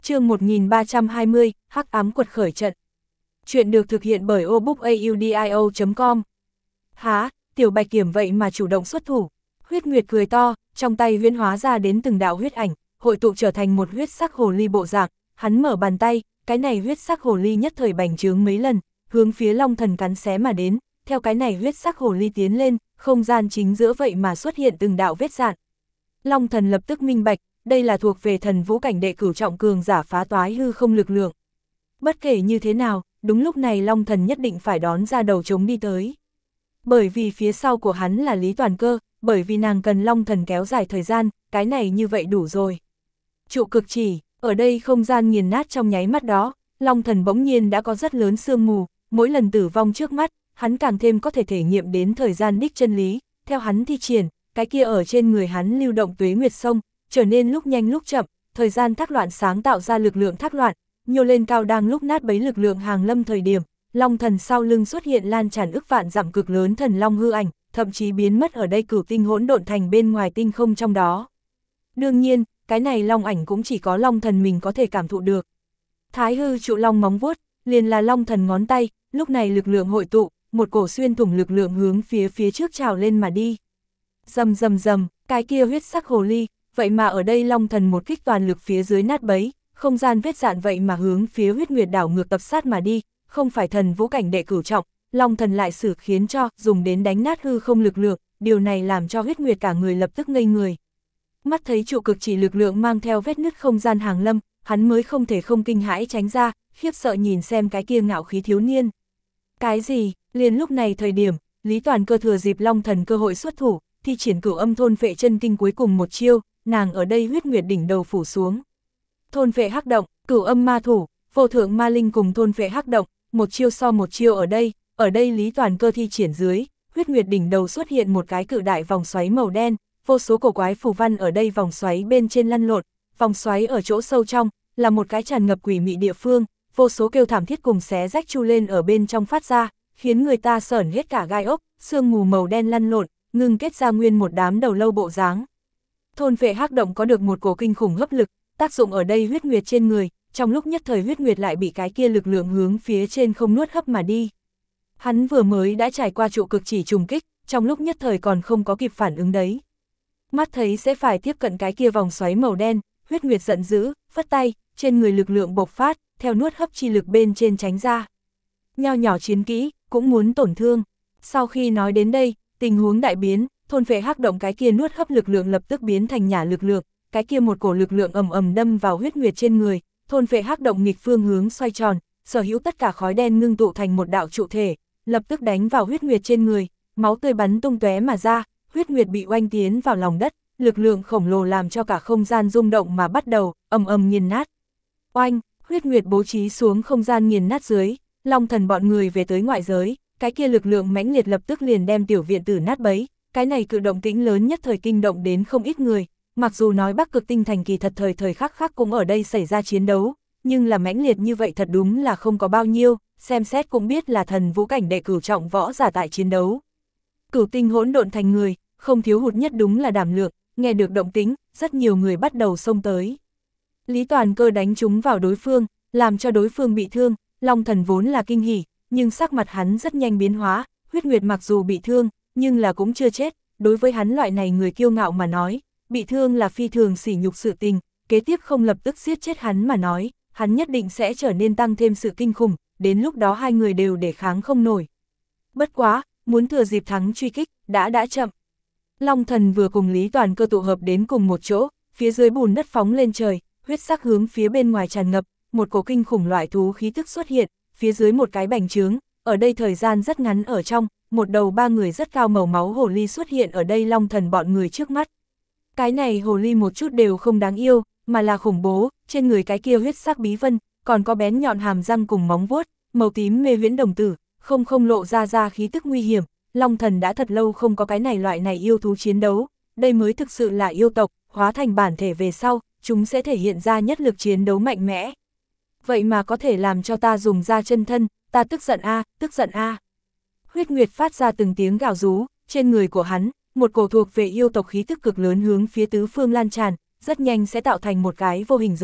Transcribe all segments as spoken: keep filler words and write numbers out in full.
Chương một nghìn ba trăm hai mươi, Hắc ám quật khởi trận. Chuyện được thực hiện bởi obookaudio chấm com. Há, Tiểu Bạch Kiểm vậy mà chủ động xuất thủ. Huyết Nguyệt cười to, trong tay huyễn hóa ra đến từng đạo huyết ảnh, hội tụ trở thành một huyết sắc hồ ly bộ dạng. Hắn mở bàn tay, cái này huyết sắc hồ ly nhất thời bành trướng mấy lần, hướng phía Long Thần cắn xé mà đến. Theo cái này huyết sắc hồ ly tiến lên, không gian chính giữa vậy mà xuất hiện từng đạo vết rạn. Long Thần lập tức minh bạch, đây là thuộc về thần vũ cảnh đệ cửu trọng cường giả phá toái hư không lực lượng. Bất kể như thế nào, đúng lúc này Long Thần nhất định phải đón ra đầu trống đi tới. Bởi vì phía sau của hắn là Lý Toàn Cơ, bởi vì nàng cần Long Thần kéo dài thời gian, cái này như vậy đủ rồi. Trụ cực chỉ, ở đây không gian nghiền nát trong nháy mắt đó, Long Thần bỗng nhiên đã có rất lớn sương mù, mỗi lần tử vong trước mắt, hắn càng thêm có thể thể nghiệm đến thời gian đích chân lý, theo hắn thi triển, cái kia ở trên người hắn lưu động tuế nguyệt sông, trở nên lúc nhanh lúc chậm, thời gian thác loạn sáng tạo ra lực lượng thác loạn, nhô lên cao đang lúc nát bấy lực lượng hàng lâm thời điểm, Long Thần sau lưng xuất hiện lan tràn ức vạn dặm cực lớn thần long hư ảnh, thậm chí biến mất ở đây cửu tinh hỗn độn thành bên ngoài tinh không trong đó. Đương nhiên, cái này long ảnh cũng chỉ có Long Thần mình có thể cảm thụ được. Thái hư trụ long móng vuốt, liền là Long Thần ngón tay, lúc này lực lượng hội tụ, một cổ xuyên thủng lực lượng hướng phía phía trước trào lên mà đi. Rầm rầm rầm, cái kia huyết sắc hồ ly, vậy mà ở đây Long Thần một kích toàn lực phía dưới nát bấy, không gian vết dạn vậy mà hướng phía Huyết Nguyệt đảo ngược tập sát mà đi, không phải thần vũ cảnh đệ cửu trọng, Long Thần lại sử khiến cho dùng đến đánh nát hư không lực lượng, điều này làm cho Huyết Nguyệt cả người lập tức ngây người. Mắt thấy trụ cực chỉ lực lượng mang theo vết nứt không gian hàng lâm, hắn mới không thể không kinh hãi tránh ra, khiếp sợ nhìn xem cái kia ngạo khí thiếu niên. Cái gì? Liền lúc này thời điểm, Lý Toàn Cơ thừa dịp Long Thần cơ hội xuất thủ, thi triển cửu âm thôn phệ chân kinh cuối cùng một chiêu, nàng ở đây Huyết Nguyệt đỉnh đầu phủ xuống. Thôn phệ hắc động, cửu âm ma thủ, vô thượng ma linh cùng thôn phệ hắc động, một chiêu so một chiêu ở đây, ở đây Lý Toàn Cơ thi triển dưới, Huyết Nguyệt đỉnh đầu xuất hiện một cái cự đại vòng xoáy màu đen, vô số cổ quái phù văn ở đây vòng xoáy bên trên lăn lộn, vòng xoáy ở chỗ sâu trong, là một cái tràn ngập quỷ mị địa phương, vô số kêu thảm thiết cùng xé rách chu lên ở bên trong phát ra, khiến người ta sởn hết cả gai ốc, sương mù màu đen lăn lộn, ngưng kết ra nguyên một đám đầu lâu bộ dáng. Thôn phệ hắc động có được một cổ kinh khủng hấp lực, tác dụng ở đây Huyết Nguyệt trên người, trong lúc nhất thời Huyết Nguyệt lại bị cái kia lực lượng hướng phía trên không nuốt hấp mà đi. Hắn vừa mới đã trải qua trụ cực chỉ trùng kích, trong lúc nhất thời còn không có kịp phản ứng đấy. Mắt thấy sẽ phải tiếp cận cái kia vòng xoáy màu đen, Huyết Nguyệt giận dữ, phất tay, trên người lực lượng bộc phát, theo nuốt hấp chi lực bên trên tránh ra. Nho nhỏ chiến kỹ, cũng muốn tổn thương. Sau khi nói đến đây, tình huống đại biến, thôn phệ hắc động cái kia nuốt hấp lực lượng lập tức biến thành nhả lực lượng, cái kia một cổ lực lượng ầm ầm đâm vào Huyết Nguyệt trên người, thôn phệ hắc động nghịch phương hướng xoay tròn, sở hữu tất cả khói đen ngưng tụ thành một đạo trụ thể, lập tức đánh vào Huyết Nguyệt trên người, máu tươi bắn tung tóe mà ra, Huyết Nguyệt bị oanh tiến vào lòng đất, lực lượng khổng lồ làm cho cả không gian rung động mà bắt đầu ầm ầm nghiền nát. Oanh, Huyết Nguyệt bố trí xuống không gian nghiền nát dưới, Long Thần bọn người về tới ngoại giới, cái kia lực lượng mãnh liệt lập tức liền đem tiểu viện tử nát bấy, cái này cự động tĩnh lớn nhất thời kinh động đến không ít người, mặc dù nói Bắc Cực Tinh thành kỳ thật thời thời khắc khắc cũng ở đây xảy ra chiến đấu, nhưng là mãnh liệt như vậy thật đúng là không có bao nhiêu, xem xét cũng biết là thần vũ cảnh đệ cửu trọng võ giả tại chiến đấu. Cửu tinh hỗn độn thành người, không thiếu hụt nhất đúng là đảm lượng, nghe được động tĩnh, rất nhiều người bắt đầu xông tới. Lý Toàn Cơ đánh trúng vào đối phương, làm cho đối phương bị thương, Long Thần vốn là kinh hỉ, nhưng sắc mặt hắn rất nhanh biến hóa, Huyết Nguyệt mặc dù bị thương, nhưng là cũng chưa chết, đối với hắn loại này người kiêu ngạo mà nói, bị thương là phi thường sỉ nhục sự tình, kế tiếp không lập tức giết chết hắn mà nói, hắn nhất định sẽ trở nên tăng thêm sự kinh khủng, đến lúc đó hai người đều để kháng không nổi. Bất quá, muốn thừa dịp thắng truy kích, đã đã chậm. Long Thần vừa cùng Lý Toàn Cơ tụ hợp đến cùng một chỗ, phía dưới bùn đất phóng lên trời, huyết sắc hướng phía bên ngoài tràn ngập, một cổ kinh khủng loại thú khí tức xuất hiện, phía dưới một cái bành trướng, ở đây thời gian rất ngắn ở trong, một đầu ba người rất cao màu máu hồ ly xuất hiện ở đây Long Thần bọn người trước mắt. Cái này hồ ly một chút đều không đáng yêu, mà là khủng bố, trên người cái kia huyết sắc bí vân, còn có bén nhọn hàm răng cùng móng vuốt, màu tím mê huyễn đồng tử, không không lộ ra ra khí tức nguy hiểm. Long Thần đã thật lâu không có cái này loại này yêu thú chiến đấu, đây mới thực sự là yêu tộc, hóa thành bản thể về sau, chúng sẽ thể hiện ra nhất lực chiến đấu mạnh mẽ. Vậy mà có thể làm cho ta dùng ra chân thân, ta tức giận a, tức giận a. Huyết Nguyệt phát ra từng tiếng gào rú, trên người của hắn, một cổ thuộc về yêu tộc khí tức cực lớn hướng phía tứ phương lan tràn, rất nhanh sẽ tạo thành một cái vô hình giới,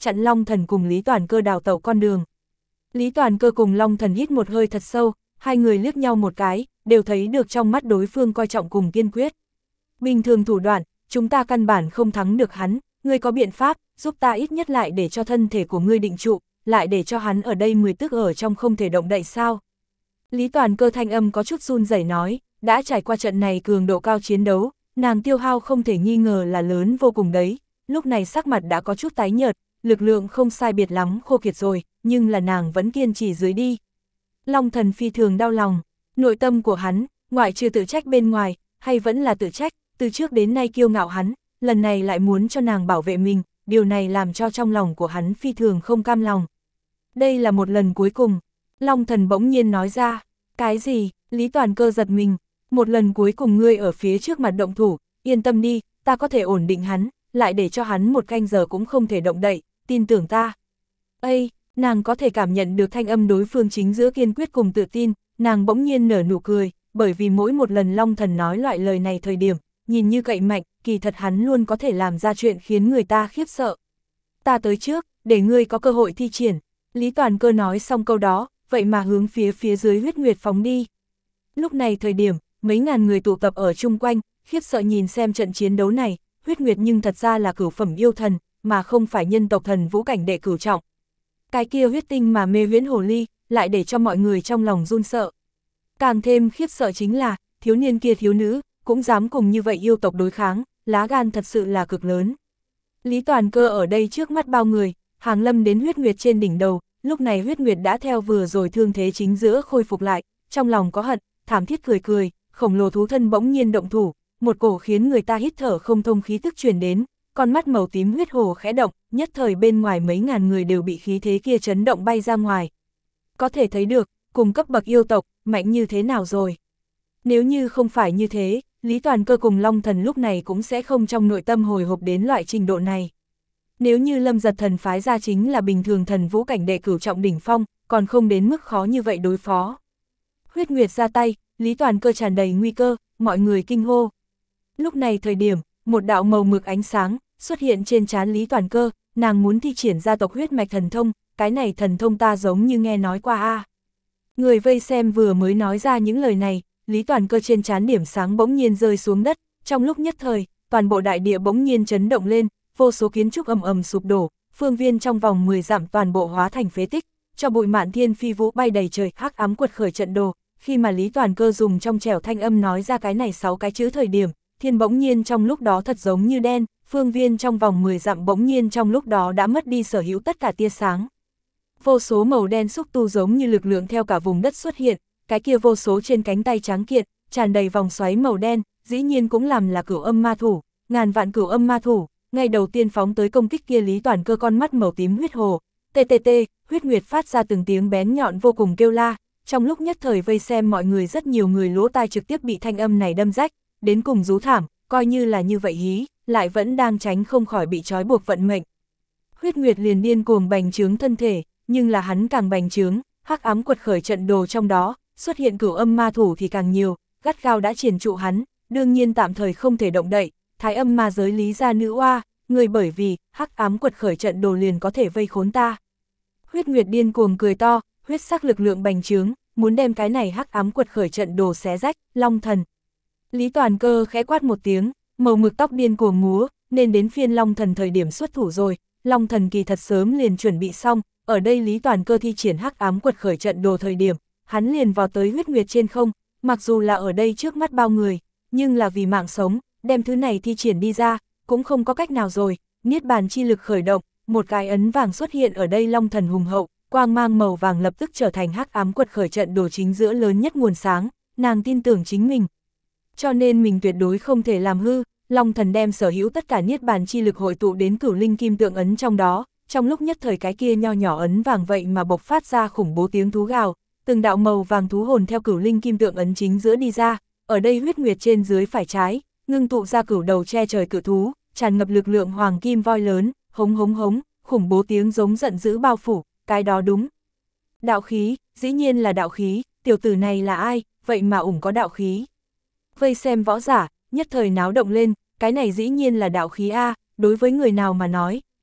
chặn Long Thần cùng Lý Toàn Cơ đào tẩu con đường. Lý Toàn Cơ cùng Long Thần hít một hơi thật sâu, hai người liếc nhau một cái, đều thấy được trong mắt đối phương coi trọng cùng kiên quyết. Bình thường thủ đoạn, chúng ta căn bản không thắng được hắn, ngươi có biện pháp, giúp ta ít nhất lại để cho thân thể của ngươi định trụ, lại để cho hắn ở đây mười tức ở trong không thể động đậy sao. Lý Toàn Cơ thanh âm có chút run rẩy nói, đã trải qua trận này cường độ cao chiến đấu, nàng tiêu hao không thể nghi ngờ là lớn vô cùng đấy, lúc này sắc mặt đã có chút tái nhợt, lực lượng không sai biệt lắm khô kiệt rồi, nhưng là nàng vẫn kiên trì dưới đi. Long Thần phi thường đau lòng, nội tâm của hắn, ngoại trừ tự trách bên ngoài, hay vẫn là tự trách, từ trước đến nay kiêu ngạo hắn, lần này lại muốn cho nàng bảo vệ mình, điều này làm cho trong lòng của hắn phi thường không cam lòng. Đây là một lần cuối cùng, Long Thần bỗng nhiên nói ra, cái gì, Lý Toàn Cơ giật mình, một lần cuối cùng ngươi ở phía trước mặt động thủ, yên tâm đi, ta có thể ổn định hắn, lại để cho hắn một canh giờ cũng không thể động đậy, tin tưởng ta. Ây, nàng có thể cảm nhận được thanh âm đối phương chính giữa kiên quyết cùng tự tin, nàng bỗng nhiên nở nụ cười, bởi vì mỗi một lần Long Thần nói loại lời này thời điểm, nhìn như cậy mạnh, kỳ thật hắn luôn có thể làm ra chuyện khiến người ta khiếp sợ. Ta tới trước, để ngươi có cơ hội thi triển. Lý Toàn Cơ nói xong câu đó, vậy mà hướng phía phía dưới huyết nguyệt phóng đi. Lúc này thời điểm, mấy ngàn người tụ tập ở chung quanh, khiếp sợ nhìn xem trận chiến đấu này, huyết nguyệt nhưng thật ra là cửu phẩm yêu thần, mà không phải nhân tộc thần vũ cảnh đệ cửu trọng. Cái kia huyết tinh mà mê huyễn hồ ly, lại để cho mọi người trong lòng run sợ. Càng thêm khiếp sợ chính là, thiếu niên kia thiếu nữ, cũng dám cùng như vậy yêu tộc đối kháng, lá gan thật sự là cực lớn. Lý Toàn Cơ ở đây trước mắt bao người, hàng lâm đến huyết nguyệt trên đỉnh đầu, lúc này huyết nguyệt đã theo vừa rồi thương thế chính giữa khôi phục lại, trong lòng có hận, thảm thiết cười cười, khổng lồ thú thân bỗng nhiên động thủ, một cổ khiến người ta hít thở không thông khí tức truyền đến, con mắt màu tím huyết hồ khẽ động, nhất thời bên ngoài mấy ngàn người đều bị khí thế kia chấn động bay ra ngoài. Có thể thấy được, cùng cấp bậc yêu tộc, mạnh như thế nào rồi. Nếu như không phải như thế, Lý Toàn Cơ cùng Long Thần lúc này cũng sẽ không trong nội tâm hồi hộp đến loại trình độ này. Nếu như Lâm Giật Thần phái ra chính là bình thường thần vũ cảnh đệ cửu trọng đỉnh phong, còn không đến mức khó như vậy đối phó. Huyết Nguyệt ra tay, Lý Toàn Cơ tràn đầy nguy cơ, mọi người kinh hô. Lúc này thời điểm, một đạo màu mực ánh sáng xuất hiện trên trán Lý Toàn Cơ, nàng muốn thi triển gia tộc huyết mạch thần thông, cái này thần thông ta giống như nghe nói qua a. À. Người vây xem vừa mới nói ra những lời này, Lý Toàn Cơ trên trán điểm sáng bỗng nhiên rơi xuống đất, trong lúc nhất thời, toàn bộ đại địa bỗng nhiên chấn động lên, vô số kiến trúc ầm ầm sụp đổ, phương viên trong vòng mười dặm toàn bộ hóa thành phế tích, cho bụi mạn thiên phi vũ bay đầy trời, hắc ám quật khởi trận đồ. Khi mà Lý Toàn Cơ dùng trong trẻo thanh âm nói ra cái này sáu cái chữ thời điểm, thiên bỗng nhiên trong lúc đó thật giống như đen, phương viên trong vòng mười dặm bỗng nhiên trong lúc đó đã mất đi sở hữu tất cả tia sáng. Vô số màu đen xúc tu giống như lực lượng theo cả vùng đất xuất hiện, cái kia vô số trên cánh tay trắng kiện, tràn đầy vòng xoáy màu đen, dĩ nhiên cũng làm là cửu âm ma thủ, ngàn vạn cửu âm ma thủ, ngay đầu tiên phóng tới công kích kia Lý Toàn Cơ con mắt màu tím huyết hồ, tê tê tê, huyết nguyệt phát ra từng tiếng bén nhọn vô cùng kêu la, trong lúc nhất thời vây xem mọi người rất nhiều người lỗ tai trực tiếp bị thanh âm này đâm rách, đến cùng rú thảm, coi như là như vậy hí, lại vẫn đang tránh không khỏi bị trói buộc vận mệnh. Huyết nguyệt liền điên cuồng bành trướng thân thể, nhưng là hắn càng bành trướng, hắc ám quật khởi trận đồ trong đó, xuất hiện cửu âm ma thủ thì càng nhiều, gắt gao đã triền trụ hắn, đương nhiên tạm thời không thể động đậy, thái âm ma giới Lý gia nữ oa, người bởi vì hắc ám quật khởi trận đồ liền có thể vây khốn ta. Huyết nguyệt điên cuồng cười to, huyết sắc lực lượng bành trướng, muốn đem cái này hắc ám quật khởi trận đồ xé rách, Long Thần. Lý Toàn Cơ khẽ quát một tiếng, màu mực tóc điên cuồng múa, nên đến phiên Long Thần thời điểm xuất thủ rồi, Long Thần kỳ thật sớm liền chuẩn bị xong, ở đây Lý Toàn Cơ thi triển hắc ám quật khởi trận đồ thời điểm, hắn liền vào tới huyết nguyệt trên không, mặc dù là ở đây trước mắt bao người, nhưng là vì mạng sống, đem thứ này thi triển đi ra, cũng không có cách nào rồi, niết bàn chi lực khởi động, một cái ấn vàng xuất hiện ở đây Long Thần hùng hậu, quang mang màu vàng lập tức trở thành hắc ám quật khởi trận đồ chính giữa lớn nhất nguồn sáng, nàng tin tưởng chính mình. Cho nên mình tuyệt đối không thể làm hư, Long Thần đem sở hữu tất cả niết bàn chi lực hội tụ đến cửu linh kim tượng ấn trong đó, trong lúc nhất thời cái kia nho nhỏ ấn vàng vậy mà bộc phát ra khủng bố tiếng thú gào, từng đạo màu vàng thú hồn theo cửu linh kim tượng ấn chính giữa đi ra, ở đây huyết nguyệt trên dưới phải trái, ngưng tụ ra cửu đầu che trời cự thú, tràn ngập lực lượng hoàng kim voi lớn, hống hống hống, khủng bố tiếng giống giận dữ bao phủ, cái đó đúng. Đạo khí, dĩ nhiên là đạo khí, tiểu tử này là ai, vậy mà ủng có đạo khí. Vây xem võ giả, nhất thời náo động lên, cái này dĩ nhiên là đạo khí A, đối với người nào mà nói,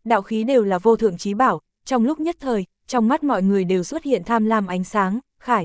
đạo khí đều là vô thượng chí bảo, trong lúc nhất thời, trong mắt mọi người đều xuất hiện tham lam ánh sáng, khải.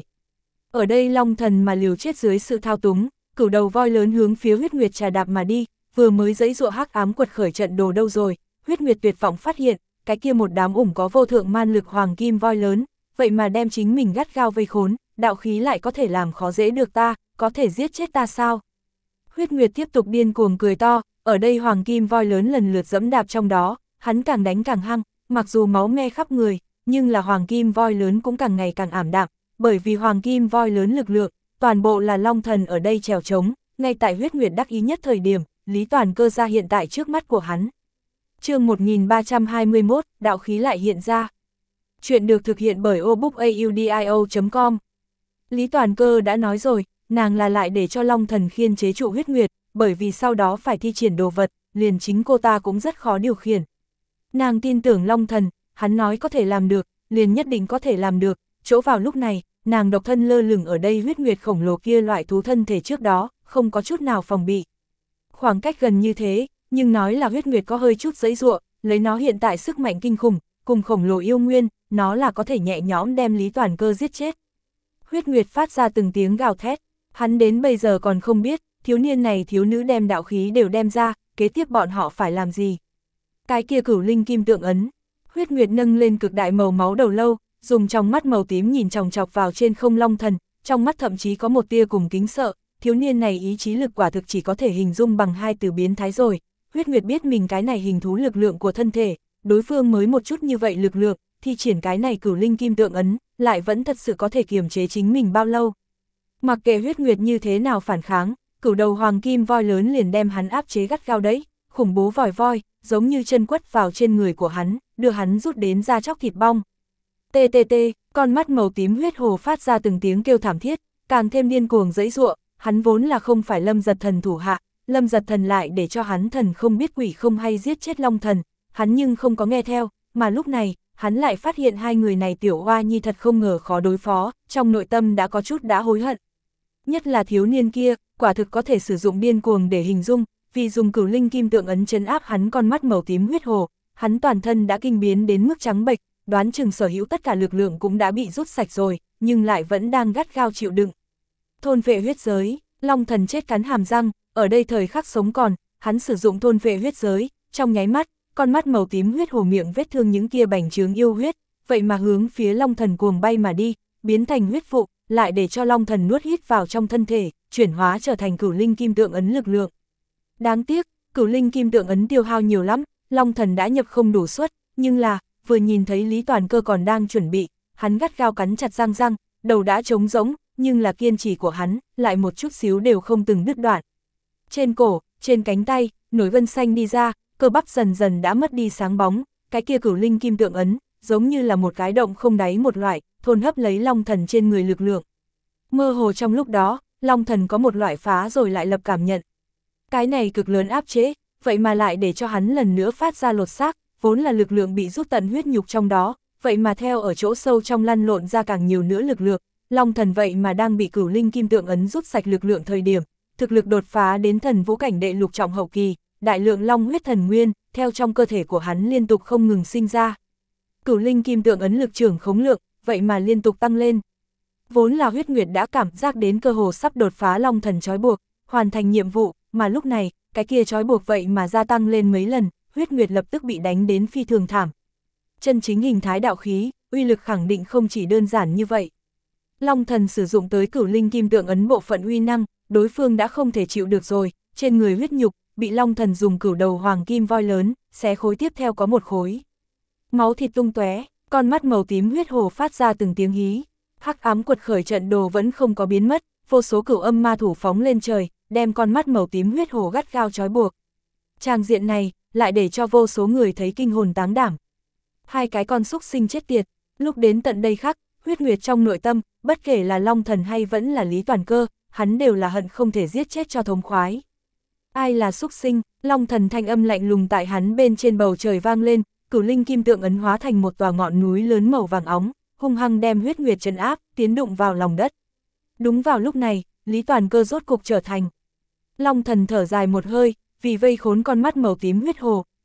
Ở đây Long Thần mà liều chết dưới sự thao túng, cửu đầu voi lớn hướng phía Huyết Nguyệt trà đạp mà đi, vừa mới giãy giụa hắc ám quật khởi trận đồ đâu rồi, Huyết Nguyệt tuyệt vọng phát hiện, cái kia một đám ủng có vô thượng man lực hoàng kim voi lớn, vậy mà đem chính mình gắt gao vây khốn, đạo khí lại có thể làm khó dễ được ta, có thể giết chết ta sao? Huyết Nguyệt tiếp tục điên cuồng cười to, ở đây hoàng kim voi lớn lần lượt dẫm đạp trong đó, hắn càng đánh càng hăng, mặc dù máu me khắp người, nhưng là hoàng kim voi lớn cũng càng ngày càng ảm đạm, bởi vì hoàng kim voi lớn lực lượng, toàn bộ là Long Thần ở đây trèo trống, ngay tại Huyết Nguyệt đắc ý nhất thời điểm, Lý Toàn Cơ ra hiện tại trước mắt của hắn. Chương một nghìn ba trăm hai mươi mốt, đạo khí lại hiện ra. Chuyện được thực hiện bởi obookaudio chấm com. Lý Toàn Cơ đã nói rồi, nàng là lại để cho Long Thần khiên chế trụ Huyết Nguyệt, bởi vì sau đó phải thi triển đồ vật, liền chính cô ta cũng rất khó điều khiển. Nàng tin tưởng Long Thần, hắn nói có thể làm được, liền nhất định có thể làm được, chỗ vào lúc này, nàng độc thân lơ lửng ở đây Huyết Nguyệt khổng lồ kia loại thú thân thể trước đó, không có chút nào phòng bị. Khoảng cách gần như thế, nhưng nói là Huyết Nguyệt có hơi chút giãy giụa, lấy nó hiện tại sức mạnh kinh khủng, cùng khổng lồ yêu nguyên, nó là có thể nhẹ nhõm đem Lý Toàn Cơ giết chết. Huyết Nguyệt phát ra từng tiếng gào thét, hắn đến bây giờ còn không biết, thiếu niên này thiếu nữ đem đạo khí đều đem ra, kế tiếp bọn họ phải làm gì. Cái kia cửu linh kim tượng ấn, Huyết Nguyệt nâng lên cực đại màu máu đầu lâu, dùng trong mắt màu tím nhìn chòng chọc vào trên không Long Thần, trong mắt thậm chí có một tia cùng kính sợ, thiếu niên này ý chí lực quả thực chỉ có thể hình dung bằng hai từ biến thái rồi. Huyết Nguyệt biết mình cái này hình thú lực lượng của thân thể, đối phương mới một chút như vậy lực lượng, thi triển cái này cửu linh kim tượng ấn, lại vẫn thật sự có thể kiềm chế chính mình bao lâu. Mặc kệ Huyết Nguyệt như thế nào phản kháng, cửu đầu hoàng kim voi lớn liền đem hắn áp chế gắt gao đấy, khủng bố vòi voi, giống như chân quất vào trên người của hắn, đưa hắn rút đến da chóc thịt bong. Tê tê tê, con mắt màu tím huyết hồ phát ra từng tiếng kêu thảm thiết, càng thêm điên cuồng giãy giụa, hắn vốn là không phải Lâm Giật Thần thủ hạ, Lâm Giật Thần lại để cho hắn thần không biết quỷ không hay giết chết Long Thần, hắn nhưng không có nghe theo, mà lúc này, hắn lại phát hiện hai người này tiểu oa nhi thật không ngờ khó đối phó, trong nội tâm đã có chút đã hối hận. Nhất là thiếu niên kia, quả thực có thể sử dụng điên cuồng để hình dung, vì dùng cửu linh kim tượng ấn trấn áp hắn con mắt màu tím huyết hồ, hắn toàn thân đã kinh biến đến mức trắng bệch, đoán chừng sở hữu tất cả lực lượng cũng đã bị rút sạch rồi, nhưng lại vẫn đang gắt gao chịu đựng. Thôn vệ huyết giới, Long Thần chết cắn hàm răng, ở đây thời khắc sống còn, hắn sử dụng thôn vệ huyết giới, trong nháy mắt, con mắt màu tím huyết hồ miệng vết thương những kia bành trướng yêu huyết, vậy mà hướng phía Long Thần cuồng bay mà đi, biến thành huyết vụ, lại để cho Long Thần nuốt hít vào trong thân thể, chuyển hóa trở thành cửu linh kim tượng ấn lực lượng. Đáng tiếc, cửu linh kim tượng ấn tiêu hao nhiều lắm, Long Thần đã nhập không đủ suất, nhưng là, vừa nhìn thấy Lý Toàn Cơ còn đang chuẩn bị, hắn gắt gao cắn chặt răng răng, đầu đã trống rỗng, nhưng là kiên trì của hắn, lại một chút xíu đều không từng đứt đoạn. Trên cổ, trên cánh tay, nổi gân xanh đi ra, cơ bắp dần dần đã mất đi sáng bóng, cái kia cửu linh kim tượng ấn, giống như là một cái động không đáy một loại, thôn hấp lấy Long Thần trên người lực lượng. Mơ hồ trong lúc đó, Long Thần có một loại phá rồi lại lập cảm nhận. Cái này cực lớn áp chế, vậy mà lại để cho hắn lần nữa phát ra lột xác, vốn là lực lượng bị rút tận huyết nhục trong đó, vậy mà theo ở chỗ sâu trong lăn lộn ra càng nhiều nữa lực lượng, Long Thần vậy mà đang bị cửu linh kim tượng ấn rút sạch lực lượng thời điểm, thực lực đột phá đến thần vũ cảnh đệ lục trọng hậu kỳ, đại lượng long huyết thần nguyên, theo trong cơ thể của hắn liên tục không ngừng sinh ra. Cửu linh kim tượng ấn lực trưởng khống lượng, vậy mà liên tục tăng lên. Vốn là Huyết Nguyệt đã cảm giác đến cơ hồ sắp đột phá Long Thần trói buộc, hoàn thành nhiệm vụ, mà lúc này, cái kia trói buộc vậy mà gia tăng lên mấy lần, Huyết Nguyệt lập tức bị đánh đến phi thường thảm. Chân chính hình thái đạo khí, uy lực khẳng định không chỉ đơn giản như vậy. Long Thần sử dụng tới cửu linh kim tượng ấn bộ phận uy năng, đối phương đã không thể chịu được rồi, trên người huyết nhục, bị Long Thần dùng cửu đầu hoàng kim voi lớn, xé khối tiếp theo có một khối. Máu thịt tung tóe, con mắt màu tím huyết hồ phát ra từng tiếng hí. Hắc ám quật khởi trận đồ vẫn không có biến mất, vô số cửu âm ma thủ phóng lên trời, đem con mắt màu tím huyết hồ gắt gao trói buộc. Tràng diện này, lại để cho vô số người thấy kinh hồn táng đảm. Hai cái con súc sinh chết tiệt, lúc đến tận đây khắc, Huyết Nguyệt trong nội tâm, bất kể là Long Thần hay vẫn là Lý Toàn Cơ, hắn đều là hận không thể giết chết cho thống khoái. Ai là súc sinh? Long Thần thanh âm lạnh lùng tại hắn bên trên bầu trời vang lên, cửu linh kim tượng ấn hóa thành một tòa ngọn núi lớn màu vàng óng, hung hăng đem Huyết Nguyệt trấn áp, tiến đụng vào lòng đất. Đúng vào lúc này, Lý Toàn Cơ rốt cục trở thành. Long Thần thở dài một hơi, vì vây khốn con mắt màu tím huyết hồ,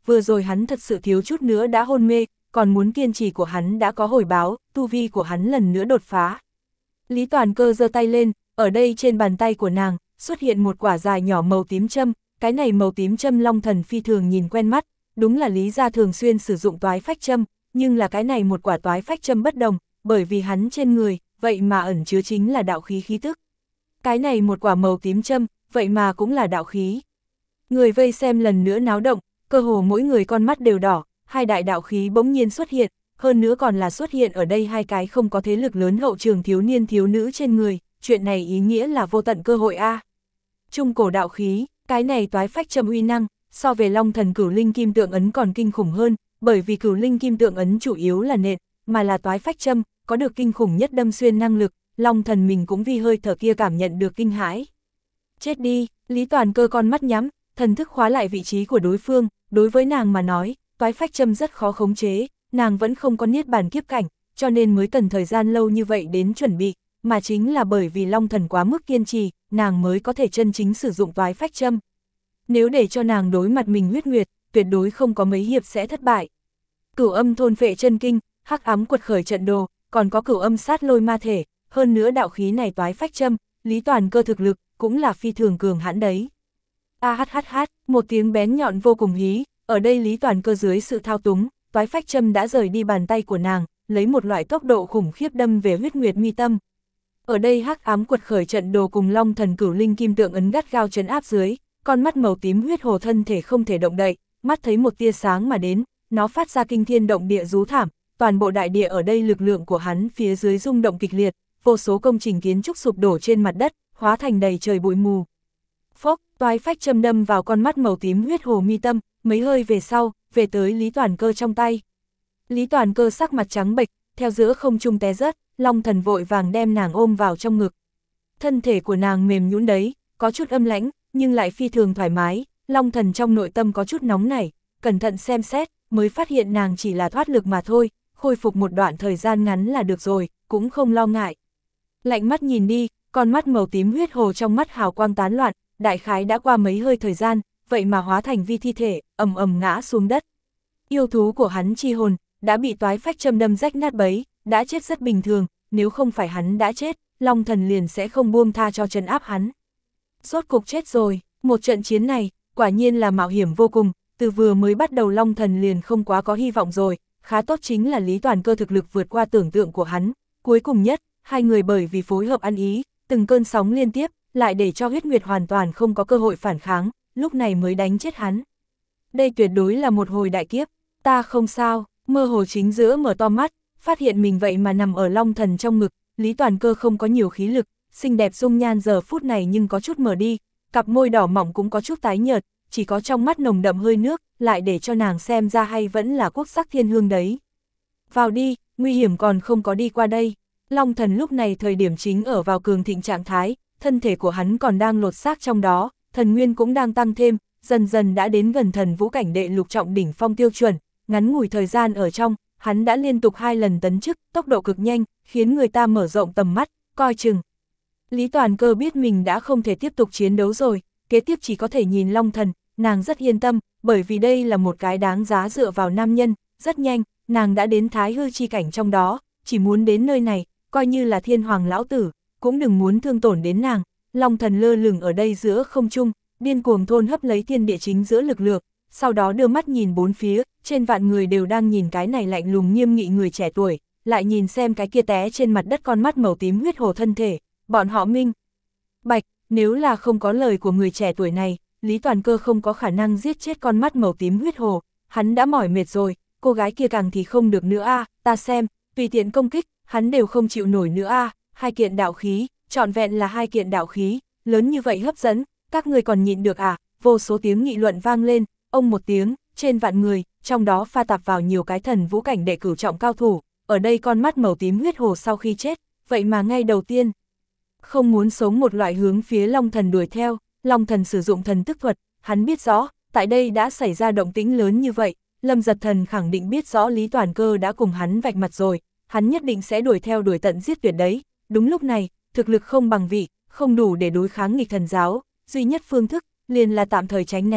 vừa rồi hắn thật sự thiếu chút nữa đã hôn mê, còn muốn kiên trì của hắn đã có hồi báo, tu vi của hắn lần nữa đột phá. Lý Toàn Cơ giơ tay lên, ở đây trên bàn tay của nàng, xuất hiện một quả dài nhỏ màu tím châm, cái này màu tím châm Long Thần phi thường nhìn quen mắt, đúng là Lý gia thường xuyên sử dụng toái phách châm, nhưng là cái này một quả toái phách châm bất đồng, bởi vì hắn trên người, vậy mà ẩn chứa chính là đạo khí khí tức. Cái này một quả màu tím châm, vậy mà cũng là đạo khí. Người vây xem lần nữa náo động, cơ hồ mỗi người con mắt đều đỏ, hai đại đạo khí bỗng nhiên xuất hiện, hơn nữa còn là xuất hiện ở đây hai cái không có thế lực lớn hậu trường thiếu niên thiếu nữ trên người, chuyện này ý nghĩa là vô tận cơ hội a. Trung cổ đạo khí, cái này toái phách châm uy năng, so về Long Thần Cửu Linh Kim Tượng Ấn còn kinh khủng hơn, bởi vì Cửu Linh Kim Tượng Ấn chủ yếu là nện, mà là toái phách châm, có được kinh khủng nhất đâm xuyên năng lực, Long Thần mình cũng vì hơi thở kia cảm nhận được kinh hãi. Chết đi, Lý Toàn Cơ con mắt nhắm, thần thức khóa lại vị trí của đối phương, đối với nàng mà nói, toái phách châm rất khó khống chế, nàng vẫn không có niết bàn kiếp cảnh, cho nên mới cần thời gian lâu như vậy đến chuẩn bị, mà chính là bởi vì Long Thần quá mức kiên trì, nàng mới có thể chân chính sử dụng toái phách châm. Nếu để cho nàng đối mặt mình huyết nguyệt, tuyệt đối không có mấy hiệp sẽ thất bại. Cửu âm thôn phệ chân kinh, hắc ám quật khởi trận đồ, còn có cửu âm sát lôi ma thể, hơn nữa đạo khí này toái phách châm, Lý Toàn Cơ thực lực, cũng là phi thường cường hãn đấy. A hát hát hát, một tiếng bén nhọn vô cùng hí, ở đây Lý Toàn Cơ dưới sự thao túng, toái phách châm đã rời đi bàn tay của nàng, lấy một loại tốc độ khủng khiếp đâm về huyết nguyệt mi tâm. Ở đây hắc ám quật khởi trận đồ cùng Long Thần Cửu Linh Kim Tượng Ấn gắt gao trấn áp dưới, con mắt màu tím huyết hồ thân thể không thể động đậy, mắt thấy một tia sáng mà đến, nó phát ra kinh thiên động địa rú thảm, toàn bộ đại địa ở đây lực lượng của hắn phía dưới rung động kịch liệt, vô số công trình kiến trúc sụp đổ trên mặt đất, hóa thành đầy trời bụi mù. Phốc, toái phách châm đâm vào con mắt màu tím huyết hồ mi tâm, mấy hơi về sau, về tới Lý Toàn Cơ trong tay. Lý Toàn Cơ sắc mặt trắng bệch, theo giữa không trung té rớt, Long Thần vội vàng đem nàng ôm vào trong ngực. Thân thể của nàng mềm nhũn đấy, có chút âm lãnh, nhưng lại phi thường thoải mái, Long Thần trong nội tâm có chút nóng nảy, cẩn thận xem xét, mới phát hiện nàng chỉ là thoát lực mà thôi, khôi phục một đoạn thời gian ngắn là được rồi, cũng không lo ngại. Lạnh mắt nhìn đi, con mắt màu tím huyết hồ trong mắt hào quang tán loạn, đại khái đã qua mấy hơi thời gian, vậy mà hóa thành vi thi thể, ầm ầm ngã xuống đất. Yêu thú của hắn chi hồn, đã bị toái phách châm đâm rách nát bấy, đã chết rất bình thường, nếu không phải hắn đã chết, Long Thần liền sẽ không buông tha cho trấn áp hắn. Rốt cục chết rồi, một trận chiến này, quả nhiên là mạo hiểm vô cùng, từ vừa mới bắt đầu Long Thần liền không quá có hy vọng rồi, khá tốt chính là Lý Toàn Cơ thực lực vượt qua tưởng tượng của hắn, cuối cùng nhất, hai người bởi vì phối hợp ăn ý, từng cơn sóng liên tiếp, lại để cho huyết nguyệt hoàn toàn không có cơ hội phản kháng, lúc này mới đánh chết hắn. Đây tuyệt đối là một hồi đại kiếp, ta không sao, mơ hồ chính giữa mở to mắt, phát hiện mình vậy mà nằm ở Long Thần trong ngực, Lý Toàn Cơ không có nhiều khí lực, xinh đẹp dung nhan giờ phút này nhưng có chút mờ đi, cặp môi đỏ mỏng cũng có chút tái nhợt, chỉ có trong mắt nồng đậm hơi nước, lại để cho nàng xem ra hay vẫn là quốc sắc thiên hương đấy. Vào đi, nguy hiểm còn không có đi qua đây. Long Thần lúc này thời điểm chính ở vào cường thịnh trạng thái, thân thể của hắn còn đang lột xác trong đó, thần nguyên cũng đang tăng thêm, dần dần đã đến gần thần vũ cảnh đệ lục trọng đỉnh phong tiêu chuẩn, ngắn ngủi thời gian ở trong, hắn đã liên tục hai lần tấn chức, tốc độ cực nhanh, khiến người ta mở rộng tầm mắt, coi chừng. Lý Toàn Cơ biết mình đã không thể tiếp tục chiến đấu rồi, kế tiếp chỉ có thể nhìn Long Thần, nàng rất yên tâm, bởi vì đây là một cái đáng giá dựa vào nam nhân, rất nhanh, nàng đã đến thái hư chi cảnh trong đó, chỉ muốn đến nơi này, coi như là thiên hoàng lão tử, cũng đừng muốn thương tổn đến nàng. Long Thần lơ lửng ở đây giữa không trung, điên cuồng thôn hấp lấy thiên địa chính giữa lực lượng, sau đó đưa mắt nhìn bốn phía, trên vạn người đều đang nhìn cái này lạnh lùng nghiêm nghị người trẻ tuổi, lại nhìn xem cái kia té trên mặt đất con mắt màu tím huyết hồ thân thể, bọn họ minh bạch, nếu là không có lời của người trẻ tuổi này, Lý Toàn Cơ không có khả năng giết chết con mắt màu tím huyết hồ, hắn đã mỏi mệt rồi, cô gái kia càng thì không được nữa a, à, ta xem, tùy tiện công kích, hắn đều không chịu nổi nữa a, à, hai kiện đạo khí, trọn vẹn là hai kiện đạo khí, lớn như vậy hấp dẫn, các người còn nhịn được à, vô số tiếng nghị luận vang lên, ông một tiếng, trên vạn người, trong đó pha tạp vào nhiều cái thần vũ cảnh đệ cửu trọng cao thủ, ở đây con mắt màu tím huyết hồ sau khi chết, vậy mà ngay đầu tiên, không muốn sống một loại hướng phía Long Thần đuổi theo, Long Thần sử dụng thần tức thuật, hắn biết rõ, tại đây đã xảy ra động tĩnh lớn như vậy, Lâm Giật Thần khẳng định biết rõ Lý Toàn Cơ đã cùng hắn vạch mặt rồi, hắn nhất định sẽ đuổi theo đuổi tận giết tuyệt đấy, đúng lúc này, thực lực không bằng vị, không đủ để đối kháng nghịch thần giáo, duy nhất phương thức, liền là tạm thời tránh né,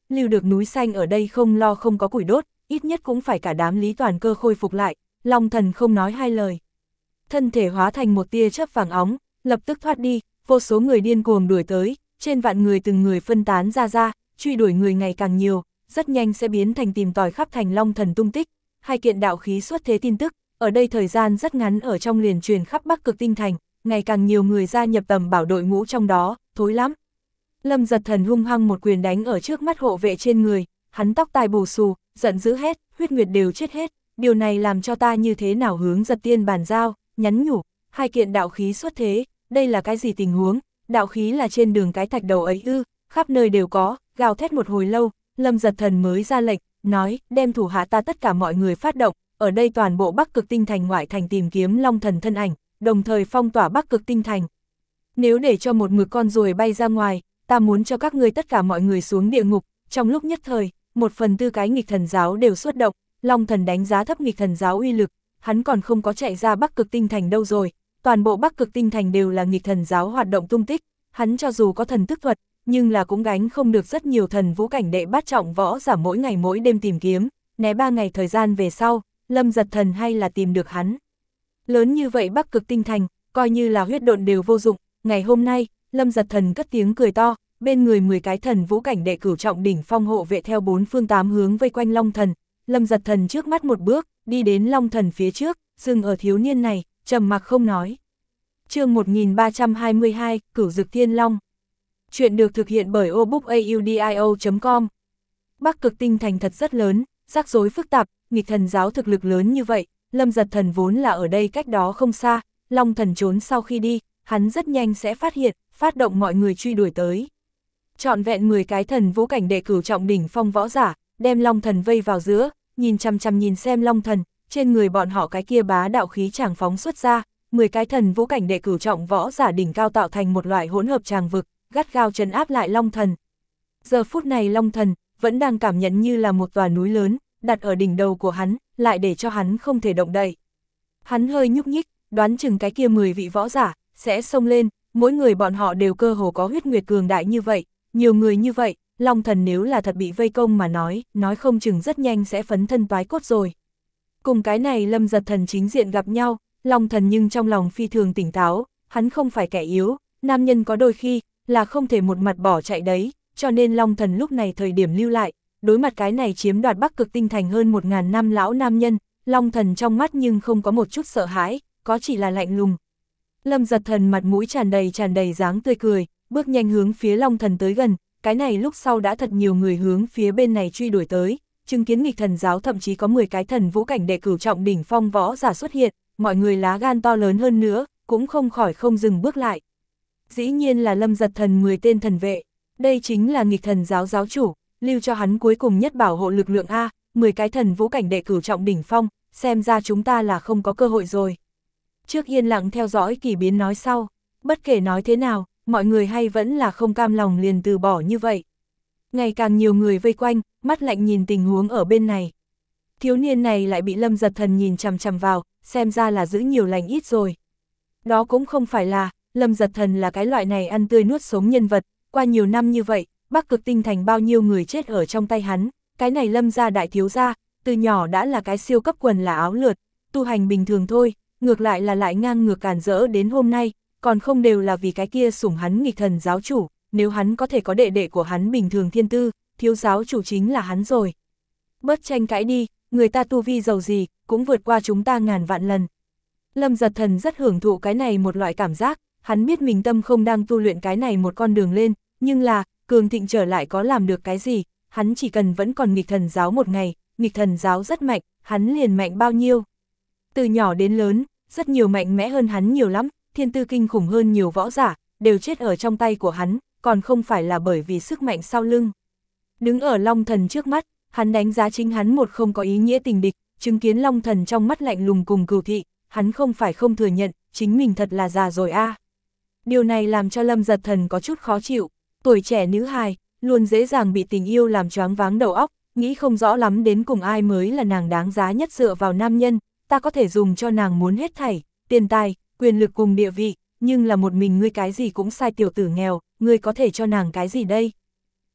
lưu được núi xanh ở đây không lo không có củi đốt, ít nhất cũng phải cả đám Lý Toàn Cơ khôi phục lại, Long Thần không nói hai lời. Thân thể hóa thành một tia chớp vàng óng, lập tức thoát đi, vô số người điên cuồng đuổi tới, trên vạn người từng người phân tán ra ra, truy đuổi người ngày càng nhiều, rất nhanh sẽ biến thành tìm tòi khắp thành Long Thần tung tích. Hai kiện đạo khí xuất thế tin tức, ở đây thời gian rất ngắn ở trong liền truyền khắp Bắc Cực Tinh Thành, ngày càng nhiều người gia nhập tầm bảo đội ngũ trong đó, thối lắm. Lâm Giật Thần hung hăng một quyền đánh ở trước mắt hộ vệ trên người, hắn tóc tai bù xù, giận dữ hét, huyết nguyệt đều chết hết, điều này làm cho ta như thế nào hướng Giật Tiên bàn giao, nhắn nhủ, hai kiện đạo khí xuất thế, đây là cái gì tình huống, đạo khí là trên đường cái thạch đầu ấy ư, khắp nơi đều có, gào thét một hồi lâu, Lâm Giật Thần mới ra lệnh, nói, đem thủ hạ ta tất cả mọi người phát động, ở đây toàn bộ Bắc Cực Tinh Thành ngoại thành tìm kiếm Long Thần thân ảnh, đồng thời phong tỏa Bắc Cực Tinh Thành. Nếu để cho một mực con ruồi bay ra ngoài, ta muốn cho các ngươi tất cả mọi người xuống địa ngục. Trong lúc nhất thời, một phần tư cái nghịch thần giáo đều xuất động, Long Thần đánh giá thấp nghịch thần giáo uy lực, hắn còn không có chạy ra Bắc Cực Tinh Thành đâu rồi, toàn bộ Bắc Cực Tinh Thành đều là nghịch thần giáo hoạt động tung tích, hắn cho dù có thần thức thuật, nhưng là cũng gánh không được rất nhiều thần vũ cảnh đệ bát trọng võ giả mỗi ngày mỗi đêm tìm kiếm, né ba ngày thời gian về sau, Lâm Giật Thần hay là tìm được hắn. Lớn như vậy Bắc Cực Tinh Thành, coi như là huyết độn đều vô dụng, ngày hôm nay, Lâm Giật Thần cất tiếng cười to, bên người mười cái thần vũ cảnh đệ cửu trọng đỉnh phong hộ vệ theo bốn phương tám hướng vây quanh Long Thần, Lâm Giật Thần trước mắt một bước, đi đến Long Thần phía trước, dừng ở thiếu niên này, trầm mặc không nói. Chương một nghìn ba trăm hai mươi hai, Cửu Dực Thiên Long. Chuyện được thực hiện bởi obookaudio chấm com. Bắc Cực Tinh Thành thật rất lớn, rắc rối phức tạp, nghịch thần giáo thực lực lớn như vậy, Lâm Giật Thần vốn là ở đây cách đó không xa, Long Thần trốn sau khi đi, hắn rất nhanh sẽ phát hiện, phát động mọi người truy đuổi tới. Trọn vẹn mười cái thần vũ cảnh đệ cửu trọng đỉnh phong võ giả, đem Long Thần vây vào giữa, nhìn chằm chằm nhìn xem Long Thần, trên người bọn họ cái kia bá đạo khí tràng phóng xuất ra, mười cái thần vũ cảnh đệ cửu trọng võ giả đỉnh cao tạo thành một loại hỗn hợp tràng vực, gắt gao trấn áp lại Long Thần. Giờ phút này Long Thần vẫn đang cảm nhận như là một tòa núi lớn, đặt ở đỉnh đầu của hắn, lại để cho hắn không thể động đậy. Hắn hơi nhúc nhích, đoán chừng cái kia mười vị võ giả sẽ xông lên, mỗi người bọn họ đều cơ hồ có huyết nguyệt cường đại như vậy, nhiều người như vậy, Long Thần nếu là thật bị vây công mà nói, nói không chừng rất nhanh sẽ phấn thân toái cốt rồi. Cùng cái này Lâm Giật Thần chính diện gặp nhau, Long Thần nhưng trong lòng phi thường tỉnh táo, hắn không phải kẻ yếu, nam nhân có đôi khi là không thể một mặt bỏ chạy đấy, cho nên Long Thần lúc này thời điểm lưu lại, đối mặt cái này chiếm đoạt Bắc Cực Tinh Thành hơn một ngàn năm lão nam nhân, Long Thần trong mắt nhưng không có một chút sợ hãi, có chỉ là lạnh lùng. Lâm Giật Thần mặt mũi tràn đầy tràn đầy dáng tươi cười, bước nhanh hướng phía Long Thần tới gần, cái này lúc sau đã thật nhiều người hướng phía bên này truy đuổi tới, chứng kiến nghịch thần giáo thậm chí có mười cái thần vũ cảnh đệ cửu trọng đỉnh phong võ giả xuất hiện, mọi người lá gan to lớn hơn nữa, cũng không khỏi không dừng bước lại. Dĩ nhiên là Lâm Giật Thần mười tên thần vệ, đây chính là nghịch thần giáo giáo chủ, lưu cho hắn cuối cùng nhất bảo hộ lực lượng A, mười cái thần vũ cảnh đệ cửu trọng đỉnh phong, xem ra chúng ta là không có cơ hội rồi. Trước yên lặng theo dõi kỳ biến nói sau, bất kể nói thế nào, mọi người hay vẫn là không cam lòng liền từ bỏ như vậy. Ngày càng nhiều người vây quanh, mắt lạnh nhìn tình huống ở bên này. Thiếu niên này lại bị Lâm Giật Thần nhìn chằm chằm vào, xem ra là giữ nhiều lành ít rồi. Đó cũng không phải là, Lâm Giật Thần là cái loại này ăn tươi nuốt sống nhân vật, qua nhiều năm như vậy, Bắc Cực Tinh Thành bao nhiêu người chết ở trong tay hắn, cái này Lâm gia đại thiếu gia, từ nhỏ đã là cái siêu cấp quần là áo lượt, tu hành bình thường thôi, ngược lại là lại ngang ngược càn rỡ đến hôm nay, còn không đều là vì cái kia sủng hắn nghịch thần giáo chủ, nếu hắn có thể có đệ đệ của hắn bình thường thiên tư, thiếu giáo chủ chính là hắn rồi. Bớt tranh cãi đi, người ta tu vi giàu gì, cũng vượt qua chúng ta ngàn vạn lần. Lâm Giật Thần rất hưởng thụ cái này một loại cảm giác, hắn biết mình tâm không đang tu luyện cái này một con đường lên, nhưng là, cường thịnh trở lại có làm được cái gì, hắn chỉ cần vẫn còn nghịch thần giáo một ngày, nghịch thần giáo rất mạnh, hắn liền mạnh bao nhiêu. Từ nhỏ đến lớn, rất nhiều mạnh mẽ hơn hắn nhiều lắm, thiên tư kinh khủng hơn nhiều võ giả, đều chết ở trong tay của hắn, còn không phải là bởi vì sức mạnh sau lưng. Đứng ở Long Thần trước mắt, hắn đánh giá chính hắn một không có ý nghĩa tình địch, chứng kiến Long Thần trong mắt lạnh lùng cùng cừu thị, hắn không phải không thừa nhận, chính mình thật là già rồi a. À. Điều này làm cho Lâm Giật Thần có chút khó chịu, tuổi trẻ nữ hài, luôn dễ dàng bị tình yêu làm choáng váng đầu óc, nghĩ không rõ lắm đến cùng ai mới là nàng đáng giá nhất dựa vào nam nhân, ta có thể dùng cho nàng muốn hết thảy, tiền tài, quyền lực cùng địa vị, nhưng là một mình ngươi cái gì cũng sai tiểu tử nghèo, ngươi có thể cho nàng cái gì đây?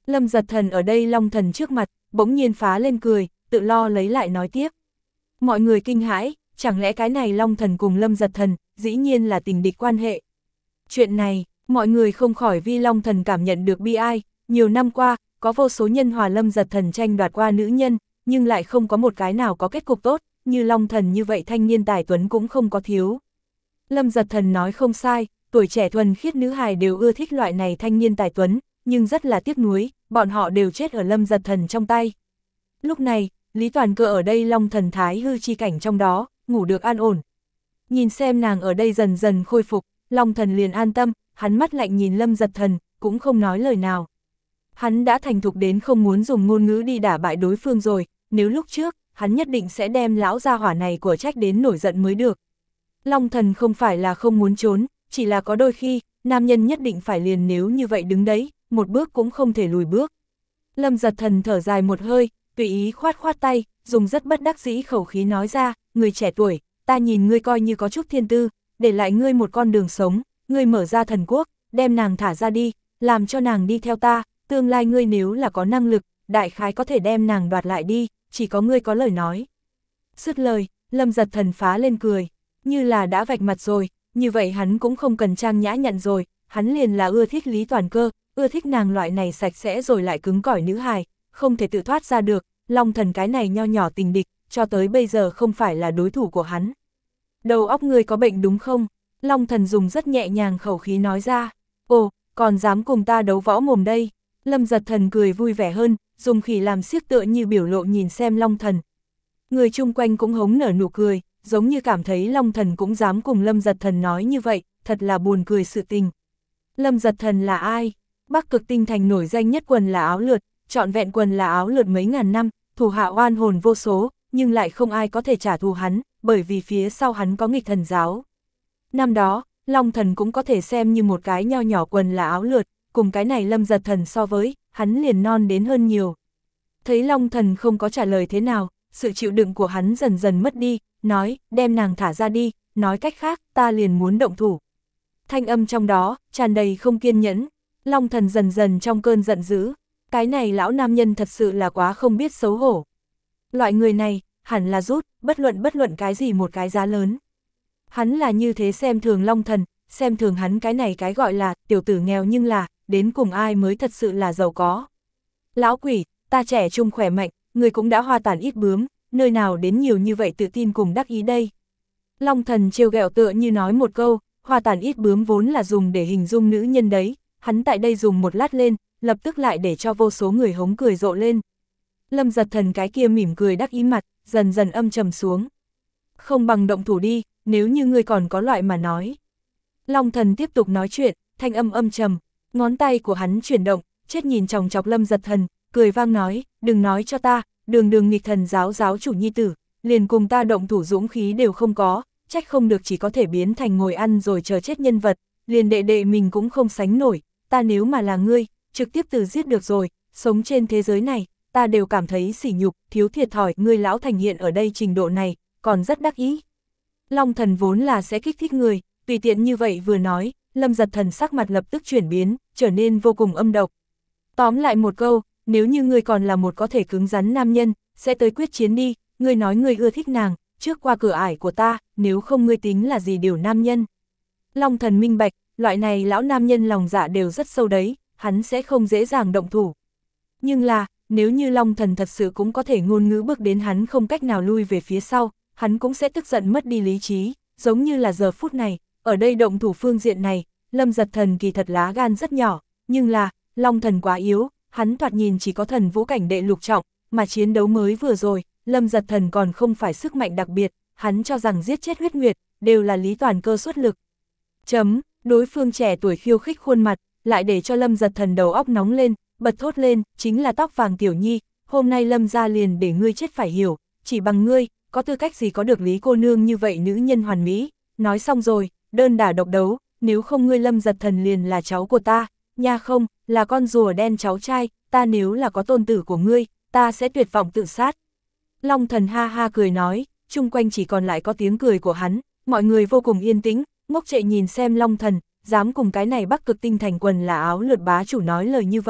Lâm Giật Thần ở đây Long Thần trước mặt, bỗng nhiên phá lên cười, tự lo lấy lại nói tiếp. Mọi người kinh hãi, chẳng lẽ cái này Long Thần cùng Lâm Giật Thần, dĩ nhiên là tình địch quan hệ. Chuyện này, mọi người không khỏi vì Long Thần cảm nhận được bi ai, nhiều năm qua, có vô số nhân hòa Lâm Giật Thần tranh đoạt qua nữ nhân, nhưng lại không có một cái nào có kết cục tốt, như Long Thần như vậy thanh niên tài tuấn cũng không có thiếu. Lâm Giật Thần nói không sai, tuổi trẻ thuần khiết nữ hài đều ưa thích loại này thanh niên tài tuấn, nhưng rất là tiếc nuối, bọn họ đều chết ở Lâm Giật Thần trong tay. Lúc này, Lý Toàn Cơ ở đây Long Thần thái hư chi cảnh trong đó, ngủ được an ổn. Nhìn xem nàng ở đây dần dần khôi phục, Long Thần liền an tâm, hắn mắt lạnh nhìn Lâm Giật Thần, cũng không nói lời nào. Hắn đã thành thục đến không muốn dùng ngôn ngữ đi đả bại đối phương rồi, nếu lúc trước, hắn nhất định sẽ đem lão gia hỏa này của trách đến nổi giận mới được. Long Thần không phải là không muốn trốn, chỉ là có đôi khi, nam nhân nhất định phải liền nếu như vậy đứng đấy, một bước cũng không thể lùi bước. Lâm Giật Thần thở dài một hơi, tùy ý khoát khoát tay, dùng rất bất đắc dĩ khẩu khí nói ra, người trẻ tuổi, ta nhìn ngươi coi như có chút thiên tư, để lại ngươi một con đường sống, ngươi mở ra thần quốc, đem nàng thả ra đi, làm cho nàng đi theo ta, tương lai ngươi nếu là có năng lực, đại khái có thể đem nàng đoạt lại đi, chỉ có ngươi có lời nói. Dứt lời, Lâm Giật Thần phá lên cười, như là đã vạch mặt rồi, như vậy hắn cũng không cần trang nhã nhận rồi, hắn liền là ưa thích Lý Toàn Cơ, ưa thích nàng loại này sạch sẽ rồi lại cứng cỏi nữ hài, không thể tự thoát ra được, Long Thần cái này nho nhỏ tình địch, cho tới bây giờ không phải là đối thủ của hắn. Đầu óc ngươi có bệnh đúng không? Long Thần dùng rất nhẹ nhàng khẩu khí nói ra, ồ, còn dám cùng ta đấu võ mồm đây. Lâm Giật Thần cười vui vẻ hơn, dùng khỉ làm xiếc tựa như biểu lộ nhìn xem Long Thần. Người chung quanh cũng hống nở nụ cười, giống như cảm thấy Long Thần cũng dám cùng Lâm Giật Thần nói như vậy, thật là buồn cười sự tình. Lâm Giật Thần là ai? Bắc Cực Tinh Thành nổi danh nhất quần là áo lượt, trọn vẹn quần là áo lượt mấy ngàn năm, thủ hạ oan hồn vô số, nhưng lại không ai có thể trả thù hắn, bởi vì phía sau hắn có nghịch thần giáo. Năm đó, Long Thần cũng có thể xem như một cái nho nhỏ quần là áo lượt, cùng cái này Lâm Giật Thần so với, hắn liền non đến hơn nhiều. Thấy Long Thần không có trả lời thế nào, sự chịu đựng của hắn dần dần mất đi, nói, đem nàng thả ra đi, nói cách khác, ta liền muốn động thủ. Thanh âm trong đó, tràn đầy không kiên nhẫn, Long Thần dần dần trong cơn giận dữ, cái này lão nam nhân thật sự là quá không biết xấu hổ. Loại người này, hẳn là rút, bất luận bất luận cái gì một cái giá lớn. Hắn là như thế xem thường Long Thần, xem thường hắn cái này cái gọi là tiểu tử nghèo nhưng là, đến cùng ai mới thật sự là giàu có. Lão quỷ, ta trẻ trung khỏe mạnh, người cũng đã hoa tàn ít bướm, nơi nào đến nhiều như vậy tự tin cùng đắc ý đây. Long Thần trêu ghẹo tựa như nói một câu, hoa tàn ít bướm vốn là dùng để hình dung nữ nhân đấy, hắn tại đây dùng một lát lên, lập tức lại để cho vô số người hống cười rộ lên. Lâm Giật Thần cái kia mỉm cười đắc ý mặt, dần dần âm trầm xuống. Không bằng động thủ đi, nếu như ngươi còn có loại mà nói. Long Thần tiếp tục nói chuyện, thanh âm âm trầm, ngón tay của hắn chuyển động, chết nhìn chòng chọc Lâm Giật Thần, cười vang nói, đừng nói cho ta, đường đường nghịch thần giáo giáo chủ nhi tử, liền cùng ta động thủ dũng khí đều không có, trách không được chỉ có thể biến thành ngồi ăn rồi chờ chết nhân vật, liền đệ đệ mình cũng không sánh nổi, ta nếu mà là ngươi, trực tiếp từ giết được rồi, sống trên thế giới này, ta đều cảm thấy sỉ nhục, thiếu thiệt thòi, ngươi lão thành hiện ở đây trình độ này, còn rất đắc ý. Long Thần vốn là sẽ kích thích người, tùy tiện như vậy vừa nói, Lâm Giật Thần sắc mặt lập tức chuyển biến, trở nên vô cùng âm độc. Tóm lại một câu, nếu như ngươi còn là một có thể cứng rắn nam nhân, sẽ tới quyết chiến đi, ngươi nói ngươi ưa thích nàng, trước qua cửa ải của ta, nếu không ngươi tính là gì điều nam nhân. Long Thần minh bạch, loại này lão nam nhân lòng dạ đều rất sâu đấy, hắn sẽ không dễ dàng động thủ. Nhưng là, nếu như Long Thần thật sự cũng có thể ngôn ngữ bước đến hắn không cách nào lui về phía sau, hắn cũng sẽ tức giận mất đi lý trí, giống như là giờ phút này, ở đây động thủ phương diện này, Lâm Giật Thần kỳ thật lá gan rất nhỏ, nhưng là, Long Thần quá yếu, hắn thoạt nhìn chỉ có thần vũ cảnh đệ lục trọng, mà chiến đấu mới vừa rồi, Lâm Giật Thần còn không phải sức mạnh đặc biệt, hắn cho rằng giết chết huyết nguyệt, đều là Lý Toàn Cơ xuất lực. Chấm, đối phương trẻ tuổi khiêu khích khuôn mặt, lại để cho Lâm Giật Thần đầu óc nóng lên, bật thốt lên, chính là tóc vàng tiểu nhi, hôm nay Lâm ra liền để ngươi chết phải hiểu, chỉ bằng ngươi, có tư cách gì có được Lý cô nương như vậy nữ nhân hoàn mỹ, nói xong rồi, đơn đả độc đấu, nếu không ngươi Lâm Giật Thần liền là cháu của ta, nha không, là con rùa đen cháu trai, ta nếu là có tôn tử của ngươi, ta sẽ tuyệt vọng tự sát. Long Thần ha ha cười nói, chung quanh chỉ còn lại có tiếng cười của hắn, mọi người vô cùng yên tĩnh, ngốc trệ nhìn xem Long Thần, dám cùng cái này Bắc Cực Tinh Thành quần là áo lượt bá chủ nói lời như vậy,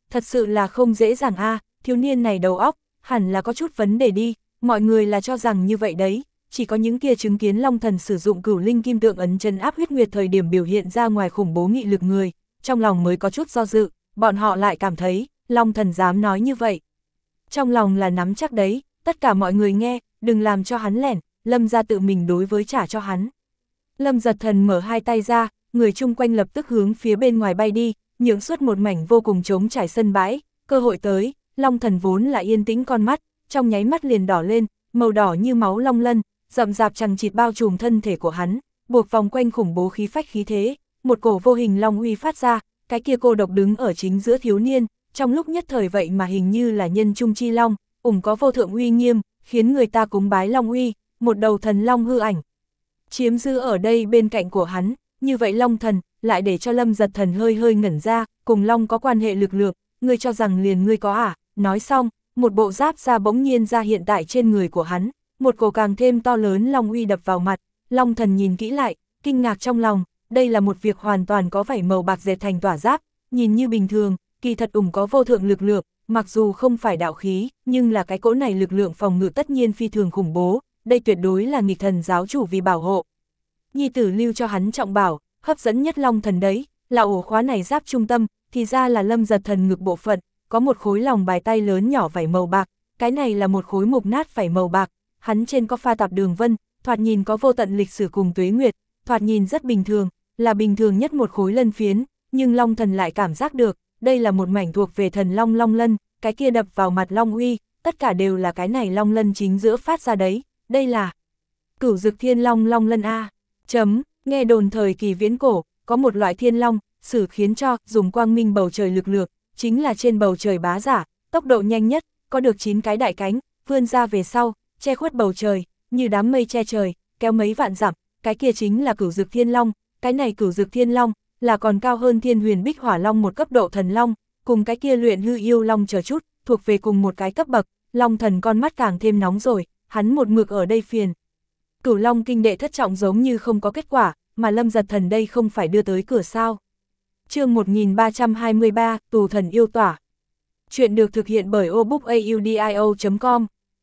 thật sự là không dễ dàng a, thiếu niên này đầu óc, hẳn là có chút vấn đề đi, mọi người là cho rằng như vậy đấy, chỉ có những kia chứng kiến Long Thần sử dụng cửu linh kim tượng ấn trấn áp huyết nguyệt thời điểm biểu hiện ra ngoài khủng bố nghị lực người, trong lòng mới có chút do dự, bọn họ lại cảm thấy, Long Thần dám nói như vậy. Trong lòng là nắm chắc đấy, tất cả mọi người nghe, đừng làm cho hắn lẻn, Lâm gia tự mình đối với trả cho hắn. Lâm Giật Thần mở hai tay ra, người chung quanh lập tức hướng phía bên ngoài bay đi, nhượng suốt một mảnh vô cùng trống trải sân bãi, cơ hội tới, Long Thần vốn là yên tĩnh con mắt, trong nháy mắt liền đỏ lên, màu đỏ như máu long lân, rậm rạp chằng chịt bao trùm thân thể của hắn, buộc vòng quanh khủng bố khí phách khí thế, một cổ vô hình long uy phát ra, cái kia cô độc đứng ở chính giữa thiếu niên, trong lúc nhất thời vậy mà hình như là nhân trung chi long, ủng có vô thượng uy nghiêm, khiến người ta cúng bái long uy, một đầu thần long hư ảnh. Chiếm giữ ở đây bên cạnh của hắn, như vậy Long Thần, lại để cho Lâm Giật Thần hơi hơi ngẩn ra, cùng Long có quan hệ lực lượng, ngươi cho rằng liền ngươi có à, nói xong, một bộ giáp da bỗng nhiên ra hiện tại trên người của hắn, một cổ càng thêm to lớn Long uy đập vào mặt, Long Thần nhìn kỹ lại, kinh ngạc trong lòng, đây là một việc hoàn toàn có vảy màu bạc dệt thành tỏa giáp, nhìn như bình thường, kỳ thật ủng có vô thượng lực lượng, mặc dù không phải đạo khí, nhưng là cái cỗ này lực lượng phòng ngự tất nhiên phi thường khủng bố, đây tuyệt đối là nghịch thần giáo chủ vì bảo hộ. Nhi tử lưu cho hắn trọng bảo, hấp dẫn nhất Long Thần đấy, là ổ khóa này giáp trung tâm, thì ra là Lâm Giật Thần ngực bộ phận, có một khối lòng bài tay lớn nhỏ vảy màu bạc, cái này là một khối mục nát vảy màu bạc, hắn trên có pha tạp đường vân, thoạt nhìn có vô tận lịch sử cùng tuế nguyệt, thoạt nhìn rất bình thường, là bình thường nhất một khối lân phiến, nhưng Long Thần lại cảm giác được, đây là một mảnh thuộc về thần long long lân, cái kia đập vào mặt long uy, tất cả đều là cái này long lân chính giữa phát ra đấy, đây là Cửu Dực Thiên Long long lân a. Chấm, nghe đồn thời kỳ viễn cổ, có một loại thiên long, sử khiến cho dùng quang minh bầu trời lực lượng, chính là trên bầu trời bá giả, tốc độ nhanh nhất, có được chín cái đại cánh, vươn ra về sau, che khuất bầu trời, như đám mây che trời, kéo mấy vạn dặm, cái kia chính là Cửu Dực Thiên Long, cái này Cửu Dực Thiên Long là còn cao hơn Thiên Huyền Bích Hỏa Long một cấp độ thần long, cùng cái kia Luyện Hư Yêu Long chờ chút, thuộc về cùng một cái cấp bậc, Long Thần con mắt càng thêm nóng rồi, hắn một mực ở đây phiền. Cửu Long kinh đệ thất trọng giống như không có kết quả, mà Lâm Giật Thần đây không phải đưa tới cửa sao. Chương một nghìn ba trăm hai mươi ba, Tù Thần Yêu Tỏa. Chuyện được thực hiện bởi obookaudio chấm com.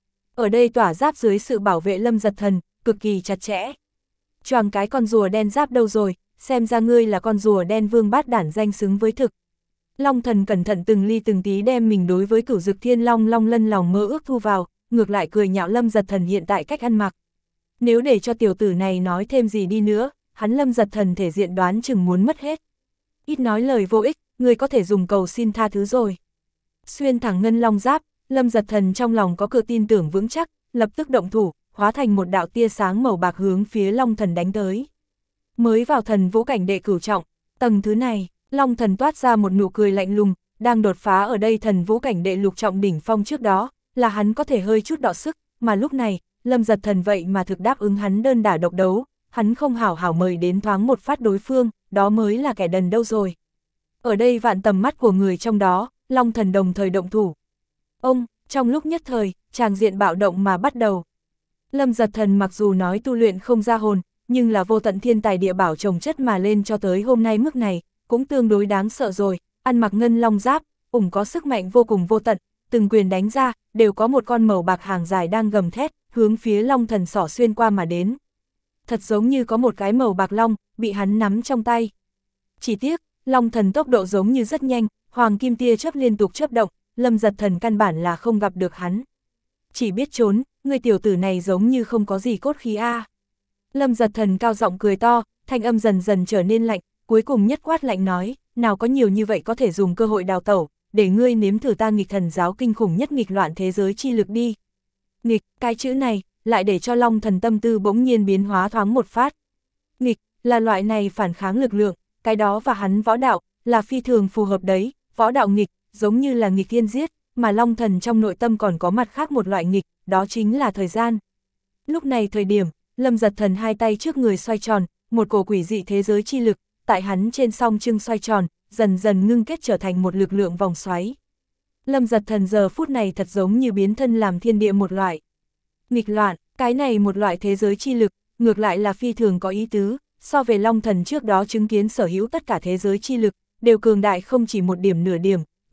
Ở đây tỏa giáp dưới sự bảo vệ Lâm Giật Thần, cực kỳ chặt chẽ. Choàng cái con rùa đen giáp đâu rồi, xem ra ngươi là con rùa đen vương bát đản danh xứng với thực. Long Thần cẩn thận từng ly từng tí đem mình đối với Cửu Dực Thiên Long long lân lòng mơ ước thu vào, ngược lại cười nhạo Lâm Giật Thần hiện tại cách ăn mặc. Nếu để cho tiểu tử này nói thêm gì đi nữa, hắn Lâm Giật Thần thể diện đoán chừng muốn mất hết. Ít nói lời vô ích, người có thể dùng cầu xin tha thứ rồi. Xuyên thẳng ngân long giáp, Lâm Giật Thần trong lòng có cự tin tưởng vững chắc, lập tức động thủ, hóa thành một đạo tia sáng màu bạc hướng phía Long Thần đánh tới. Mới vào thần vũ cảnh đệ cửu trọng, tầng thứ này, Long Thần toát ra một nụ cười lạnh lùng, đang đột phá ở đây thần vũ cảnh đệ lục trọng đỉnh phong trước đó, là hắn có thể hơi chút đọ sức, mà lúc này, Lâm Giật Thần vậy mà thực đáp ứng hắn đơn đả độc đấu, hắn không hảo hảo mời đến thoáng một phát đối phương, đó mới là kẻ đần đâu rồi. Ở đây vạn tầm mắt của người trong đó, Long Thần đồng thời động thủ. Ông, trong lúc nhất thời, tràng diện bạo động mà bắt đầu. Lâm Giật Thần mặc dù nói tu luyện không ra hồn, nhưng là vô tận thiên tài địa bảo trồng chất mà lên cho tới hôm nay mức này, cũng tương đối đáng sợ rồi, ăn mặc ngân long giáp, ủng có sức mạnh vô cùng vô tận, từng quyền đánh ra, đều có một con màu bạc hàng dài đang gầm thét, hướng phía Long Thần xỏ xuyên qua mà đến. Thật giống như có một cái màu bạc long, bị hắn nắm trong tay. Chỉ tiếc, Long Thần tốc độ giống như rất nhanh, hoàng kim tia chớp liên tục chớp động, Lâm Giật Thần căn bản là không gặp được hắn. Chỉ biết trốn, người tiểu tử này giống như không có gì cốt khí a. Lâm Giật Thần cao giọng cười to, thanh âm dần dần trở nên lạnh, cuối cùng nhất quát lạnh nói, nào có nhiều như vậy có thể dùng cơ hội đào tẩu, để ngươi nếm thử ta nghịch thần giáo kinh khủng nhất nghịch loạn thế giới chi lực đi. Nghịch, cái chữ này, lại để cho Long Thần tâm tư bỗng nhiên biến hóa thoáng một phát. Nghịch, là loại này phản kháng lực lượng, cái đó và hắn võ đạo, là phi thường phù hợp đấy, võ đạo nghịch, giống như là nghịch thiên giết, mà Long Thần trong nội tâm còn có mặt khác một loại nghịch, đó chính là thời gian. Lúc này thời điểm, Lâm Giật Thần hai tay trước người xoay tròn, một cổ quỷ dị thế giới chi lực, tại hắn trên song chưng xoay tròn, dần dần ngưng kết trở thành một lực lượng vòng xoáy. Lâm Giật Thần giờ phút này thật giống như biến thân làm thiên địa một loại. Nghịch loạn, cái này một loại thế giới chi lực, ngược lại là phi thường có ý tứ, so về Long Thần trước đó chứng kiến sở hữu tất cả thế giới chi lực, đều cường đại không chỉ một điểm nửa điểm,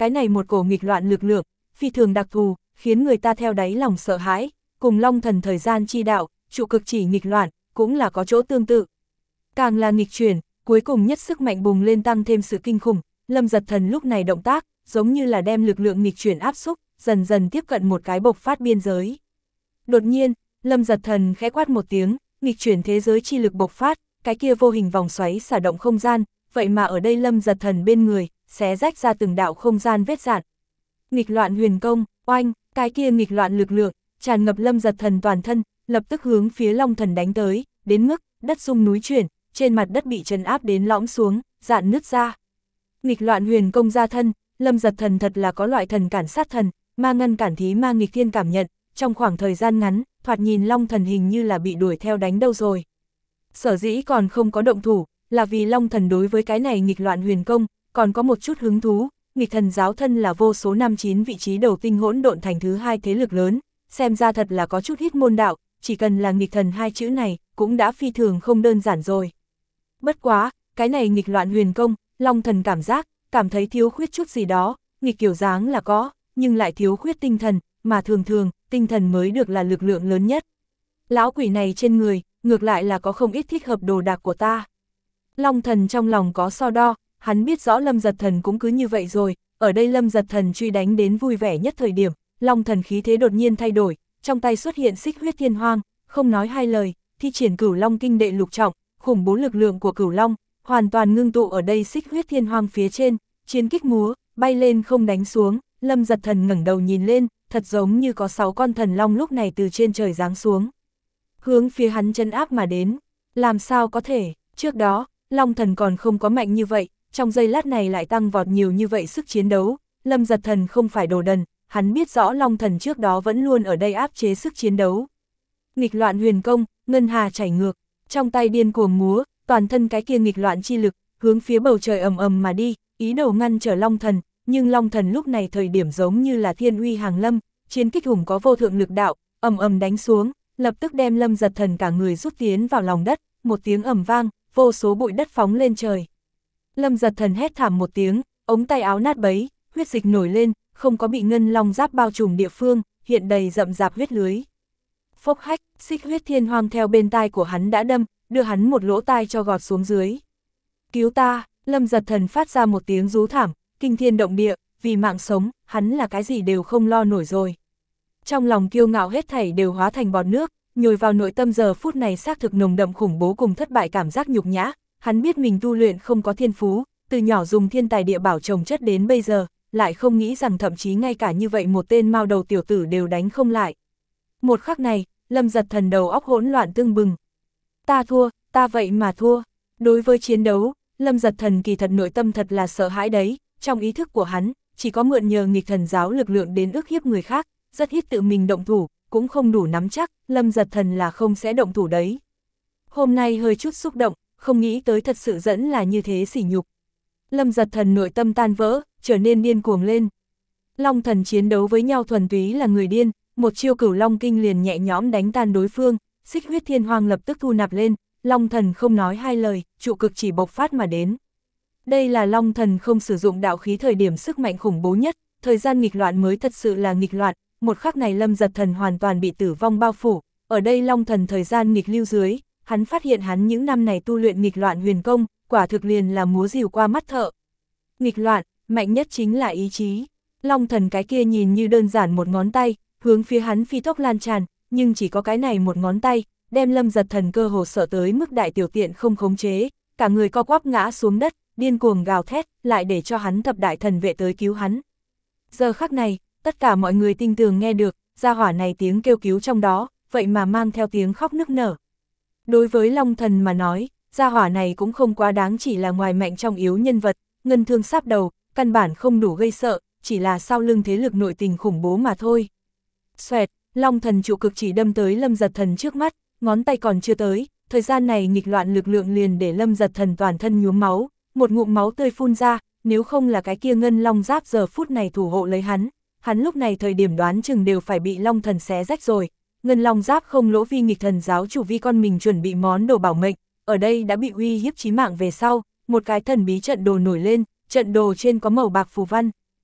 cái này một cổ nghịch loạn lực lượng, phi thường đặc thù, khiến người ta theo đáy lòng sợ hãi, cùng Long Thần thời gian chi đạo, trụ cực chỉ nghịch loạn, cũng là có chỗ tương tự. Càng là nghịch chuyển, cuối cùng nhất sức mạnh bùng lên tăng thêm sự kinh khủng, Lâm Giật Thần lúc này động tác, giống như là đem lực lượng nghịch chuyển áp xúc, dần dần tiếp cận một cái bộc phát biên giới. Đột nhiên, Lâm Giật Thần khẽ quát một tiếng, nghịch chuyển thế giới chi lực bộc phát, cái kia vô hình vòng xoáy xả động không gian, vậy mà ở đây Lâm Giật Thần bên người, xé rách ra từng đạo không gian vết dạn. Nghịch loạn huyền công, oanh, cái kia nghịch loạn lực lượng, tràn ngập Lâm Giật Thần toàn thân, lập tức hướng phía Long Thần đánh tới, đến mức đất rung núi chuyển, trên mặt đất bị trấn áp đến lõm xuống, dạn nứt ra. Nghịch loạn huyền công ra thân, Lâm Giật Thần thật là có loại thần cản sát thần, ma ngân cản thí ma nghịch thiên cảm nhận, trong khoảng thời gian ngắn, thoạt nhìn Long Thần hình như là bị đuổi theo đánh đâu rồi. Sở dĩ còn không có động thủ, là vì Long Thần đối với cái này nghịch loạn huyền công, còn có một chút hứng thú, nghịch thần giáo thân là vô số năm chín vị trí đầu tinh hỗn độn thành thứ hai thế lực lớn, xem ra thật là có chút hít môn đạo, chỉ cần là nghịch thần hai chữ này, cũng đã phi thường không đơn giản rồi. Bất quá, cái này nghịch loạn huyền công, Long Thần cảm giác, cảm thấy thiếu khuyết chút gì đó, nghịch kiểu dáng là có, nhưng lại thiếu khuyết tinh thần, mà thường thường, tinh thần mới được là lực lượng lớn nhất. Lão quỷ này trên người, ngược lại là có không ít thích hợp đồ đạc của ta. Long Thần trong lòng có so đo, hắn biết rõ Lâm Giật Thần cũng cứ như vậy rồi, ở đây Lâm Giật Thần truy đánh đến vui vẻ nhất thời điểm, Long Thần khí thế đột nhiên thay đổi, trong tay xuất hiện xích huyết thiên hoang, không nói hai lời, thi triển Cửu Long kinh đệ lục trọng, khủng bố lực lượng của Cửu Long, hoàn toàn ngưng tụ ở đây xích huyết thiên hoang phía trên, chiến kích múa, bay lên không đánh xuống, Lâm Giật Thần ngẩng đầu nhìn lên, thật giống như có sáu con thần long lúc này từ trên trời giáng xuống. Hướng phía hắn chân áp mà đến, làm sao có thể, trước đó, Long Thần còn không có mạnh như vậy, trong giây lát này lại tăng vọt nhiều như vậy sức chiến đấu, Lâm Giật Thần không phải đồ đần, hắn biết rõ Long Thần trước đó vẫn luôn ở đây áp chế sức chiến đấu. Nghịch loạn huyền công, ngân hà chảy ngược, trong tay điên cuồng múa, toàn thân cái kia nghịch loạn chi lực, hướng phía bầu trời ầm ầm mà đi, ý đồ ngăn trở Long Thần, nhưng Long Thần lúc này thời điểm giống như là thiên uy hàng lâm, chiến kích hùng có vô thượng lực đạo, ầm ầm đánh xuống, lập tức đem Lâm Giật Thần cả người rút tiến vào lòng đất, một tiếng ầm vang, vô số bụi đất phóng lên trời. Lâm Giật Thần hét thảm một tiếng, ống tay áo nát bấy, huyết dịch nổi lên, không có bị ngân long giáp bao trùm địa phương, hiện đầy rậm rạp huyết lưới. Phốc hách, xích huyết thiên hoang theo bên tai của hắn đã đâm, đưa hắn một lỗ tai cho gọt xuống dưới. Cứu ta, Lâm Giật Thần phát ra một tiếng rú thảm, kinh thiên động địa, vì mạng sống, hắn là cái gì đều không lo nổi rồi. Trong lòng kiêu ngạo hết thảy đều hóa thành bọt nước, nhồi vào nội tâm giờ phút này xác thực nồng đậm khủng bố cùng thất bại cảm giác nhục nhã, hắn biết mình tu luyện không có thiên phú, từ nhỏ dùng thiên tài địa bảo trồng chất đến bây giờ, lại không nghĩ rằng thậm chí ngay cả như vậy một tên mao đầu tiểu tử đều đánh không lại. Một khắc này, Lâm Giật Thần đầu óc hỗn loạn tương bừng. Ta thua, ta vậy mà thua. Đối với chiến đấu, Lâm Giật Thần kỳ thật nội tâm thật là sợ hãi đấy, trong ý thức của hắn, chỉ có mượn nhờ nghịch thần giáo lực lượng đến ức hiếp người khác, rất ít tự mình động thủ, cũng không đủ nắm chắc, Lâm Giật Thần là không sẽ động thủ đấy. Hôm nay hơi chút xúc động, không nghĩ tới thật sự dẫn là như thế sỉ nhục. Lâm Giật Thần nội tâm tan vỡ, trở nên điên cuồng lên. Long thần chiến đấu với nhau thuần túy là người điên, một chiêu Cửu Long kinh liền nhẹ nhõm đánh tan đối phương, xích huyết thiên hoang lập tức thu nạp lên, Long thần không nói hai lời, trụ cực chỉ bộc phát mà đến. Đây là Long thần không sử dụng đạo khí thời điểm sức mạnh khủng bố nhất, thời gian nghịch loạn mới thật sự là nghịch loạn, một khắc này Lâm Giật Thần hoàn toàn bị tử vong bao phủ, ở đây Long thần thời gian nghịch lưu dưới, hắn phát hiện hắn những năm này tu luyện nghịch loạn huyền công, quả thực liền là múa rìu qua mắt thợ. Nghịch loạn, mạnh nhất chính là ý chí. Long thần cái kia nhìn như đơn giản một ngón tay, hướng phía hắn phi tốc lan tràn, nhưng chỉ có cái này một ngón tay, đem Lâm Giật Thần cơ hồ sợ tới mức đại tiểu tiện không khống chế, cả người co quắp ngã xuống đất, điên cuồng gào thét, lại để cho hắn thập đại thần vệ tới cứu hắn. Giờ khắc này, tất cả mọi người tinh tường nghe được, gia hỏa này tiếng kêu cứu trong đó, vậy mà mang theo tiếng khóc nức nở. Đối với Long thần mà nói, gia hỏa này cũng không quá đáng, chỉ là ngoài mạnh trong yếu nhân vật, ngân thương sáp đầu, căn bản không đủ gây sợ, chỉ là sau lưng thế lực nội tình khủng bố mà thôi. Xoẹt, Long thần trụ cực chỉ đâm tới Lâm Giật Thần trước mắt, ngón tay còn chưa tới, thời gian này nghịch loạn lực lượng liền để Lâm Giật Thần toàn thân nhuốm máu, một ngụm máu tươi phun ra, nếu không là cái kia ngân long giáp giờ phút này thủ hộ lấy hắn, hắn lúc này thời điểm đoán chừng đều phải bị Long thần xé rách rồi. Ngân long giáp không lỗ vi nghịch thần giáo chủ vi con mình chuẩn bị món đồ bảo mệnh, ở đây đã bị uy hiếp chí mạng về sau, một cái thần bí trận đồ nổi lên, trận đồ trên có màu bạc phù văn.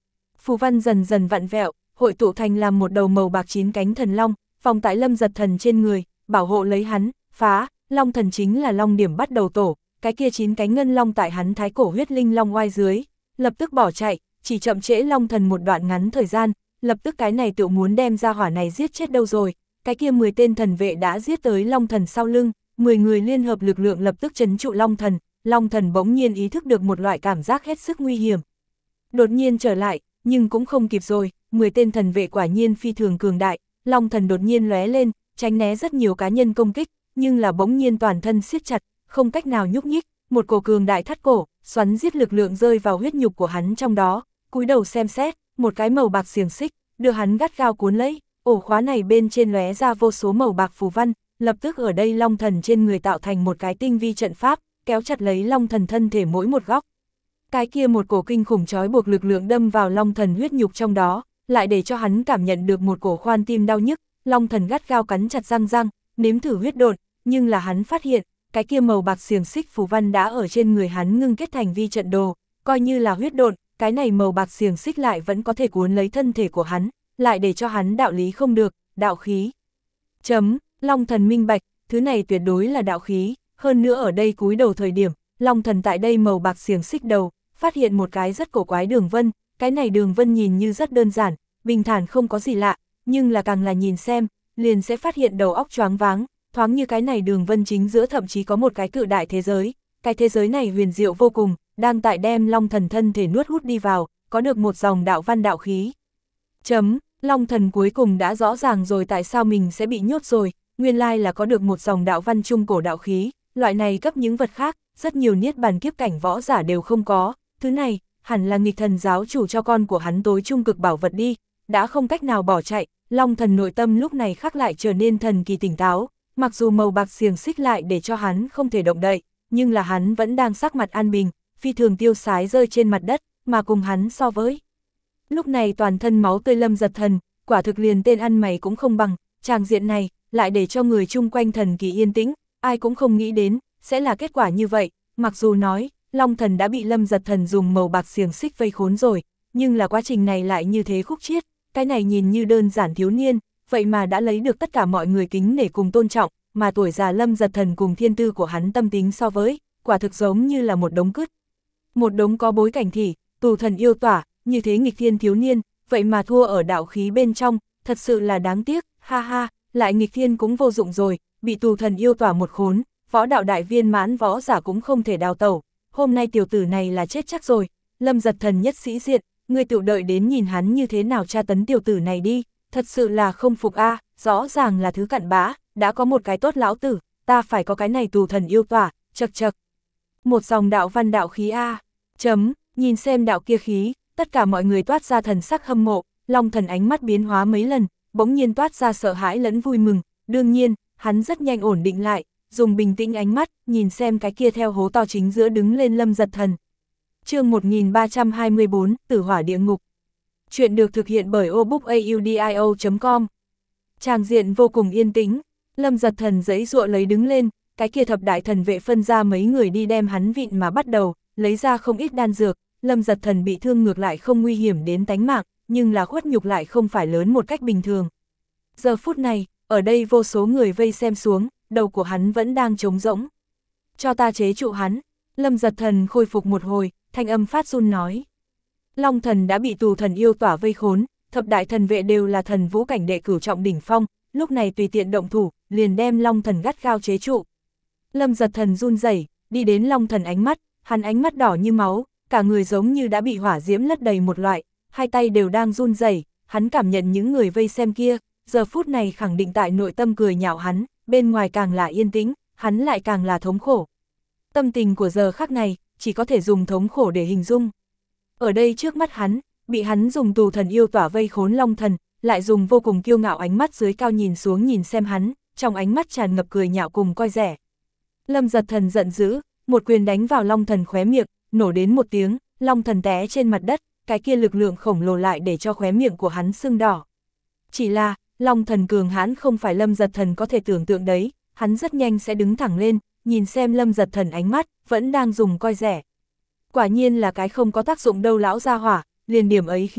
phù văn dần dần vặn vẹo, hội tụ thành làm một đầu màu bạc chín cánh thần long, vòng tại Lâm Giật Thần trên người, bảo hộ lấy hắn, phá, long thần chính là long điểm bắt đầu tổ, cái kia chín cánh ngân long tại hắn thái cổ huyết linh long oai dưới, lập tức bỏ chạy, chỉ chậm trễ long thần một đoạn ngắn thời gian, lập tức cái này tự muốn đem ra hỏa này giết chết đâu rồi, cái kia mười tên thần vệ đã giết tới long thần sau lưng, mười người liên hợp lực lượng lập tức trấn trụ long thần, long thần bỗng nhiên ý thức được một loại cảm giác hết sức nguy hiểm. Đột nhiên trở lại, nhưng cũng không kịp rồi, mười tên thần vệ quả nhiên phi thường cường đại, long thần đột nhiên lóe lên, tránh né rất nhiều cá nhân công kích, nhưng là bỗng nhiên toàn thân siết chặt, không cách nào nhúc nhích, một cổ cường đại thắt cổ, xoắn giết lực lượng rơi vào huyết nhục của hắn trong đó, cúi đầu xem xét, một cái màu bạc xiềng xích, đưa hắn gắt gao cuốn lấy, ổ khóa này bên trên lóe ra vô số màu bạc phù văn, lập tức ở đây long thần trên người tạo thành một cái tinh vi trận pháp, kéo chặt lấy long thần thân thể mỗi một góc. Cái kia một cổ kinh khủng trói buộc lực lượng đâm vào long thần huyết nhục trong đó, lại để cho hắn cảm nhận được một cổ khoan tim đau nhức, long thần gắt gao cắn chặt răng răng, nếm thử huyết độn, nhưng là hắn phát hiện, cái kia màu bạc xiềng xích phù văn đã ở trên người hắn ngưng kết thành vi trận đồ, coi như là huyết độn, cái này màu bạc xiềng xích lại vẫn có thể cuốn lấy thân thể của hắn, lại để cho hắn đạo lý không được, đạo khí. Chấm, long thần minh bạch, thứ này tuyệt đối là đạo khí, hơn nữa ở đây cúi đầu thời điểm, long thần tại đây màu bạc xiềng xích đầu, phát hiện một cái rất cổ quái đường vân, cái này đường vân nhìn như rất đơn giản, bình thản không có gì lạ, nhưng là càng là nhìn xem, liền sẽ phát hiện đầu óc choáng váng, thoáng như cái này đường vân chính giữa thậm chí có một cái cự đại thế giới, cái thế giới này huyền diệu vô cùng, đang tại đem long thần thân thể nuốt hút đi vào, có được một dòng đạo văn đạo khí. Chấm, long thần cuối cùng đã rõ ràng rồi tại sao mình sẽ bị nhốt rồi, nguyên lai là có được một dòng đạo văn trung cổ đạo khí, loại này cấp những vật khác, rất nhiều niết bàn kiếp cảnh võ giả đều không có, thứ này, hẳn là nghịch thần giáo chủ cho con của hắn tối trung cực bảo vật đi, đã không cách nào bỏ chạy, long thần nội tâm lúc này khắc lại trở nên thần kỳ tỉnh táo, mặc dù màu bạc xiềng xích lại để cho hắn không thể động đậy, nhưng là hắn vẫn đang sắc mặt an bình, phi thường tiêu sái rơi trên mặt đất, mà cùng hắn so với. Lúc này toàn thân máu tươi Lâm Giật Thần, quả thực liền tên ăn mày cũng không bằng, tràng diện này, lại để cho người chung quanh thần kỳ yên tĩnh, ai cũng không nghĩ đến, sẽ là kết quả như vậy, mặc dù nói, long thần đã bị Lâm Giật Thần dùng màu bạc xiềng xích vây khốn rồi, nhưng là quá trình này lại như thế khúc chiết, cái này nhìn như đơn giản thiếu niên, vậy mà đã lấy được tất cả mọi người kính nể cùng tôn trọng, mà tuổi già Lâm Giật Thần cùng thiên tư của hắn tâm tính so với, quả thực giống như là một đống cứt. Một đống có bối cảnh thì, tù thần yêu tỏa, như thế nghịch thiên thiếu niên, vậy mà thua ở đạo khí bên trong, thật sự là đáng tiếc, ha ha, lại nghịch thiên cũng vô dụng rồi, bị tù thần yêu tỏa một khốn, võ đạo đại viên mãn võ giả cũng không thể đào tẩu, hôm nay tiểu tử này là chết chắc rồi, Lâm Giật Thần nhất sĩ diện, ngươi tự đợi đến nhìn hắn như thế nào tra tấn tiểu tử này đi, thật sự là không phục a, à, rõ ràng là thứ cặn bã, đã có một cái tốt lão tử, ta phải có cái này tù thần yêu tỏa, chật chật. Một dòng đạo văn đạo khí a, à. Chấm, nhìn xem đạo kia khí, tất cả mọi người toát ra thần sắc hâm mộ, long thần ánh mắt biến hóa mấy lần, bỗng nhiên toát ra sợ hãi lẫn vui mừng, đương nhiên, hắn rất nhanh ổn định lại, dùng bình tĩnh ánh mắt, nhìn xem cái kia theo hố to chính giữa đứng lên Lâm Giật Thần. Chương một nghìn ba trăm hai mươi bốn, Tử hỏa địa ngục. Chuyện được thực hiện bởi obookaudio chấm com. Tràng diện vô cùng yên tĩnh, Lâm Giật Thần giãy giụa lấy đứng lên, cái kia thập đại thần vệ phân ra mấy người đi đem hắn vịn mà bắt đầu, lấy ra không ít đan dược, Lâm Giật Thần bị thương ngược lại không nguy hiểm đến tánh mạng, nhưng là khuất nhục lại không phải lớn một cách bình thường. Giờ phút này, ở đây vô số người vây xem xuống, đầu của hắn vẫn đang trống rỗng. Cho ta chế trụ hắn, Lâm Giật Thần khôi phục một hồi, thanh âm phát run nói. Long thần đã bị tù thần yêu tỏa vây khốn, thập đại thần vệ đều là thần vũ cảnh đệ cửu trọng đỉnh phong, lúc này tùy tiện động thủ, liền đem long thần gắt gao chế trụ. Lâm Giật Thần run rẩy, đi đến long thần ánh mắt, hắn ánh mắt đỏ như máu, cả người giống như đã bị hỏa diễm lấp đầy một loại, hai tay đều đang run rẩy, hắn cảm nhận những người vây xem kia, giờ phút này khẳng định tại nội tâm cười nhạo hắn, bên ngoài càng là yên tĩnh, hắn lại càng là thống khổ. Tâm tình của giờ khắc này, chỉ có thể dùng thống khổ để hình dung. Ở đây trước mắt hắn, bị hắn dùng tù thần yêu tỏa vây khốn long thần, lại dùng vô cùng kiêu ngạo ánh mắt dưới cao nhìn xuống nhìn xem hắn, trong ánh mắt tràn ngập cười nhạo cùng coi rẻ. Lâm Giật Thần giận dữ, một quyền đánh vào long thần khóe miệng, nổ đến một tiếng, long thần té trên mặt đất, cái kia lực lượng khổng lồ lại để cho khóe miệng của hắn sưng đỏ. Chỉ là, long thần cường hãn không phải Lâm Giật Thần có thể tưởng tượng đấy, hắn rất nhanh sẽ đứng thẳng lên, nhìn xem Lâm Giật Thần ánh mắt, vẫn đang dùng coi rẻ. Quả nhiên là cái không có tác dụng đâu lão gia hỏa, liền điểm ấy khí lực,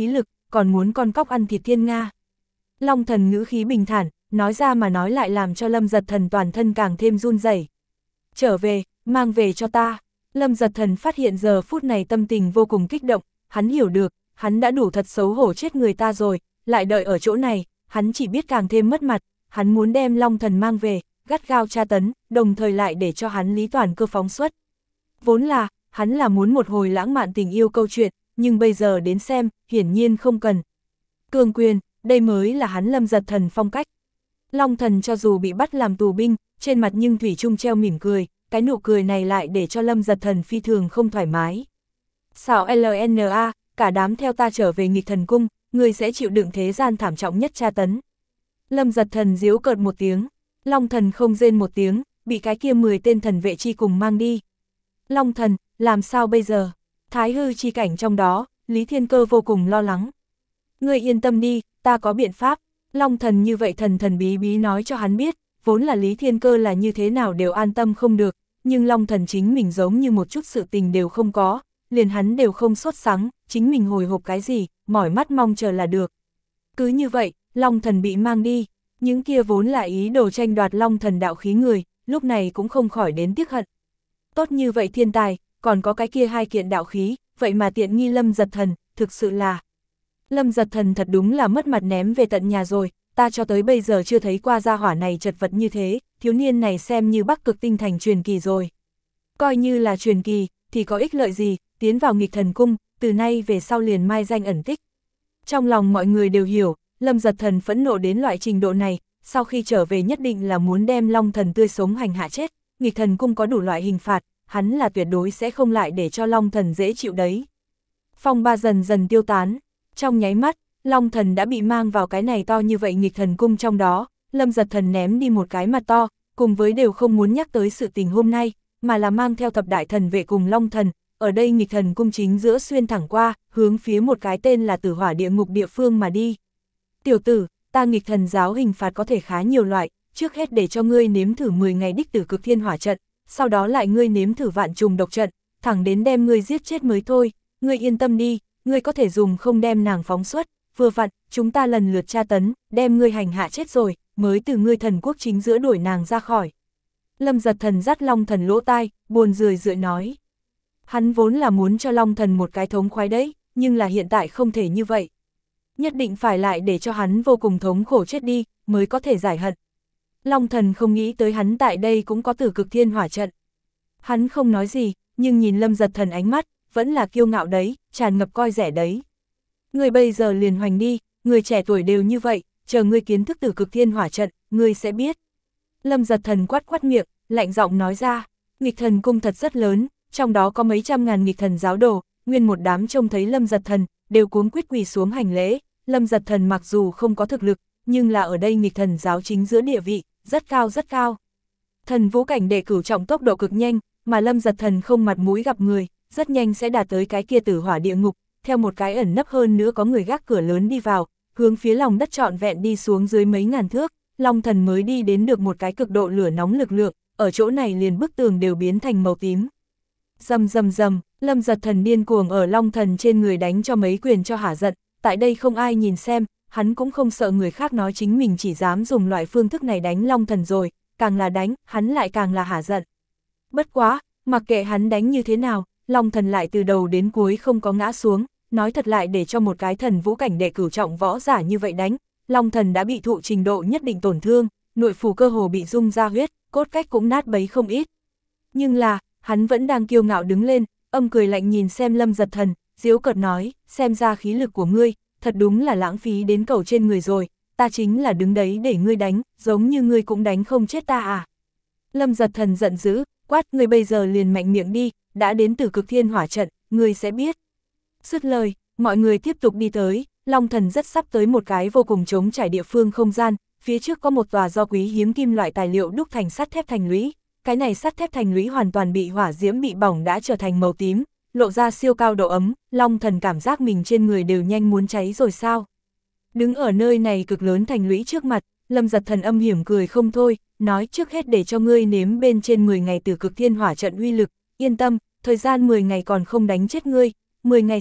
còn muốn con cóc ăn thịt thiên nga. Long Thần ngữ khí bình thản, nói ra mà nói lại làm cho Lâm Giật Thần toàn thân càng thêm run rẩy. Trở về, mang về cho ta. Lâm Giật Thần phát hiện giờ phút này tâm tình vô cùng kích động, hắn hiểu được, hắn đã đủ thật xấu hổ chết người ta rồi, lại đợi ở chỗ này, hắn chỉ biết càng thêm mất mặt, hắn muốn đem Long Thần mang về, gắt gao tra tấn, đồng thời lại để cho hắn Lý Toàn Cơ phóng xuất. Vốn là, hắn là muốn một hồi lãng mạn tình yêu câu chuyện, nhưng bây giờ đến xem, hiển nhiên không cần. Cường quyền, đây mới là hắn Lâm Giật Thần phong cách. Long Thần cho dù bị bắt làm tù binh, trên mặt nhưng thủy chung treo mỉm cười, cái nụ cười này lại để cho Lâm Giật Thần phi thường không thoải mái. Xảo lờ en a, cả đám theo ta trở về nghịch thần cung, người sẽ chịu đựng thế gian thảm trọng nhất tra tấn. Lâm Giật Thần giễu cợt một tiếng, Long Thần không rên một tiếng, bị cái kia mười tên thần vệ chi cùng mang đi. Long Thần, làm sao bây giờ? Thái hư chi cảnh trong đó, Lý Thiên Cơ vô cùng lo lắng. Ngươi yên tâm đi, ta có biện pháp. Long Thần như vậy thần thần bí bí nói cho hắn biết, vốn là Lý Thiên Cơ là như thế nào đều an tâm không được, nhưng Long Thần chính mình giống như một chút sự tình đều không có, liền hắn đều không sốt sắng, chính mình hồi hộp cái gì, mỏi mắt mong chờ là được. Cứ như vậy, Long Thần bị mang đi, những kia vốn là ý đồ tranh đoạt Long Thần đạo khí người, lúc này cũng không khỏi đến tiếc hận. Tốt như vậy thiên tài, còn có cái kia hai kiện đạo khí, vậy mà tiện nghi Lâm Giật Thần, thực sự là... Lâm Giật Thần thật đúng là mất mặt ném về tận nhà rồi, ta cho tới bây giờ chưa thấy qua gia hỏa này chật vật như thế, thiếu niên này xem như Bắc Cực Tinh thành truyền kỳ rồi. Coi như là truyền kỳ, thì có ích lợi gì, tiến vào nghịch thần cung, từ nay về sau liền mai danh ẩn tích. Trong lòng mọi người đều hiểu, Lâm Giật Thần phẫn nộ đến loại trình độ này, sau khi trở về nhất định là muốn đem Long Thần tươi sống hành hạ chết, nghịch thần cung có đủ loại hình phạt, hắn là tuyệt đối sẽ không lại để cho Long Thần dễ chịu đấy. Phong ba dần dần tiêu tán, trong nháy mắt, Long Thần đã bị mang vào cái này to như vậy nghịch thần cung trong đó, Lâm Giật Thần ném đi một cái mặt to, cùng với đều không muốn nhắc tới sự tình hôm nay, mà là mang theo thập đại thần vệ cùng Long Thần, ở đây nghịch thần cung chính giữa xuyên thẳng qua, hướng phía một cái tên là Tử Hỏa địa ngục địa phương mà đi. Tiểu tử, ta nghịch thần giáo hình phạt có thể khá nhiều loại, trước hết để cho ngươi nếm thử mười ngày đích tử cực thiên hỏa trận, sau đó lại ngươi nếm thử vạn trùng độc trận, thẳng đến đem ngươi giết chết mới thôi, ngươi yên tâm đi, ngươi có thể dùng không đem nàng phóng xuất, vừa vặn, chúng ta lần lượt tra tấn, đem ngươi hành hạ chết rồi, mới từ ngươi thần quốc chính giữa đuổi nàng ra khỏi. Lâm Giật Thần dắt Long Thần lỗ tai, buồn rười rượi nói. Hắn vốn là muốn cho Long Thần một cái thống khoái đấy, nhưng là hiện tại không thể như vậy. Nhất định phải lại để cho hắn vô cùng thống khổ chết đi, mới có thể giải hận. Long Thần không nghĩ tới hắn tại đây cũng có tử cực thiên hỏa trận. Hắn không nói gì, nhưng nhìn Lâm Giật Thần ánh mắt, vẫn là kiêu ngạo đấy, tràn ngập coi rẻ đấy. Người bây giờ liền hoành đi, người trẻ tuổi đều như vậy, chờ ngươi kiến thức tử cực thiên hỏa trận, ngươi sẽ biết. Lâm Giật Thần quát quát miệng, lạnh giọng nói ra, nghịch thần cung thật rất lớn, trong đó có mấy trăm ngàn nghịch thần giáo đồ, nguyên một đám trông thấy Lâm Giật Thần, đều cuống quýt quỳ xuống hành lễ. Lâm Giật Thần mặc dù không có thực lực, nhưng là ở đây nghịch thần giáo chính giữa địa vị, rất cao rất cao. Thần vũ cảnh đệ cửu trọng tốc độ cực nhanh, mà Lâm Giật Thần không mặt mũi gặp người, rất nhanh sẽ đạt tới cái kia Tử Hỏa địa ngục, theo một cái ẩn nấp hơn nữa có người gác cửa lớn đi vào, hướng phía lòng đất trọn vẹn đi xuống dưới mấy ngàn thước, Long Thần mới đi đến được một cái cực độ lửa nóng lực lượng, ở chỗ này liền bức tường đều biến thành màu tím. Rầm rầm rầm, Lâm Giật Thần điên cuồng ở Long Thần trên người đánh cho mấy quyền cho hả giận, tại đây không ai nhìn xem, hắn cũng không sợ người khác nói chính mình chỉ dám dùng loại phương thức này đánh Long Thần rồi, càng là đánh, hắn lại càng là hả giận. Bất quá, mặc kệ hắn đánh như thế nào, Long Thần lại từ đầu đến cuối không có ngã xuống, nói thật lại để cho một cái thần vũ cảnh đệ cửu trọng võ giả như vậy đánh, Long Thần đã bị thụ trình độ nhất định tổn thương, nội phủ cơ hồ bị rung ra huyết, cốt cách cũng nát bấy không ít. Nhưng là, hắn vẫn đang kiêu ngạo đứng lên, âm cười lạnh nhìn xem Lâm Giật Thần, giễu cợt nói, xem ra khí lực của ngươi, thật đúng là lãng phí đến cầu trên người rồi, ta chính là đứng đấy để ngươi đánh, giống như ngươi cũng đánh không chết ta à. Lâm Giật Thần giận dữ, quát, ngươi bây giờ liền mạnh miệng đi, đã đến từ cực thiên hỏa trận, ngươi sẽ biết. Dứt lời, mọi người tiếp tục đi tới, Long Thần rất sắp tới một cái vô cùng trống trải địa phương không gian, phía trước có một tòa do quý hiếm kim loại tài liệu đúc thành sắt thép thành lũy, cái này sắt thép thành lũy hoàn toàn bị hỏa diễm bị bỏng đã trở thành màu tím, lộ ra siêu cao độ ấm, Long Thần cảm giác mình trên người đều nhanh muốn cháy rồi sao. Đứng ở nơi này cực lớn thành lũy trước mặt, Lâm Giật Thần âm hiểm cười không thôi, nói trước hết để cho ngươi nếm bên trên mười ngày từ cực thiên hỏa trận uy lực, yên tâm, thời gian mười ngày còn không đánh chết ngươi, mười ngày sau,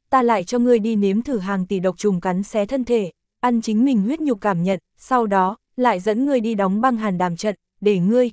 ta lại cho ngươi đi nếm thử hàng tỷ độc trùng cắn xé thân thể, ăn chính mình huyết nhục cảm nhận, sau đó, lại dẫn ngươi đi đóng băng hàn đàm trận, để ngươi.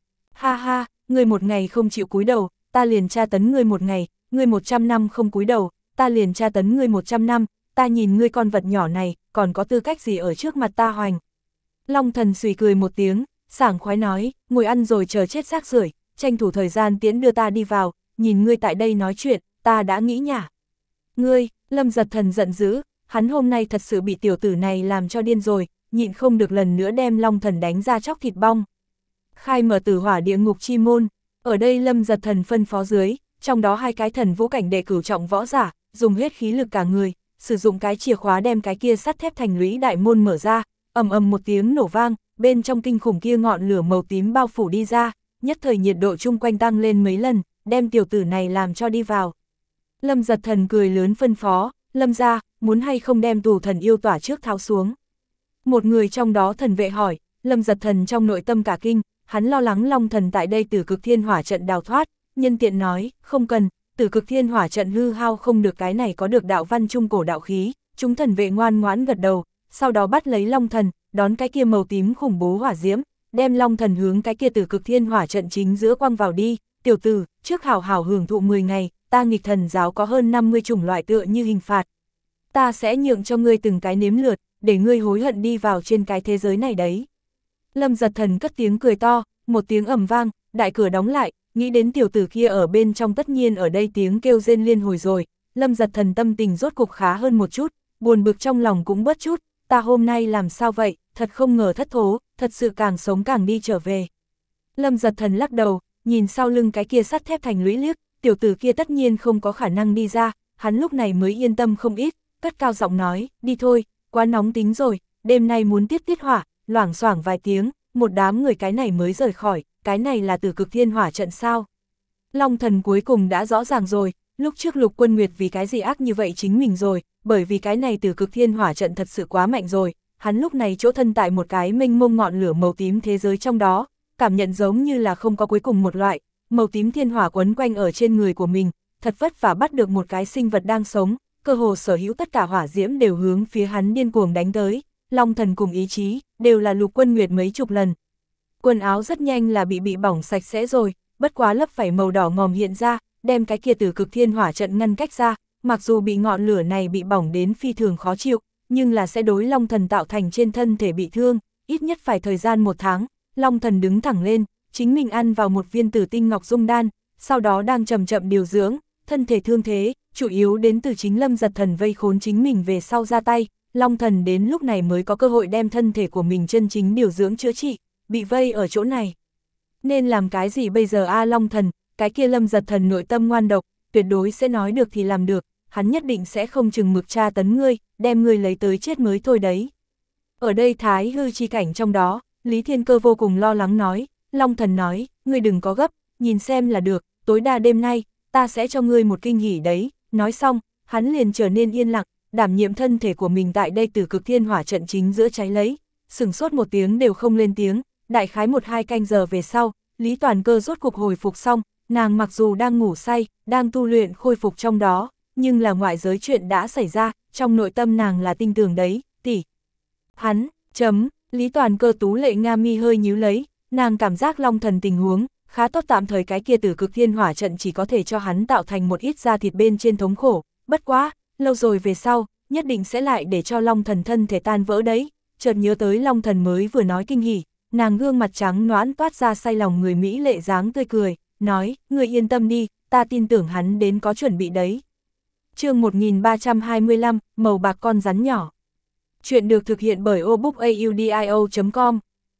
Ha ha, ngươi một ngày không chịu cúi đầu, ta liền tra tấn ngươi một ngày, ngươi một trăm năm không cúi đầu, ta liền tra tấn ngươi một trăm năm, ta nhìn ngươi con vật nhỏ này, còn có tư cách gì ở trước mặt ta hoành. Long Thần xùy cười một tiếng, sảng khoái nói, ngồi ăn rồi chờ chết rác rưởi, tranh thủ thời gian tiễn đưa ta đi vào, nhìn ngươi tại đây nói chuyện, ta đã nghĩ nhả. Ngươi, Lâm Giật Thần giận dữ, hắn hôm nay thật sự bị tiểu tử này làm cho điên rồi, nhịn không được lần nữa đem Long Thần đánh ra chóc thịt bong. Khai mở tử hỏa địa ngục chi môn, ở đây Lâm Giật Thần phân phó dưới, trong đó hai cái thần vũ cảnh đệ cửu trọng võ giả, dùng hết khí lực cả người, sử dụng cái chìa khóa đem cái kia sắt thép thành lũy đại môn mở ra, ầm ầm một tiếng nổ vang, bên trong kinh khủng kia ngọn lửa màu tím bao phủ đi ra, nhất thời nhiệt độ chung quanh tăng lên mấy lần, đem tiểu tử này làm cho đi vào. Lâm Giật Thần cười lớn phân phó, Lâm gia, muốn hay không đem tù thần yêu tỏa trước tháo xuống. Một người trong đó thần vệ hỏi, Lâm Giật Thần trong nội tâm cả kinh, hắn lo lắng Long Thần tại đây Tử Cực Thiên Hỏa trận đào thoát, nhân tiện nói, không cần, Tử Cực Thiên Hỏa trận hư hao không được, cái này có được đạo văn trung cổ đạo khí. Chúng thần vệ ngoan ngoãn gật đầu, sau đó bắt lấy Long Thần, đón cái kia màu tím khủng bố hỏa diễm, đem Long Thần hướng cái kia Tử Cực Thiên Hỏa trận chính giữa quăng vào đi. Tiểu tử, trước hảo hảo hưởng thụ mười ngày, ta nghịch thần giáo có hơn năm mươi chủng loại tựa như hình phạt. Ta sẽ nhượng cho ngươi từng cái nếm lượt, để ngươi hối hận đi vào trên cái thế giới này đấy. Lâm Giật Thần cất tiếng cười to, một tiếng ầm vang, đại cửa đóng lại, nghĩ đến tiểu tử kia ở bên trong tất nhiên ở đây tiếng kêu rên liên hồi rồi. Lâm Giật Thần tâm tình rốt cục khá hơn một chút, buồn bực trong lòng cũng bớt chút, ta hôm nay làm sao vậy, thật không ngờ thất thố, thật sự càng sống càng đi trở về. Lâm Giật Thần lắc đầu, nhìn sau lưng cái kia sắt thép thành lũy liếc, tiểu tử kia tất nhiên không có khả năng đi ra, hắn lúc này mới yên tâm không ít, cất cao giọng nói, đi thôi, quá nóng tính rồi, đêm nay muốn tiết tiết hỏa, loảng xoảng vài tiếng, một đám người cái này mới rời khỏi, cái này là Tử Cực Thiên Hỏa trận sao. Long Thần cuối cùng đã rõ ràng rồi, lúc trước Lục Quân Nguyệt vì cái gì ác như vậy chính mình rồi, bởi vì cái này Tử Cực Thiên Hỏa trận thật sự quá mạnh rồi, hắn lúc này chỗ thân tại một cái mênh mông ngọn lửa màu tím thế giới trong đó, cảm nhận giống như là không có cuối cùng một loại, màu tím thiên hỏa quấn quanh ở trên người của mình, thật vất vả bắt được một cái sinh vật đang sống, cơ hồ sở hữu tất cả hỏa diễm đều hướng phía hắn điên cuồng đánh tới, Long Thần cùng ý chí, đều là Lục Quân Nguyệt mấy chục lần. Quần áo rất nhanh là bị bị bỏng sạch sẽ rồi, bất quá lớp vảy màu đỏ ngòm hiện ra, đem cái kia Tử Cực Thiên Hỏa trận ngăn cách ra, mặc dù bị ngọn lửa này bị bỏng đến phi thường khó chịu, nhưng là sẽ đối Long Thần tạo thành trên thân thể bị thương, ít nhất phải thời gian một tháng. Long Thần đứng thẳng lên, chính mình ăn vào một viên Tử Tinh Ngọc Dung đan, sau đó đang chậm chậm điều dưỡng, thân thể thương thế, chủ yếu đến từ chính Lâm Giật Thần vây khốn chính mình về sau ra tay, Long Thần đến lúc này mới có cơ hội đem thân thể của mình chân chính điều dưỡng chữa trị, bị vây ở chỗ này. Nên làm cái gì bây giờ a Long Thần, cái kia Lâm Giật Thần nội tâm ngoan độc, tuyệt đối sẽ nói được thì làm được, hắn nhất định sẽ không chừng mực tra tấn ngươi, đem ngươi lấy tới chết mới thôi đấy. Ở đây Thái hư chi cảnh trong đó, Lý Thiên Cơ vô cùng lo lắng nói, Long Thần nói, ngươi đừng có gấp, nhìn xem là được, tối đa đêm nay, ta sẽ cho ngươi một kinh hỉ đấy. Nói xong, hắn liền trở nên yên lặng, đảm nhiệm thân thể của mình tại đây Tử Cực Thiên Hỏa trận chính giữa cháy lấy, sừng sốt một tiếng đều không lên tiếng, đại khái một hai canh giờ về sau, Lý Toàn Cơ rốt cục hồi phục xong, nàng mặc dù đang ngủ say, đang tu luyện khôi phục trong đó, nhưng là ngoại giới chuyện đã xảy ra, trong nội tâm nàng là tin tưởng đấy, tỷ. Hắn, chấm, Lý Toàn Cơ tú lệ nga mi hơi nhíu lấy, nàng cảm giác Long Thần tình huống, khá tốt, tạm thời cái kia Tử Cực Thiên Hỏa trận chỉ có thể cho hắn tạo thành một ít da thịt bên trên thống khổ, bất quá, lâu rồi về sau, nhất định sẽ lại để cho Long Thần thân thể tan vỡ đấy, chợt nhớ tới Long Thần mới vừa nói kinh hỉ, nàng gương mặt trắng nõn toát ra say lòng người mỹ lệ dáng tươi cười, nói, người yên tâm đi, ta tin tưởng hắn đến có chuẩn bị đấy. Chương một nghìn ba trăm hai mươi lăm, màu bạc con rắn nhỏ. Chuyện được thực hiện bởi obookaudio chấm com.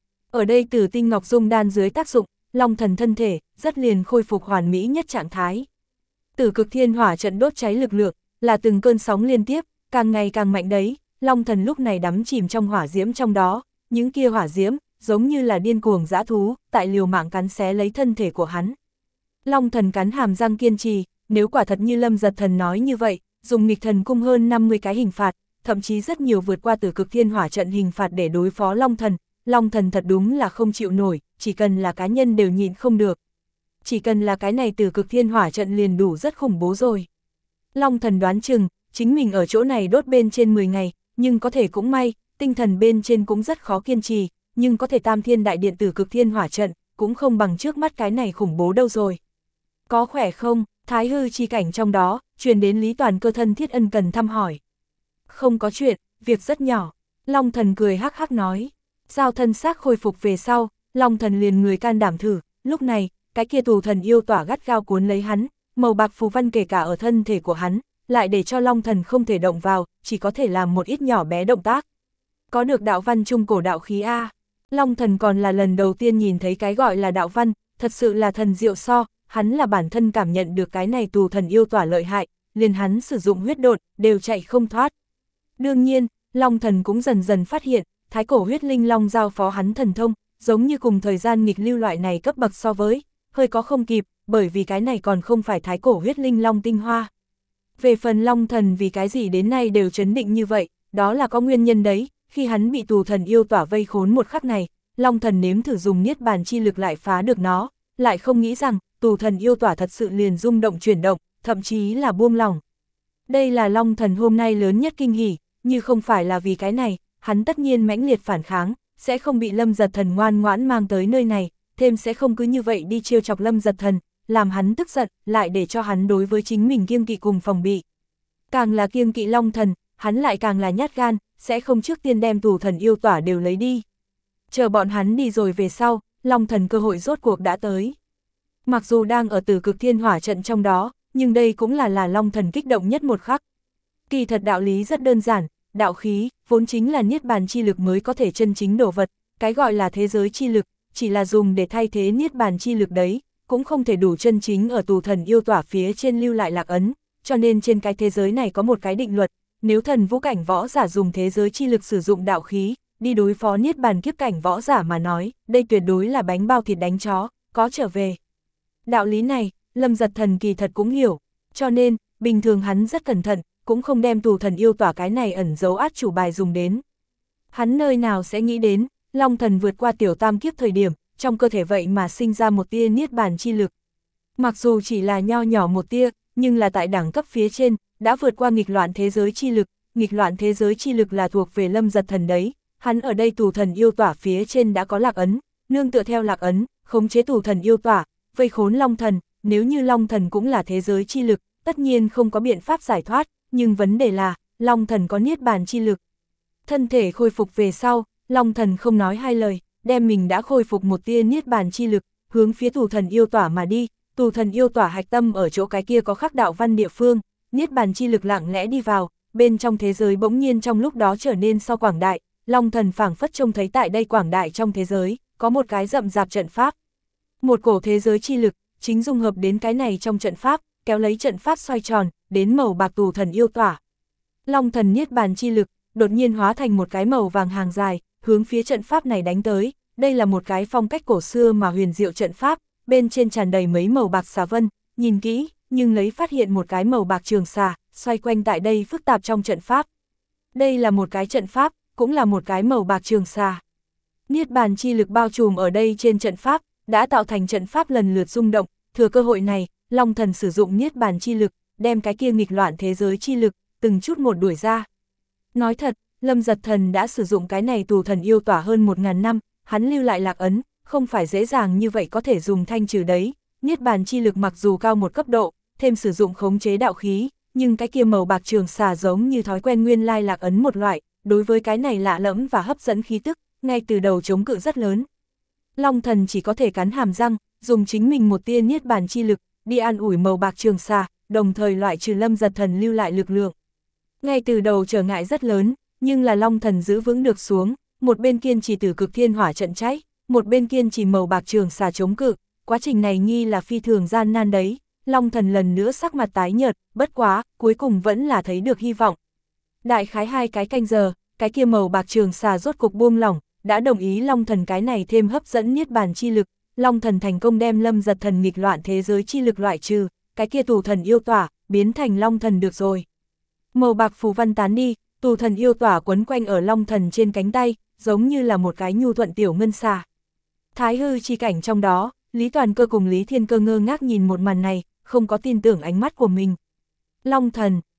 Ở đây Tử Tinh Ngọc Dung đan dưới tác dụng, Long Thần thân thể rất liền khôi phục hoàn mỹ nhất trạng thái. Tử Cực Thiên Hỏa trận đốt cháy lực lượng, là từng cơn sóng liên tiếp, càng ngày càng mạnh đấy. Long Thần lúc này đắm chìm trong hỏa diễm trong đó, những kia hỏa diễm giống như là điên cuồng dã thú, tại liều mạng cắn xé lấy thân thể của hắn. Long Thần cắn hàm răng kiên trì, nếu quả thật như Lâm Giật Thần nói như vậy, dùng nghịch thần cung hơn năm mươi cái hình phạt, thậm chí rất nhiều vượt qua Tử Cực Thiên Hỏa trận hình phạt để đối phó Long Thần, Long Thần thật đúng là không chịu nổi, chỉ cần là cá nhân đều nhịn không được. Chỉ cần là cái này Tử Cực Thiên Hỏa trận liền đủ rất khủng bố rồi. Long Thần đoán chừng, chính mình ở chỗ này đốt bên trên mười ngày, nhưng có thể cũng may, tinh thần bên trên cũng rất khó kiên trì, nhưng có thể tam thiên đại điện tử cực thiên hỏa trận, cũng không bằng trước mắt cái này khủng bố đâu rồi. Có khỏe không? Thái hư chi cảnh trong đó, truyền đến Lý Toàn Cơ thân thiết ân cần thăm hỏi. Không có chuyện, việc rất nhỏ. Long Thần cười hắc hắc nói. Giao thân xác khôi phục về sau, Long Thần liền người can đảm thử, lúc này, cái kia tù thần yêu tỏa gắt gao cuốn lấy hắn, màu bạc phù văn kể cả ở thân thể của hắn, lại để cho Long Thần không thể động vào, chỉ có thể làm một ít nhỏ bé động tác. Có được đạo văn trung cổ đạo khí A. Long Thần còn là lần đầu tiên nhìn thấy cái gọi là đạo văn, thật sự là thần diệu so, hắn là bản thân cảm nhận được cái này tù thần yêu tỏa lợi hại, liền hắn sử dụng huyết độn, đều chạy không thoát. Đương nhiên, Long Thần cũng dần dần phát hiện, thái cổ huyết linh long giao phó hắn thần thông, giống như cùng thời gian nghịch lưu loại này cấp bậc so với, hơi có không kịp, bởi vì cái này còn không phải thái cổ huyết linh long tinh hoa. Về phần Long Thần vì cái gì đến nay đều chấn định như vậy, đó là có nguyên nhân đấy, khi hắn bị tù thần yêu tỏa vây khốn một khắc này, Long Thần nếm thử dùng niết bàn chi lực lại phá được nó, lại không nghĩ rằng, tù thần yêu tỏa thật sự liền rung động chuyển động, thậm chí là buông lỏng. Đây là Long Thần hôm nay lớn nhất kinh hỉ, như không phải là vì cái này, hắn tất nhiên mãnh liệt phản kháng, sẽ không bị Lâm Giật Thần ngoan ngoãn mang tới nơi này, thêm sẽ không cứ như vậy đi trêu chọc Lâm Giật Thần, làm hắn tức giận, lại để cho hắn đối với chính mình kiêng kỵ cùng phòng bị. Càng là kiêng kỵ Long Thần, hắn lại càng là nhát gan, sẽ không trước tiên đem tù thần yêu tỏa đều lấy đi. Chờ bọn hắn đi rồi về sau, Long Thần cơ hội rốt cuộc đã tới. Mặc dù đang ở Tử Cực Thiên Hỏa trận trong đó, nhưng đây cũng là là Long Thần kích động nhất một khắc. Kỳ thật đạo lý rất đơn giản, đạo khí, vốn chính là niết bàn chi lực mới có thể chân chính đổ vật, cái gọi là thế giới chi lực, chỉ là dùng để thay thế niết bàn chi lực đấy, cũng không thể đủ chân chính ở tù thần yêu tỏa phía trên lưu lại lạc ấn, cho nên trên cái thế giới này có một cái định luật, nếu thần vũ cảnh võ giả dùng thế giới chi lực sử dụng đạo khí, đi đối phó niết bàn kiếp cảnh võ giả mà nói, đây tuyệt đối là bánh bao thịt đánh chó, có trở về. Đạo lý này, Lâm Giật Thần kỳ thật cũng hiểu, cho nên, bình thường hắn rất cẩn thận, cũng không đem tù thần yêu tỏa cái này ẩn dấu át chủ bài dùng đến. Hắn nơi nào sẽ nghĩ đến, Long Thần vượt qua tiểu tam kiếp thời điểm, trong cơ thể vậy mà sinh ra một tia niết bàn chi lực. Mặc dù chỉ là nho nhỏ một tia, nhưng là tại đẳng cấp phía trên, đã vượt qua nghịch loạn thế giới chi lực, nghịch loạn thế giới chi lực là thuộc về Lâm Giật Thần đấy, hắn ở đây tù thần yêu tỏa phía trên đã có lạc ấn, nương tựa theo lạc ấn, khống chế tù thần yêu tỏa, vây khốn Long Thần, nếu như Long Thần cũng là thế giới chi lực, tất nhiên không có biện pháp giải thoát, nhưng vấn đề là, Long Thần có niết bàn chi lực. Thân thể khôi phục về sau, Long Thần không nói hai lời, đem mình đã khôi phục một tia niết bàn chi lực, hướng phía tù thần yêu tỏa mà đi, tù thần yêu tỏa hạch tâm ở chỗ cái kia có khắc đạo văn địa phương, niết bàn chi lực lặng lẽ đi vào, bên trong thế giới bỗng nhiên trong lúc đó trở nên so quảng đại, Long Thần phảng phất trông thấy tại đây quảng đại trong thế giới, có một cái rậm rạp trận pháp. Một cổ thế giới chi lực, chính dung hợp đến cái này trong trận pháp, kéo lấy trận pháp xoay tròn, đến màu bạc tù thần yêu tỏa. Long Thần niết bàn chi lực, đột nhiên hóa thành một cái màu vàng hàng dài, hướng phía trận pháp này đánh tới, đây là một cái phong cách cổ xưa mà huyền diệu trận pháp, bên trên tràn đầy mấy màu bạc xà vân, nhìn kỹ, nhưng lấy phát hiện một cái màu bạc trường xà, xoay quanh tại đây phức tạp trong trận pháp. Đây là một cái trận pháp, cũng là một cái màu bạc trường xà. Niết bàn chi lực bao trùm ở đây trên trận pháp, đã tạo thành trận pháp lần lượt rung động, thừa cơ hội này, Long Thần sử dụng niết bàn chi lực, đem cái kia nghịch loạn thế giới chi lực, từng chút một đuổi ra. Nói thật, Lâm Giật Thần đã sử dụng cái này tù thần yêu tỏa hơn một ngàn năm, hắn lưu lại lạc ấn, không phải dễ dàng như vậy có thể dùng thanh trừ đấy, niết bàn chi lực mặc dù cao một cấp độ, thêm sử dụng khống chế đạo khí, nhưng cái kia màu bạc trường xà giống như thói quen nguyên lai lạc ấn một loại, đối với cái này lạ lẫm và hấp dẫn khí tức, ngay từ đầu chống cự rất lớn. Long Thần chỉ có thể cắn hàm răng, dùng chính mình một tia niết bàn chi lực, đi an ủi màu bạc trường xà, đồng thời loại trừ Lâm Giật Thần lưu lại lực lượng. Ngay từ đầu trở ngại rất lớn, nhưng là Long Thần giữ vững được xuống, một bên kiên trì Tử Cực Thiên Hỏa trận cháy, một bên kiên trì màu bạc trường xà chống cự, quá trình này nghi là phi thường gian nan đấy. Long Thần lần nữa sắc mặt tái nhợt, bất quá, cuối cùng vẫn là thấy được hy vọng. Đại khái hai cái canh giờ, cái kia màu bạc trường xà rốt cục buông lỏng, đã đồng ý Long Thần cái này thêm hấp dẫn niết bàn chi lực, Long Thần thành công đem Lâm Giật Thần nghịch loạn thế giới chi lực loại trừ, cái kia tù thần yêu tỏa, biến thành Long Thần được rồi. Màu bạc phù văn tán đi, tù thần yêu tỏa quấn quanh ở Long Thần trên cánh tay, giống như là một cái nhu thuận tiểu ngân xà. Thái hư chi cảnh trong đó, Lý Toàn Cơ cùng Lý Thiên Cơ ngơ ngác nhìn một màn này, không có tin tưởng ánh mắt của mình. Long Thần, ừm,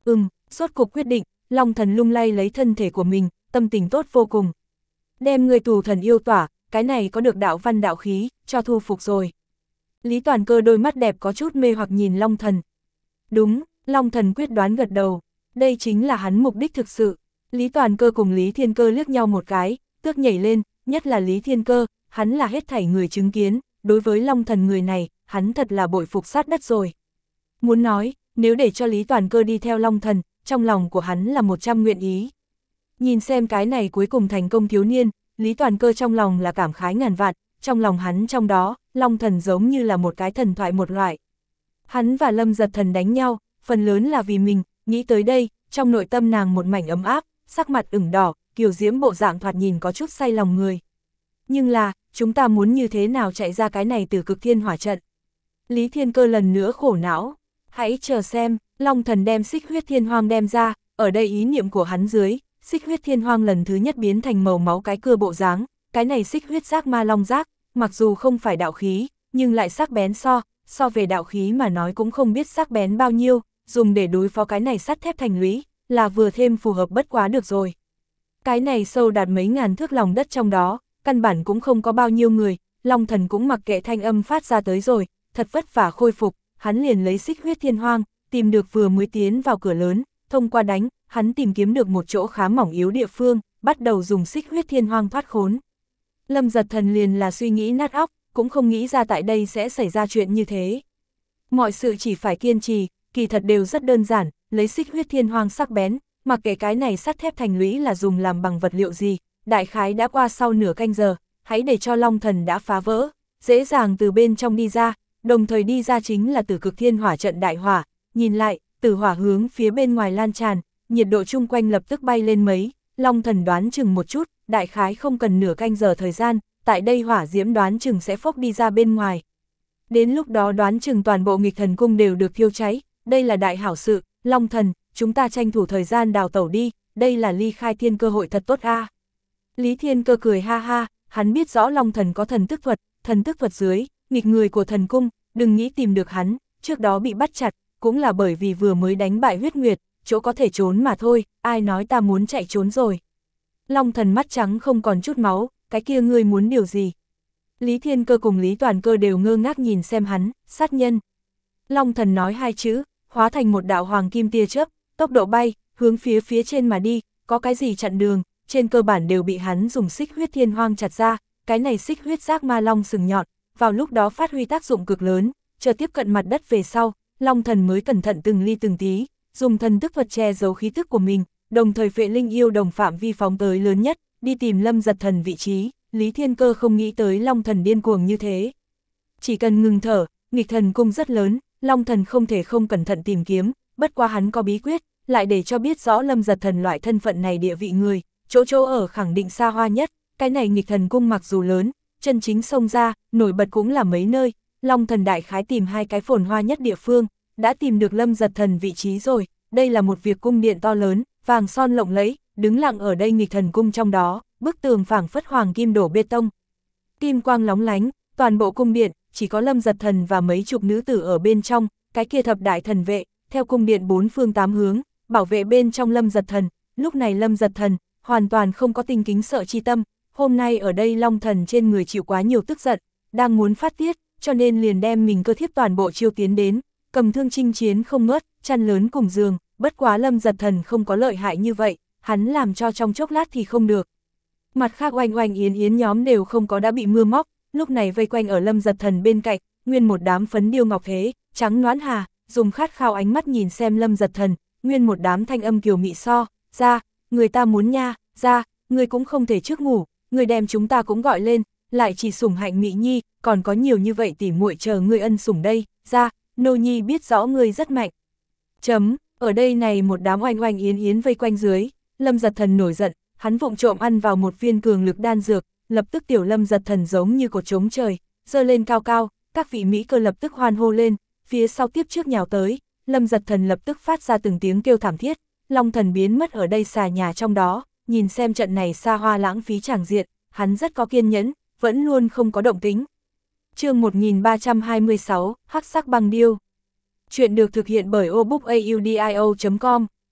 Rốt cuộc quyết định, Long Thần lung lay lấy thân thể của mình, tâm tình tốt vô cùng. Đem người tù thần yêu tỏa, cái này có được đạo văn đạo khí, cho thu phục rồi. Lý Toàn Cơ đôi mắt đẹp có chút mê hoặc nhìn Long Thần. Đúng, Long Thần quyết đoán gật đầu, đây chính là hắn mục đích thực sự. Lý Toàn Cơ cùng Lý Thiên Cơ liếc nhau một cái, tước nhảy lên, nhất là Lý Thiên Cơ, hắn là hết thảy người chứng kiến, đối với Long Thần người này, hắn thật là bội phục sát đất rồi. Muốn nói, nếu để cho Lý Toàn Cơ đi theo Long Thần, trong lòng của hắn là một trăm nguyện ý. Nhìn xem cái này cuối cùng thành công thiếu niên, Lý Toàn Cơ trong lòng là cảm khái ngàn vạn, trong lòng hắn trong đó, Long Thần giống như là một cái thần thoại một loại. Hắn và Lâm Giật Thần đánh nhau, phần lớn là vì mình, nghĩ tới đây, trong nội tâm nàng một mảnh ấm áp, sắc mặt ửng đỏ, kiều diễm bộ dạng thoạt nhìn có chút say lòng người. Nhưng là, chúng ta muốn như thế nào chạy ra cái này từ cực thiên hỏa trận? Lý Thiên Cơ lần nữa khổ não, hãy chờ xem, Long Thần đem xích huyết thiên hoang đem ra, ở đây ý niệm của hắn dưới, xích huyết thiên hoang lần thứ nhất biến thành màu máu cái cưa bộ dáng, cái này xích huyết giác ma long giác, mặc dù không phải đạo khí, nhưng lại sắc bén so, so về đạo khí mà nói cũng không biết sắc bén bao nhiêu, dùng để đối phó cái này sắt thép thành lũy, là vừa thêm phù hợp bất quá được rồi. Cái này sâu đạt mấy ngàn thước lòng đất trong đó, căn bản cũng không có bao nhiêu người, Long Thần cũng mặc kệ thanh âm phát ra tới rồi, thật vất vả khôi phục, hắn liền lấy xích huyết thiên hoang, tìm được vừa mới tiến vào cửa lớn, thông qua đánh, hắn tìm kiếm được một chỗ khá mỏng yếu địa phương, bắt đầu dùng xích huyết thiên hoang thoát khốn. Lâm Giật Thần liền là suy nghĩ nát óc, cũng không nghĩ ra tại đây sẽ xảy ra chuyện như thế. Mọi sự chỉ phải kiên trì, kỳ thật đều rất đơn giản, lấy xích huyết thiên hoang sắc bén, mặc kệ cái này sắt thép thành lũy là dùng làm bằng vật liệu gì, đại khái đã qua sau nửa canh giờ, hãy để cho Long Thần đã phá vỡ, dễ dàng từ bên trong đi ra, đồng thời đi ra chính là Tử Cực Thiên Hỏa trận đại hỏa, nhìn lại, tử hỏa hướng phía bên ngoài lan tràn, nhiệt độ chung quanh lập tức bay lên mấy, Long Thần đoán chừng một chút, đại khái không cần nửa canh giờ thời gian, tại đây hỏa diễm đoán chừng sẽ phốc đi ra bên ngoài. Đến lúc đó đoán chừng toàn bộ nghịch thần cung đều được thiêu cháy, đây là đại hảo sự, Long Thần, chúng ta tranh thủ thời gian đào tẩu đi, đây là ly khai thiên cơ hội thật tốt a. À. Lý Thiên Cơ cười ha ha, hắn biết rõ Long Thần có thần tức thuật, thần tức thuật dưới, nghịch người của thần cung, đừng nghĩ tìm được hắn, trước đó bị bắt chặt, cũng là bởi vì vừa mới đánh bại huyết nguyệt, chỗ có thể trốn mà thôi, ai nói ta muốn chạy trốn rồi. Long Thần mắt trắng không còn chút máu, cái kia ngươi muốn điều gì? Lý Thiên Cơ cùng Lý Toàn Cơ đều ngơ ngác nhìn xem hắn, sát nhân. Long Thần nói hai chữ, hóa thành một đạo hoàng kim tia chớp, tốc độ bay, hướng phía phía trên mà đi, có cái gì chặn đường, trên cơ bản đều bị hắn dùng xích huyết thiên hoang chặt ra, cái này xích huyết giác ma long sừng nhọn, vào lúc đó phát huy tác dụng cực lớn, chờ tiếp cận mặt đất về sau, Long Thần mới cẩn thận từng ly từng tí, dùng thần tức thuật che giấu khí tức của mình, đồng thời phệ linh yêu đồng phạm vi phóng tới lớn nhất, đi tìm Lâm Giật Thần vị trí. Lý Thiên Cơ không nghĩ tới Long Thần điên cuồng như thế. Chỉ cần ngừng thở, nghịch thần cung rất lớn, Long Thần không thể không cẩn thận tìm kiếm, bất qua hắn có bí quyết, lại để cho biết rõ Lâm Giật Thần loại thân phận này địa vị người, chỗ chỗ ở khẳng định xa hoa nhất, cái này nghịch thần cung mặc dù lớn, chân chính xông ra, nổi bật cũng là mấy nơi, Long Thần đại khái tìm hai cái phồn hoa nhất địa phương, đã tìm được Lâm Giật Thần vị trí rồi, đây là một việc cung điện to lớn, vàng son lộng lẫy, đứng lặng ở đây nghịch thần cung trong đó, bức tường phảng phất hoàng kim đổ bê tông. Kim quang lóng lánh, toàn bộ cung điện, chỉ có Lâm Giật Thần và mấy chục nữ tử ở bên trong, cái kia thập đại thần vệ, theo cung điện bốn phương tám hướng, bảo vệ bên trong Lâm Giật Thần, lúc này Lâm Giật Thần, hoàn toàn không có tinh kính sợ chi tâm, hôm nay ở đây Long Thần trên người chịu quá nhiều tức giận, đang muốn phát tiết, cho nên liền đem mình cơ thiếp toàn bộ chiêu tiến đến, cầm thương chinh chiến không ngớt, chăn lớn cùng giường, bất quá Lâm Giật Thần không có lợi hại như vậy, hắn làm cho trong chốc lát thì không được. Mặt khác Oanh Oanh Yến Yến nhóm đều không có đã bị mưa móc, lúc này vây quanh ở Lâm Giật Thần bên cạnh, nguyên một đám phấn điêu ngọc thế, trắng nõn hà, dùng khát khao ánh mắt nhìn xem Lâm Giật Thần, nguyên một đám thanh âm kiều mị so, ra, người ta muốn nha, ra, người cũng không thể trước ngủ, người đem chúng ta cũng gọi lên, lại chỉ sủng hạnh Mị Nhi, còn có nhiều như vậy tỉ muội chờ người ân sủng đây, ra, nô nhi biết rõ người rất mạnh. Chấm, ở đây này một đám Oanh Oanh Yến Yến vây quanh dưới, Lâm Giật Thần nổi giận, hắn vụng trộm ăn vào một viên cường lực đan dược, lập tức tiểu Lâm Giật Thần giống như cột trống trời, giơ lên cao cao, các vị mỹ cơ lập tức hoan hô lên, phía sau tiếp trước nhào tới, Lâm Giật Thần lập tức phát ra từng tiếng kêu thảm thiết, Long Thần biến mất ở đây xà nhà trong đó, nhìn xem trận này xa hoa lãng phí tràng diện, hắn rất có kiên nhẫn, vẫn luôn không có động tính. Chương một nghìn ba trăm hai mươi sáu, Hắc sắc băng điêu. Chuyện được thực hiện bởi obook audio chấm com.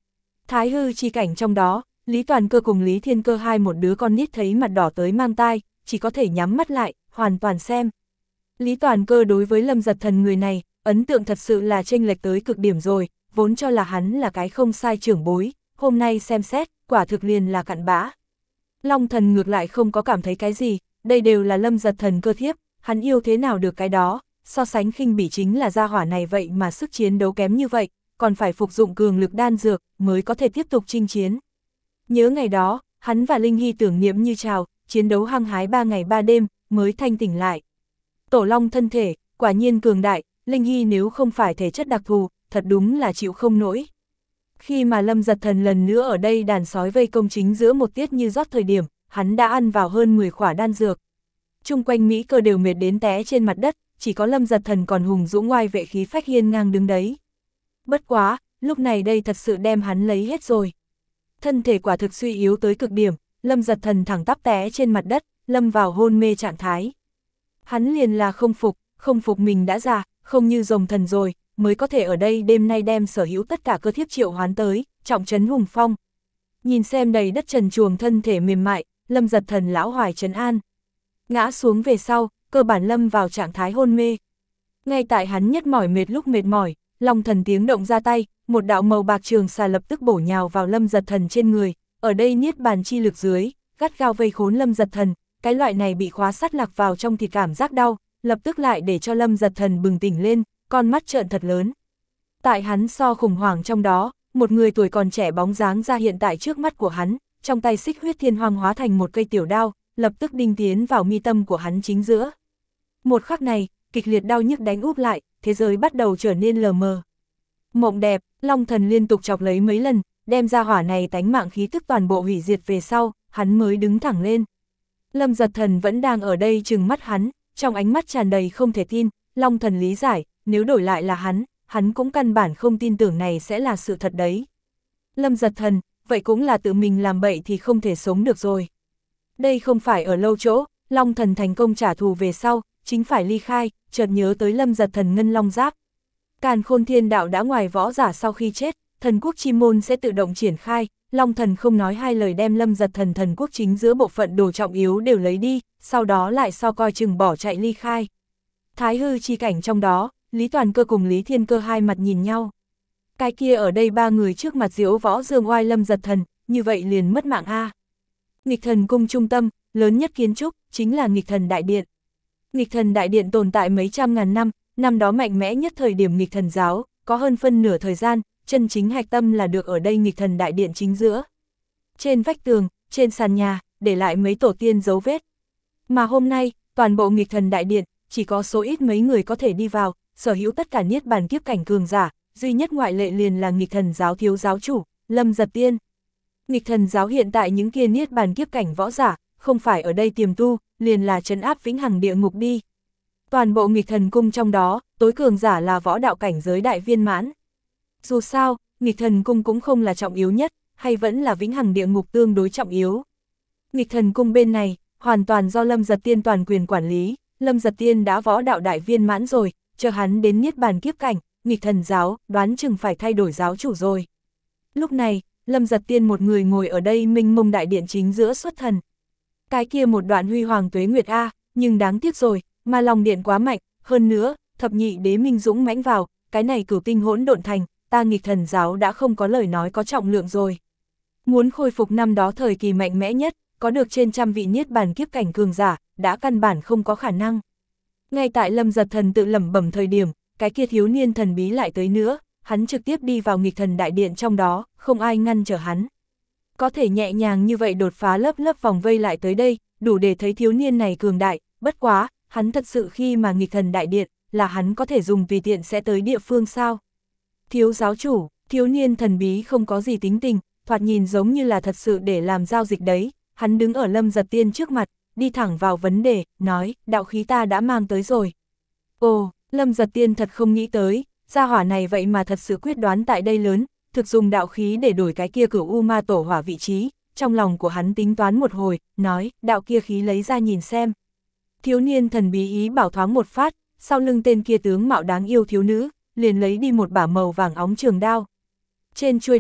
Thái hư chi cảnh trong đó, Lý Toàn Cơ cùng Lý Thiên Cơ hai một đứa con nít thấy mặt đỏ tới mang tai, chỉ có thể nhắm mắt lại, hoàn toàn xem. Lý Toàn Cơ đối với Lâm Giật Thần người này, ấn tượng thật sự là chênh lệch tới cực điểm rồi, vốn cho là hắn là cái không sai trưởng bối, hôm nay xem xét, quả thực liền là cặn bã. Long Thần ngược lại không có cảm thấy cái gì, đây đều là Lâm Giật Thần cơ thiếp, hắn yêu thế nào được cái đó, so sánh khinh bỉ chính là gia hỏa này vậy mà sức chiến đấu kém như vậy, còn phải phục dụng cường lực đan dược mới có thể tiếp tục chinh chiến. Nhớ ngày đó, hắn và Linh Hy tưởng niệm như trào, chiến đấu hăng hái ba ngày ba đêm, mới thanh tỉnh lại. Tổ Long thân thể, quả nhiên cường đại, Linh Hy nếu không phải thể chất đặc thù, thật đúng là chịu không nổi. Khi mà Lâm Giật Thần lần nữa ở đây đàn sói vây công chính giữa một tiết như rót thời điểm, hắn đã ăn vào hơn mười khỏa đan dược. Chung quanh Mỹ Cơ đều mệt đến té trên mặt đất, chỉ có Lâm Giật Thần còn hùng dũng ngoai vệ khí phách hiên ngang đứng đấy. Bất quá, lúc này đây thật sự đem hắn lấy hết rồi. Thân thể quả thực suy yếu tới cực điểm, Lâm Giật Thần thẳng tắp té trên mặt đất, lâm vào hôn mê trạng thái. Hắn liền là không phục, không phục mình đã già, không như rồng thần rồi, mới có thể ở đây đêm nay đem sở hữu tất cả cơ thiếp triệu hoán tới, trọng trấn hùng phong. Nhìn xem đầy đất trần truồng thân thể mềm mại, Lâm Giật Thần lão hoài trấn an. Ngã xuống về sau, cơ bản lâm vào trạng thái hôn mê. Ngay tại hắn nhất mỏi mệt lúc mệt mỏi, Long Thần tiếng động ra tay, một đạo màu bạc trường xà lập tức bổ nhào vào Lâm Giật Thần trên người, ở đây niết bàn chi lực dưới, gắt gao vây khốn Lâm Giật Thần, cái loại này bị khóa sắt lạc vào trong thịt cảm giác đau, lập tức lại để cho Lâm Giật Thần bừng tỉnh lên, con mắt trợn thật lớn. Tại hắn so khủng hoảng trong đó, một người tuổi còn trẻ bóng dáng ra hiện tại trước mắt của hắn, trong tay xích huyết thiên hoang hóa thành một cây tiểu đao, lập tức đinh tiến vào mi tâm của hắn chính giữa. Một khắc này, kịch liệt đau nhức đánh úp lại, thế giới bắt đầu trở nên lờ mờ. Mộng đẹp, Long Thần liên tục chọc lấy mấy lần, đem ra hỏa này tánh mạng khí tức toàn bộ hủy diệt về sau, hắn mới đứng thẳng lên. Lâm Giật Thần vẫn đang ở đây trừng mắt hắn, trong ánh mắt tràn đầy không thể tin, Long Thần lý giải, nếu đổi lại là hắn, hắn cũng căn bản không tin tưởng này sẽ là sự thật đấy. Lâm Giật Thần, vậy cũng là tự mình làm bậy thì không thể sống được rồi. Đây không phải ở lâu chỗ, Long Thần thành công trả thù về sau, chính phải ly khai, chợt nhớ tới Lâm Giật Thần ngân long giáp. Càn Khôn Thiên Đạo đã ngoài võ giả sau khi chết, thần quốc chi môn sẽ tự động triển khai, Long Thần không nói hai lời đem Lâm Giật Thần thần quốc chính giữa bộ phận đồ trọng yếu đều lấy đi, sau đó lại so coi chừng bỏ chạy ly khai. Thái hư chi cảnh trong đó, Lý Toàn Cơ cùng Lý Thiên Cơ hai mặt nhìn nhau. Cái kia ở đây ba người trước mặt diễu võ dương oai Lâm Giật Thần, như vậy liền mất mạng a. Nghịch Thần cung trung tâm, lớn nhất kiến trúc, chính là Nghịch Thần Đại Điện. Nghịch Thần Đại Điện tồn tại mấy trăm ngàn năm, năm đó mạnh mẽ nhất thời điểm Nghịch Thần giáo, có hơn phân nửa thời gian, chân chính hạch tâm là được ở đây Nghịch Thần Đại Điện chính giữa. Trên vách tường, trên sàn nhà, để lại mấy tổ tiên dấu vết. Mà hôm nay, toàn bộ Nghịch Thần Đại Điện, chỉ có số ít mấy người có thể đi vào, sở hữu tất cả niết bàn kiếp cảnh cường giả, duy nhất ngoại lệ liền là Nghịch Thần giáo thiếu giáo chủ, Lâm Giật Tiên. Nghịch Thần giáo hiện tại những kia niết bàn kiếp cảnh võ giả, không phải ở đây tiềm tu, liền là trấn áp vĩnh hằng địa ngục đi. Toàn bộ Nghịch Thần cung trong đó, tối cường giả là võ đạo cảnh giới đại viên mãn. Dù sao, Nghịch Thần cung cũng không là trọng yếu nhất, hay vẫn là vĩnh hằng địa ngục tương đối trọng yếu. Nghịch Thần cung bên này, hoàn toàn do Lâm Giật Tiên toàn quyền quản lý, Lâm Giật Tiên đã võ đạo đại viên mãn rồi, chờ hắn đến niết bàn kiếp cảnh, Nghịch Thần giáo, đoán chừng phải thay đổi giáo chủ rồi. Lúc này, Lâm Giật Tiên một người ngồi ở đây minh mông đại điện chính giữa xuất thần. Cái kia một đoạn huy hoàng tuế nguyệt A, nhưng đáng tiếc rồi, mà lòng điện quá mạnh, hơn nữa, thập nhị đế minh dũng mãnh vào, cái này cửu tinh hỗn độn thành, ta Nghịch Thần giáo đã không có lời nói có trọng lượng rồi. Muốn khôi phục năm đó thời kỳ mạnh mẽ nhất, có được trên trăm vị niết bàn kiếp cảnh cường giả, đã căn bản không có khả năng. Ngay tại Lâm Giật Thần tự lẩm bẩm thời điểm, cái kia thiếu niên thần bí lại tới nữa, hắn trực tiếp đi vào Nghịch Thần Đại Điện trong đó, không ai ngăn trở hắn. Có thể nhẹ nhàng như vậy đột phá lớp lớp vòng vây lại tới đây, đủ để thấy thiếu niên này cường đại, bất quá, hắn thật sự khi mà Nghịch Thần Đại Điện, là hắn có thể dùng tùy tiện sẽ tới địa phương sao? Thiếu giáo chủ, thiếu niên thần bí không có gì tính tình, thoạt nhìn giống như là thật sự để làm giao dịch đấy, hắn đứng ở Lâm Giật Tiên trước mặt, đi thẳng vào vấn đề, nói, đạo khí ta đã mang tới rồi. Ồ, Lâm Giật Tiên thật không nghĩ tới, gia hỏa này vậy mà thật sự quyết đoán tại đây lớn, thực dùng đạo khí để đổi cái kia cửu U Ma Tổ Hỏa vị trí, trong lòng của hắn tính toán một hồi, nói, đạo kia khí lấy ra nhìn xem. Thiếu niên thần bí ý bảo thoáng một phát, sau lưng tên kia tướng mạo đáng yêu thiếu nữ, liền lấy đi một bả màu vàng óng trường đao. Trên chuôi đao,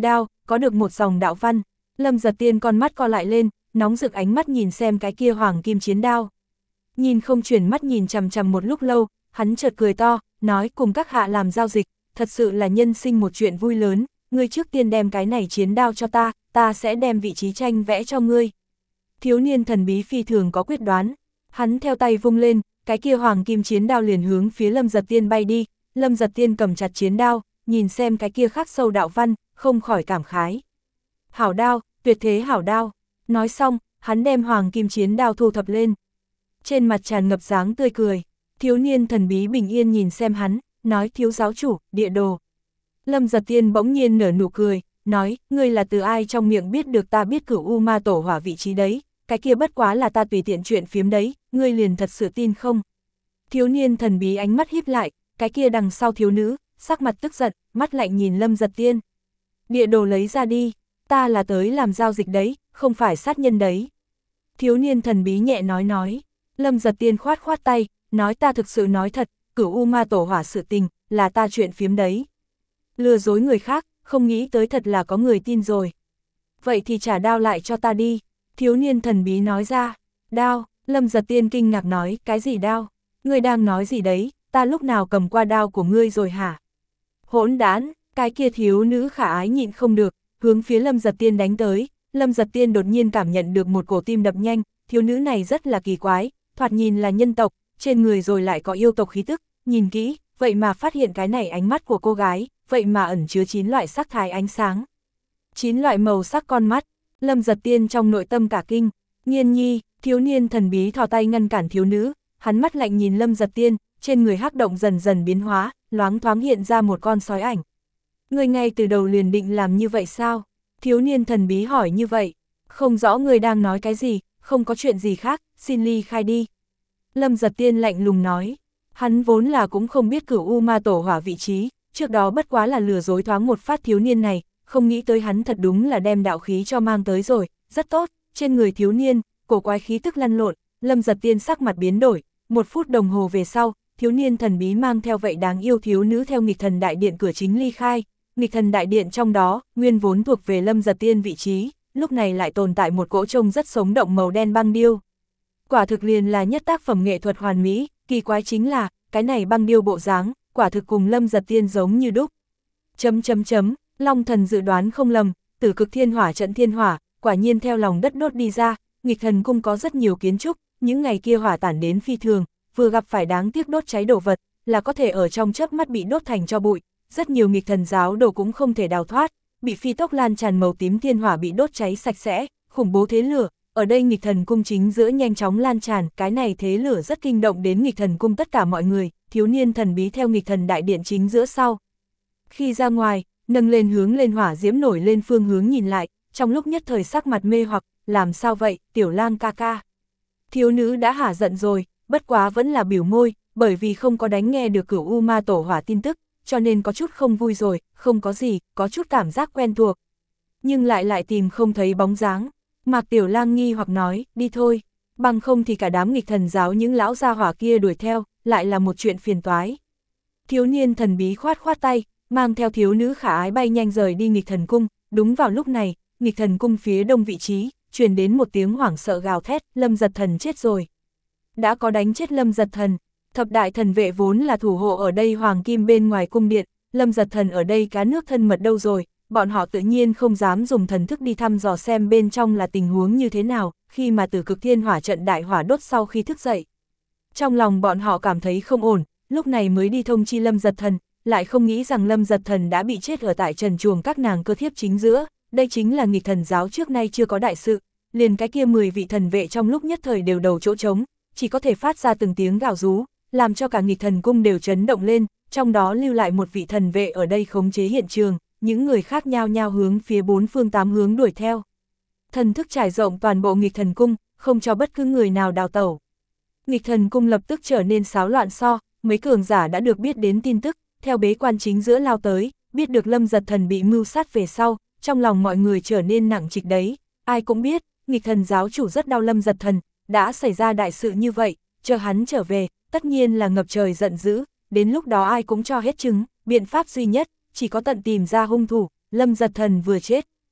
có được một dòng đạo văn. Lâm Giật Tiên con mắt co lại lên, nóng rực ánh mắt nhìn xem cái kia hoàng kim chiến đao. Nhìn không chuyển mắt nhìn chằm chằm một lúc lâu, hắn chợt cười to, nói cùng các hạ làm giao dịch, thật sự là nhân sinh một chuyện vui lớn, ngươi trước tiên đem cái này chiến đao cho ta, ta sẽ đem vị trí tranh vẽ cho ngươi. Thiếu niên thần bí phi thường có quyết đoán, hắn theo tay vung lên, cái kia hoàng kim chiến đao liền hướng phía Lâm Giật Tiên bay đi. Lâm Giật Tiên cầm chặt chiến đao, nhìn xem cái kia khắc sâu đạo văn, không khỏi cảm khái. Hảo đao, tuyệt thế hảo đao. Nói xong, hắn đem hoàng kim chiến đao thu thập lên. Trên mặt tràn ngập dáng tươi cười, thiếu niên thần bí bình yên nhìn xem hắn, nói thiếu giáo chủ, địa đồ. Lâm Giật Tiên bỗng nhiên nở nụ cười, nói, ngươi là từ ai trong miệng biết được ta biết Cửu U Ma Tổ Hỏa vị trí đấy, cái kia bất quá là ta tùy tiện chuyện phiếm đấy, ngươi liền thật sự tin không? Thiếu niên thần bí ánh mắt híp lại, cái kia đằng sau thiếu nữ, sắc mặt tức giận, mắt lạnh nhìn Lâm Giật Tiên. Địa đồ lấy ra đi, ta là tới làm giao dịch đấy, không phải sát nhân đấy. Thiếu niên thần bí nhẹ nói nói, Lâm Giật Tiên khoát khoát tay, nói ta thực sự nói thật, Cửu U Ma Tổ Hỏa sự tình, là ta chuyện phiếm đấy. Lừa dối người khác, không nghĩ tới thật là có người tin rồi. Vậy thì trả đao lại cho ta đi, thiếu niên thần bí nói ra. Đao, Lâm Giật Tiên kinh ngạc nói, cái gì đao? Ngươi đang nói gì đấy, ta lúc nào cầm qua đao của ngươi rồi hả? Hỗn đản, cái kia thiếu nữ khả ái nhịn không được, hướng phía Lâm Giật Tiên đánh tới. Lâm Giật Tiên đột nhiên cảm nhận được một cổ tim đập nhanh, thiếu nữ này rất là kỳ quái, thoạt nhìn là nhân tộc, trên người rồi lại có yêu tộc khí tức, nhìn kỹ, vậy mà phát hiện cái này ánh mắt của cô gái, vậy mà ẩn chứa chín loại sắc thái ánh sáng. Chín loại màu sắc con mắt, Lâm Giật Tiên trong nội tâm cả kinh, Nghiên nhi, thiếu niên thần bí thò tay ngăn cản thiếu nữ, hắn mắt lạnh nhìn Lâm Giật Tiên, trên người hắc động dần dần biến hóa, loáng thoáng hiện ra một con sói ảnh. Người ngay từ đầu liền định làm như vậy sao? Thiếu niên thần bí hỏi như vậy, không rõ người đang nói cái gì, không có chuyện gì khác, xin ly khai đi. Lâm Giật Tiên lạnh lùng nói, hắn vốn là cũng không biết Cửu U Ma Tổ Hỏa vị trí, trước đó bất quá là lừa dối thoáng một phát thiếu niên này, không nghĩ tới hắn thật đúng là đem đạo khí cho mang tới rồi, rất tốt, trên người thiếu niên, cổ quái khí tức lăn lộn, Lâm Giật Tiên sắc mặt biến đổi, một phút đồng hồ về sau, thiếu niên thần bí mang theo vậy đáng yêu thiếu nữ theo nghịch thần đại điện cửa chính ly khai, nghịch thần đại điện trong đó, nguyên vốn thuộc về Lâm Giật Tiên vị trí, lúc này lại tồn tại một cỗ trông rất sống động màu đen băng điêu. Quả thực liền là nhất tác phẩm nghệ thuật hoàn mỹ, kỳ quái chính là, cái này băng điêu bộ dáng, quả thực cùng Lâm Giật Tiên giống như đúc. Chấm chấm chấm, Long Thần dự đoán không lầm, Tử Cực Thiên Hỏa trận thiên hỏa, quả nhiên theo lòng đất đốt đi ra, nghịch thần cung có rất nhiều kiến trúc, những ngày kia hỏa tản đến phi thường, vừa gặp phải đáng tiếc đốt cháy đồ vật, là có thể ở trong chớp mắt bị đốt thành cho bụi, rất nhiều nghịch thần giáo đồ cũng không thể đào thoát, bị phi tốc lan tràn màu tím thiên hỏa bị đốt cháy sạch sẽ, khủng bố thế lửa, ở đây nghịch thần cung chính giữa nhanh chóng lan tràn, cái này thế lửa rất kinh động đến nghịch thần cung tất cả mọi người, thiếu niên thần bí theo nghịch thần đại điện chính giữa sau. Khi ra ngoài, nâng lên hướng lên hỏa diễm nổi lên phương hướng nhìn lại, trong lúc nhất thời sắc mặt mê hoặc, làm sao vậy, Tiểu Lang ca ca. Thiếu nữ đã hả giận rồi, bất quá vẫn là biểu môi, bởi vì không có đánh nghe được Cửu U Ma Tổ Hỏa tin tức, cho nên có chút không vui rồi, không có gì, có chút cảm giác quen thuộc. Nhưng lại lại tìm không thấy bóng dáng. Mạc Tiểu Lang nghi hoặc nói, đi thôi, bằng không thì cả đám nghịch thần giáo những lão gia hỏa kia đuổi theo, lại là một chuyện phiền toái. Thiếu niên thần bí khoát khoát tay, mang theo thiếu nữ khả ái bay nhanh rời đi nghịch thần cung, đúng vào lúc này, nghịch thần cung phía đông vị trí, truyền đến một tiếng hoảng sợ gào thét, Lâm Giật Thần chết rồi. Đã có đánh chết Lâm Giật Thần, thập đại thần vệ vốn là thủ hộ ở đây hoàng kim bên ngoài cung điện, Lâm Giật Thần ở đây cá nước thân mật đâu rồi, bọn họ tự nhiên không dám dùng thần thức đi thăm dò xem bên trong là tình huống như thế nào, khi mà Tử Cực Thiên Hỏa trận đại hỏa đốt sau khi thức dậy. Trong lòng bọn họ cảm thấy không ổn, lúc này mới đi thông chi Lâm Giật Thần, lại không nghĩ rằng Lâm Giật Thần đã bị chết ở tại trần chuồng các nàng cơ thiếp chính giữa, đây chính là nghịch thần giáo trước nay chưa có đại sự, liền cái kia mười vị thần vệ trong lúc nhất thời đều đầu chỗ trống, chỉ có thể phát ra từng tiếng gào rú, làm cho cả nghịch thần cung đều chấn động lên, trong đó lưu lại một vị thần vệ ở đây khống chế hiện trường, những người khác nhao nhao hướng phía bốn phương tám hướng đuổi theo. Thần thức trải rộng toàn bộ nghịch thần cung, không cho bất cứ người nào đào tẩu. Nghịch thần cung lập tức trở nên xáo loạn so, mấy cường giả đã được biết đến tin tức, theo bế quan chính giữa lao tới, biết được Lâm Giật Thần bị mưu sát về sau, trong lòng mọi người trở nên nặng trịch đấy, ai cũng biết, nghịch thần giáo chủ rất đau Lâm Giật Thần, đã xảy ra đại sự như vậy, chờ hắn trở về, tất nhiên là ngập trời giận dữ, đến lúc đó ai cũng cho hết chứng, biện pháp duy nhất, chỉ có tận tìm ra hung thủ, Lâm Giật Thần vừa chết,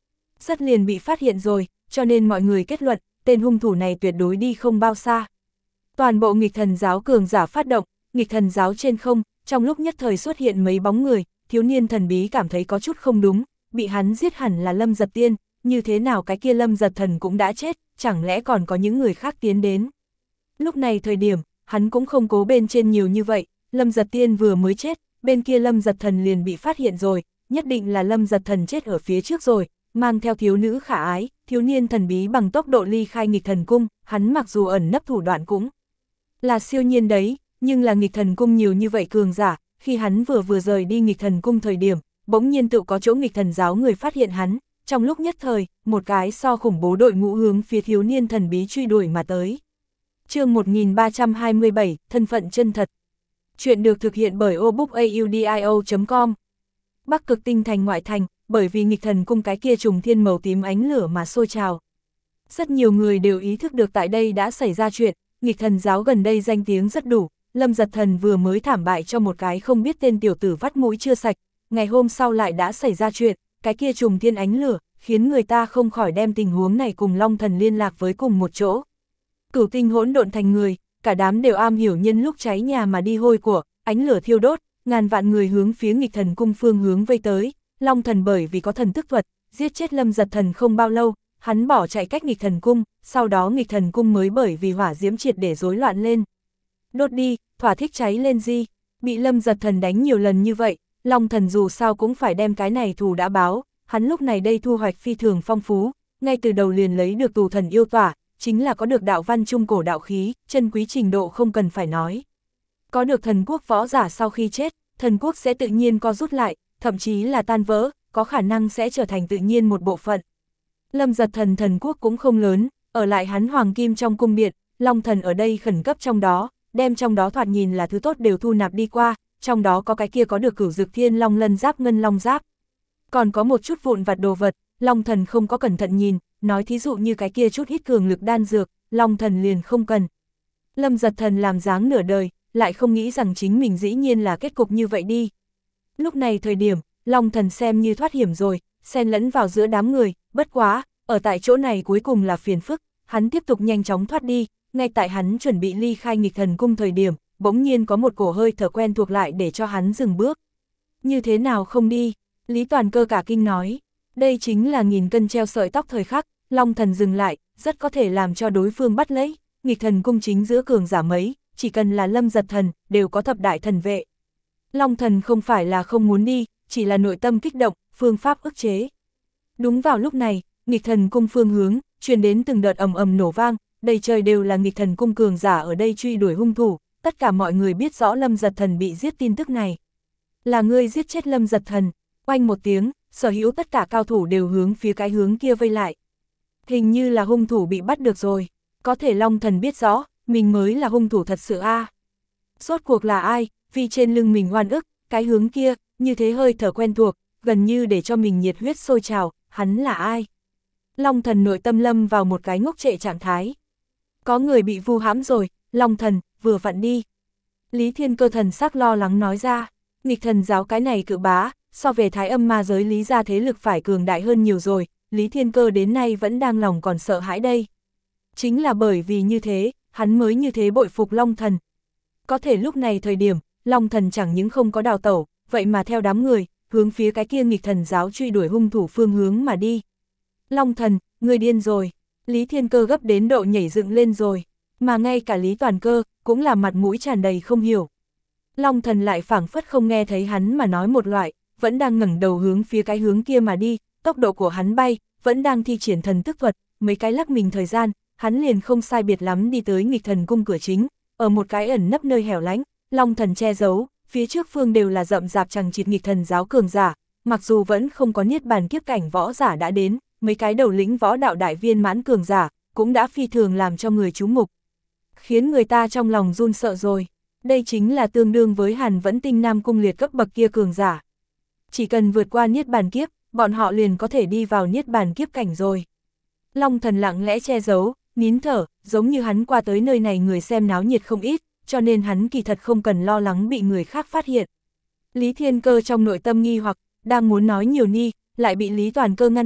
Rất liền bị phát hiện rồi, cho nên mọi người kết luận, tên hung thủ này tuyệt đối đi không bao xa. Toàn bộ nghịch thần giáo cường giả phát động, nghịch thần giáo trên không, trong lúc nhất thời xuất hiện mấy bóng người, thiếu niên thần bí cảm thấy có chút không đúng, bị hắn giết hẳn là Lâm Giật Tiên, như thế nào cái kia Lâm Giật Thần cũng đã chết, chẳng lẽ còn có những người khác tiến đến. Lúc này thời điểm, hắn cũng không cố bên trên nhiều như vậy, Lâm Giật Tiên vừa mới chết, bên kia Lâm Giật Thần liền bị phát hiện rồi, nhất định là Lâm Giật Thần chết ở phía trước rồi, mang theo thiếu nữ khả ái, thiếu niên thần bí bằng tốc độ ly khai nghịch thần cung, hắn mặc dù ẩn nấp thủ đoạn cũng là siêu nhiên đấy, nhưng là nghịch thần cung nhiều như vậy cường giả, khi hắn vừa vừa rời đi nghịch thần cung thời điểm, bỗng nhiên tự có chỗ nghịch thần giáo người phát hiện hắn, trong lúc nhất thời, một cái so khủng bố đội ngũ hướng phía thiếu niên thần bí truy đuổi mà tới. Chương một nghìn ba trăm hai mươi bảy, thân phận chân thật. Chuyện được thực hiện bởi obookaudio chấm com. Bắc Cực Tinh thành ngoại thành, bởi vì nghịch thần cung cái kia trùng thiên màu tím ánh lửa mà sôi trào. Rất nhiều người đều ý thức được tại đây đã xảy ra chuyện, nghịch thần giáo gần đây danh tiếng rất đủ, Lâm Giật Thần vừa mới thảm bại cho một cái không biết tên tiểu tử vắt mũi chưa sạch, ngày hôm sau lại đã xảy ra chuyện, cái kia trùng thiên ánh lửa, khiến người ta không khỏi đem tình huống này cùng Long Thần liên lạc với cùng một chỗ. Cửu tinh hỗn độn thành người, cả đám đều am hiểu nhân lúc cháy nhà mà đi hôi của, ánh lửa thiêu đốt, ngàn vạn người hướng phía nghịch thần cung phương hướng vây tới, Long Thần bởi vì có thần tức thuật, giết chết Lâm Giật Thần không bao lâu, hắn bỏ chạy cách nghịch thần cung, sau đó nghịch thần cung mới bởi vì hỏa diễm triệt để rối loạn lên. Đốt đi, thỏa thích cháy lên gì, bị Lâm Giật Thần đánh nhiều lần như vậy, Long Thần dù sao cũng phải đem cái này thù đã báo, hắn lúc này đây thu hoạch phi thường phong phú, ngay từ đầu liền lấy được tù thần yêu tỏa, chính là có được đạo văn trung cổ đạo khí, chân quý trình độ không cần phải nói. Có được thần quốc võ giả sau khi chết, thần quốc sẽ tự nhiên co rút lại, thậm chí là tan vỡ, có khả năng sẽ trở thành tự nhiên một bộ phận. Lâm Giật Thần thần quốc cũng không lớn, ở lại hắn hoàng kim trong cung điện, Long Thần ở đây khẩn cấp trong đó, đem trong đó thoạt nhìn là thứ tốt đều thu nạp đi qua, trong đó có cái kia có được cửu dực thiên long lân giáp ngân long giáp. Còn có một chút vụn vặt đồ vật, Long Thần không có cẩn thận nhìn, nói thí dụ như cái kia chút ít cường lực đan dược, Long Thần liền không cần. Lâm Giật Thần làm dáng nửa đời, lại không nghĩ rằng chính mình dĩ nhiên là kết cục như vậy đi. Lúc này thời điểm, Long Thần xem như thoát hiểm rồi, xen lẫn vào giữa đám người, bất quá, ở tại chỗ này cuối cùng là phiền phức, hắn tiếp tục nhanh chóng thoát đi, ngay tại hắn chuẩn bị ly khai nghịch thần cung thời điểm, bỗng nhiên có một cổ hơi thở quen thuộc lại để cho hắn dừng bước. Như thế nào không đi? Lý Toàn Cơ cả kinh nói, đây chính là nghìn cân treo sợi tóc thời khắc, Long Thần dừng lại, rất có thể làm cho đối phương bắt lấy, nghịch thần cung chính giữa cường giả mấy, chỉ cần là Lâm Giật Thần, đều có thập đại thần vệ. Long Thần không phải là không muốn đi, chỉ là nội tâm kích động, phương pháp ức chế. Đúng vào lúc này, nghịch thần cung phương hướng, truyền đến từng đợt ầm ầm nổ vang, đầy trời đều là nghịch thần cung cường giả ở đây truy đuổi hung thủ, tất cả mọi người biết rõ Lâm Giật Thần bị giết tin tức này. Là ngươi giết chết Lâm Giật Thần, oanh một tiếng, sở hữu tất cả cao thủ đều hướng phía cái hướng kia vây lại. Hình như là hung thủ bị bắt được rồi, có thể Long Thần biết rõ, mình mới là hung thủ thật sự a. À. Rốt cuộc là ai, vì trên lưng mình oan ức, cái hướng kia, như thế hơi thở quen thuộc, gần như để cho mình nhiệt huyết sôi trào, hắn là ai? Long Thần nội tâm lâm vào một cái ngốc trệ trạng thái. Có người bị vu hãm rồi, Long Thần, vừa vặn đi. Lý Thiên Cơ thần sắc lo lắng nói ra, nghịch thần giáo cái này cự bá, so về thái âm ma giới Lý gia thế lực phải cường đại hơn nhiều rồi, Lý Thiên Cơ đến nay vẫn đang lòng còn sợ hãi đây. Chính là bởi vì như thế, hắn mới như thế bội phục Long Thần. Có thể lúc này thời điểm, Long Thần chẳng những không có đào tẩu, vậy mà theo đám người, hướng phía cái kia nghịch thần giáo truy đuổi hung thủ phương hướng mà đi. Long Thần, người điên rồi, Lý Thiên Cơ gấp đến độ nhảy dựng lên rồi, mà ngay cả Lý Toàn Cơ, cũng là mặt mũi tràn đầy không hiểu. Long Thần lại phảng phất không nghe thấy hắn mà nói một loại, vẫn đang ngẩng đầu hướng phía cái hướng kia mà đi, tốc độ của hắn bay, vẫn đang thi triển thần tức thuật, mấy cái lắc mình thời gian, hắn liền không sai biệt lắm đi tới nghịch thần cung cửa chính, ở một cái ẩn nấp nơi hẻo lánh, Long Thần che giấu, phía trước phương đều là rậm rạp chằng chịt nghịch thần giáo cường giả, mặc dù vẫn không có niết bàn kiếp cảnh võ giả đã đến, mấy cái đầu lĩnh võ đạo đại viên mãn cường giả, cũng đã phi thường làm cho người chú mục, khiến người ta trong lòng run sợ rồi. Đây chính là tương đương với Hàn Vẫn Tinh Nam cung liệt cấp bậc kia cường giả. Chỉ cần vượt qua niết bàn kiếp, bọn họ liền có thể đi vào niết bàn kiếp cảnh rồi. Long Thần lặng lẽ che giấu, nín thở, giống như hắn qua tới nơi này người xem náo nhiệt không ít, cho nên hắn kỳ thật không cần lo lắng bị người khác phát hiện. Lý Thiên Cơ trong nội tâm nghi hoặc, đang muốn nói nhiều ni, lại bị Lý Toàn Cơ ngăn lại,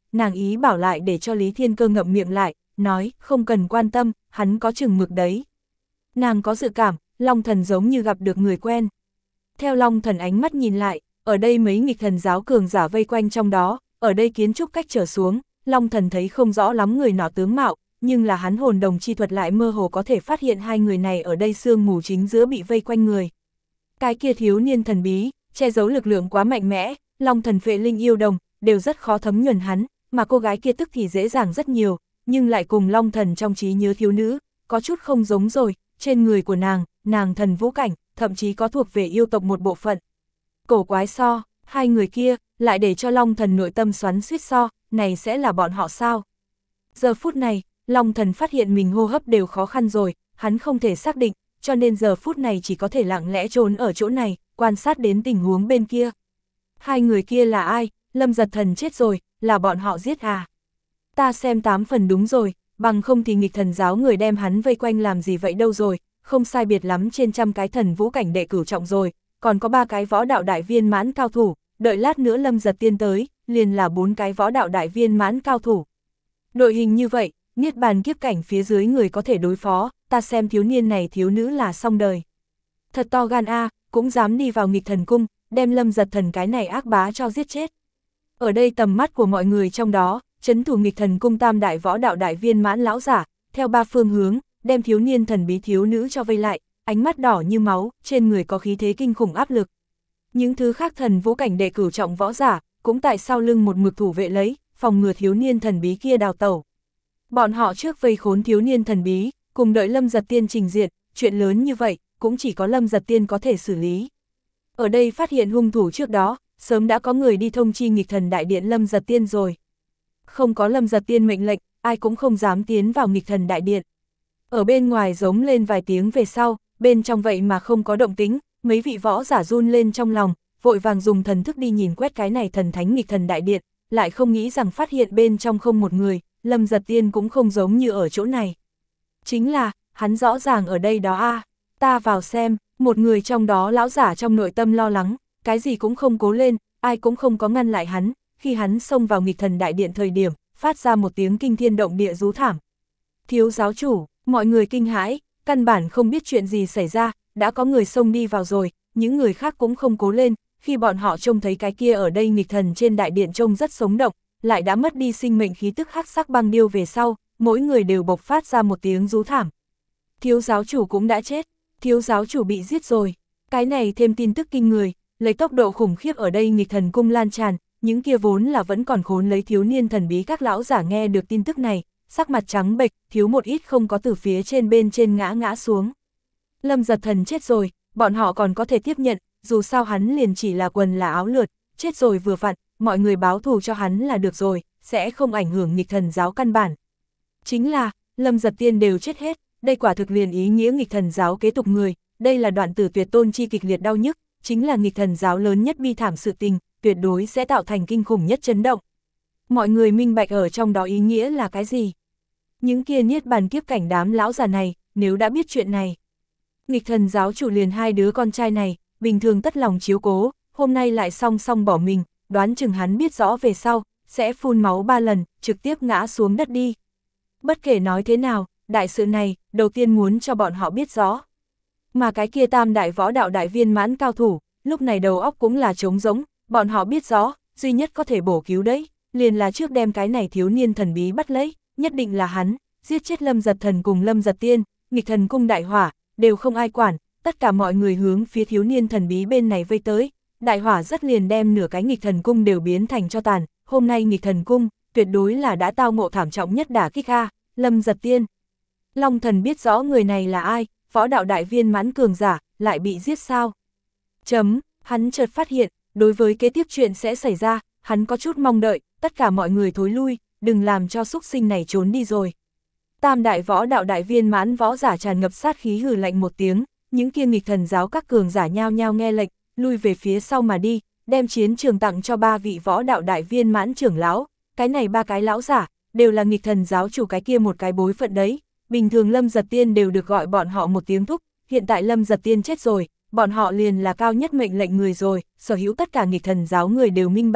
nàng ý bảo lại để cho Lý Thiên Cơ ngậm miệng lại, nói, không cần quan tâm, hắn có chừng mực đấy. Nàng có dự cảm, Long Thần giống như gặp được người quen. Theo Long Thần ánh mắt nhìn lại, ở đây mấy nghịch thần giáo cường giả vây quanh trong đó, ở đây kiến trúc cách trở xuống, Long Thần thấy không rõ lắm người nọ tướng mạo, nhưng là hắn hồn đồng chi thuật lại mơ hồ có thể phát hiện hai người này ở đây sương mù chính giữa bị vây quanh người. Cái kia thiếu niên thần bí, che giấu lực lượng quá mạnh mẽ, Long Thần phệ linh yêu đồng, đều rất khó thấm nhuần hắn, mà cô gái kia tức thì dễ dàng rất nhiều, nhưng lại cùng Long Thần trong trí nhớ thiếu nữ, có chút không giống rồi, trên người của nàng, nàng thần vũ cảnh, thậm chí có thuộc về yêu tộc một bộ phận. Cổ quái so, hai người kia, lại để cho Long Thần nội tâm xoắn xuýt so, này sẽ là bọn họ sao? Giờ phút này, Long Thần phát hiện mình hô hấp đều khó khăn rồi, hắn không thể xác định, cho nên giờ phút này chỉ có thể lặng lẽ trốn ở chỗ này, quan sát đến tình huống bên kia. Hai người kia là ai? Lâm Giật Thần chết rồi, là bọn họ giết à? Ta xem tám phần đúng rồi, bằng không thì nghịch thần giáo người đem hắn vây quanh làm gì vậy đâu rồi, không sai biệt lắm trên trăm cái thần vũ cảnh đệ cửu trọng rồi, còn có ba cái võ đạo đại viên mãn cao thủ, đợi lát nữa Lâm Giật Tiên tới, liền là bốn cái võ đạo đại viên mãn cao thủ. Đội hình như vậy, niết bàn kiếp cảnh phía dưới người có thể đối phó, ta xem thiếu niên này thiếu nữ là xong đời. Thật to gan a, cũng dám đi vào nghịch thần cung, đem Lâm Giật Thần cái này ác bá cho giết chết. Ở đây tầm mắt của mọi người trong đó, trấn thủ nghịch thần cung tam đại võ đạo đại viên mãn lão giả, theo ba phương hướng, đem thiếu niên thần bí thiếu nữ cho vây lại, ánh mắt đỏ như máu, trên người có khí thế kinh khủng áp lực. Những thứ khác thần vũ cảnh đệ cửu trọng võ giả, cũng tại sau lưng một mực thủ vệ lấy, phòng ngừa thiếu niên thần bí kia đào tẩu. Bọn họ trước vây khốn thiếu niên thần bí, cùng đợi Lâm Giật Tiên trình diện, chuyện lớn như vậy, cũng chỉ có Lâm Giật Tiên có thể xử lý. Ở đây phát hiện hung thủ trước đó, sớm đã có người đi thông chi nghịch thần đại điện Lâm Giật Tiên rồi. Không có Lâm Giật Tiên mệnh lệnh, ai cũng không dám tiến vào nghịch thần đại điện. Ở bên ngoài giống lên vài tiếng về sau, bên trong vậy mà không có động tính, mấy vị võ giả run lên trong lòng, vội vàng dùng thần thức đi nhìn quét cái này thần thánh nghịch thần đại điện, lại không nghĩ rằng phát hiện bên trong không một người, Lâm Giật Tiên cũng không giống như ở chỗ này. Chính là, hắn rõ ràng ở đây đó a, ta vào xem, một người trong đó lão giả trong nội tâm lo lắng, cái gì cũng không cố lên, ai cũng không có ngăn lại hắn, khi hắn xông vào nghịch thần đại điện thời điểm, phát ra một tiếng kinh thiên động địa rú thảm. Thiếu giáo chủ, mọi người kinh hãi, căn bản không biết chuyện gì xảy ra, đã có người xông đi vào rồi, những người khác cũng không cố lên, khi bọn họ trông thấy cái kia ở đây nghịch thần trên đại điện trông rất sống động, lại đã mất đi sinh mệnh khí tức hắc sắc băng điêu về sau, mỗi người đều bộc phát ra một tiếng rú thảm. Thiếu giáo chủ cũng đã chết, thiếu giáo chủ bị giết rồi, cái này thêm tin tức kinh người, lấy tốc độ khủng khiếp ở đây nghịch thần cung lan tràn, những kia vốn là vẫn còn khốn lấy thiếu niên thần bí các lão giả nghe được tin tức này, sắc mặt trắng bệch, thiếu một ít không có từ phía trên bên trên ngã ngã xuống. Lâm Giật Thần chết rồi, bọn họ còn có thể tiếp nhận, dù sao hắn liền chỉ là quần là áo lượt, chết rồi vừa vặn, mọi người báo thù cho hắn là được rồi, sẽ không ảnh hưởng nghịch thần giáo căn bản. Chính là, Lâm Giật Tiên đều chết hết, đây quả thực liền ý nghĩa nghịch thần giáo kế tục người, đây là đoạn tử tuyệt tôn chi kịch liệt đau nhức, chính là nghịch thần giáo lớn nhất bi thảm sự tình, tuyệt đối sẽ tạo thành kinh khủng nhất chấn động. Mọi người minh bạch ở trong đó ý nghĩa là cái gì? Những kia niết bàn kiếp cảnh đám lão già này, nếu đã biết chuyện này. Nghịch thần giáo chủ liền hai đứa con trai này, bình thường tất lòng chiếu cố, hôm nay lại song song bỏ mình, đoán chừng hắn biết rõ về sau, sẽ phun máu ba lần, trực tiếp ngã xuống đất đi. Bất kể nói thế nào, đại sự này, đầu tiên muốn cho bọn họ biết rõ. Mà cái kia tam đại võ đạo đại viên mãn cao thủ, lúc này đầu óc cũng là trống rỗng, bọn họ biết rõ, duy nhất có thể bổ cứu đấy, liền là trước đem cái này thiếu niên thần bí bắt lấy, nhất định là hắn, giết chết Lâm Giật Thần cùng Lâm Giật Tiên, nghịch thần cung đại hỏa, đều không ai quản, tất cả mọi người hướng phía thiếu niên thần bí bên này vây tới, đại hỏa rất liền đem nửa cái nghịch thần cung đều biến thành cho tàn, hôm nay nghịch thần cung, tuyệt đối là đã tao ngộ thảm trọng nhất đả kích a, Lâm Giật Tiên. Long Thần biết rõ người này là ai, võ đạo đại viên mãn cường giả, lại bị giết sao? Chấm, hắn chợt phát hiện, đối với kế tiếp chuyện sẽ xảy ra, hắn có chút mong đợi, tất cả mọi người thối lui, đừng làm cho xúc sinh này trốn đi rồi. Tam đại võ đạo đại viên mãn võ giả tràn ngập sát khí hừ lạnh một tiếng, những kia nghịch thần giáo các cường giả nhao nhao nghe lệnh, lui về phía sau mà đi, đem chiến trường tặng cho ba vị võ đạo đại viên mãn trưởng lão, cái này ba cái lão giả, đều là nghịch thần giáo chủ cái kia một cái bối phận đấy, bình thường Lâm Giật Tiên đều được gọi bọn họ một tiếng thúc, hiện tại Lâm Giật Tiên chết rồi, bọn họ liền là cao nhất mệnh lệnh người rồi, sở hữu tất cả nghịch thần giáo người đều minh bạch,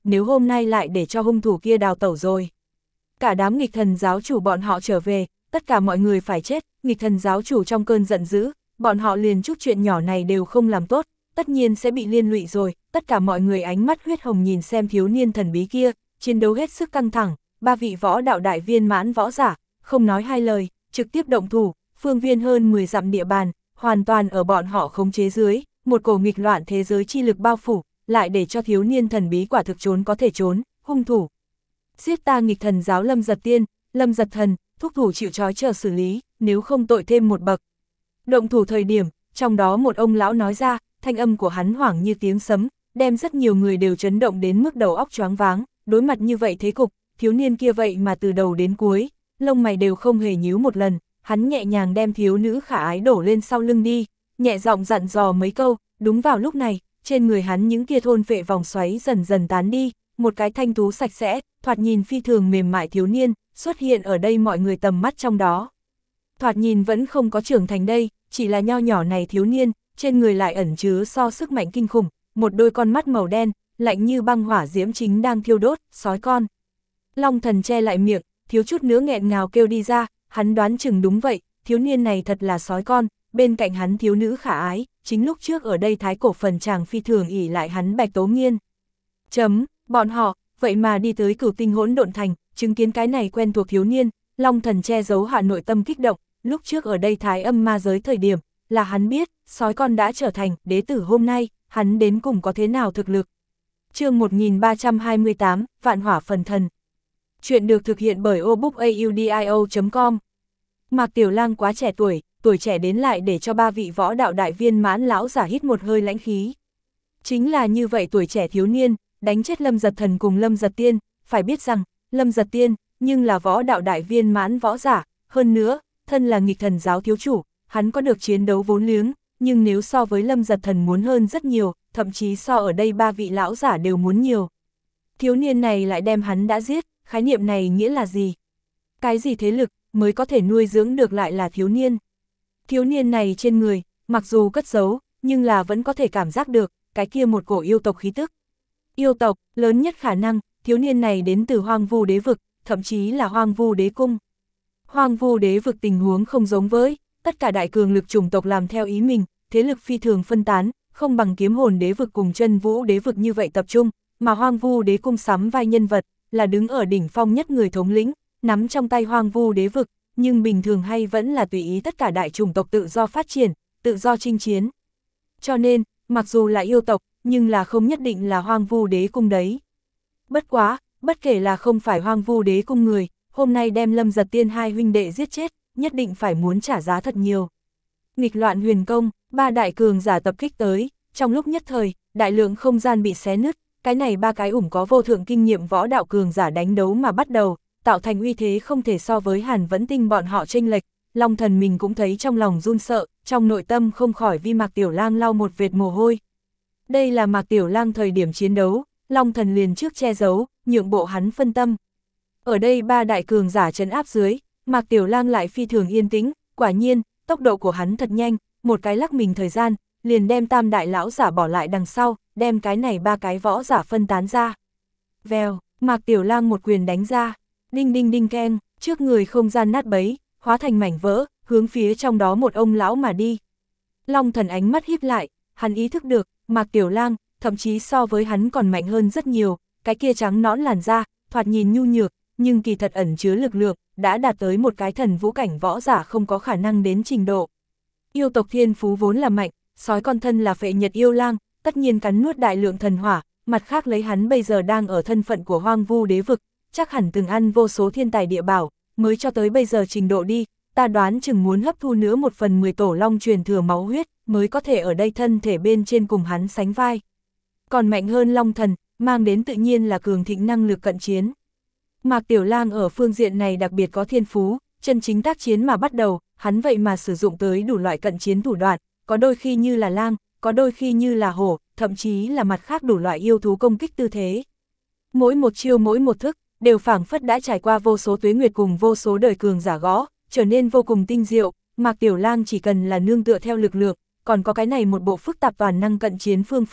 nếu hôm nay lại để cho hung thủ kia đào tẩu rồi. Cả đám nghịch thần giáo chủ bọn họ trở về, tất cả mọi người phải chết, nghịch thần giáo chủ trong cơn giận dữ, bọn họ liền chút chuyện nhỏ này đều không làm tốt, tất nhiên sẽ bị liên lụy rồi, tất cả mọi người ánh mắt huyết hồng nhìn xem thiếu niên thần bí kia, chiến đấu hết sức căng thẳng, ba vị võ đạo đại viên mãn võ giả, không nói hai lời, trực tiếp động thủ, phương viên hơn mười dặm địa bàn, hoàn toàn ở bọn họ khống chế dưới, một cổ nghịch loạn thế giới chi lực bao phủ, lại để cho thiếu niên thần bí quả thực trốn có thể trốn, hung thủ. Giết ta nghịch thần giáo Lâm Giật Tiên, Lâm Giật Thần, thúc thủ chịu trói chờ xử lý, nếu không tội thêm một bậc. Động thủ thời điểm, trong đó một ông lão nói ra, thanh âm của hắn hoảng như tiếng sấm, đem rất nhiều người đều chấn động đến mức đầu óc choáng váng, đối mặt như vậy thế cục, thiếu niên kia vậy mà từ đầu đến cuối, lông mày đều không hề nhíu một lần, hắn nhẹ nhàng đem thiếu nữ khả ái đổ lên sau lưng đi, nhẹ giọng dặn dò mấy câu, đúng vào lúc này, trên người hắn những kia thôn phệ vòng xoáy dần dần tán đi, một cái thanh tú sạch sẽ, thoạt nhìn phi thường mềm mại thiếu niên, xuất hiện ở đây mọi người tầm mắt trong đó. Thoạt nhìn vẫn không có trưởng thành đây, chỉ là nho nhỏ này thiếu niên, trên người lại ẩn chứa so sức mạnh kinh khủng, một đôi con mắt màu đen, lạnh như băng hỏa diễm chính đang thiêu đốt, sói con. Long Thần che lại miệng, thiếu chút nữa nghẹn ngào kêu đi ra, hắn đoán chừng đúng vậy, thiếu niên này thật là sói con, bên cạnh hắn thiếu nữ khả ái, chính lúc trước ở đây thái cổ phần chàng phi thường ỉ lại hắn Bạch Tố Nghiên. Chấm, bọn họ, vậy mà đi tới Cửu Tinh Hỗn Độn Thành, chứng kiến cái này quen thuộc thiếu niên, Long Thần che giấu hạ nội tâm kích động, lúc trước ở đây thái âm ma giới thời điểm, là hắn biết, sói con đã trở thành đế tử hôm nay, hắn đến cùng có thế nào thực lực. Chương một nghìn ba trăm hai mươi tám, Vạn Hỏa Phần Thần. Chuyện được thực hiện bởi obookaudio chấm com. Mạc Tiểu Lang quá trẻ tuổi, tuổi trẻ đến lại để cho ba vị võ đạo đại viên mãn lão giả hít một hơi lãnh khí. Chính là như vậy tuổi trẻ thiếu niên, đánh chết Lâm Giật Thần cùng Lâm Giật Tiên, phải biết rằng, Lâm Giật Tiên, nhưng là võ đạo đại viên mãn võ giả, hơn nữa, thân là nghịch thần giáo thiếu chủ, hắn có được chiến đấu vốn liếng, nhưng nếu so với Lâm Giật Thần muốn hơn rất nhiều, thậm chí so ở đây ba vị lão giả đều muốn nhiều. Thiếu niên này lại đem hắn đã giết, khái niệm này nghĩa là gì? Cái gì thế lực mới có thể nuôi dưỡng được lại là thiếu niên? Thiếu niên này trên người, mặc dù cất giấu, nhưng là vẫn có thể cảm giác được, cái kia một cổ yêu tộc khí tức. Yêu tộc, lớn nhất khả năng, thiếu niên này đến từ Hoang Vu Đế Vực, thậm chí là Hoang Vu Đế Cung. Hoang Vu Đế Vực tình huống không giống với, tất cả đại cường lực chủng tộc làm theo ý mình, thế lực phi thường phân tán, không bằng Kiếm Hồn Đế Vực cùng Chân Vũ Đế Vực như vậy tập trung, mà Hoang Vu Đế Cung sắm vai nhân vật, là đứng ở đỉnh phong nhất người thống lĩnh, nắm trong tay Hoang Vu Đế Vực, nhưng bình thường hay vẫn là tùy ý tất cả đại chủng tộc tự do phát triển, tự do chinh chiến. Cho nên, mặc dù là yêu tộc, nhưng là không nhất định là Hoang Vu Đế Cung đấy. Bất quá, bất kể là không phải Hoang Vu Đế Cung người, hôm nay đem Lâm Giật Tiên hai huynh đệ giết chết, nhất định phải muốn trả giá thật nhiều. Nghịch loạn huyền công, ba đại cường giả tập kích tới, trong lúc nhất thời, đại lượng không gian bị xé nứt, cái này ba cái ủng có vô thượng kinh nghiệm võ đạo cường giả đánh đấu mà bắt đầu, tạo thành uy thế không thể so với Hàn Vẫn Tinh bọn họ chênh lệch. Long Thần mình cũng thấy trong lòng run sợ, trong nội tâm không khỏi vì Mạc Tiểu Lang lau một vệt mồ hôi. Đây là Mạc Tiểu Lang thời điểm chiến đấu, Long Thần liền trước che giấu, nhượng bộ hắn phân tâm. Ở đây ba đại cường giả trấn áp dưới, Mạc Tiểu Lang lại phi thường yên tĩnh, quả nhiên, tốc độ của hắn thật nhanh, một cái lắc mình thời gian, liền đem tam đại lão giả bỏ lại đằng sau, đem cái này ba cái võ giả phân tán ra. Vèo, Mạc Tiểu Lang một quyền đánh ra, đinh đinh đinh keng, trước người không gian nát bấy, hóa thành mảnh vỡ, hướng phía trong đó một ông lão mà đi. Long Thần ánh mắt híp lại, hắn ý thức được, Mạc Tiểu Lang, thậm chí so với hắn còn mạnh hơn rất nhiều, cái kia trắng nõn làn da, thoạt nhìn nhu nhược, nhưng kỳ thật ẩn chứa lực lượng, đã đạt tới một cái thần vũ cảnh võ giả không có khả năng đến trình độ. Yêu tộc thiên phú vốn là mạnh, sói con thân là phệ nhật yêu lang, tất nhiên cắn nuốt đại lượng thần hỏa, mặt khác lấy hắn bây giờ đang ở thân phận của Hoang Vu Đế Vực, chắc hẳn từng ăn vô số thiên tài địa bảo, mới cho tới bây giờ trình độ đi, ta đoán chừng muốn hấp thu nữa một phần mười tổ long truyền thừa máu huyết, mới có thể ở đây thân thể bên trên cùng hắn sánh vai. Còn mạnh hơn Long Thần, mang đến tự nhiên là cường thịnh năng lực cận chiến. Mạc Tiểu Lang ở phương diện này đặc biệt có thiên phú, chân chính tác chiến mà bắt đầu, hắn vậy mà sử dụng tới đủ loại cận chiến thủ đoạn, có đôi khi như là lang, có đôi khi như là hổ, thậm chí là mặt khác đủ loại yêu thú công kích tư thế. Mỗi một chiêu mỗi một thức, đều phảng phất đã trải qua vô số tuế nguyệt cùng vô số đời cường giả gõ, trở nên vô cùng tinh diệu, Mạc Tiểu Lang chỉ cần là nương tựa theo lực lượng, còn có cái này một bộ phức tạp toàn năng cận chiến phương pháp,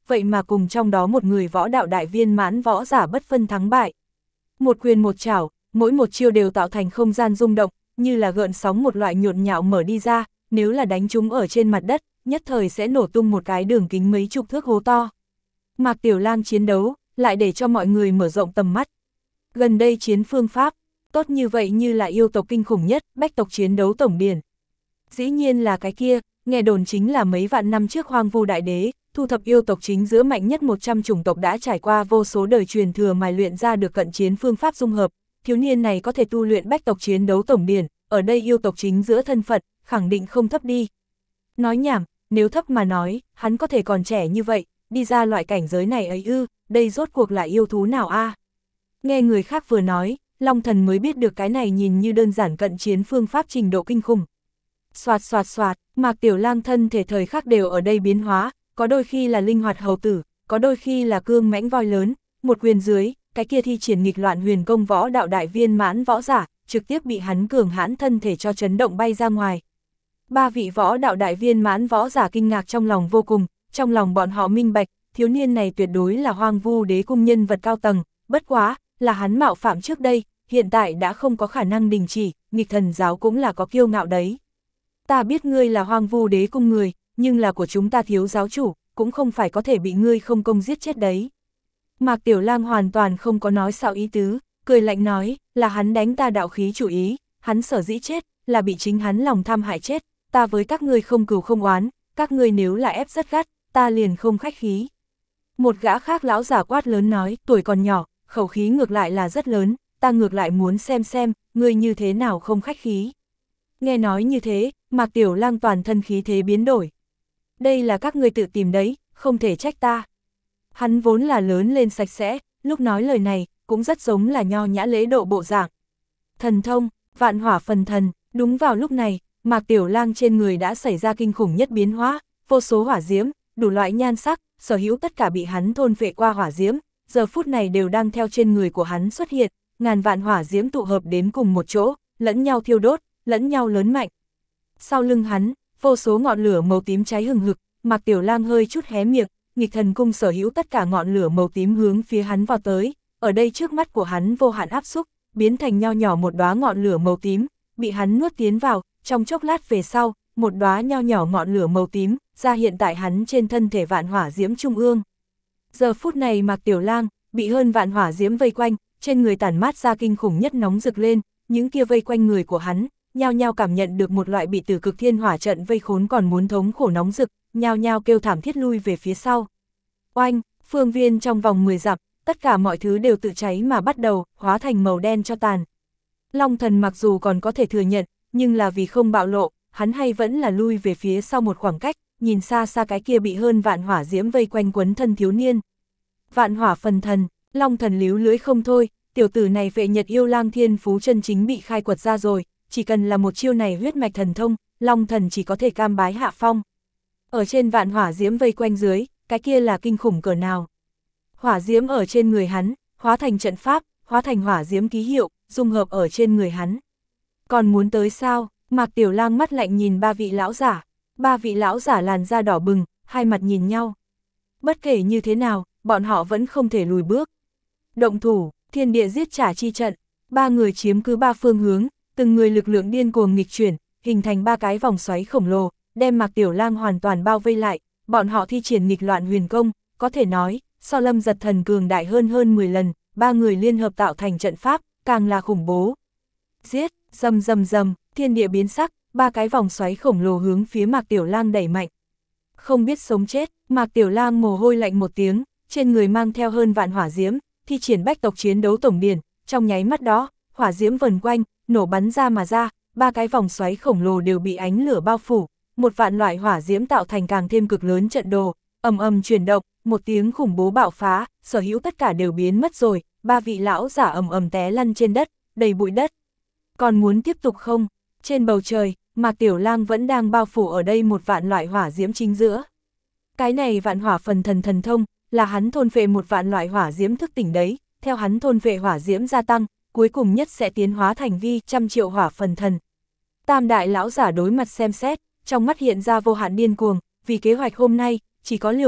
vậy mà cùng trong đó một người võ đạo đại viên mãn võ giả bất phân thắng bại. Một quyền một chảo, mỗi một chiêu đều tạo thành không gian rung động, như là gợn sóng một loại nhộn nhạo mở đi ra, nếu là đánh chúng ở trên mặt đất, nhất thời sẽ nổ tung một cái đường kính mấy chục thước hố to. Mạc Tiểu Lang chiến đấu, lại để cho mọi người mở rộng tầm mắt. Gần đây chiến phương pháp, tốt như vậy như là yêu tộc kinh khủng nhất, bách tộc chiến đấu tổng điển. Dĩ nhiên là cái kia, nghe đồn chính là mấy vạn năm trước Hoang Vu Đại Đế, thu thập yêu tộc chính giữa mạnh nhất một trăm chủng tộc đã trải qua vô số đời truyền thừa mài luyện ra được cận chiến phương pháp dung hợp, thiếu niên này có thể tu luyện bách tộc chiến đấu tổng điển, ở đây yêu tộc chính giữa thân phận, khẳng định không thấp đi. Nói nhảm, nếu thấp mà nói, hắn có thể còn trẻ như vậy, đi ra loại cảnh giới này ấy ư, đây rốt cuộc là yêu thú nào a? Nghe người khác vừa nói, Long Thần mới biết được cái này nhìn như đơn giản cận chiến phương pháp trình độ kinh khủng. Soạt soạt soạt, Mạc Tiểu Lang thân thể thời khắc đều ở đây biến hóa, có đôi khi là linh hoạt hầu tử, có đôi khi là cương mãnh voi lớn, một quyền dưới, cái kia thi triển nghịch loạn huyền công võ đạo đại viên mãn võ giả, trực tiếp bị hắn cường hãn thân thể cho chấn động bay ra ngoài. Ba vị võ đạo đại viên mãn võ giả kinh ngạc trong lòng vô cùng, trong lòng bọn họ minh bạch, thiếu niên này tuyệt đối là Hoang Vu Đế cung nhân vật cao tầng, bất quá, là hắn mạo phạm trước đây, hiện tại đã không có khả năng đình chỉ, nghịch thần giáo cũng là có kiêu ngạo đấy. Ta biết ngươi là Hoang Vu Đế cung người, nhưng là của chúng ta thiếu giáo chủ, cũng không phải có thể bị ngươi không công giết chết đấy. Mạc Tiểu Lang hoàn toàn không có nói xạo ý tứ, cười lạnh nói, là hắn đánh ta đạo khí chủ ý, hắn sở dĩ chết, là bị chính hắn lòng tham hại chết, ta với các ngươi không cừu không oán, các ngươi nếu là ép rất gắt, ta liền không khách khí. Một gã khác lão giả quát lớn nói, tuổi còn nhỏ, khẩu khí ngược lại là rất lớn, ta ngược lại muốn xem xem, ngươi như thế nào không khách khí. Nghe nói như thế, Mạc Tiểu Lang toàn thân khí thế biến đổi. Đây là các ngươi tự tìm đấy, không thể trách ta. Hắn vốn là lớn lên sạch sẽ, lúc nói lời này, cũng rất giống là nho nhã lễ độ bộ dạng. Thần thông, vạn hỏa phần thần, đúng vào lúc này, Mạc Tiểu Lang trên người đã xảy ra kinh khủng nhất biến hóa, vô số hỏa diễm, đủ loại nhan sắc, sở hữu tất cả bị hắn thôn phệ qua hỏa diễm, giờ phút này đều đang theo trên người của hắn xuất hiện, ngàn vạn hỏa diễm tụ hợp đến cùng một chỗ, lẫn nhau thiêu đốt, lẫn nhau lớn mạnh. Sau lưng hắn, vô số ngọn lửa màu tím cháy hừng hực, Mạc Tiểu Lang hơi chút hé miệng, nghịch thần cung sở hữu tất cả ngọn lửa màu tím hướng phía hắn vào tới, ở đây trước mắt của hắn vô hạn áp xúc, biến thành nho nhỏ một đóa ngọn lửa màu tím, bị hắn nuốt tiến vào, trong chốc lát về sau, một đóa nho nhỏ ngọn lửa màu tím, ra hiện tại hắn trên thân thể vạn hỏa diễm trung ương. Giờ phút này Mạc Tiểu Lang, bị hơn vạn hỏa diễm vây quanh, trên người tản mát ra kinh khủng nhất nóng rực lên, những kia vây quanh người của hắn, nhao nhao cảm nhận được một loại bị tử cực thiên hỏa trận vây khốn còn muốn thống khổ nóng rực, nhao nhao kêu thảm thiết lui về phía sau. Oanh, phương viên trong vòng mười dặm, tất cả mọi thứ đều tự cháy mà bắt đầu, hóa thành màu đen cho tàn. Long Thần mặc dù còn có thể thừa nhận, nhưng là vì không bạo lộ, hắn hay vẫn là lui về phía sau một khoảng cách, nhìn xa xa cái kia bị hơn vạn hỏa diễm vây quanh quấn thân thiếu niên. Vạn hỏa phần thần, Long Thần líu lưới không thôi, tiểu tử này Vệ Nhật Yêu Lang thiên phú chân chính bị khai quật ra rồi, chỉ cần là một chiêu này huyết mạch thần thông, Long Thần chỉ có thể cam bái hạ phong. Ở trên vạn hỏa diễm vây quanh dưới, cái kia là kinh khủng cỡ nào. Hỏa diễm ở trên người hắn, hóa thành trận pháp, hóa thành hỏa diễm ký hiệu, dung hợp ở trên người hắn. Còn muốn tới sao? Mạc Tiểu Lang mắt lạnh nhìn ba vị lão giả, ba vị lão giả làn da đỏ bừng, hai mặt nhìn nhau. Bất kể như thế nào, bọn họ vẫn không thể lùi bước. Động thủ, thiên địa giết trả chi trận, ba người chiếm cứ ba phương hướng, từng người lực lượng điên cuồng nghịch chuyển, hình thành ba cái vòng xoáy khổng lồ, đem Mạc Tiểu Lang hoàn toàn bao vây lại, bọn họ thi triển nghịch loạn huyền công, có thể nói, so Lâm Giật Thần cường đại hơn hơn mười lần, ba người liên hợp tạo thành trận pháp, càng là khủng bố. Giết, rầm rầm rầm, thiên địa biến sắc, ba cái vòng xoáy khổng lồ hướng phía Mạc Tiểu Lang đẩy mạnh. Không biết sống chết, Mạc Tiểu Lang mồ hôi lạnh một tiếng, trên người mang theo hơn vạn hỏa diễm, thi triển bách tộc chiến đấu tổng điển, trong nháy mắt đó, hỏa diễm vần quanh, nổ bắn ra mà ra, ba cái vòng xoáy khổng lồ đều bị ánh lửa bao phủ, một vạn loại hỏa diễm tạo thành càng thêm cực lớn trận đồ, ầm ầm chuyển động, một tiếng khủng bố bạo phá, sở hữu tất cả đều biến mất rồi, ba vị lão giả ầm ầm té lăn trên đất, đầy bụi đất. Còn muốn tiếp tục không? Trên bầu trời, Mạc Tiểu Lang vẫn đang bao phủ ở đây một vạn loại hỏa diễm chính giữa. Cái này vạn hỏa phần thần thần thông, là hắn thôn phệ một vạn loại hỏa diễm thức tỉnh đấy, theo hắn thôn phệ hỏa diễm gia tăng, cuối cùng nhất sẽ tiến hóa thành vi trăm triệu hỏa phần thần. Tam đại lão giả đối mặt xem xét, trong mắt hiện ra vô hạn điên cuồng, vì kế hoạch hôm nay, chỉ có liều mạng,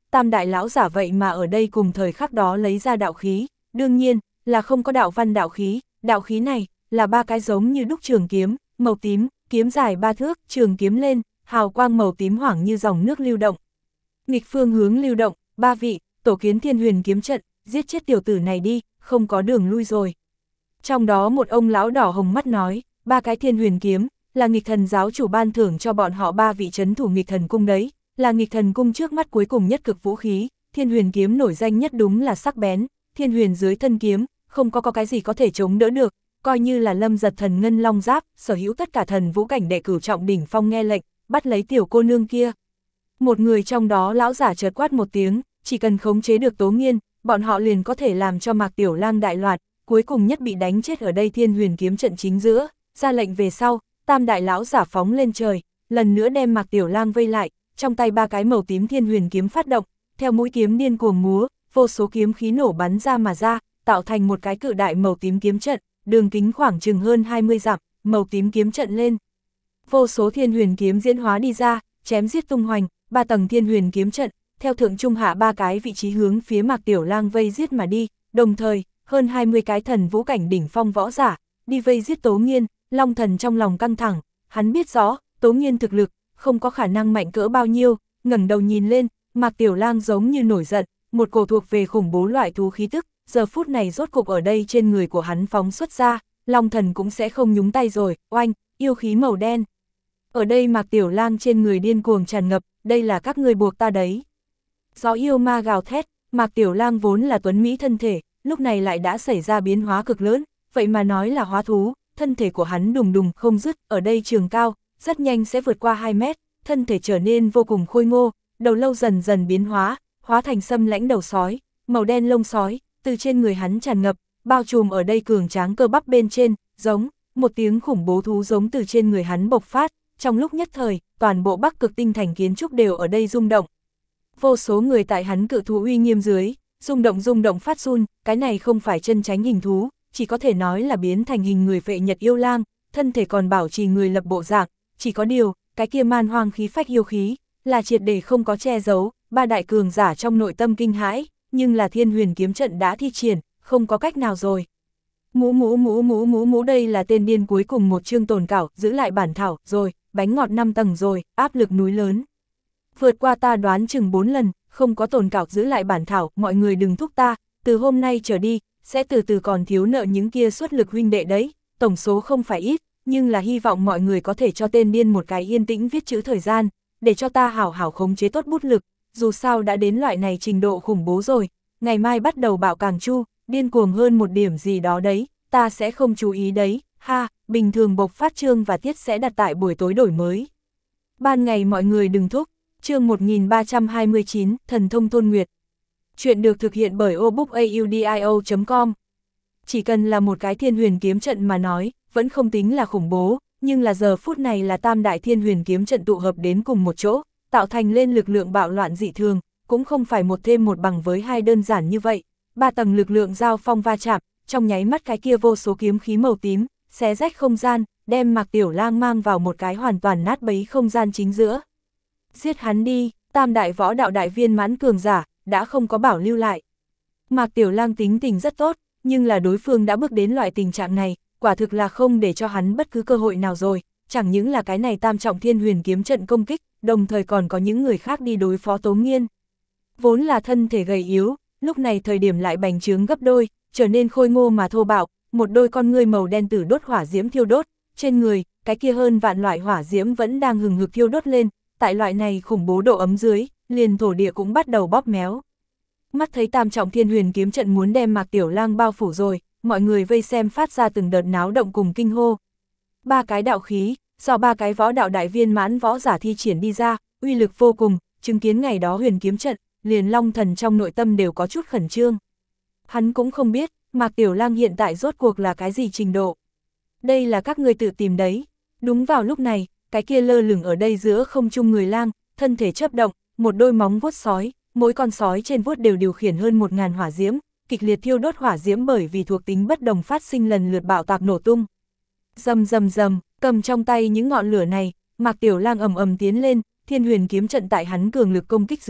tam đại lão giả vậy mà ở đây cùng thời khắc đó lấy ra đạo khí, đương nhiên, là không có đạo văn đạo khí, đạo khí này, là ba cái giống như đúc trường kiếm, màu tím, kiếm dài ba thước, trường kiếm lên, hào quang màu tím hoảng như dòng nước lưu động. Nghịch phương hướng lưu động, ba vị, tổ kiến Thiên Huyền kiếm trận, giết chết tiểu tử này đi, không có đường lui rồi. Trong đó một ông lão đỏ hồng mắt nói, ba cái Thiên Huyền kiếm, là nghịch thần giáo chủ ban thưởng cho bọn họ ba vị trấn thủ nghịch thần cung đấy, là nghịch thần cung trước mắt cuối cùng nhất cực vũ khí, Thiên Huyền kiếm nổi danh nhất đúng là sắc bén, Thiên Huyền dưới thân kiếm, không có có cái gì có thể chống đỡ được, coi như là Lâm Giật thần ngân long giáp, sở hữu tất cả thần vũ cảnh đệ cửu trọng đỉnh phong nghe lệnh, bắt lấy tiểu cô nương kia. Một người trong đó lão giả chợt quát một tiếng, chỉ cần khống chế được Tố Nghiên, bọn họ liền có thể làm cho Mạc Tiểu Lang đại loạt, cuối cùng nhất bị đánh chết ở đây Thiên Huyền kiếm trận chính giữa, ra lệnh về sau, tam đại lão giả phóng lên trời, lần nữa đem Mạc Tiểu Lang vây lại, trong tay ba cái màu tím Thiên Huyền kiếm phát động, theo mũi kiếm điên cuồng múa, vô số kiếm khí nổ bắn ra mà ra, tạo thành một cái cự đại màu tím kiếm trận, đường kính khoảng chừng hơn hai mươi dặm, màu tím kiếm trận lên. Vô số Thiên Huyền kiếm diễn hóa đi ra, chém giết tung hoành, ba tầng Thiên Huyền kiếm trận, theo thượng trung hạ ba cái vị trí hướng phía Mạc Tiểu Lang vây giết mà đi, đồng thời, hơn hai mươi cái thần vũ cảnh đỉnh phong võ giả, đi vây giết Tố Nghiên, Long Thần trong lòng căng thẳng, hắn biết rõ, Tố Nghiên thực lực, không có khả năng mạnh cỡ bao nhiêu, ngẩng đầu nhìn lên, Mạc Tiểu Lang giống như nổi giận, một cổ thuộc về khủng bố loại thú khí tức, giờ phút này rốt cục ở đây trên người của hắn phóng xuất ra, Long Thần cũng sẽ không nhúng tay rồi, oanh, yêu khí màu đen. Ở đây Mạc Tiểu Lang trên người điên cuồng tràn ngập, đây là các ngươi buộc ta đấy. Gió yêu ma gào thét, Mạc Tiểu Lang vốn là tuấn mỹ thân thể, lúc này lại đã xảy ra biến hóa cực lớn, vậy mà nói là hóa thú, thân thể của hắn đùng đùng không dứt, ở đây trường cao, rất nhanh sẽ vượt qua hai mét, thân thể trở nên vô cùng khôi ngô, đầu lâu dần dần biến hóa, hóa thành sâm lãnh đầu sói, màu đen lông sói, từ trên người hắn tràn ngập, bao trùm ở đây cường tráng cơ bắp bên trên, giống, một tiếng khủng bố thú giống từ trên người hắn bộc phát, trong lúc nhất thời, toàn bộ Bắc Cực tinh thành kiến trúc đều ở đây rung động. Vô số người tại hắn cự thú uy nghiêm dưới, rung động rung động phát run, cái này không phải chân tránh hình thú, chỉ có thể nói là biến thành hình người vệ nhật yêu lang, thân thể còn bảo trì người lập bộ dạng, chỉ có điều, cái kia man hoang khí phách yêu khí, là triệt để không có che giấu, ba đại cường giả trong nội tâm kinh hãi, nhưng là Thiên Huyền kiếm trận đã thi triển, không có cách nào rồi. Mũ mũ mũ mũ mũ mũ đây là tên điên cuối cùng một chương tồn cảo, giữ lại bản thảo, rồi, bánh ngọt năm tầng rồi, áp lực núi lớn. Vượt qua ta đoán chừng bốn lần, không có tồn cảo giữ lại bản thảo, mọi người đừng thúc ta, từ hôm nay trở đi, sẽ từ từ còn thiếu nợ những kia xuất lực huynh đệ đấy, tổng số không phải ít, nhưng là hy vọng mọi người có thể cho tên điên một cái yên tĩnh viết chữ thời gian, để cho ta hảo hảo khống chế tốt bút lực, dù sao đã đến loại này trình độ khủng bố rồi, ngày mai bắt đầu bạo càng chu, điên cuồng hơn một điểm gì đó đấy, ta sẽ không chú ý đấy, ha, bình thường bộc phát chương và tiết sẽ đặt tại buổi tối đổi mới. Ban ngày mọi người đừng thúc, chương một nghìn ba trăm hai mươi chín, Thần thông Thôn Nguyệt. Chuyện được thực hiện bởi obookaudio chấm com. Chỉ cần là một cái Thiên Huyền kiếm trận mà nói, vẫn không tính là khủng bố, nhưng là giờ phút này là tam đại Thiên Huyền kiếm trận tụ hợp đến cùng một chỗ, tạo thành lên lực lượng bạo loạn dị thường, cũng không phải một thêm một bằng với hai đơn giản như vậy, ba tầng lực lượng giao phong va chạm, trong nháy mắt cái kia vô số kiếm khí màu tím, xé rách không gian, đem Mạc Tiểu Lang mang vào một cái hoàn toàn nát bấy không gian chính giữa. Giết hắn đi, tam đại võ đạo đại viên mãn cường giả, đã không có bảo lưu lại. Mạc Tiểu Lang tính tình rất tốt, nhưng là đối phương đã bước đến loại tình trạng này, quả thực là không để cho hắn bất cứ cơ hội nào rồi, chẳng những là cái này tam trọng Thiên Huyền kiếm trận công kích, đồng thời còn có những người khác đi đối phó Tố Nghiên. Vốn là thân thể gầy yếu, lúc này thời điểm lại bành trướng gấp đôi, trở nên khôi ngô mà thô bạo, một đôi con ngươi màu đen tử đốt hỏa diễm thiêu đốt, trên người, cái kia hơn vạn loại hỏa diễm vẫn đang hừng hực thiêu đốt lên, tại loại này khủng bố độ ấm dưới, liền thổ địa cũng bắt đầu bóp méo. Mắt thấy tam trọng Thiên Huyền kiếm trận muốn đem Mạc Tiểu Lang bao phủ rồi, mọi người vây xem phát ra từng đợt náo động cùng kinh hô. Ba cái đạo khí, do ba cái võ đạo đại viên mãn võ giả thi triển đi ra, uy lực vô cùng, chứng kiến ngày đó huyền kiếm trận, liền Long Thần trong nội tâm đều có chút khẩn trương. Hắn cũng không biết, Mạc Tiểu Lang hiện tại rốt cuộc là cái gì trình độ. Đây là các ngươi tự tìm đấy. Đúng vào lúc này, cái kia lơ lửng ở đây giữa không trung người lang, thân thể chớp động, một đôi móng vuốt sói, mỗi con sói trên vuốt đều điều khiển hơn một ngàn hỏa diễm, kịch liệt thiêu đốt hỏa diễm bởi vì thuộc tính bất đồng phát sinh lần lượt bạo tạc nổ tung. Rầm rầm rầm, cầm trong tay những ngọn lửa này, Mạc Tiểu Lang ầm ầm tiến lên, Thiên Huyền kiếm trận tại hắn cường lực công kích dưới,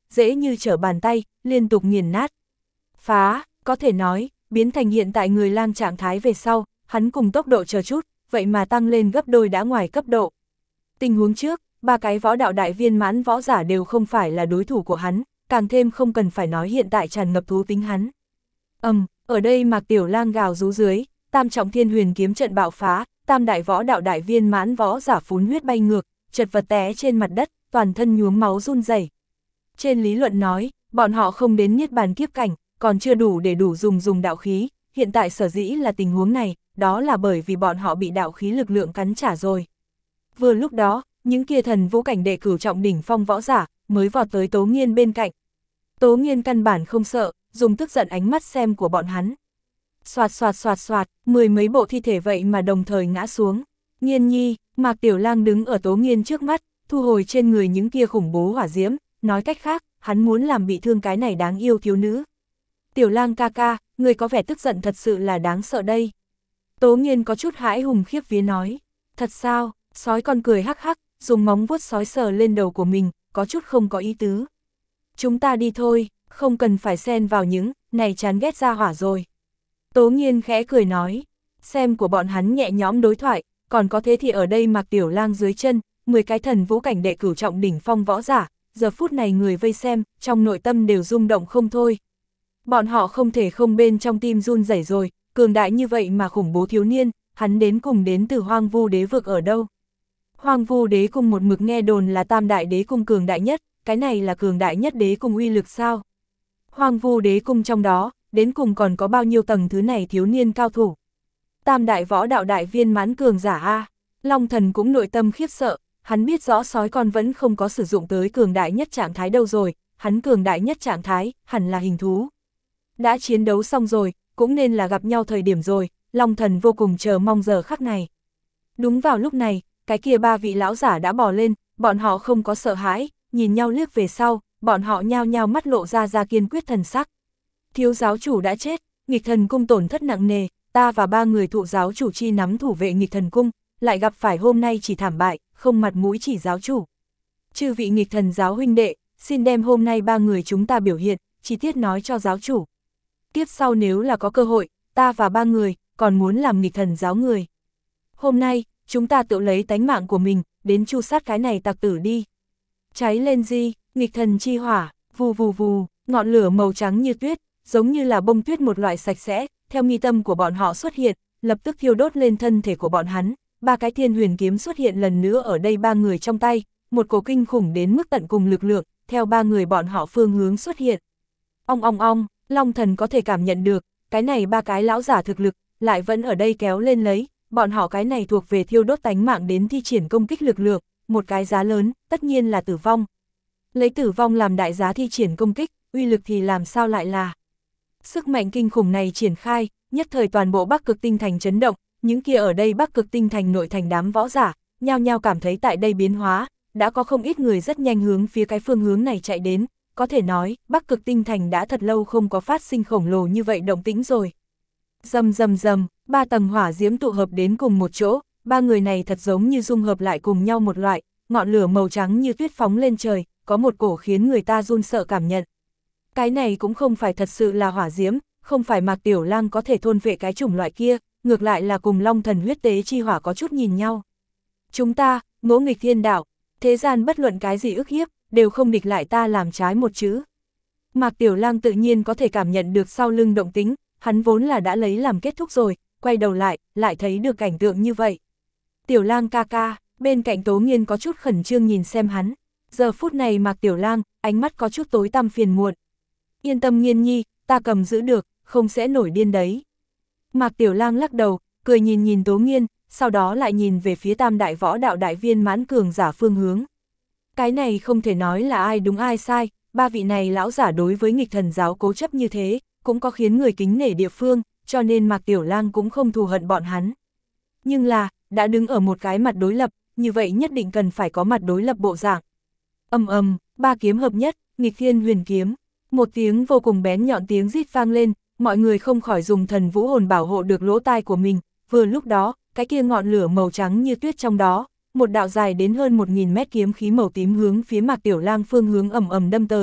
dễ như trở bàn tay, liên tục nghiền nát. Phá, có thể nói, biến thành hiện tại người lang trạng thái về sau, hắn cùng tốc độ chờ chút, vậy mà tăng lên gấp đôi đã ngoài cấp độ. Tình huống trước, ba cái võ đạo đại viên mãn võ giả đều không phải là đối thủ của hắn, càng thêm không cần phải nói hiện tại tràn ngập thú tính hắn. Ầm, um, ở đây Mạc Tiểu Lang gào rú dưới, tam trọng thiên huyền kiếm trận bạo phá, tam đại võ đạo đại viên mãn võ giả phún huyết bay ngược, chật vật té trên mặt đất, toàn thân nhuốm máu run rẩy. Trên lý luận nói, bọn họ không đến niết bàn kiếp cảnh, còn chưa đủ để đủ dùng dùng đạo khí, hiện tại sở dĩ là tình huống này, đó là bởi vì bọn họ bị đạo khí lực lượng cắn trả rồi. Vừa lúc đó, những kia thần vũ cảnh đệ cửu trọng đỉnh phong võ giả, mới vọt tới Tố Nghiên bên cạnh. Tố Nghiên căn bản không sợ, dùng tức giận ánh mắt xem của bọn hắn. Xoạt xoạt xoạt xoạt, mười mấy bộ thi thể vậy mà đồng thời ngã xuống. Nghiên nhi, Mạc Tiểu Lang đứng ở Tố Nghiên trước mắt, thu hồi trên người những kia khủng bố hỏa diễm, nói cách khác, hắn muốn làm bị thương cái này đáng yêu thiếu nữ. Tiểu Lang ca ca, người có vẻ tức giận thật sự là đáng sợ đây. Tố Nghiên có chút hãi hùng khiếp vía nói. Thật sao? Sói con cười hắc hắc, dùng móng vuốt sói sờ lên đầu của mình, có chút không có ý tứ. Chúng ta đi thôi, không cần phải xen vào những, này chán ghét ra hỏa rồi. Tố Nghiên khẽ cười nói, xem của bọn hắn nhẹ nhõm đối thoại, còn có thế thì ở đây Mạc Tiểu Lang dưới chân, mười cái thần vũ cảnh đệ cửu trọng đỉnh phong võ giả, giờ phút này người vây xem, trong nội tâm đều rung động không thôi. Bọn họ không thể không bên trong tim run rẩy rồi, cường đại như vậy mà khủng bố thiếu niên, hắn đến cùng đến từ Hoang Vu Đế vực ở đâu? Hoang Vu Đế cung một mực nghe đồn là tam đại đế cung cường đại nhất, cái này là cường đại nhất đế cung uy lực sao? Hoang Vu Đế cung trong đó, đến cùng còn có bao nhiêu tầng thứ này thiếu niên cao thủ? Tam đại võ đạo đại viên mãn cường giả a, Long Thần cũng nội tâm khiếp sợ, hắn biết rõ sói con vẫn không có sử dụng tới cường đại nhất trạng thái đâu rồi, hắn cường đại nhất trạng thái, hẳn là hình thú. Đã chiến đấu xong rồi, cũng nên là gặp nhau thời điểm rồi, Long Thần vô cùng chờ mong giờ khắc này. Đúng vào lúc này, cái kia ba vị lão giả đã bò lên, bọn họ không có sợ hãi, nhìn nhau liếc về sau, bọn họ nhao nhao mắt lộ ra ra kiên quyết thần sắc. Thiếu giáo chủ đã chết, nghịch thần cung tổn thất nặng nề, ta và ba người thụ giáo chủ chi nắm thủ vệ nghịch thần cung, lại gặp phải hôm nay chỉ thảm bại, không mặt mũi chỉ giáo chủ. Chư vị nghịch thần giáo huynh đệ, xin đem hôm nay ba người chúng ta biểu hiện, chi tiết nói cho giáo chủ. Tiếp sau nếu là có cơ hội, ta và ba người, còn muốn làm nghịch thần giáo người. Hôm nay, chúng ta tự lấy tánh mạng của mình, đến chu sát cái này tặc tử đi. Cháy lên di, nghịch thần chi hỏa, vù vù vù, ngọn lửa màu trắng như tuyết, giống như là bông tuyết một loại sạch sẽ, theo mi tâm của bọn họ xuất hiện, lập tức thiêu đốt lên thân thể của bọn hắn. Ba cái thiên huyền kiếm xuất hiện lần nữa ở đây ba người trong tay, một cổ kinh khủng đến mức tận cùng lực lượng, theo ba người bọn họ phương hướng xuất hiện. Ong ong ong, Long Thần có thể cảm nhận được, cái này ba cái lão giả thực lực, lại vẫn ở đây kéo lên lấy, bọn họ cái này thuộc về thiêu đốt tánh mạng đến thi triển công kích lực lượng, một cái giá lớn, tất nhiên là tử vong. Lấy tử vong làm đại giá thi triển công kích, uy lực thì làm sao lại là. Sức mạnh kinh khủng này triển khai, nhất thời toàn bộ Bắc Cực Tinh Thành chấn động, những kia ở đây Bắc Cực Tinh Thành nội thành đám võ giả, nhao nhao cảm thấy tại đây biến hóa, đã có không ít người rất nhanh hướng phía cái phương hướng này chạy đến, có thể nói, Bắc Cực Tinh Thành đã thật lâu không có phát sinh khổng lồ như vậy động tĩnh rồi. Rầm rầm rầm, ba tầng hỏa diễm tụ hợp đến cùng một chỗ, ba người này thật giống như dung hợp lại cùng nhau một loại, ngọn lửa màu trắng như tuyết phóng lên trời, có một cổ khiến người ta run sợ cảm nhận. Cái này cũng không phải thật sự là hỏa diễm, không phải Mạc Tiểu Lang có thể thôn vệ cái chủng loại kia, ngược lại là cùng Long Thần huyết tế chi hỏa có chút nhìn nhau. Chúng ta, ngỗ nghịch thiên đạo, thế gian bất luận cái gì ức hiếp, đều không địch lại ta làm trái một chữ. Mạc Tiểu Lang tự nhiên có thể cảm nhận được sau lưng động tính, hắn vốn là đã lấy làm kết thúc rồi, quay đầu lại, lại thấy được cảnh tượng như vậy. Tiểu Lang ca ca, bên cạnh Tố Nghiên có chút khẩn trương nhìn xem hắn, giờ phút này Mạc Tiểu Lang, ánh mắt có chút tối tăm phiền muộn. Yên tâm Nghiên nhi, ta cầm giữ được, không sẽ nổi điên đấy. Mạc Tiểu Lang lắc đầu, cười nhìn nhìn Tố Nghiên, sau đó lại nhìn về phía tam đại võ đạo đại viên mãn cường giả phương hướng. Cái này không thể nói là ai đúng ai sai, ba vị này lão giả đối với nghịch thần giáo cố chấp như thế, cũng có khiến người kính nể địa phương, cho nên Mạc Tiểu Lang cũng không thù hận bọn hắn. Nhưng là, đã đứng ở một cái mặt đối lập, như vậy nhất định cần phải có mặt đối lập bộ dạng. Ầm ầm, ba kiếm hợp nhất, nghịch thiên huyền kiếm, một tiếng vô cùng bén nhọn tiếng rít vang lên, mọi người không khỏi dùng thần vũ hồn bảo hộ được lỗ tai của mình, vừa lúc đó, cái kia ngọn lửa màu trắng như tuyết trong đó, một đạo dài đến hơn một nghìn mét kiếm khí màu tím hướng phía Mạc Tiểu Lang phương hướng ầm ầm đâm tới,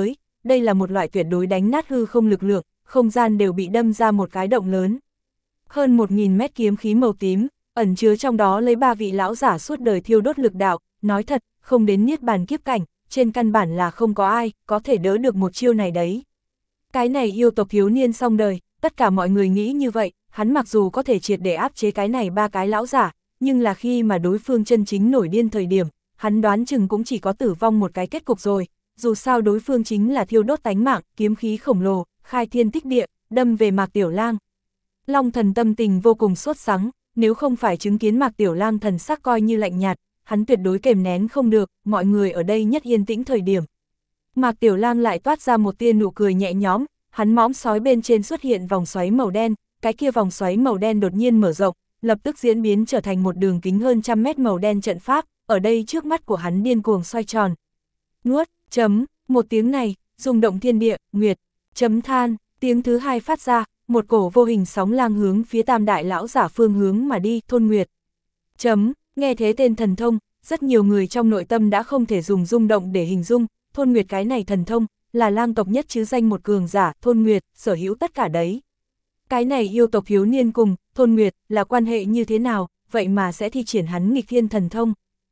đây là một loại tuyệt đối đánh nát hư không lực lượng, không gian đều bị đâm ra một cái động lớn. Hơn một nghìn mét kiếm khí màu tím, ẩn chứa trong đó lấy ba vị lão giả suốt đời thiêu đốt lực đạo, nói thật, không đến niết bàn kiếp cảnh, trên căn bản là không có ai có thể đỡ được một chiêu này đấy. Cái này yêu tộc thiếu niên xong đời, tất cả mọi người nghĩ như vậy, hắn mặc dù có thể triệt để áp chế cái này ba cái lão giả, nhưng là khi mà đối phương chân chính nổi điên thời điểm, hắn đoán chừng cũng chỉ có tử vong một cái kết cục rồi, dù sao đối phương chính là thiêu đốt tánh mạng, kiếm khí khổng lồ, khai thiên tích địa, đâm về Mạc Tiểu Lang. Long Thần tâm tình vô cùng sốt sắng, nếu không phải chứng kiến Mạc Tiểu Lang thần sắc coi như lạnh nhạt, hắn tuyệt đối kềm nén không được, mọi người ở đây nhất yên tĩnh thời điểm. Mạc Tiểu Lang lại toát ra một tia nụ cười nhẹ nhõm, hắn mõm sói bên trên xuất hiện vòng xoáy màu đen, cái kia vòng xoáy màu đen đột nhiên mở rộng, lập tức diễn biến trở thành một đường kính hơn trăm mét màu đen trận pháp, ở đây trước mắt của hắn điên cuồng xoay tròn. Nuốt, chấm, một tiếng này, rung động thiên địa, nguyệt, chấm than, tiếng thứ hai phát ra, một cổ vô hình sóng lang hướng phía tam đại lão giả phương hướng mà đi, thôn nguyệt. Chấm, nghe thế tên thần thông, rất nhiều người trong nội tâm đã không thể dùng rung động để hình dung, thôn nguyệt cái này thần thông, là lang tộc nhất chứ danh một cường giả, thôn nguyệt, sở hữu tất cả đấy. Cái này yêu tộc thiếu niên cùng, thôn nguyệt, là quan hệ như thế nào, vậy mà sẽ thi triển hắn nghịch thiên thần thông.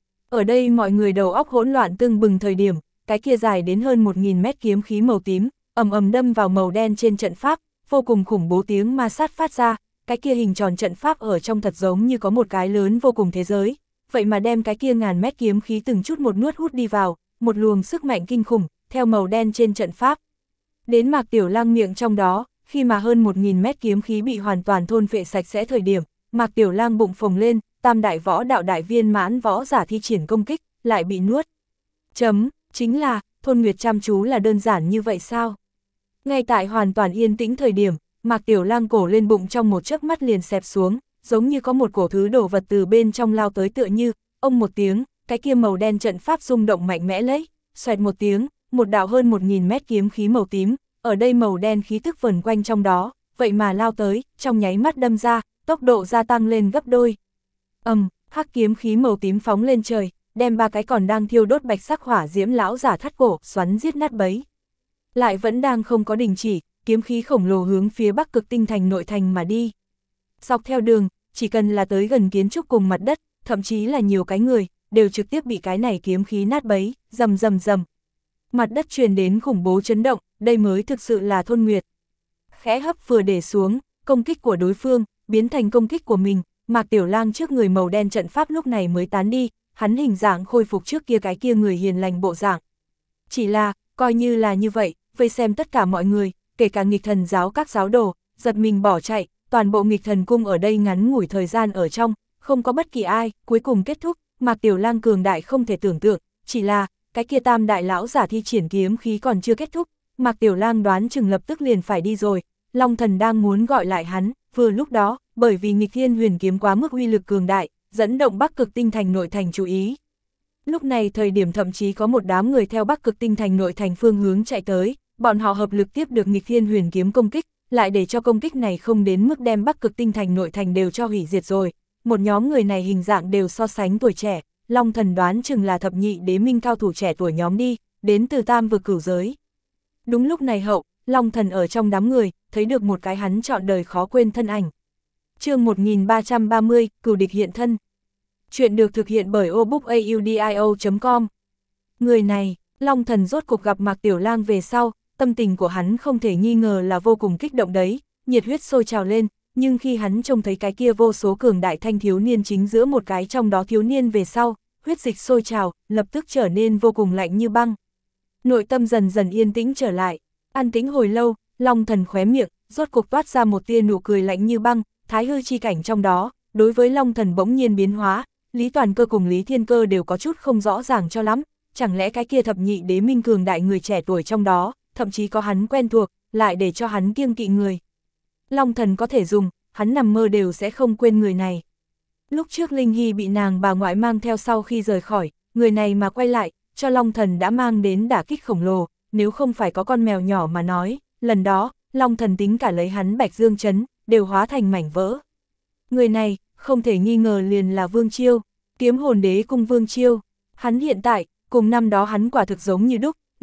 Ở đây mọi người đầu óc hỗn loạn tưng bừng thời điểm, cái kia dài đến hơn một nghìn mét kiếm khí màu tím, ầm ầm đâm vào màu đen trên trận pháp, vô cùng khủng bố tiếng ma sát phát ra, cái kia hình tròn trận pháp ở trong thật giống như có một cái lớn vô cùng thế giới, vậy mà đem cái kia ngàn mét kiếm khí từng chút một nuốt hút đi vào, một luồng sức mạnh kinh khủng, theo màu đen trên trận pháp. Đến Mạc Tiểu Lang miệng trong đó, khi mà hơn một nghìn mét kiếm khí bị hoàn toàn thôn phệ sạch sẽ thời điểm, Mạc Tiểu Lang bụng phồng lên, tam đại võ đạo đại viên mãn võ giả thi triển công kích, lại bị nuốt. Chấm, chính là, thôn nguyệt chăm chú là đơn giản như vậy sao? Ngay tại hoàn toàn yên tĩnh thời điểm, Mạc Tiểu Lang cổ lên bụng trong một chớp mắt liền xẹp xuống, giống như có một cổ thứ đồ vật từ bên trong lao tới tựa như, ông một tiếng, cái kia màu đen trận pháp rung động mạnh mẽ lấy, xoẹt một tiếng, một đạo hơn một nghìn mét kiếm khí màu tím, ở đây màu đen khí tức vần quanh trong đó, vậy mà lao tới, trong nháy mắt đâm ra, tốc độ gia tăng lên gấp đôi. Ầm, um, hắc kiếm khí màu tím phóng lên trời, đem ba cái còn đang thiêu đốt bạch sắc hỏa diễm lão giả thắt cổ, xoắn giết nát bấy. Lại vẫn đang không có đình chỉ, kiếm khí khổng lồ hướng phía Bắc Cực Tinh thành nội thành mà đi. Dọc theo đường, chỉ cần là tới gần kiến trúc cùng mặt đất, thậm chí là nhiều cái người, đều trực tiếp bị cái này kiếm khí nát bấy, rầm rầm rầm. Mặt đất truyền đến khủng bố chấn động, đây mới thực sự là thôn nguyệt. Khẽ hấp vừa để xuống, công kích của đối phương, biến thành công kích của mình, Mạc Tiểu Lang trước người màu đen trận pháp lúc này mới tán đi, hắn hình dạng khôi phục trước kia cái kia người hiền lành bộ dạng. Chỉ là, coi như là như vậy, vây xem tất cả mọi người, kể cả nghịch thần giáo các giáo đồ, giật mình bỏ chạy, toàn bộ nghịch thần cung ở đây ngắn ngủi thời gian ở trong, không có bất kỳ ai, cuối cùng kết thúc, Mạc Tiểu Lang cường đại không thể tưởng tượng, chỉ là, cái kia tam đại lão giả thi triển kiếm khí còn chưa kết thúc, Mạc Tiểu Lang đoán chừng lập tức liền phải đi rồi, Long Thần đang muốn gọi lại hắn, vừa lúc đó, bởi vì nghịch thiên huyền kiếm quá mức uy lực cường đại, dẫn động Bắc Cực Tinh thành nội thành chú ý. Lúc này thời điểm thậm chí có một đám người theo Bắc Cực Tinh thành nội thành phương hướng chạy tới, bọn họ hợp lực tiếp được nghịch thiên huyền kiếm công kích, lại để cho công kích này không đến mức đem Bắc Cực Tinh thành nội thành đều cho hủy diệt rồi. Một nhóm người này hình dạng đều so sánh tuổi trẻ, Long Thần đoán chừng là thập nhị đế minh cao thủ trẻ tuổi nhóm đi, đến từ tam vực cửu giới. Đúng lúc này hậu, Long Thần ở trong đám người, thấy được một cái hắn trọn đời khó quên thân ảnh. Chương một nghìn ba trăm ba mươi, cửu địch hiện thân. Chuyện được thực hiện bởi obookaudio chấm com. Người này, Long Thần rốt cục gặp Mạc Tiểu Lang về sau, tâm tình của hắn không thể nghi ngờ là vô cùng kích động đấy, nhiệt huyết sôi trào lên, nhưng khi hắn trông thấy cái kia vô số cường đại thanh thiếu niên chính giữa một cái trong đó thiếu niên về sau, huyết dịch sôi trào, lập tức trở nên vô cùng lạnh như băng. Nội tâm dần dần yên tĩnh trở lại, an tĩnh hồi lâu, Long Thần khóe miệng, rốt cục toát ra một tia nụ cười lạnh như băng, thái hư chi cảnh trong đó, đối với Long Thần bỗng nhiên biến hóa, Lý Toàn Cơ cùng Lý Thiên Cơ đều có chút không rõ ràng cho lắm, chẳng lẽ cái kia thập nhị đế minh cường đại người trẻ tuổi trong đó, thậm chí có hắn quen thuộc, lại để cho hắn kiêng kỵ người. Long Thần có thể dùng, hắn nằm mơ đều sẽ không quên người này. Lúc trước Linh Hy bị nàng bà ngoại mang theo sau khi rời khỏi, người này mà quay lại, cho Long Thần đã mang đến đả kích khổng lồ, nếu không phải có con mèo nhỏ mà nói, lần đó, Long Thần tính cả lấy hắn Bạch Dương Trấn, đều hóa thành mảnh vỡ. Người này, không thể nghi ngờ liền là Vương Chiêu, Kiếm Hồn Đế cung Vương Chiêu. Hắn hiện tại, cùng năm đó hắn quả thực giống như đúc,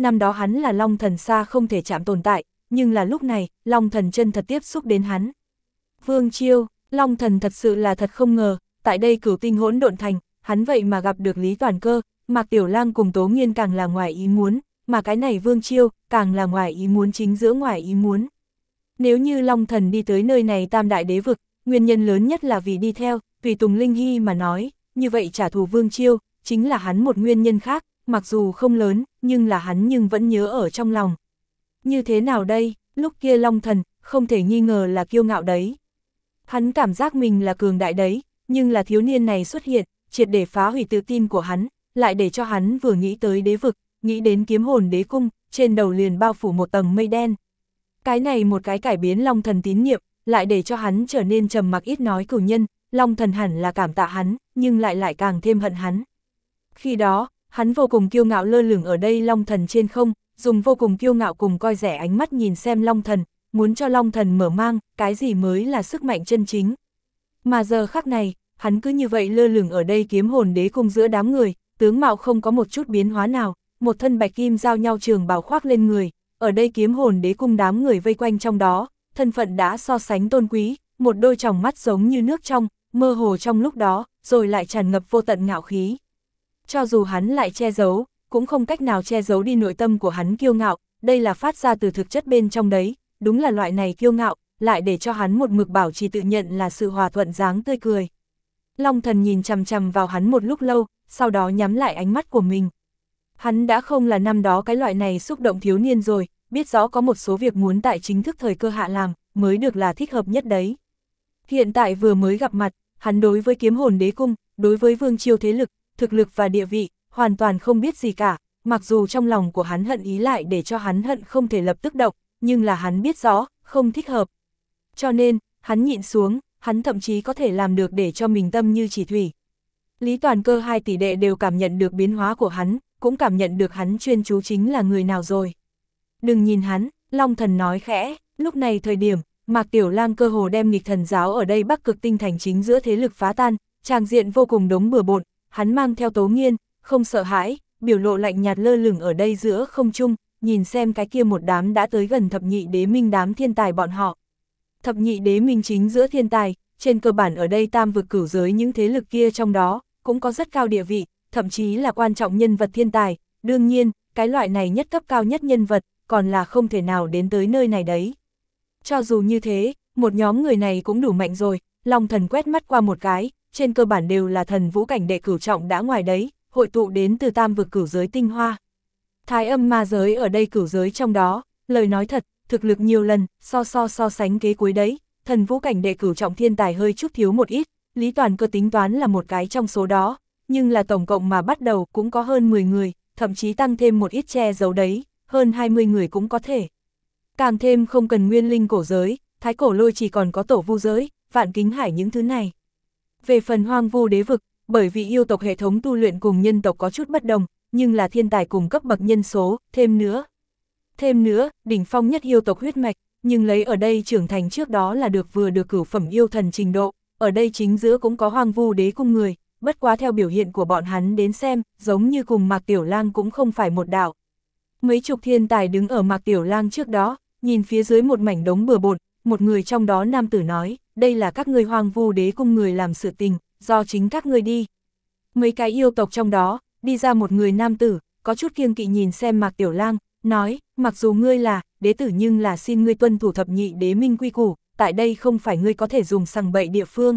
năm đó hắn là Long Thần xa không thể chạm tồn tại, nhưng là lúc này, Long Thần chân thật tiếp xúc đến hắn. Vương Chiêu, Long Thần thật sự là thật không ngờ, tại đây Cửu Tinh Hỗn Độn Thành, hắn vậy mà gặp được Lý Toàn Cơ, Mạc Tiểu Lang cùng Tố Nghiên càng là ngoài ý muốn, mà cái này Vương Chiêu, càng là ngoài ý muốn chính giữa ngoài ý muốn. Nếu như Long Thần đi tới nơi này Tam Đại Đế Vực, nguyên nhân lớn nhất là vì đi theo, tùy tùng Linh Hy mà nói, như vậy trả thù Vương Chiêu, chính là hắn một nguyên nhân khác, mặc dù không lớn, nhưng là hắn nhưng vẫn nhớ ở trong lòng. Như thế nào đây, lúc kia Long Thần, không thể nghi ngờ là kiêu ngạo đấy. Hắn cảm giác mình là cường đại đấy, nhưng là thiếu niên này xuất hiện, triệt để phá hủy tự tin của hắn, lại để cho hắn vừa nghĩ tới đế vực, nghĩ đến kiếm hồn đế cung, trên đầu liền bao phủ một tầng mây đen. Cái này một cái cải biến Long Thần tín nhiệm, lại để cho hắn trở nên trầm mặc ít nói cửu nhân, Long Thần hẳn là cảm tạ hắn, nhưng lại lại càng thêm hận hắn. Khi đó, hắn vô cùng kiêu ngạo lơ lửng ở đây Long Thần trên không, dùng vô cùng kiêu ngạo cùng coi rẻ ánh mắt nhìn xem Long Thần, muốn cho Long Thần mở mang, cái gì mới là sức mạnh chân chính. Mà giờ khắc này, hắn cứ như vậy lơ lửng ở đây kiếm hồn đế cung giữa đám người, tướng mạo không có một chút biến hóa nào, một thân bạch kim giao nhau trường bào khoác lên người, ở đây kiếm hồn đế cung đám người vây quanh trong đó, thân phận đã so sánh tôn quý, một đôi tròng mắt giống như nước trong, mơ hồ trong lúc đó, rồi lại tràn ngập vô tận ngạo khí. Cho dù hắn lại che giấu, cũng không cách nào che giấu đi nội tâm của hắn kiêu ngạo, đây là phát ra từ thực chất bên trong đấy, đúng là loại này kiêu ngạo, lại để cho hắn một mực bảo trì tự nhận là sự hòa thuận dáng tươi cười. Long Thần nhìn chằm chằm vào hắn một lúc lâu, sau đó nhắm lại ánh mắt của mình. Hắn đã không là năm đó cái loại này xúc động thiếu niên rồi, biết rõ có một số việc muốn tại chính thức thời cơ hạ làm, mới được là thích hợp nhất đấy. Hiện tại vừa mới gặp mặt, hắn đối với kiếm hồn đế cung, đối với Vương Chiêu thế lực, thực lực và địa vị, hoàn toàn không biết gì cả, mặc dù trong lòng của hắn hận ý lại để cho hắn hận không thể lập tức động, nhưng là hắn biết rõ, không thích hợp. Cho nên, hắn nhịn xuống, hắn thậm chí có thể làm được để cho mình tâm như chỉ thủy. Lý Toàn Cơ hai tỷ đệ đều cảm nhận được biến hóa của hắn, cũng cảm nhận được hắn chuyên chú chính là người nào rồi. Đừng nhìn hắn, Long Thần nói khẽ, lúc này thời điểm, Mạc Tiểu Lang cơ hồ đem nghịch thần giáo ở đây Bắc Cực Tinh thành chính giữa thế lực phá tan, tràng diện vô cùng đống bừa bộn, hắn mang theo Tố Nghiên, không sợ hãi, biểu lộ lạnh nhạt lơ lửng ở đây giữa không trung, nhìn xem cái kia một đám đã tới gần thập nhị đế minh đám thiên tài bọn họ. Thập nhị đế minh chính giữa thiên tài, trên cơ bản ở đây tam vực cửu giới những thế lực kia trong đó, cũng có rất cao địa vị, thậm chí là quan trọng nhân vật thiên tài, đương nhiên, cái loại này nhất cấp cao nhất nhân vật, còn là không thể nào đến tới nơi này đấy. Cho dù như thế, một nhóm người này cũng đủ mạnh rồi, Long Thần quét mắt qua một cái, trên cơ bản đều là thần vũ cảnh đệ cửu trọng đã ngoài đấy, hội tụ đến từ tam vực cửu giới tinh hoa. Thái âm ma giới ở đây cửu giới trong đó, lời nói thật, thực lực nhiều lần, so so so sánh kế cuối đấy, thần vũ cảnh đệ cửu trọng thiên tài hơi chút thiếu một ít, Lý Toàn Cơ tính toán là một cái trong số đó, nhưng là tổng cộng mà bắt đầu cũng có hơn mười người, thậm chí tăng thêm một ít che giấu đấy, hơn hai mươi người cũng có thể. Càng thêm không cần nguyên linh cổ giới, thái cổ lôi chỉ còn có tổ vu giới, vạn kính hải những thứ này. Về phần hoang vu đế vực, bởi vì yêu tộc hệ thống tu luyện cùng nhân tộc có chút bất đồng, nhưng là thiên tài cùng cấp bậc nhân số, thêm nữa. Thêm nữa, đỉnh phong nhất yêu tộc huyết mạch, nhưng lấy ở đây trưởng thành trước đó là được vừa được cửu phẩm yêu thần trình độ, ở đây chính giữa cũng có hoang vu đế cung người, bất quá theo biểu hiện của bọn hắn đến xem, giống như cùng Mạc Tiểu Lang cũng không phải một đạo. Mấy chục thiên tài đứng ở Mạc Tiểu Lang trước đó, nhìn phía dưới một mảnh đống bừa bộn, một người trong đó nam tử nói, đây là các ngươi hoang vu đế cung người làm sự tình, do chính các ngươi đi. Mấy cái yêu tộc trong đó, đi ra một người nam tử, có chút kiêng kỵ nhìn xem Mạc Tiểu Lang, nói, mặc dù ngươi là đế tử nhưng là xin ngươi tuân thủ thập nhị đế minh quy củ, tại đây không phải ngươi có thể dùng sằng bậy địa phương.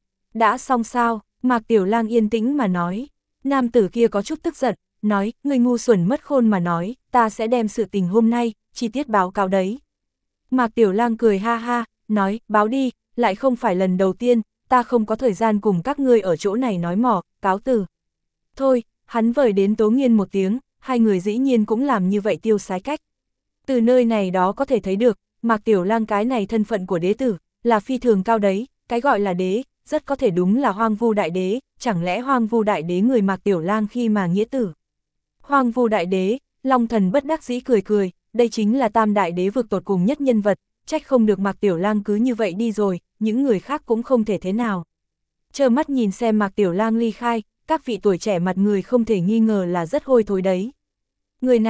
Đã xong sao, Mạc Tiểu Lang yên tĩnh mà nói, nam tử kia có chút tức giận, nói, ngươi ngu xuẩn mất khôn mà nói, ta sẽ đem sự tình hôm nay, chi tiết báo cáo đấy. Mạc Tiểu Lang cười ha ha, nói, báo đi, lại không phải lần đầu tiên, ta không có thời gian cùng các ngươi ở chỗ này nói mỏ, cáo từ. Thôi, hắn vời đến Tố Nghiên một tiếng, hai người dĩ nhiên cũng làm như vậy tiêu sái cách. Từ nơi này đó có thể thấy được, Mạc Tiểu Lang cái này thân phận của đế tử, là phi thường cao đấy, cái gọi là đế, rất có thể đúng là hoang vu đại đế, chẳng lẽ hoang vu đại đế người Mạc Tiểu Lang khi mà nghĩa tử. Hoang vu đại đế, Long Thần bất đắc dĩ cười cười, đây chính là tam đại đế vực tột cùng nhất nhân vật, trách không được Mạc Tiểu Lang cứ như vậy đi rồi, những người khác cũng không thể thế nào. Trơ mắt nhìn xem Mạc Tiểu Lang ly khai, các vị tuổi trẻ mặt người không thể nghi ngờ là rất hôi thối đấy. Người này,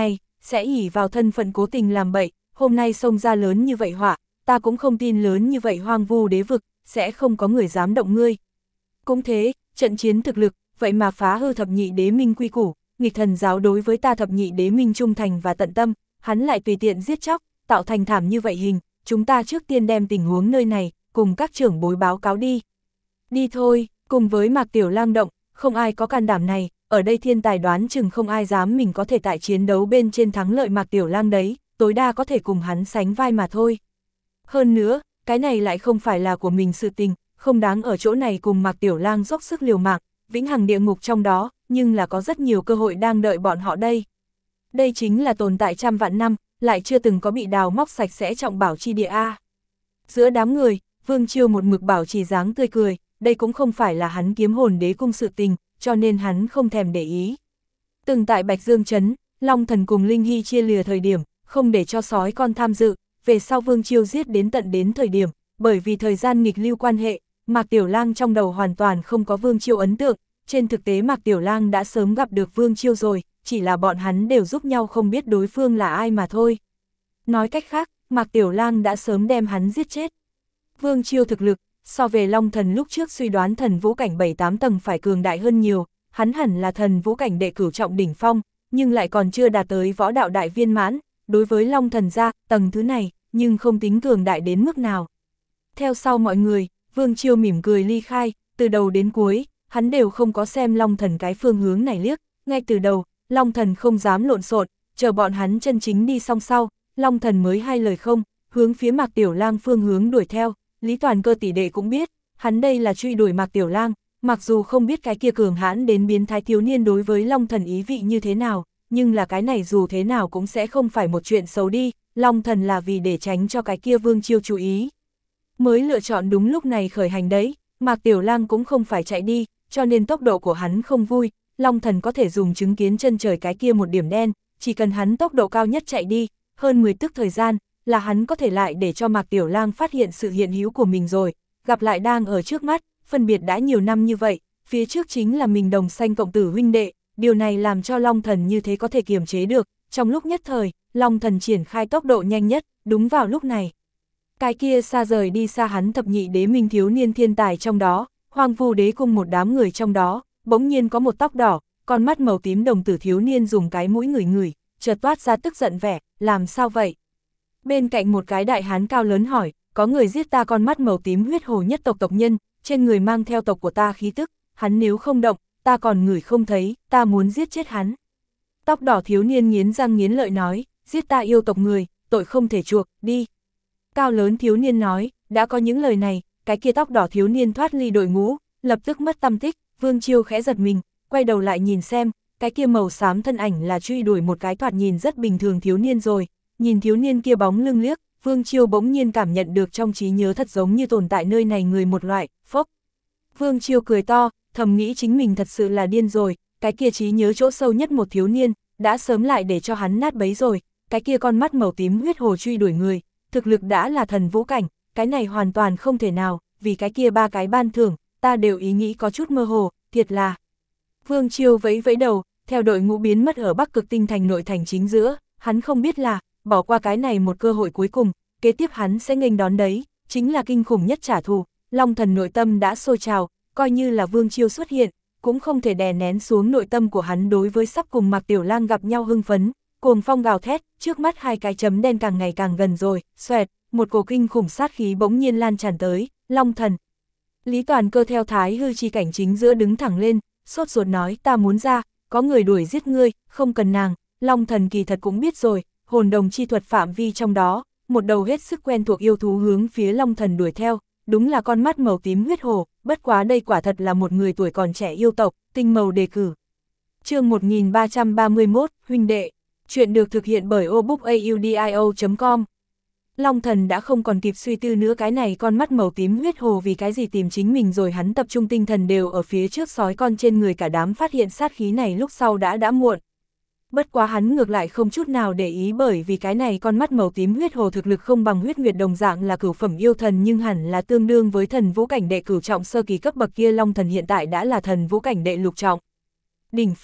sẽ ỷ vào thân phận cố tình làm bậy, hôm nay xông ra lớn như vậy họa, ta cũng không tin lớn như vậy hoang vu đế vực, sẽ không có người dám động ngươi. Cũng thế, trận chiến thực lực, vậy mà phá hư thập nhị đế minh quy củ, nghịch thần giáo đối với ta thập nhị đế minh trung thành và tận tâm, hắn lại tùy tiện giết chóc, tạo thành thảm như vậy hình, chúng ta trước tiên đem tình huống nơi này, cùng các trưởng bối báo cáo đi. Đi thôi, cùng với Mạc Tiểu Lang động, không ai có can đảm này, ở đây thiên tài đoán chừng không ai dám mình có thể tại chiến đấu bên trên thắng lợi Mạc Tiểu Lang đấy, tối đa có thể cùng hắn sánh vai mà thôi. Hơn nữa, cái này lại không phải là của mình sự tình, không đáng ở chỗ này cùng Mạc Tiểu Lang dốc sức liều mạng, vĩnh hằng địa ngục trong đó, nhưng là có rất nhiều cơ hội đang đợi bọn họ đây. Đây chính là tồn tại trăm vạn năm, lại chưa từng có bị đào móc sạch sẽ trọng bảo chi địa A. Giữa đám người, Vương Chiêu một mực bảo trì dáng tươi cười, đây cũng không phải là hắn kiếm hồn đế cung sự tình, cho nên hắn không thèm để ý. Từng tại Bạch Dương Trấn, Long Thần cùng Linh Hy chia lìa thời điểm, không để cho sói con tham dự, về sau Vương Chiêu giết đến tận đến thời điểm, bởi vì thời gian nghịch lưu quan hệ, Mạc Tiểu Lang trong đầu hoàn toàn không có Vương Chiêu ấn tượng, trên thực tế Mạc Tiểu Lang đã sớm gặp được Vương Chiêu rồi, chỉ là bọn hắn đều giúp nhau không biết đối phương là ai mà thôi. Nói cách khác, Mạc Tiểu Lang đã sớm đem hắn giết chết. Vương Chiêu thực lực, so về Long Thần lúc trước suy đoán thần vũ cảnh bảy tám tầng phải cường đại hơn nhiều, hắn hẳn là thần vũ cảnh đệ cửu trọng đỉnh phong, nhưng lại còn chưa đạt tới võ đạo đại viên mãn, đối với Long Thần ra, tầng thứ này, nhưng không tính cường đại đến mức nào. Theo sau mọi người, Vương Chiêu mỉm cười ly khai, từ đầu đến cuối, hắn đều không có xem Long Thần cái phương hướng này liếc, ngay từ đầu, Long Thần không dám lộn xộn, chờ bọn hắn chân chính đi song sau, Long Thần mới hai lời không, hướng phía Mạc Tiểu Lang phương hướng đuổi theo, Lý Toàn Cơ tỷ đệ cũng biết, hắn đây là truy đuổi Mạc Tiểu Lang, mặc dù không biết cái kia cường hãn đến biến thái thiếu niên đối với Long Thần ý vị như thế nào, nhưng là cái này dù thế nào cũng sẽ không phải một chuyện xấu đi, Long Thần là vì để tránh cho cái kia Vương Chiêu chú ý. Mới lựa chọn đúng lúc này khởi hành đấy, Mạc Tiểu Lang cũng không phải chạy đi, cho nên tốc độ của hắn không vui, Long Thần có thể dùng chứng kiến chân trời cái kia một điểm đen, chỉ cần hắn tốc độ cao nhất chạy đi, hơn mười tức thời gian, là hắn có thể lại để cho Mạc Tiểu Lang phát hiện sự hiện hữu của mình rồi, gặp lại đang ở trước mắt, phân biệt đã nhiều năm như vậy, phía trước chính là mình đồng xanh cộng tử huynh đệ, điều này làm cho Long Thần như thế có thể kiềm chế được, trong lúc nhất thời, Long Thần triển khai tốc độ nhanh nhất, đúng vào lúc này. Cái kia xa rời đi xa hắn thập nhị đế minh thiếu niên thiên tài trong đó, Hoang Vu đế cung một đám người trong đó, bỗng nhiên có một tóc đỏ, con mắt màu tím đồng tử thiếu niên dùng cái mũi ngửi ngửi, chợt toát ra tức giận vẻ, làm sao vậy? Bên cạnh một cái đại hán cao lớn hỏi, có người giết ta con mắt màu tím huyết hồ nhất tộc tộc nhân, trên người mang theo tộc của ta khí tức, hắn nếu không động, ta còn ngửi không thấy, ta muốn giết chết hắn. Tóc đỏ thiếu niên nghiến răng nghiến lợi nói, giết ta yêu tộc người, tội không thể chuộc, đi. Cao lớn thiếu niên nói, đã có những lời này, cái kia tóc đỏ thiếu niên thoát ly đội ngũ, lập tức mất tâm tích, Vương Chiêu khẽ giật mình, quay đầu lại nhìn xem, cái kia màu xám thân ảnh là truy đuổi một cái thoạt nhìn rất bình thường thiếu niên rồi, nhìn thiếu niên kia bóng lưng liếc, Vương Chiêu bỗng nhiên cảm nhận được trong trí nhớ thật giống như tồn tại nơi này người một loại, phốc. Vương Chiêu cười to, thầm nghĩ chính mình thật sự là điên rồi, cái kia trí nhớ chỗ sâu nhất một thiếu niên, đã sớm lại để cho hắn nát bấy rồi, cái kia con mắt màu tím huyết hồ truy đuổi người, thực lực đã là thần vũ cảnh, cái này hoàn toàn không thể nào, vì cái kia ba cái ban thưởng, ta đều ý nghĩ có chút mơ hồ, thiệt là. Vương Chiêu vẫy vẫy đầu, theo đội ngũ biến mất ở Bắc Cực Tinh thành nội thành chính giữa, hắn không biết là, bỏ qua cái này một cơ hội cuối cùng, kế tiếp hắn sẽ nghênh đón đấy, chính là kinh khủng nhất trả thù, Long Thần nội tâm đã sôi trào, coi như là Vương Chiêu xuất hiện, cũng không thể đè nén xuống nội tâm của hắn đối với sắp cùng Mạc Tiểu Lang gặp nhau hưng phấn, cuồng phong gào thét, trước mắt hai cái chấm đen càng ngày càng gần rồi, xoẹt, một cổ kinh khủng sát khí bỗng nhiên lan tràn tới, Long Thần. Lý Toàn Cơ theo thái hư chi cảnh chính giữa đứng thẳng lên, sốt ruột nói ta muốn ra, có người đuổi giết ngươi, không cần nàng, Long Thần kỳ thật cũng biết rồi, hồn đồng chi thuật phạm vi trong đó, một đầu hết sức quen thuộc yêu thú hướng phía Long Thần đuổi theo, đúng là con mắt màu tím huyết hồ, bất quá đây quả thật là một người tuổi còn trẻ yêu tộc, tinh màu đề cử. Chương một nghìn ba trăm ba mươi mốt, huynh đệ, chuyện được thực hiện bởi obookaudio chấm com. Long Thần đã không còn kịp suy tư nữa cái này con mắt màu tím huyết hồ vì cái gì tìm chính mình rồi, hắn tập trung tinh thần đều ở phía trước sói con trên người, cả đám phát hiện sát khí này lúc sau đã đã muộn. Bất quá hắn ngược lại không chút nào để ý, bởi vì cái này con mắt màu tím huyết hồ thực lực không bằng huyết nguyệt đồng dạng là cửu phẩm yêu thần, nhưng hẳn là tương đương với thần vũ cảnh đệ cửu trọng sơ kỳ cấp bậc kia. Long Thần hiện tại đã là thần vũ cảnh đệ lục trọng đỉnh phong,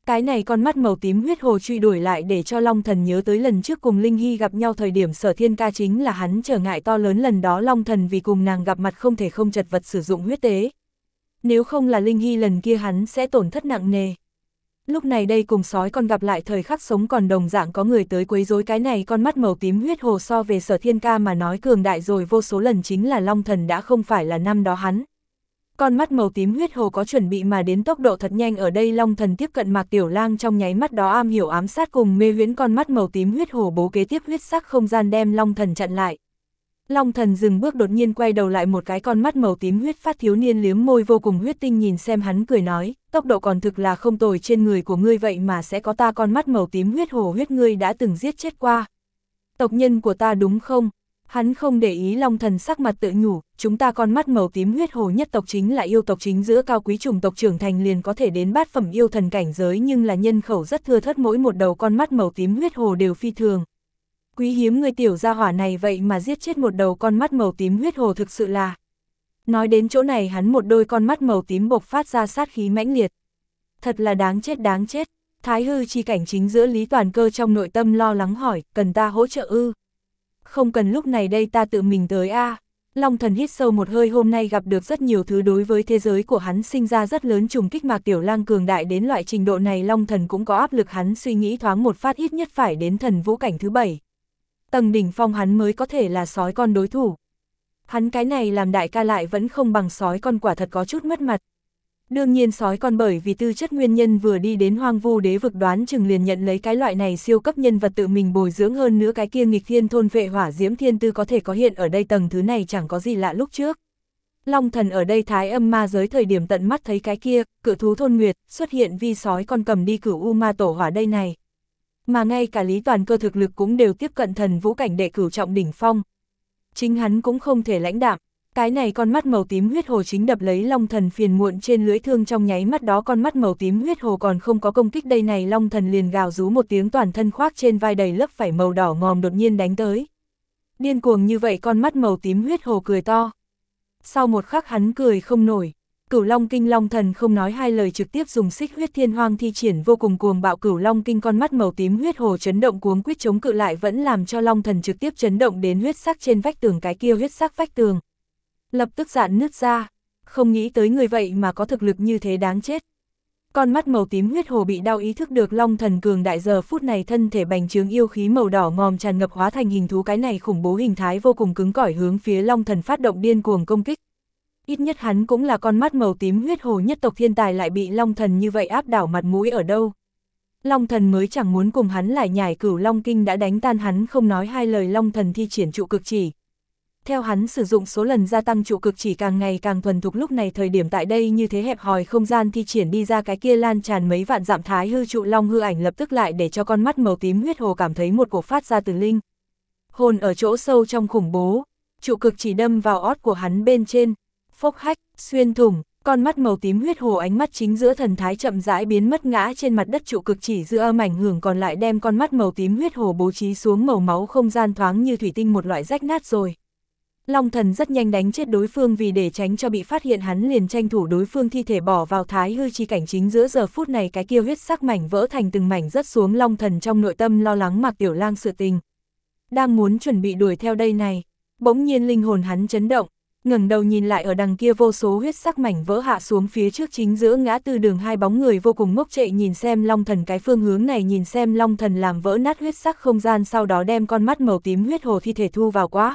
Cái này con mắt màu tím huyết hồ truy đuổi lại để cho Long Thần nhớ tới lần trước cùng Linh Hy gặp nhau thời điểm Sở Thiên Ca chính là hắn trở ngại to lớn lần đó Long Thần vì cùng nàng gặp mặt không thể không chật vật sử dụng huyết tế. Nếu không là Linh Hy lần kia hắn sẽ tổn thất nặng nề. Lúc này đây cùng sói con gặp lại thời khắc sống còn đồng dạng có người tới quấy rối cái này con mắt màu tím huyết hồ so về Sở Thiên Ca mà nói cường đại rồi vô số lần chính là Long Thần đã không phải là năm đó hắn. Con mắt màu tím huyết hồ có chuẩn bị mà đến tốc độ thật nhanh ở đây Long Thần tiếp cận Mạc Tiểu Lang trong nháy mắt đó am hiểu ám sát cùng mê huyễn con mắt màu tím huyết hồ bố kế tiếp huyết sắc không gian đem Long Thần chặn lại. Long Thần dừng bước đột nhiên quay đầu lại một cái con mắt màu tím huyết phát thiếu niên liếm môi vô cùng huyết tinh nhìn xem hắn cười nói, tốc độ còn thực là không tồi trên người của ngươi vậy mà sẽ có ta con mắt màu tím huyết hồ huyết ngươi đã từng giết chết qua. Tộc nhân của ta đúng không? Hắn không để ý Long Thần sắc mặt tự nhủ, chúng ta con mắt màu tím huyết hồ nhất tộc chính là yêu tộc chính giữa cao quý chủng tộc trưởng thành liền có thể đến bát phẩm yêu thần cảnh giới nhưng là nhân khẩu rất thưa thớt mỗi một đầu con mắt màu tím huyết hồ đều phi thường. Quý hiếm người tiểu gia hỏa này vậy mà giết chết một đầu con mắt màu tím huyết hồ thực sự là. Nói đến chỗ này hắn một đôi con mắt màu tím bộc phát ra sát khí mãnh liệt. Thật là đáng chết đáng chết, Thái hư chi cảnh chính giữa Lý Toàn Cơ trong nội tâm lo lắng hỏi, cần ta hỗ trợ ư? Không cần lúc này đây ta tự mình tới a. À. Long Thần hít sâu một hơi hôm nay gặp được rất nhiều thứ đối với thế giới của hắn sinh ra rất lớn trùng kích Mạc Tiểu Lang cường đại đến loại trình độ này Long Thần cũng có áp lực hắn suy nghĩ thoáng một phát ít nhất phải đến thần vũ cảnh thứ bảy. Tầng đỉnh phong hắn mới có thể là sói con đối thủ. Hắn cái này làm đại ca lại vẫn không bằng sói con quả thật có chút mất mặt. Đương nhiên sói con bởi vì tư chất nguyên nhân vừa đi đến hoang vu đế vực đoán chừng liền nhận lấy cái loại này siêu cấp nhân vật tự mình bồi dưỡng hơn nữa cái kia nghịch thiên thôn vệ hỏa diễm thiên tư có thể có hiện ở đây tầng thứ này chẳng có gì lạ lúc trước. Long Thần ở đây thái âm ma giới thời điểm tận mắt thấy cái kia, cự thú thôn nguyệt, xuất hiện vi sói con cầm đi cửu u ma tổ hỏa đây này. Mà ngay cả Lý Toàn Cơ thực lực cũng đều tiếp cận thần vũ cảnh đệ cửu trọng đỉnh phong. Chính hắn cũng không thể lãnh đạm. Cái này con mắt màu tím huyết hồ chính đập lấy Long Thần phiền muộn trên lưỡi thương trong nháy mắt đó con mắt màu tím huyết hồ còn không có công kích đây này Long Thần liền gào rú một tiếng toàn thân khoác trên vai đầy lớp vảy màu đỏ ngòm đột nhiên đánh tới. Điên cuồng như vậy con mắt màu tím huyết hồ cười to. Sau một khắc hắn cười không nổi. Cửu Long Kinh Long Thần không nói hai lời trực tiếp dùng xích huyết thiên hoang thi triển vô cùng cuồng bạo Cửu Long Kinh con mắt màu tím huyết hồ chấn động cuống quýt chống cự lại vẫn làm cho Long Thần trực tiếp chấn động đến huyết sắc trên vách tường cái kia huyết sắc vách tường. Lập tức dạn nứt ra, không nghĩ tới người vậy mà có thực lực như thế đáng chết. Con mắt màu tím huyết hồ bị đau ý thức được Long Thần cường đại giờ phút này thân thể bành trướng yêu khí màu đỏ ngòm tràn ngập hóa thành hình thú cái này khủng bố hình thái vô cùng cứng cỏi hướng phía Long Thần phát động điên cuồng công kích. Ít nhất hắn cũng là con mắt màu tím huyết hồ nhất tộc thiên tài lại bị Long Thần như vậy áp đảo mặt mũi ở đâu. Long Thần mới chẳng muốn cùng hắn lại nhảy Cửu Long Kinh đã đánh tan hắn không nói hai lời Long Thần thi triển trụ cực chỉ. Theo hắn sử dụng số lần gia tăng trụ cực chỉ càng ngày càng thuần thục lúc này thời điểm tại đây như thế hẹp hòi không gian thi triển đi ra cái kia lan tràn mấy vạn dặm thái hư trụ long hư ảnh lập tức lại để cho con mắt màu tím huyết hồ cảm thấy một cổ phát ra từ linh. Hồn ở chỗ sâu trong khủng bố, trụ cực chỉ đâm vào ót của hắn bên trên, phốc hách, xuyên thủng, con mắt màu tím huyết hồ ánh mắt chính giữa thần thái chậm rãi biến mất ngã trên mặt đất trụ cực chỉ giữa âm ảnh hưởng còn lại đem con mắt màu tím huyết hồ bố trí xuống màu máu không gian thoáng như thủy tinh một loại rách nát rồi. Long Thần rất nhanh đánh chết đối phương vì để tránh cho bị phát hiện hắn liền tranh thủ đối phương thi thể bỏ vào thái hư chi cảnh chính giữa giờ phút này cái kia huyết sắc mảnh vỡ thành từng mảnh rớt xuống Long Thần trong nội tâm lo lắng Mạc Tiểu Lang sự tình. Đang muốn chuẩn bị đuổi theo đây này, bỗng nhiên linh hồn hắn chấn động, ngẩng đầu nhìn lại ở đằng kia vô số huyết sắc mảnh vỡ hạ xuống phía trước chính giữa ngã tư đường hai bóng người vô cùng ngốc trệ nhìn xem Long Thần cái phương hướng này nhìn xem Long Thần làm vỡ nát huyết sắc không gian sau đó đem con mắt màu tím huyết hồ thi thể thu vào quá.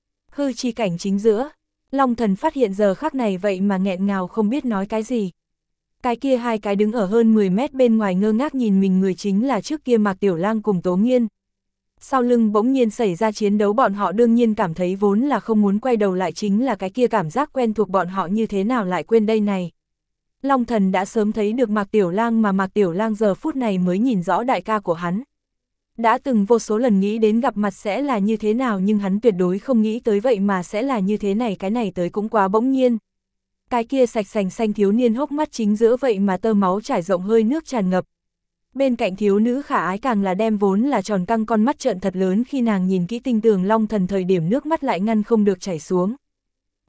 Hư chi cảnh chính giữa, Long Thần phát hiện giờ khắc này vậy mà nghẹn ngào không biết nói cái gì. Cái kia hai cái đứng ở hơn mười mét bên ngoài ngơ ngác nhìn mình người chính là trước kia Mạc Tiểu Lang cùng Tố Nghiên. Sau lưng bỗng nhiên xảy ra chiến đấu bọn họ đương nhiên cảm thấy vốn là không muốn quay đầu lại chính là cái kia cảm giác quen thuộc bọn họ như thế nào lại quên đây này. Long Thần đã sớm thấy được Mạc Tiểu Lang mà Mạc Tiểu Lang giờ phút này mới nhìn rõ đại ca của hắn. Đã từng vô số lần nghĩ đến gặp mặt sẽ là như thế nào nhưng hắn tuyệt đối không nghĩ tới vậy mà sẽ là như thế này cái này tới cũng quá bỗng nhiên. Cái kia sạch sành xanh thiếu niên hốc mắt chính giữa vậy mà tơ máu trải rộng hơi nước tràn ngập. Bên cạnh thiếu nữ khả ái càng là đem vốn là tròn căng con mắt trợn thật lớn khi nàng nhìn kỹ tinh tường Long Thần thời điểm nước mắt lại ngăn không được chảy xuống.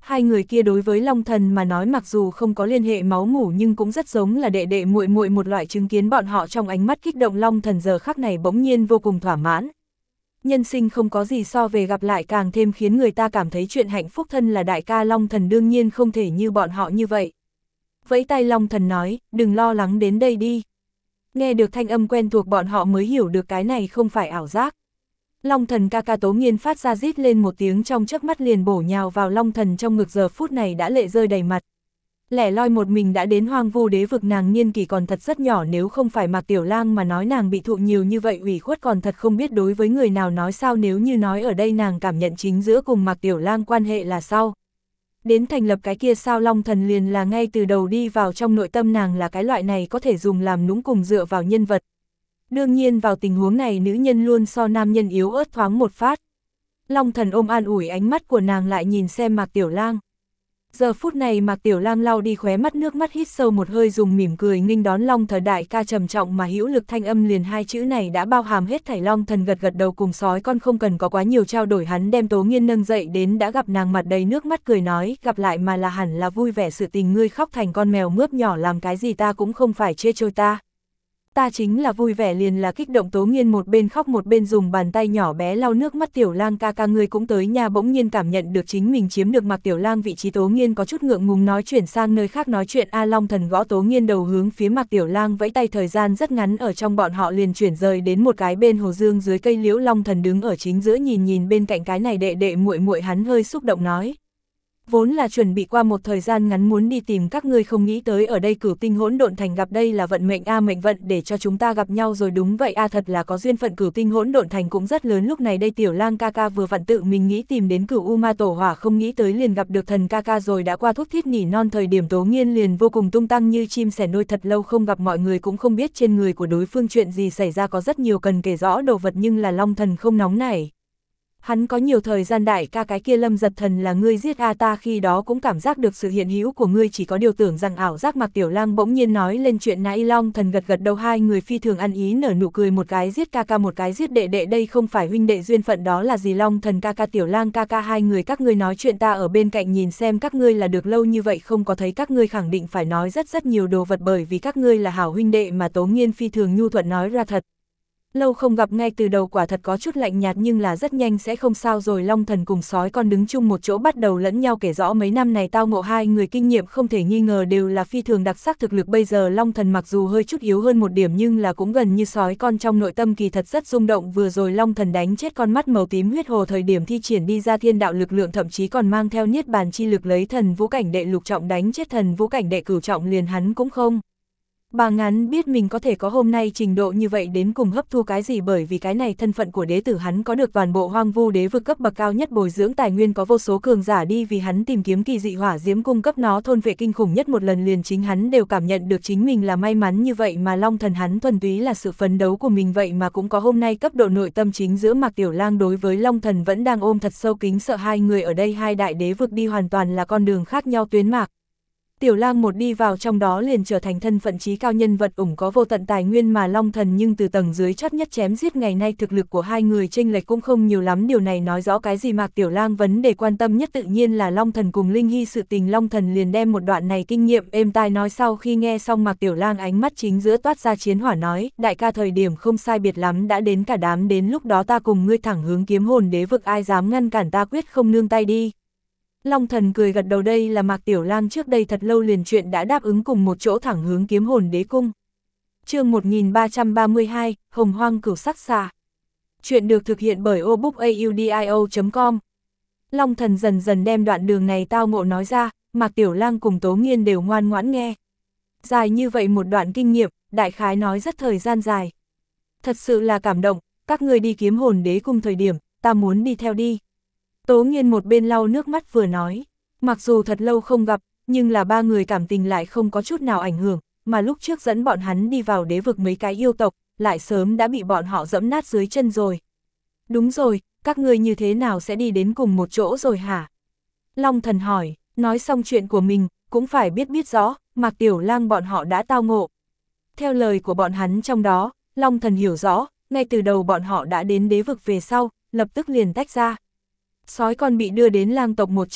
Hai người kia đối với Long Thần mà nói mặc dù không có liên hệ máu mủ nhưng cũng rất giống là đệ đệ muội muội, một loại chứng kiến bọn họ trong ánh mắt kích động. Long Thần giờ khắc này bỗng nhiên vô cùng thỏa mãn. Nhân sinh không có gì so về gặp lại càng thêm khiến người ta cảm thấy chuyện hạnh phúc. Thân là đại ca Long Thần đương nhiên không thể như bọn họ như vậy. Vẫy tay Long Thần nói, đừng lo lắng, đến đây đi. Nghe được thanh âm quen thuộc bọn họ mới hiểu được cái này không phải ảo giác. Long Thần ca ca Tố Nghiên phát ra rít lên một tiếng, trong chớp mắt liền bổ nhào vào Long Thần trong ngực, giờ phút này đã lệ rơi đầy mặt. Lẻ loi một mình đã đến hoang vu đế vực, nàng niên kỷ còn thật rất nhỏ, nếu không phải Mạc Tiểu Lang mà nói nàng bị thụ nhiều như vậy ủy khuất còn thật không biết đối với người nào nói sao. Nếu như nói ở đây nàng cảm nhận chính giữa cùng Mạc Tiểu Lang quan hệ là sao? Đến thành lập cái kia sao? Long Thần liền là ngay từ đầu đi vào trong nội tâm nàng là cái loại này có thể dùng làm nũng cùng dựa vào nhân vật. Đương nhiên vào tình huống này nữ nhân luôn so nam nhân yếu ớt thoáng một phát. Long Thần ôm an ủi, ánh mắt của nàng lại nhìn xem Mạc Tiểu Lang. Giờ phút này Mạc Tiểu Lang lau đi khóe mắt nước mắt, hít sâu một hơi, dùng mỉm cười nghênh đón Long Thần đại ca, trầm trọng mà hữu lực thanh âm liền hai chữ này đã bao hàm hết thảy. Long Thần gật gật đầu, cùng sói con không cần có quá nhiều trao đổi, hắn đem Tố Nghiên nâng dậy đến đã gặp nàng mặt đầy nước mắt cười nói, gặp lại mà là hẳn là vui vẻ sự tình, ngươi khóc thành con mèo mướp nhỏ làm cái gì, ta cũng không phải chê trôi ta. Ta chính là vui vẻ liền là kích động. Tố Nghiên một bên khóc một bên dùng bàn tay nhỏ bé lau nước mắt. Tiểu Lang ca ca ngươi cũng tới nhà. Bỗng nhiên cảm nhận được chính mình chiếm được Mạc Tiểu Lang vị trí, Tố Nghiên có chút ngượng ngùng nói, chuyển sang nơi khác nói chuyện a. Long Thần gõ Tố Nghiên đầu, hướng phía Mạc Tiểu Lang vẫy tay, thời gian rất ngắn ở trong bọn họ liền chuyển rời đến một cái bên hồ dương dưới cây liễu. Long Thần đứng ở chính giữa nhìn nhìn bên cạnh cái này đệ đệ muội muội, hắn hơi xúc động nói, vốn là chuẩn bị qua một thời gian ngắn muốn đi tìm các ngươi, không nghĩ tới ở đây Cửu Tinh Hỗn Độn Thành gặp, đây là vận mệnh a, mệnh vận để cho chúng ta gặp nhau rồi. Đúng vậy a, thật là có duyên phận, Cửu Tinh Hỗn Độn Thành cũng rất lớn. Lúc này đây Tiểu Lang ca ca vừa vặn tự mình nghĩ tìm đến Cửu U Ma Tổ Hỏa, không nghĩ tới liền gặp được Thần ca ca rồi. Đã qua thúc thiết nỉ non thời điểm, Tố Nghiên liền vô cùng tung tăng như chim sẻ nôi, thật lâu không gặp, mọi người cũng không biết trên người của đối phương chuyện gì xảy ra, có rất nhiều cần kể rõ đồ vật, nhưng là Long Thần không nóng nảy. Hắn có nhiều thời gian, đại ca cái kia Lâm Giật Thần là ngươi giết a, ta khi đó cũng cảm giác được sự hiện hữu của ngươi, chỉ có điều tưởng rằng ảo giác. Mạc Tiểu Lang bỗng nhiên nói lên chuyện nãy. Long Thần gật gật đầu, hai người phi thường ăn ý nở nụ cười, một cái giết ca ca, một cái giết đệ đệ, đây không phải huynh đệ duyên phận đó là gì? Long Thần ca ca, Tiểu Lang ca ca, hai người các ngươi nói chuyện, ta ở bên cạnh nhìn xem các ngươi là được, lâu như vậy không có thấy các ngươi khẳng định phải nói rất rất nhiều đồ vật, bởi vì các ngươi là hảo huynh đệ mà. Tố Nghiên phi thường nhu thuận nói ra, thật lâu không gặp, ngay từ đầu quả thật có chút lạnh nhạt nhưng là rất nhanh sẽ không sao rồi. Long Thần cùng sói con đứng chung một chỗ bắt đầu lẫn nhau kể rõ mấy năm này tao ngộ, hai người kinh nghiệm không thể nghi ngờ đều là phi thường đặc sắc. Thực lực bây giờ Long Thần mặc dù hơi chút yếu hơn một điểm nhưng là cũng gần như sói con, trong nội tâm kỳ thật rất rung động. Vừa rồi Long Thần đánh chết con mắt màu tím huyết hồ thời điểm thi triển đi ra thiên đạo lực lượng, thậm chí còn mang theo niết bàn chi lực, lấy thần vũ cảnh đệ lục trọng đánh chết thần vũ cảnh đệ cửu trọng liền hắn cũng không bà ngắn biết mình có thể có hôm nay trình độ như vậy đến cùng hấp thu cái gì, bởi vì cái này thân phận của đế tử, hắn có được toàn bộ hoang vu đế vực cấp bậc cao nhất bồi dưỡng tài nguyên, có vô số cường giả đi vì hắn tìm kiếm kỳ dị hỏa diễm cung cấp nó thôn vệ kinh khủng nhất, một lần liền chính hắn đều cảm nhận được chính mình là may mắn như vậy mà. Long Thần hắn thuần túy là sự phấn đấu của mình, vậy mà cũng có hôm nay cấp độ. Nội tâm chính giữa Mạc Tiểu Lang đối với Long Thần vẫn đang ôm thật sâu kính sợ, hai người ở đây hai đại đế vực đi hoàn toàn là con đường khác nhau tuyến mạc. Tiểu Lang một đi vào trong đó liền trở thành thân phận trí cao nhân vật, ủng có vô tận tài nguyên mà Long Thần nhưng từ tầng dưới chót nhất chém giết. Ngày nay thực lực của hai người chênh lệch cũng không nhiều lắm, điều này nói rõ cái gì? Mạc Tiểu Lang vấn đề quan tâm nhất tự nhiên là Long Thần cùng Linh Hy sự tình. Long Thần liền đem một đoạn này kinh nghiệm êm tai nói, sau khi nghe xong Mạc Tiểu Lang ánh mắt chính giữa toát ra chiến hỏa nói, đại ca thời điểm không sai biệt lắm đã đến cả đám, đến lúc đó ta cùng ngươi thẳng hướng kiếm hồn đế vực, ai dám ngăn cản ta quyết không nương tay đi. Long Thần cười gật đầu, đây là Mạc Tiểu Lang trước đây thật lâu liền chuyện đã đáp ứng cùng một chỗ thẳng hướng kiếm hồn đế cung. Chương một nghìn ba trăm ba mươi hai, Hồng Hoang Cửu Sắc Xà. Chuyện được thực hiện bởi obookaudio chấm com. Long Thần dần dần đem đoạn đường này tao ngộ nói ra, Mạc Tiểu Lang cùng Tố Nghiên đều ngoan ngoãn nghe. Dài như vậy một đoạn kinh nghiệm, đại khái nói rất thời gian dài. Thật sự là cảm động, các người đi kiếm hồn đế cung thời điểm, ta muốn đi theo đi. Tố Nghiên một bên lau nước mắt vừa nói, mặc dù thật lâu không gặp, nhưng là ba người cảm tình lại không có chút nào ảnh hưởng, mà lúc trước dẫn bọn hắn đi vào đế vực mấy cái yêu tộc, lại sớm đã bị bọn họ dẫm nát dưới chân rồi. Đúng rồi, các ngươi như thế nào sẽ đi đến cùng một chỗ rồi hả? Long Thần hỏi, nói xong chuyện của mình, cũng phải biết biết rõ, Mạc Tiểu Lang bọn họ đã tao ngộ. Theo lời của bọn hắn trong đó, Long Thần hiểu rõ, ngay từ đầu bọn họ đã đến đế vực về sau, lập tức liền tách ra. Sói con bị đưa đến lang tộc một trong,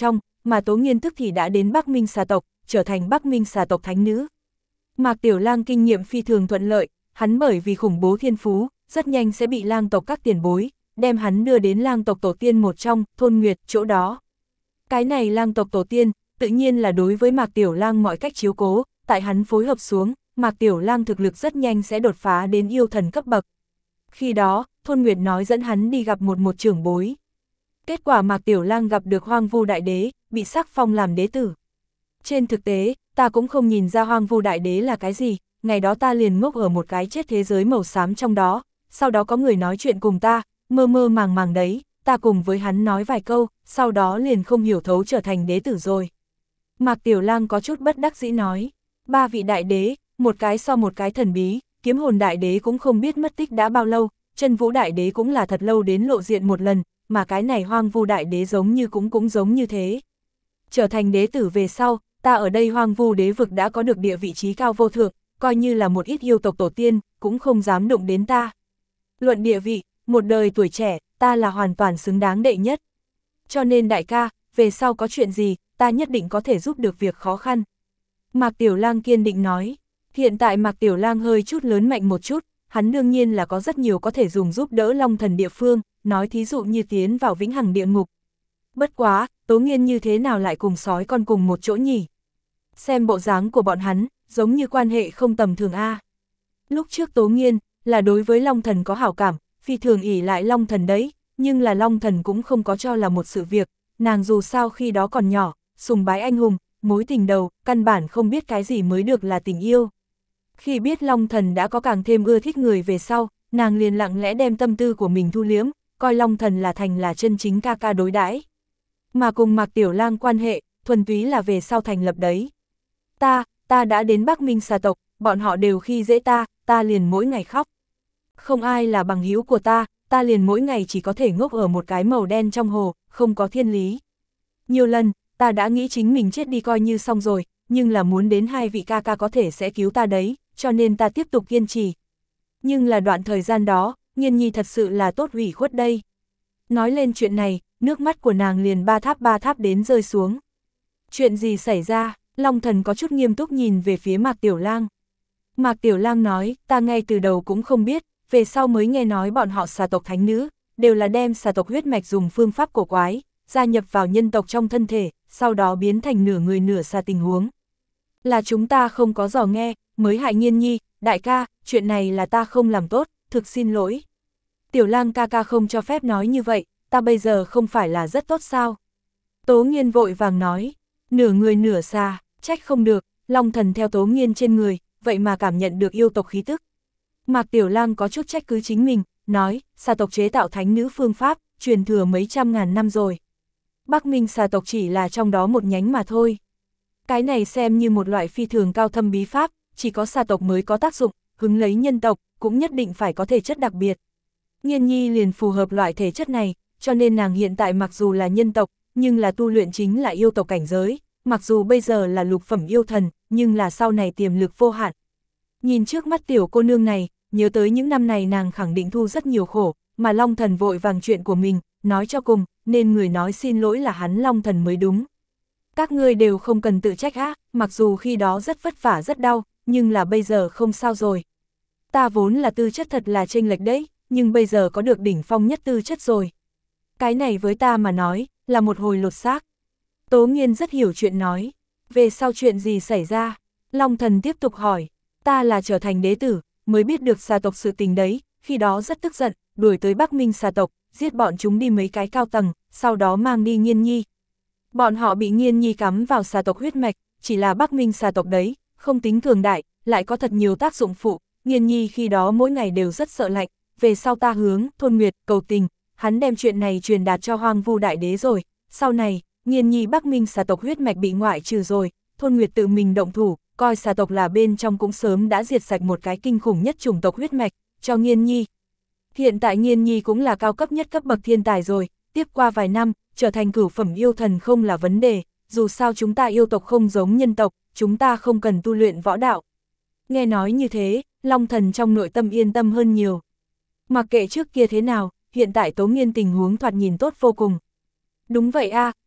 mà Tố Nghiên tức thì đã đến Bắc Minh xà tộc, trở thành Bắc Minh xà tộc thánh nữ. Mạc Tiểu Lang kinh nghiệm phi thường thuận lợi, hắn bởi vì khủng bố thiên phú, rất nhanh sẽ bị lang tộc các tiền bối, đem hắn đưa đến lang tộc tổ tiên một trong, thôn Nguyệt, chỗ đó. Cái này lang tộc tổ tiên, tự nhiên là đối với Mạc Tiểu Lang mọi cách chiếu cố, tại hắn phối hợp xuống, Mạc Tiểu Lang thực lực rất nhanh sẽ đột phá đến yêu thần cấp bậc. Khi đó, thôn Nguyệt nói dẫn hắn đi gặp một một trưởng bối. Kết quả Mạc Tiểu Lang gặp được Hoang Vu Đại Đế, bị sắc phong làm đế tử. Trên thực tế, ta cũng không nhìn ra Hoang Vu Đại Đế là cái gì, ngày đó ta liền ngốc ở một cái chết thế giới màu xám trong đó, sau đó có người nói chuyện cùng ta, mơ mơ màng màng đấy, ta cùng với hắn nói vài câu, sau đó liền không hiểu thấu trở thành đế tử rồi. Mạc Tiểu Lang có chút bất đắc dĩ nói, ba vị đại đế, một cái so một cái thần bí, Kiếm Hồn Đại Đế cũng không biết mất tích đã bao lâu, Chân Vũ Đại Đế cũng là thật lâu đến lộ diện một lần, mà cái này Hoang Vu Đại Đế giống như cũng cũng giống như thế. Trở thành đế tử về sau, ta ở đây Hoang Vu đế vực đã có được địa vị trí cao vô thượng, coi như là một ít yêu tộc tổ tiên, cũng không dám đụng đến ta. Luận địa vị, một đời tuổi trẻ, ta là hoàn toàn xứng đáng đệ nhất. Cho nên đại ca, về sau có chuyện gì, ta nhất định có thể giúp được việc khó khăn. Mạc Tiểu Lang kiên định nói, hiện tại Mạc Tiểu Lang hơi chút lớn mạnh một chút, hắn đương nhiên là có rất nhiều có thể dùng giúp đỡ Long Thần địa phương, nói thí dụ như tiến vào vĩnh hằng địa ngục. Bất quá, Tố Nghiên như thế nào lại cùng sói con cùng một chỗ nhỉ? Xem bộ dáng của bọn hắn, giống như quan hệ không tầm thường a. Lúc trước Tố Nghiên, là đối với Long Thần có hảo cảm, phi thường ỷ lại Long Thần đấy, nhưng là Long Thần cũng không có cho là một sự việc, nàng dù sao khi đó còn nhỏ, sùng bái anh hùng, mối tình đầu, căn bản không biết cái gì mới được là tình yêu. Khi biết Long Thần đã có càng thêm ưa thích người về sau, nàng liền lặng lẽ đem tâm tư của mình thu liếm, coi Long Thần là thành là chân chính ca ca đối đãi. Mà cùng Mạc Tiểu Lang quan hệ, thuần túy là về sau thành lập đấy. Ta, ta đã đến Bắc Minh xà tộc, bọn họ đều khi dễ ta, ta liền mỗi ngày khóc. Không ai là bằng hữu của ta, ta liền mỗi ngày chỉ có thể ngốc ở một cái màu đen trong hồ, không có thiên lý. Nhiều lần, ta đã nghĩ chính mình chết đi coi như xong rồi, nhưng là muốn đến hai vị ca ca có thể sẽ cứu ta đấy, cho nên ta tiếp tục kiên trì. Nhưng là đoạn thời gian đó, Nghiên Nhi thật sự là tốt ủy khuất đây. Nói lên chuyện này, nước mắt của nàng liền ba tháp ba tháp đến rơi xuống. Chuyện gì xảy ra? Long Thần có chút nghiêm túc nhìn về phía Mạc Tiểu Lang. Mạc Tiểu Lang nói, ta ngay từ đầu cũng không biết, về sau mới nghe nói bọn họ xà tộc thánh nữ, đều là đem xà tộc huyết mạch dùng phương pháp cổ quái, gia nhập vào nhân tộc trong thân thể, sau đó biến thành nửa người nửa xà tình huống. Là chúng ta không có dò nghe, mới hại Nghiên Nhi, đại ca, chuyện này là ta không làm tốt, thực xin lỗi. Tiểu Lang ca ca không cho phép nói như vậy, ta bây giờ không phải là rất tốt sao? Tố Nghiên vội vàng nói, nửa người nửa xà, trách không được, Long Thần theo Tố Nghiên trên người, vậy mà cảm nhận được yêu tộc khí tức. Mạc Tiểu Lang có chút trách cứ chính mình, nói, xà tộc chế tạo thánh nữ phương pháp, truyền thừa mấy trăm ngàn năm rồi. Bắc Minh xà tộc chỉ là trong đó một nhánh mà thôi. Cái này xem như một loại phi thường cao thâm bí pháp, chỉ có xà tộc mới có tác dụng, hứng lấy nhân tộc, cũng nhất định phải có thể chất đặc biệt. Nghiên Nhi liền phù hợp loại thể chất này, cho nên nàng hiện tại mặc dù là nhân tộc, nhưng là tu luyện chính là yêu tộc cảnh giới, mặc dù bây giờ là lục phẩm yêu thần, nhưng là sau này tiềm lực vô hạn. Nhìn trước mắt tiểu cô nương này, nhớ tới những năm này nàng khẳng định thu rất nhiều khổ, mà Long Thần vội vàng chuyện của mình, nói cho cùng, nên người nói xin lỗi là hắn Long Thần mới đúng. Các ngươi đều không cần tự trách á, mặc dù khi đó rất vất vả rất đau, nhưng là bây giờ không sao rồi. Ta vốn là tư chất thật là chênh lệch đấy, nhưng bây giờ có được đỉnh phong nhất tư chất rồi. Cái này với ta mà nói, là một hồi lột xác. Tố Nghiên rất hiểu chuyện nói. Về sau chuyện gì xảy ra? Long Thần tiếp tục hỏi. Ta là trở thành đế tử, mới biết được xà tộc sự tình đấy, khi đó rất tức giận, đuổi tới Bắc Minh xà tộc, giết bọn chúng đi mấy cái cao tầng, sau đó mang đi Nghiên Nhi. Bọn họ bị Nghiên Nhi cắm vào xà tộc huyết mạch, chỉ là Bắc Minh xà tộc đấy, không tính cường đại, lại có thật nhiều tác dụng phụ. Nghiên Nhi khi đó mỗi ngày đều rất sợ lạnh, về sau ta hướng thôn Nguyệt cầu tình, hắn đem chuyện này truyền đạt cho Hoang Vu Đại Đế rồi. Sau này, Nghiên Nhi Bắc Minh xà tộc huyết mạch bị ngoại trừ rồi, thôn Nguyệt tự mình động thủ, coi xà tộc là bên trong cũng sớm đã diệt sạch một cái kinh khủng nhất chủng tộc huyết mạch, cho Nghiên Nhi. Hiện tại Nghiên Nhi cũng là cao cấp nhất cấp bậc thiên tài rồi, tiếp qua vài năm, trở thành cửu phẩm yêu thần không là vấn đề, dù sao chúng ta yêu tộc không giống nhân tộc, chúng ta không cần tu luyện võ đạo. Nghe nói như thế, Long Thần trong nội tâm yên tâm hơn nhiều. Mặc kệ trước kia thế nào, hiện tại Tố Nghiên tình huống thoạt nhìn tốt vô cùng. Đúng vậy a,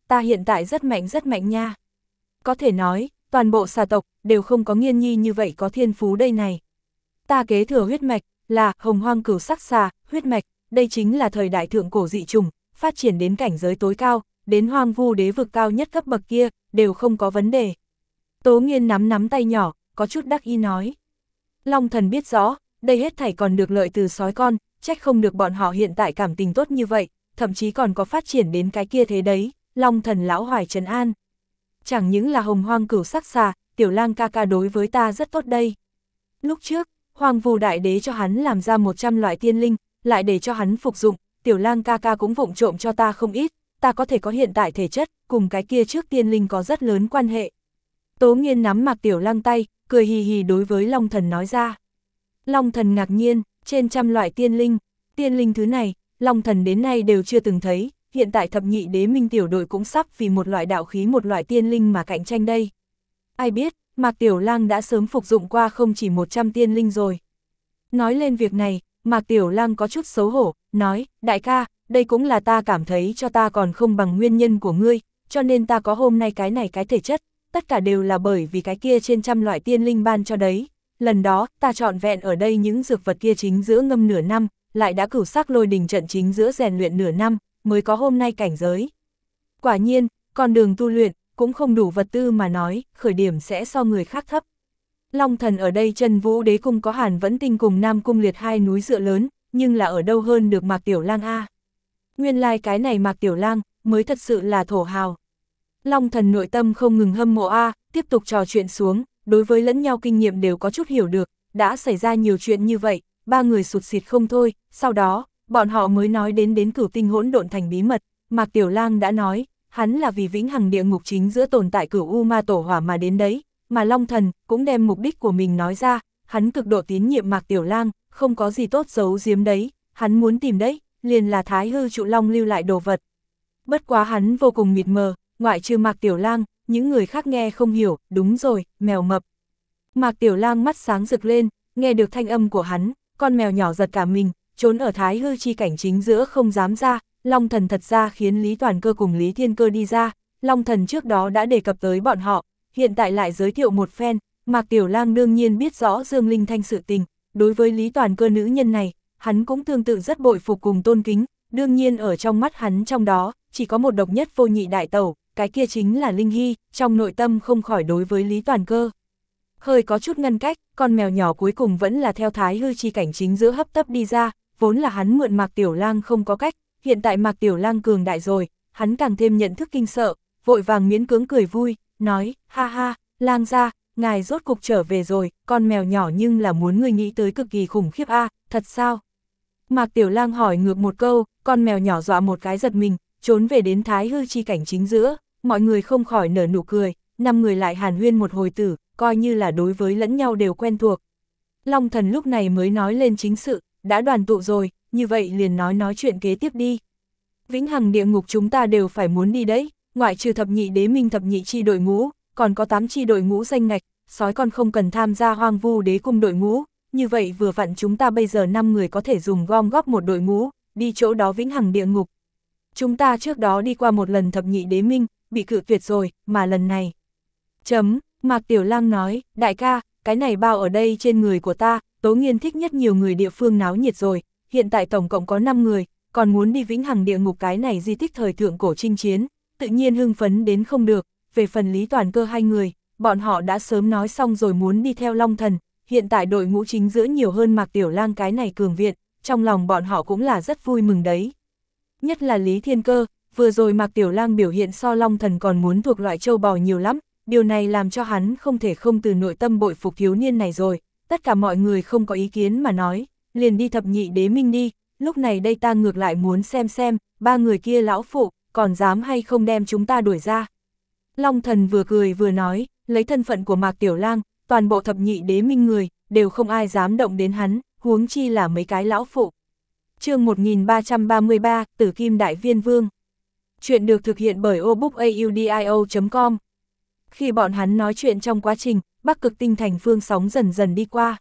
ta hiện tại rất mạnh rất mạnh nha. Có thể nói, toàn bộ xà tộc đều không có Nghiên Nhi như vậy có thiên phú đây này. Ta kế thừa huyết mạch, là hồng hoang cửu sắc xà, huyết mạch, đây chính là thời đại thượng cổ dị trùng, phát triển đến cảnh giới tối cao, đến hoang vu đế vực cao nhất cấp bậc kia, đều không có vấn đề. Tố Nghiên nắm nắm tay nhỏ, có chút đắc ý nói. Long Thần biết rõ, đây hết thảy còn được lợi từ sói con, trách không được bọn họ hiện tại cảm tình tốt như vậy, thậm chí còn có phát triển đến cái kia thế đấy, Long Thần lão hoài trấn an. Chẳng những là hồng hoang cửu sắc xà, Tiểu Lang ca ca đối với ta rất tốt đây. Lúc trước, Hoang Vu Đại Đế cho hắn làm ra một trăm loại tiên linh, lại để cho hắn phục dụng, Tiểu Lang ca ca cũng vụng trộm cho ta không ít, ta có thể có hiện tại thể chất, cùng cái kia trước tiên linh có rất lớn quan hệ. Tố Nghiên nắm Mạc Tiểu Lang tay, cười hì hì đối với Long Thần nói ra. Long Thần ngạc nhiên, trên trăm loại tiên linh, tiên linh thứ này, Long Thần đến nay đều chưa từng thấy, hiện tại thập nhị đế minh tiểu đội cũng sắp vì một loại đạo khí một loại tiên linh mà cạnh tranh đây. Ai biết, Mạc Tiểu Lang đã sớm phục dụng qua không chỉ một trăm tiên linh rồi. Nói lên việc này, Mạc Tiểu Lang có chút xấu hổ, nói, đại ca, đây cũng là ta cảm thấy cho ta còn không bằng nguyên nhân của ngươi, cho nên ta có hôm nay cái này cái thể chất, tất cả đều là bởi vì cái kia trên trăm loại tiên linh ban cho đấy. Lần đó, ta trọn vẹn ở đây những dược vật kia chính giữa ngâm nửa năm, lại đã cửu sắc lôi đình trận chính giữa rèn luyện nửa năm, mới có hôm nay cảnh giới. Quả nhiên, con đường tu luyện, cũng không đủ vật tư mà nói, khởi điểm sẽ so người khác thấp. Long Thần ở đây Chân Vũ Đế Cung có Hàn Vẫn Tinh cùng Nam Cung Liệt hai núi dựa lớn, nhưng là ở đâu hơn được Mạc Tiểu Lang a. Nguyên lai like cái này Mạc Tiểu Lang, mới thật sự là thổ hào. Long Thần nội tâm không ngừng hâm mộ a, tiếp tục trò chuyện xuống, đối với lẫn nhau kinh nghiệm đều có chút hiểu được, đã xảy ra nhiều chuyện như vậy, ba người sụt sịt không thôi, sau đó, bọn họ mới nói đến đến Cửu Tinh Hỗn Độn Thành bí mật, Mạc Tiểu Lang đã nói, hắn là vì vĩnh hằng địa ngục chính giữa tồn tại Cửu U Ma Tổ Hỏa mà đến đấy, mà Long Thần cũng đem mục đích của mình nói ra, hắn cực độ tín nhiệm Mạc Tiểu Lang, không có gì tốt giấu giếm đấy, hắn muốn tìm đấy, liền là Thái Hư Trụ Long lưu lại đồ vật. Bất quá hắn vô cùng mịt mờ, ngoại trừ Mạc Tiểu Lang, những người khác nghe không hiểu, đúng rồi, mèo mập. Mạc Tiểu Lang mắt sáng rực lên, nghe được thanh âm của hắn, con mèo nhỏ giật cả mình, trốn ở Thái Hư chi cảnh chính giữa không dám ra, Long Thần thật ra khiến Lý Toàn Cơ cùng Lý Thiên Cơ đi ra, Long Thần trước đó đã đề cập tới bọn họ, hiện tại lại giới thiệu một phen, Mạc Tiểu Lang đương nhiên biết rõ Dương Linh Thanh sự tình, đối với Lý Toàn Cơ nữ nhân này, hắn cũng tương tự rất bội phục cùng tôn kính, đương nhiên ở trong mắt hắn trong đó, chỉ có một độc nhất vô nhị đại tẩu, cái kia chính là Linh Hy, trong nội tâm không khỏi đối với Lý Toàn Cơ. Hơi có chút ngăn cách, con mèo nhỏ cuối cùng vẫn là theo Thái Hư chi cảnh chính giữa hấp tấp đi ra, vốn là hắn mượn Mạc Tiểu Lang không có cách, hiện tại Mạc Tiểu Lang cường đại rồi, hắn càng thêm nhận thức kinh sợ, vội vàng miễn cưỡng cười vui, nói, ha ha, Lang gia, ngài rốt cục trở về rồi, con mèo nhỏ nhưng là muốn người nghĩ tới cực kỳ khủng khiếp a, à, thật sao? Mạc Tiểu Lang hỏi ngược một câu, con mèo nhỏ dọa một cái giật mình, trốn về đến Thái Hư chi cảnh chính giữa, mọi người không khỏi nở nụ cười, năm người lại hàn huyên một hồi tử, coi như là đối với lẫn nhau đều quen thuộc. Long Thần lúc này mới nói lên chính sự, đã đoàn tụ rồi, như vậy liền nói nói chuyện kế tiếp đi. Vĩnh hằng địa ngục chúng ta đều phải muốn đi đấy, ngoại trừ thập nhị đế minh thập nhị chi đội ngũ, còn có tám chi đội ngũ danh ngạch, sói con không cần tham gia Hoang Vu Đế Cung đội ngũ, như vậy vừa vặn chúng ta bây giờ năm người có thể dùng gom góp một đội ngũ, đi chỗ đó vĩnh hằng địa ngục. Chúng ta trước đó đi qua một lần thập nhị đế minh, bị cự tuyệt rồi, mà lần này. Chấm, Mạc Tiểu Lang nói, đại ca, cái này bao ở đây trên người của ta, Tố Nghiên thích nhất nhiều người địa phương náo nhiệt rồi, hiện tại tổng cộng có năm người, còn muốn đi vĩnh hằng địa ngục cái này di tích thời thượng cổ chinh chiến, tự nhiên hưng phấn đến không được, về phần Lý Toàn Cơ hai người, bọn họ đã sớm nói xong rồi muốn đi theo Long Thần, hiện tại đội ngũ chính giữa nhiều hơn Mạc Tiểu Lang cái này cường viện, trong lòng bọn họ cũng là rất vui mừng đấy. Nhất là Lý Thiên Cơ, vừa rồi Mạc Tiểu Lang biểu hiện so Long Thần còn muốn thuộc loại châu bò nhiều lắm, điều này làm cho hắn không thể không từ nội tâm bội phục thiếu niên này rồi, tất cả mọi người không có ý kiến mà nói, liền đi thập nhị đế minh đi, lúc này đây ta ngược lại muốn xem xem, ba người kia lão phụ, còn dám hay không đem chúng ta đuổi ra. Long Thần vừa cười vừa nói, lấy thân phận của Mạc Tiểu Lang, toàn bộ thập nhị đế minh người, đều không ai dám động đến hắn, huống chi là mấy cái lão phụ. Chương một nghìn ba trăm ba mươi ba, Tử Kim Đại Viên Vương. Chuyện được thực hiện bởi obookaudio chấm com. Khi bọn hắn nói chuyện trong quá trình, Bắc Cực Tinh Thành phương sóng dần dần đi qua.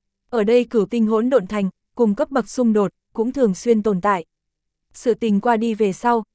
Ở đây Cửu Tinh Hỗn Độn Thành, cùng cấp bậc xung đột, cũng thường xuyên tồn tại. Sự tình qua đi về sau,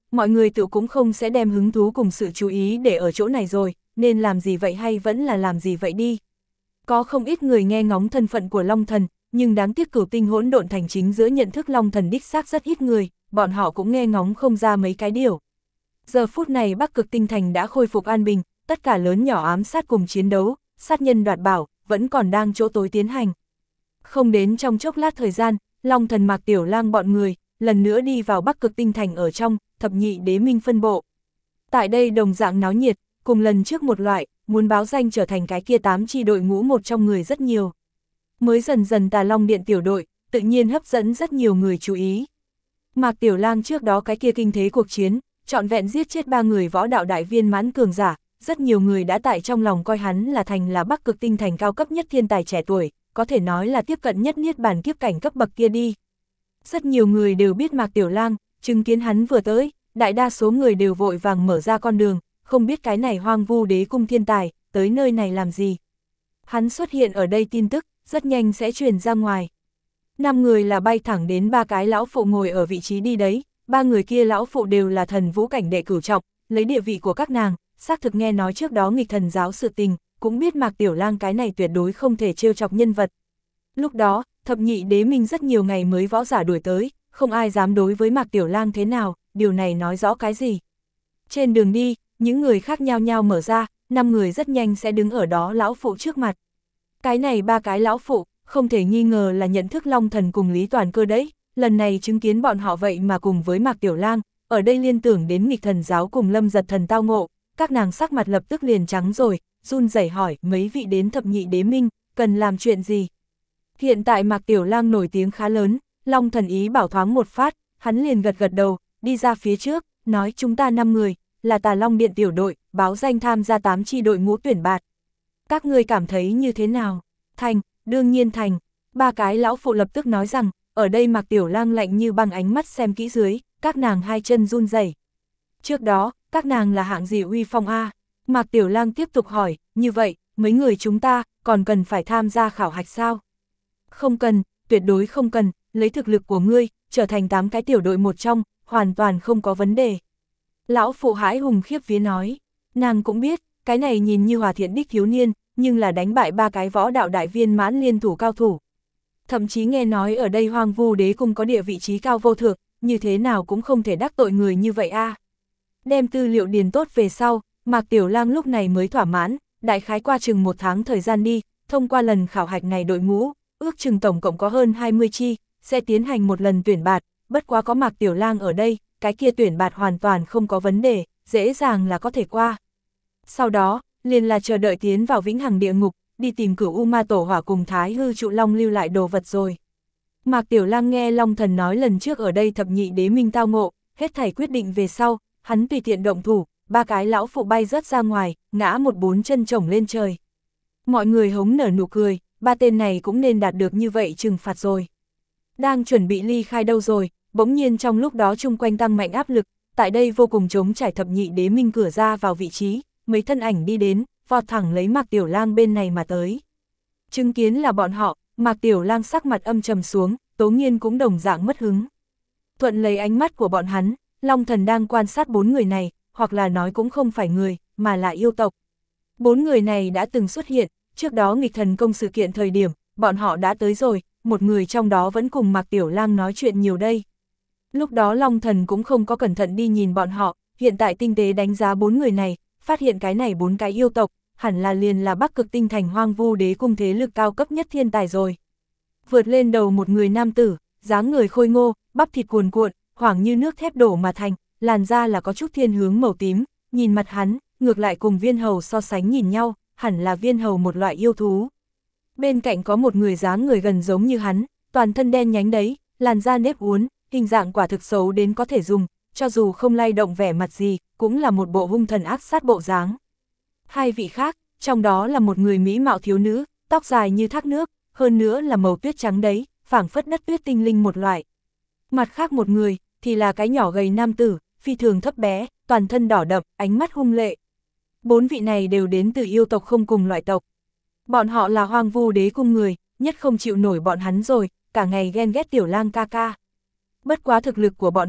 mọi người tự cũng không sẽ đem hứng thú cùng sự chú ý để ở chỗ này rồi, nên làm gì vậy hay vẫn là làm gì vậy đi. Có không ít người nghe ngóng thân phận của Long Thần, nhưng đáng tiếc Cửu Tinh Hỗn Độn Thành chính giữa nhận thức Long Thần đích xác rất ít người, bọn họ cũng nghe ngóng không ra mấy cái điều. Giờ phút này Bắc Cực Tinh Thành đã khôi phục an bình, tất cả lớn nhỏ ám sát cùng chiến đấu, sát nhân đoạt bảo, vẫn còn đang chỗ tối tiến hành. Không đến trong chốc lát thời gian, Long Thần Mạc Tiểu Lang bọn người, lần nữa đi vào Bắc Cực Tinh Thành ở trong, thập nhị đế minh phân bộ. Tại đây đồng dạng náo nhiệt, cùng lần trước một loại, muốn báo danh trở thành cái kia tám chi đội ngũ một trong người rất nhiều. Mới dần dần Tà Long Điện tiểu đội, tự nhiên hấp dẫn rất nhiều người chú ý. Mạc Tiểu Lang trước đó cái kia kinh thế cuộc chiến, trọn vẹn giết chết ba người võ đạo đại viên mãn cường giả, rất nhiều người đã tại trong lòng coi hắn là thành là Bắc Cực Tinh Thành cao cấp nhất thiên tài trẻ tuổi, có thể nói là tiếp cận nhất niết bàn kiếp cảnh cấp bậc kia đi. Rất nhiều người đều biết Mạc Tiểu Lang, chứng kiến hắn vừa tới, đại đa số người đều vội vàng mở ra con đường, không biết cái này Hoang Vu Đế cung thiên tài, tới nơi này làm gì. Hắn xuất hiện ở đây tin tức, rất nhanh sẽ truyền ra ngoài. Năm người là bay thẳng đến ba cái lão phụ ngồi ở vị trí đi đấy, ba người kia lão phụ đều là thần vũ cảnh đệ cửu trọng, lấy địa vị của các nàng, xác thực nghe nói trước đó nghịch thần giáo sự tình, cũng biết Mạc Tiểu Lang cái này tuyệt đối không thể trêu chọc nhân vật. Lúc đó, thập nhị đế minh rất nhiều ngày mới võ giả đuổi tới, không ai dám đối với Mạc Tiểu Lang thế nào, điều này nói rõ cái gì. Trên đường đi, những người khác nhao nhao mở ra, năm người rất nhanh sẽ đứng ở đó lão phụ trước mặt. Cái này ba cái lão phụ, không thể nghi ngờ là nhận thức Long Thần cùng Lý Toàn Cơ đấy, lần này chứng kiến bọn họ vậy mà cùng với Mạc Tiểu Lang, ở đây liên tưởng đến nghịch thần giáo cùng Lâm Giật Thần tao ngộ, các nàng sắc mặt lập tức liền trắng rồi, run rẩy hỏi mấy vị đến thập nhị đế minh, cần làm chuyện gì. Hiện tại Mạc Tiểu Lang nổi tiếng khá lớn, Long Thần ý bảo thoáng một phát, hắn liền gật gật đầu, đi ra phía trước, nói chúng ta năm người, là Tà Long Điện tiểu đội, báo danh tham gia tám chi đội ngũ tuyển bạt. Các ngươi cảm thấy như thế nào? Thành, đương nhiên thành. Ba cái lão phụ lập tức nói rằng, ở đây Mạc Tiểu Lang lạnh như băng ánh mắt xem kỹ dưới, các nàng hai chân run rẩy. Trước đó, các nàng là hạng gì uy phong a? Mạc Tiểu Lang tiếp tục hỏi, như vậy, mấy người chúng ta, còn cần phải tham gia khảo hạch sao? Không cần, tuyệt đối không cần, lấy thực lực của ngươi, trở thành tám cái tiểu đội một trong, hoàn toàn không có vấn đề. Lão phụ hãi hùng khiếp vía nói, nàng cũng biết, cái này nhìn như hòa thiện đích thiếu niên, nhưng là đánh bại ba cái võ đạo đại viên mãn liên thủ cao thủ. Thậm chí nghe nói ở đây Hoang Vu Đế cung có địa vị trí cao vô thượng, như thế nào cũng không thể đắc tội người như vậy a. Đem tư liệu điền tốt về sau, Mạc Tiểu Lang lúc này mới thỏa mãn, đại khái qua chừng một tháng thời gian đi, thông qua lần khảo hạch này đội ngũ, ước chừng tổng cộng có hơn hai mươi chi, sẽ tiến hành một lần tuyển bạt, bất quá có Mạc Tiểu Lang ở đây, cái kia tuyển bạt hoàn toàn không có vấn đề, dễ dàng là có thể qua. Sau đó, liền là chờ đợi tiến vào vĩnh hằng địa ngục, đi tìm Cửu U Ma Tổ Hỏa cùng Thái Hư Trụ Long lưu lại đồ vật rồi. Mạc Tiểu Lang nghe Long Thần nói lần trước ở đây thập nhị đế minh tao ngộ, hết thảy quyết định về sau, hắn tùy tiện động thủ, ba cái lão phụ bay rớt ra ngoài, ngã một bốn chân chổng lên trời. Mọi người hống nở nụ cười, ba tên này cũng nên đạt được như vậy trừng phạt rồi. Đang chuẩn bị ly khai đâu rồi, bỗng nhiên trong lúc đó chung quanh tăng mạnh áp lực, tại đây vô cùng trống trải thập nhị đế minh cửa ra vào vị trí, mấy thân ảnh đi đến, vọt thẳng lấy Mạc Tiểu Lang bên này mà tới. Chứng kiến là bọn họ, Mạc Tiểu Lang sắc mặt âm trầm xuống, Tố Nghiên cũng đồng dạng mất hứng. Thuận lấy ánh mắt của bọn hắn, Long Thần đang quan sát bốn người này, hoặc là nói cũng không phải người, mà là yêu tộc. Bốn người này đã từng xuất hiện, trước đó nghịch thần công sự kiện thời điểm, bọn họ đã tới rồi, một người trong đó vẫn cùng Mạc Tiểu Lang nói chuyện nhiều đây. Lúc đó Long Thần cũng không có cẩn thận đi nhìn bọn họ, hiện tại tinh tế đánh giá bốn người này, phát hiện cái này bốn cái yêu tộc, hẳn là liền là Bắc Cực Tinh Thành Hoang Vu Đế cung thế lực cao cấp nhất thiên tài rồi. Vượt lên đầu một người nam tử, dáng người khôi ngô, bắp thịt cuồn cuộn, hoảng như nước thép đổ mà thành, làn da là có chút thiên hướng màu tím, nhìn mặt hắn, ngược lại cùng viên hầu so sánh nhìn nhau, hẳn là viên hầu một loại yêu thú. Bên cạnh có một người dáng người gần giống như hắn, toàn thân đen nhánh đấy, làn da nếp uốn, hình dạng quả thực xấu đến có thể dùng, cho dù không lay động vẻ mặt gì, cũng là một bộ hung thần ác sát bộ dáng. Hai vị khác, trong đó là một người mỹ mạo thiếu nữ, tóc dài như thác nước, hơn nữa là màu tuyết trắng đấy, phảng phất đất tuyết tinh linh một loại. Mặt khác một người, thì là cái nhỏ gầy nam tử, phi thường thấp bé, toàn thân đỏ đậm, ánh mắt hung lệ. Bốn vị này đều đến từ yêu tộc không cùng loại tộc. Bọn họ là Hoang Vu Đế cung người, nhất không chịu nổi bọn hắn rồi, cả ngày ghen ghét Tiểu Lang ca ca. Bất quá thực lực của bọn hắn,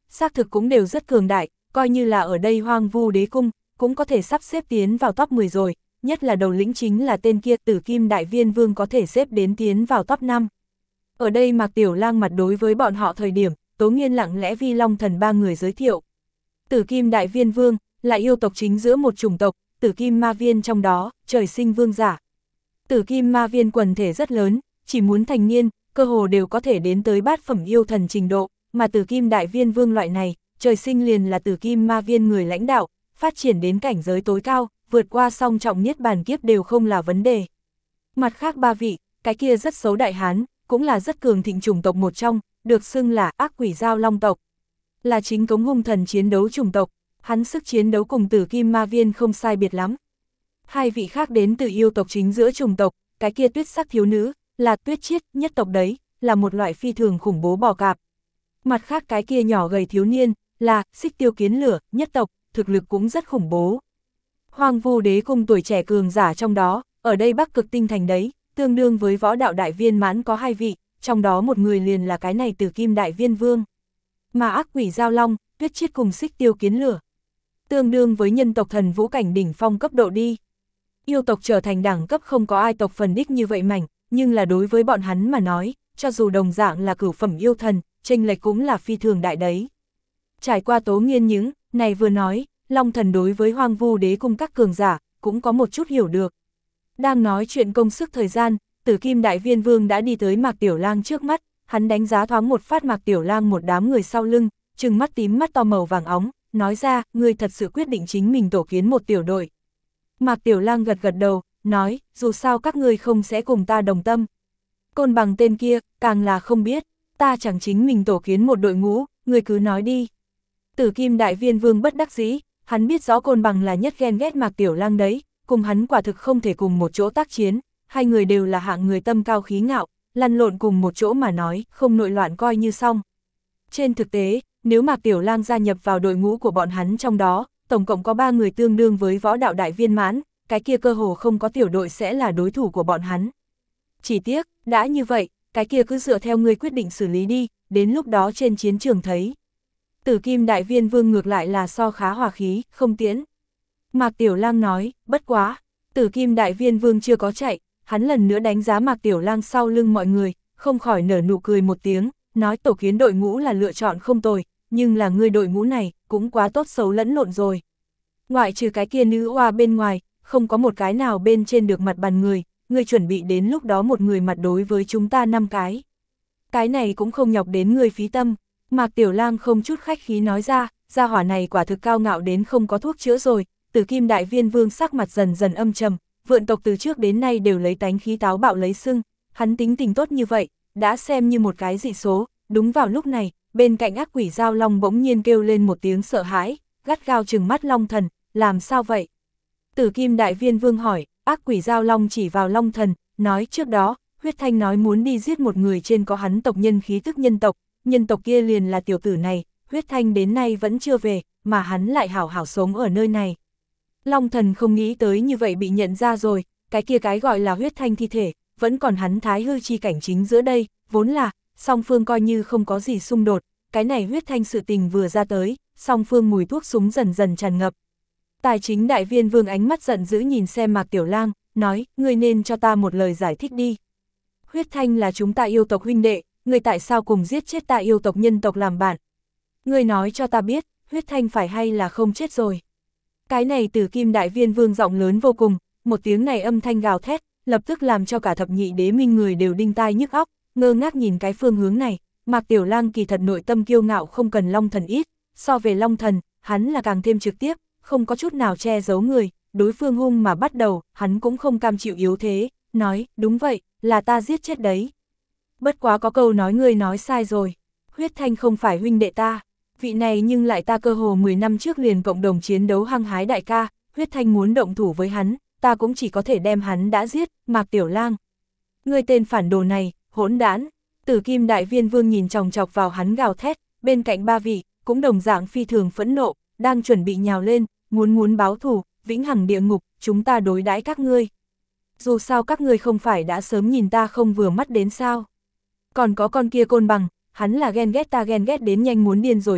xác thực cũng đều rất cường đại, coi như là ở đây Hoang Vu Đế Cung, cũng có thể sắp xếp tiến vào top mười rồi, nhất là đầu lĩnh chính là tên kia Tử Kim Đại Viên Vương có thể xếp đến tiến vào top năm. Ở đây Mạc Tiểu Lang mặt đối với bọn họ thời điểm, Tố Nghiên lặng lẽ vi Long Thần ba người giới thiệu. Tử Kim Đại Viên Vương là yêu tộc chính giữa một chủng tộc, Tử Kim Ma Viên trong đó, trời sinh vương giả. Tử Kim Ma Viên quần thể rất lớn, chỉ muốn thành niên, cơ hồ đều có thể đến tới bát phẩm yêu thần trình độ, mà Tử Kim Đại Viên Vương loại này, trời sinh liền là Tử Kim Ma Viên người lãnh đạo, phát triển đến cảnh giới tối cao, vượt qua song trọng niết bàn kiếp đều không là vấn đề. Mặt khác ba vị, cái kia rất xấu đại hán, cũng là rất cường thịnh chủng tộc một trong, được xưng là ác quỷ giao long tộc. Là chính cống hung thần chiến đấu chủng tộc, hắn sức chiến đấu cùng Tử Kim Ma Viên không sai biệt lắm. Hai vị khác đến từ yêu tộc chính giữa chủng tộc, cái kia tuyết sắc thiếu nữ, là tuyết chiết, nhất tộc đấy, là một loại phi thường khủng bố bò cạp. Mặt khác cái kia nhỏ gầy thiếu niên, là xích tiêu kiến lửa, nhất tộc, thực lực cũng rất khủng bố. Hoang Vu Đế Cung tuổi trẻ cường giả trong đó, ở đây Bắc Cực Tinh Thành đấy, tương đương với võ đạo đại viên mãn có hai vị, trong đó một người liền là cái này Tử Kim Đại Viên Vương. Mà ác quỷ giao long, tuyết chiết cùng xích tiêu kiến lửa, tương đương với nhân tộc thần vũ cảnh đỉnh phong cấp độ đi. Yêu tộc trở thành đẳng cấp không có ai tộc phần đích như vậy mảnh, nhưng là đối với bọn hắn mà nói, cho dù đồng dạng là cửu phẩm yêu thần, chênh lệch cũng là phi thường đại đấy. Trải qua Tố Nghiên những, này vừa nói, Long Thần đối với Hoang Vu Đế Cung các cường giả, cũng có một chút hiểu được. Đang nói chuyện công sức thời gian, Tử Kim Đại Viên Vương đã đi tới Mạc Tiểu Lang trước mắt, hắn đánh giá thoáng một phát Mạc Tiểu Lang một đám người sau lưng, trừng mắt tím mắt to màu vàng óng, nói ra, ngươi thật sự quyết định chính mình tổ kiến một tiểu đội. Mạc Tiểu Lang gật gật đầu, nói, dù sao các ngươi không sẽ cùng ta đồng tâm. Côn Bằng tên kia, càng là không biết, ta chẳng chính mình tổ kiến một đội ngũ, ngươi cứ nói đi. Tử Kim Đại Viên Vương bất đắc dĩ, hắn biết rõ Côn Bằng là nhất ghen ghét Mạc Tiểu Lang đấy, cùng hắn quả thực không thể cùng một chỗ tác chiến, hai người đều là hạng người tâm cao khí ngạo, lăn lộn cùng một chỗ mà nói, không nội loạn coi như xong. Trên thực tế, nếu Mạc Tiểu Lang gia nhập vào đội ngũ của bọn hắn trong đó, tổng cộng có ba người tương đương với võ đạo đại viên mãn, cái kia cơ hồ không có tiểu đội sẽ là đối thủ của bọn hắn. Chỉ tiếc, đã như vậy, cái kia cứ dựa theo ngươi quyết định xử lý đi, đến lúc đó trên chiến trường thấy. Tử Kim Đại Viên Vương ngược lại là so khá hòa khí, không tiễn. Mạc Tiểu Lang nói, bất quá, Tử Kim Đại Viên Vương chưa có chạy, hắn lần nữa đánh giá Mạc Tiểu Lang sau lưng mọi người, không khỏi nở nụ cười một tiếng, nói tổ kiến đội ngũ là lựa chọn không tồi, nhưng là ngươi đội ngũ này, cũng quá tốt xấu lẫn lộn rồi. Ngoại trừ cái kia nữ oa bên ngoài, không có một cái nào bên trên được mặt bàn người, ngươi chuẩn bị đến lúc đó một người mặt đối với chúng ta năm cái. Cái này cũng không nhọc đến ngươi phí tâm. Mạc Tiểu Lang không chút khách khí nói ra, gia hỏa này quả thực cao ngạo đến không có thuốc chữa rồi. Tử Kim Đại Viên Vương sắc mặt dần dần âm trầm, vượn tộc từ trước đến nay đều lấy tánh khí táo bạo lấy sưng, hắn tính tình tốt như vậy, đã xem như một cái dị số. Đúng vào lúc này, bên cạnh ác quỷ giao long bỗng nhiên kêu lên một tiếng sợ hãi, gắt gao trừng mắt Long Thần, làm sao vậy? Tử Kim Đại Viên Vương hỏi, ác quỷ giao long chỉ vào Long Thần, nói trước đó, Huyết Thanh nói muốn đi giết một người trên có hắn tộc nhân khí tức nhân tộc, nhân tộc kia liền là tiểu tử này, Huyết Thanh đến nay vẫn chưa về, mà hắn lại hảo hảo sống ở nơi này. Long Thần không nghĩ tới như vậy bị nhận ra rồi, cái kia cái gọi là Huyết Thanh thi thể, vẫn còn hắn thái hư chi cảnh chính giữa đây, vốn là, song phương coi như không có gì xung đột, cái này Huyết Thanh sự tình vừa ra tới, song phương mùi thuốc súng dần dần tràn ngập. Tài chính Đại Viên Vương ánh mắt giận dữ nhìn xem Mạc Tiểu Lang, nói, ngươi nên cho ta một lời giải thích đi. Huyết Thanh là chúng ta yêu tộc huynh đệ, ngươi tại sao cùng giết chết ta yêu tộc nhân tộc làm bạn? Ngươi nói cho ta biết, Huyết Thanh phải hay là không chết rồi? Cái này Tử Kim Đại Viên Vương giọng lớn vô cùng, một tiếng này âm thanh gào thét, lập tức làm cho cả thập nhị đế minh người đều đinh tai nhức óc, ngơ ngác nhìn cái phương hướng này. Mạc Tiểu Lang kỳ thật nội tâm kiêu ngạo không cần Long Thần ít, so về Long Thần, hắn là càng thêm trực tiếp, không có chút nào che giấu người, đối phương hung mà bắt đầu, hắn cũng không cam chịu yếu thế, nói, đúng vậy, là ta giết chết đấy. Bất quá có câu nói ngươi nói sai rồi, Huyết Thanh không phải huynh đệ ta, vị này nhưng lại ta cơ hồ mười năm trước liền cộng đồng chiến đấu hăng hái đại ca, Huyết Thanh muốn động thủ với hắn, ta cũng chỉ có thể đem hắn đã giết. Mạc Tiểu Lang, ngươi tên phản đồ này, hỗn đản. Tử Kim Đại Viên Vương nhìn chòng chọc vào hắn gào thét, bên cạnh ba vị, cũng đồng dạng phi thường phẫn nộ, đang chuẩn bị nhào lên, muốn muốn báo thù, vĩnh hằng địa ngục, chúng ta đối đãi các ngươi. Dù sao các ngươi không phải đã sớm nhìn ta không vừa mắt đến sao. Còn có con kia Côn Bằng, hắn là ghen ghét ta ghen ghét đến nhanh muốn điên rồi đi,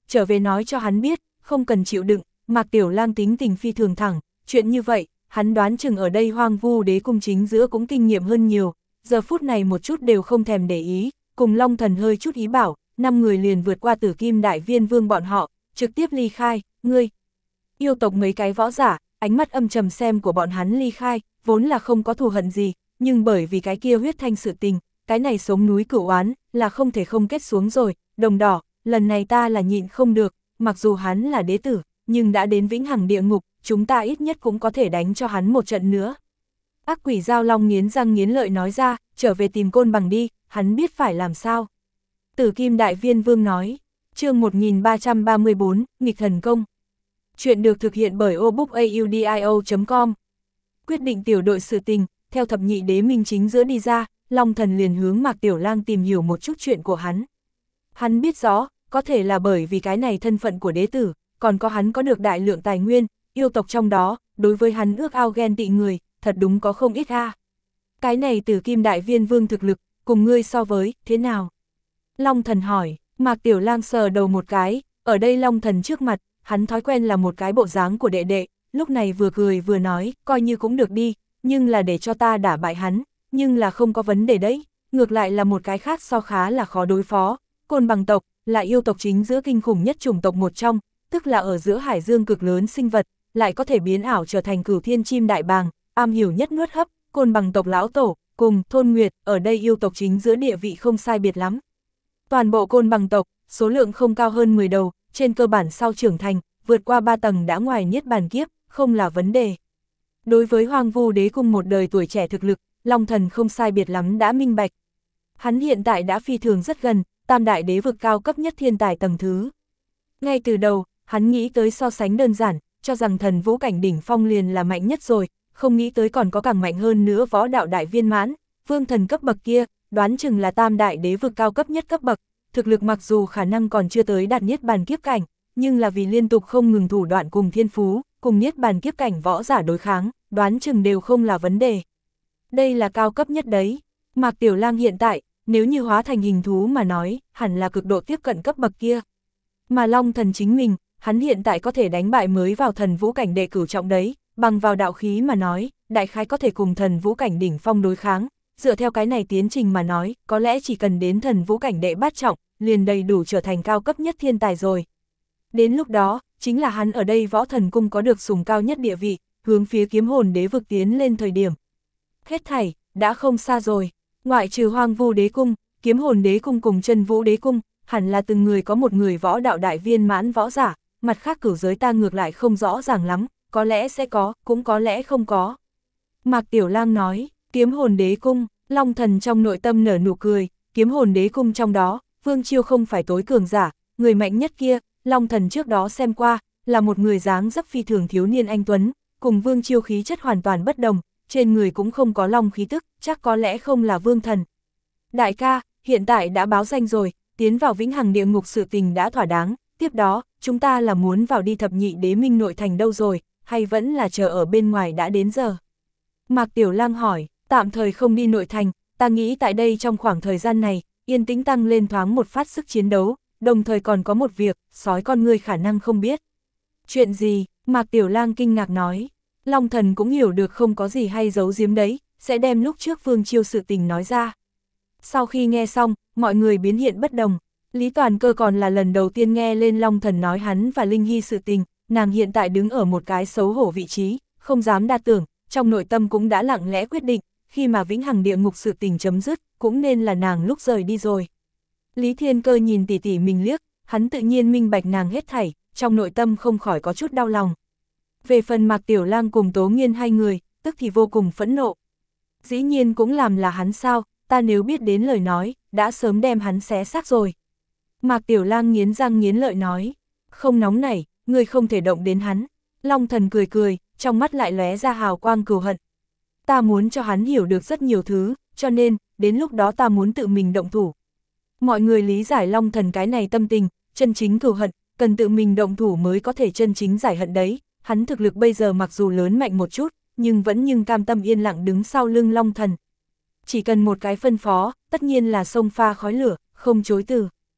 trở về nói cho hắn biết, không cần chịu đựng, Mạc Tiểu Lang tính tình phi thường thẳng, chuyện như vậy, hắn đoán chừng ở đây Hoang Vu Đế cung chính giữa cũng kinh nghiệm hơn nhiều, giờ phút này một chút đều không thèm để ý, cùng Long Thần hơi chút ý bảo, năm người liền vượt qua Tử Kim Đại Viên Vương bọn họ, trực tiếp ly khai, ngươi. Yêu tộc mấy cái võ giả, ánh mắt âm trầm xem của bọn hắn ly khai, vốn là không có thù hận gì, nhưng bởi vì cái kia huyết thanh sự tình, cái này sống núi cửu oán, là không thể không kết xuống rồi, Đồng Đỏ, lần này ta là nhịn không được, mặc dù hắn là đế tử, nhưng đã đến vĩnh hằng địa ngục, chúng ta ít nhất cũng có thể đánh cho hắn một trận nữa. Ác quỷ Giao Long nghiến răng nghiến lợi nói ra, trở về tìm Côn Bằng đi, hắn biết phải làm sao. Tử Kim Đại Viên Vương nói, chương một nghìn ba trăm ba mươi bốn, nghịch thần công. Chuyện được thực hiện bởi obookaudio chấm com. Quyết định tiểu đội sự tình, theo thập nhị đế minh chính giữa đi ra, Long Thần liền hướng Mạc Tiểu Lang tìm hiểu một chút chuyện của hắn. Hắn biết rõ, có thể là bởi vì cái này thân phận của đế tử, còn có hắn có được đại lượng tài nguyên, yêu tộc trong đó, đối với hắn ước ao ghen tị người, thật đúng có không ít a. Cái này Tử Kim Đại Viên Vương thực lực, cùng ngươi so với, thế nào? Long Thần hỏi, Mạc Tiểu Lang sờ đầu một cái, ở đây Long Thần trước mặt, hắn thói quen là một cái bộ dáng của đệ đệ, lúc này vừa cười vừa nói, coi như cũng được đi, nhưng là để cho ta đả bại hắn, nhưng là không có vấn đề đấy, ngược lại là một cái khác so khá là khó đối phó. Côn Bằng tộc, là yêu tộc chính giữa kinh khủng nhất chủng tộc một trong, tức là ở giữa hải dương cực lớn sinh vật, lại có thể biến ảo trở thành cửu thiên chim đại bàng, am hiểu nhất nuốt hấp, Côn Bằng tộc lão tổ, cùng Thôn Nguyệt, ở đây yêu tộc chính giữa địa vị không sai biệt lắm. Toàn bộ Côn Bằng tộc, số lượng không cao hơn mười đầu, trên cơ bản sau trưởng thành, vượt qua ba tầng đã ngoài niết bàn kiếp, không là vấn đề. Đối với Hoang Vu Đế cung một đời tuổi trẻ thực lực, Long Thần không sai biệt lắm đã minh bạch. Hắn hiện tại đã phi thường rất gần, tam đại đế vực cao cấp nhất thiên tài tầng thứ. Ngay từ đầu, hắn nghĩ tới so sánh đơn giản, cho rằng thần vũ cảnh đỉnh phong liền là mạnh nhất rồi, không nghĩ tới còn có càng mạnh hơn nữa võ đạo đại viên mãn, vương thần cấp bậc kia, đoán chừng là tam đại đế vực cao cấp nhất cấp bậc, thực lực mặc dù khả năng còn chưa tới đạt niết bàn kiếp cảnh, nhưng là vì liên tục không ngừng thủ đoạn cùng thiên phú, cùng niết bàn kiếp cảnh võ giả đối kháng, đoán chừng đều không là vấn đề. Đây là cao cấp nhất đấy, Mạc Tiểu Lang hiện tại, nếu như hóa thành hình thú mà nói, hẳn là cực độ tiếp cận cấp bậc kia. Mà Long Thần chính mình, hắn hiện tại có thể đánh bại mới vào thần vũ cảnh đệ cửu trọng đấy, bằng vào đạo khí mà nói, đại khái có thể cùng thần vũ cảnh đỉnh phong đối kháng, dựa theo cái này tiến trình mà nói, có lẽ chỉ cần đến thần vũ cảnh đệ bát trọng, liền đầy đủ trở thành cao cấp nhất thiên tài rồi. Đến lúc đó, chính là hắn ở đây võ thần cung có được sùng cao nhất địa vị, hướng phía kiếm hồn đế vực tiến lên thời điểm. Hết thảy, đã không xa rồi, ngoại trừ Hoang Vu Đế cung, kiếm hồn đế cung cùng Chân Vũ Đế cung, hẳn là từng người có một người võ đạo đại viên mãn võ giả, mặt khác cửu giới ta ngược lại không rõ ràng lắm, có lẽ sẽ có, cũng có lẽ không có. Mạc Tiểu Lang nói, kiếm hồn đế cung, Long Thần trong nội tâm nở nụ cười, kiếm hồn đế cung trong đó, Vương Chiêu không phải tối cường giả, người mạnh nhất kia, Long Thần trước đó xem qua, là một người dáng dấp phi thường thiếu niên anh tuấn, cùng Vương Chiêu khí chất hoàn toàn bất đồng, trên người cũng không có long khí tức, chắc có lẽ không là Vương Thần. Đại ca, hiện tại đã báo danh rồi, tiến vào vĩnh hằng địa ngục sự tình đã thỏa đáng, tiếp đó, chúng ta là muốn vào đi thập nhị đế minh nội thành đâu rồi, hay vẫn là chờ ở bên ngoài đã đến giờ? Mạc Tiểu Lang hỏi, tạm thời không đi nội thành, ta nghĩ tại đây trong khoảng thời gian này, yên tĩnh tăng lên thoáng một phát sức chiến đấu, đồng thời còn có một việc, sói con ngươi khả năng không biết. Chuyện gì? Mạc Tiểu Lang kinh ngạc nói. Long Thần cũng hiểu được không có gì hay giấu giếm đấy, sẽ đem lúc trước Vương Chiêu sự tình nói ra. Sau khi nghe xong, mọi người biến hiện bất đồng. Lý Toàn Cơ còn là lần đầu tiên nghe lên Long Thần nói hắn và Linh Hy sự tình, nàng hiện tại đứng ở một cái xấu hổ vị trí, không dám đa tưởng, trong nội tâm cũng đã lặng lẽ quyết định, khi mà vĩnh hằng địa ngục sự tình chấm dứt, cũng nên là nàng lúc rời đi rồi. Lý Thiên Cơ nhìn tỉ tỉ mình liếc, hắn tự nhiên minh bạch nàng hết thảy, trong nội tâm không khỏi có chút đau lòng. Về phần Mạc Tiểu Lang cùng Tố Nghiên hai người, tức thì vô cùng phẫn nộ. Dĩ nhiên cũng làm là hắn sao, ta nếu biết đến lời nói, đã sớm đem hắn xé xác rồi. Mạc Tiểu Lang nghiến răng nghiến lợi nói, không nóng nảy, ngươi không thể động đến hắn. Long Thần cười cười, trong mắt lại lóe ra hào quang cừu hận. Ta muốn cho hắn hiểu được rất nhiều thứ, cho nên, đến lúc đó ta muốn tự mình động thủ. Mọi người lý giải Long Thần cái này tâm tình, chân chính cừu hận, cần tự mình động thủ mới có thể chân chính giải hận đấy. Hắn thực lực bây giờ mặc dù lớn mạnh một chút, nhưng vẫn nhưng cam tâm yên lặng đứng sau lưng Long Thần. Chỉ cần một cái phân phó, tất nhiên là sông pha khói lửa, không chối từ.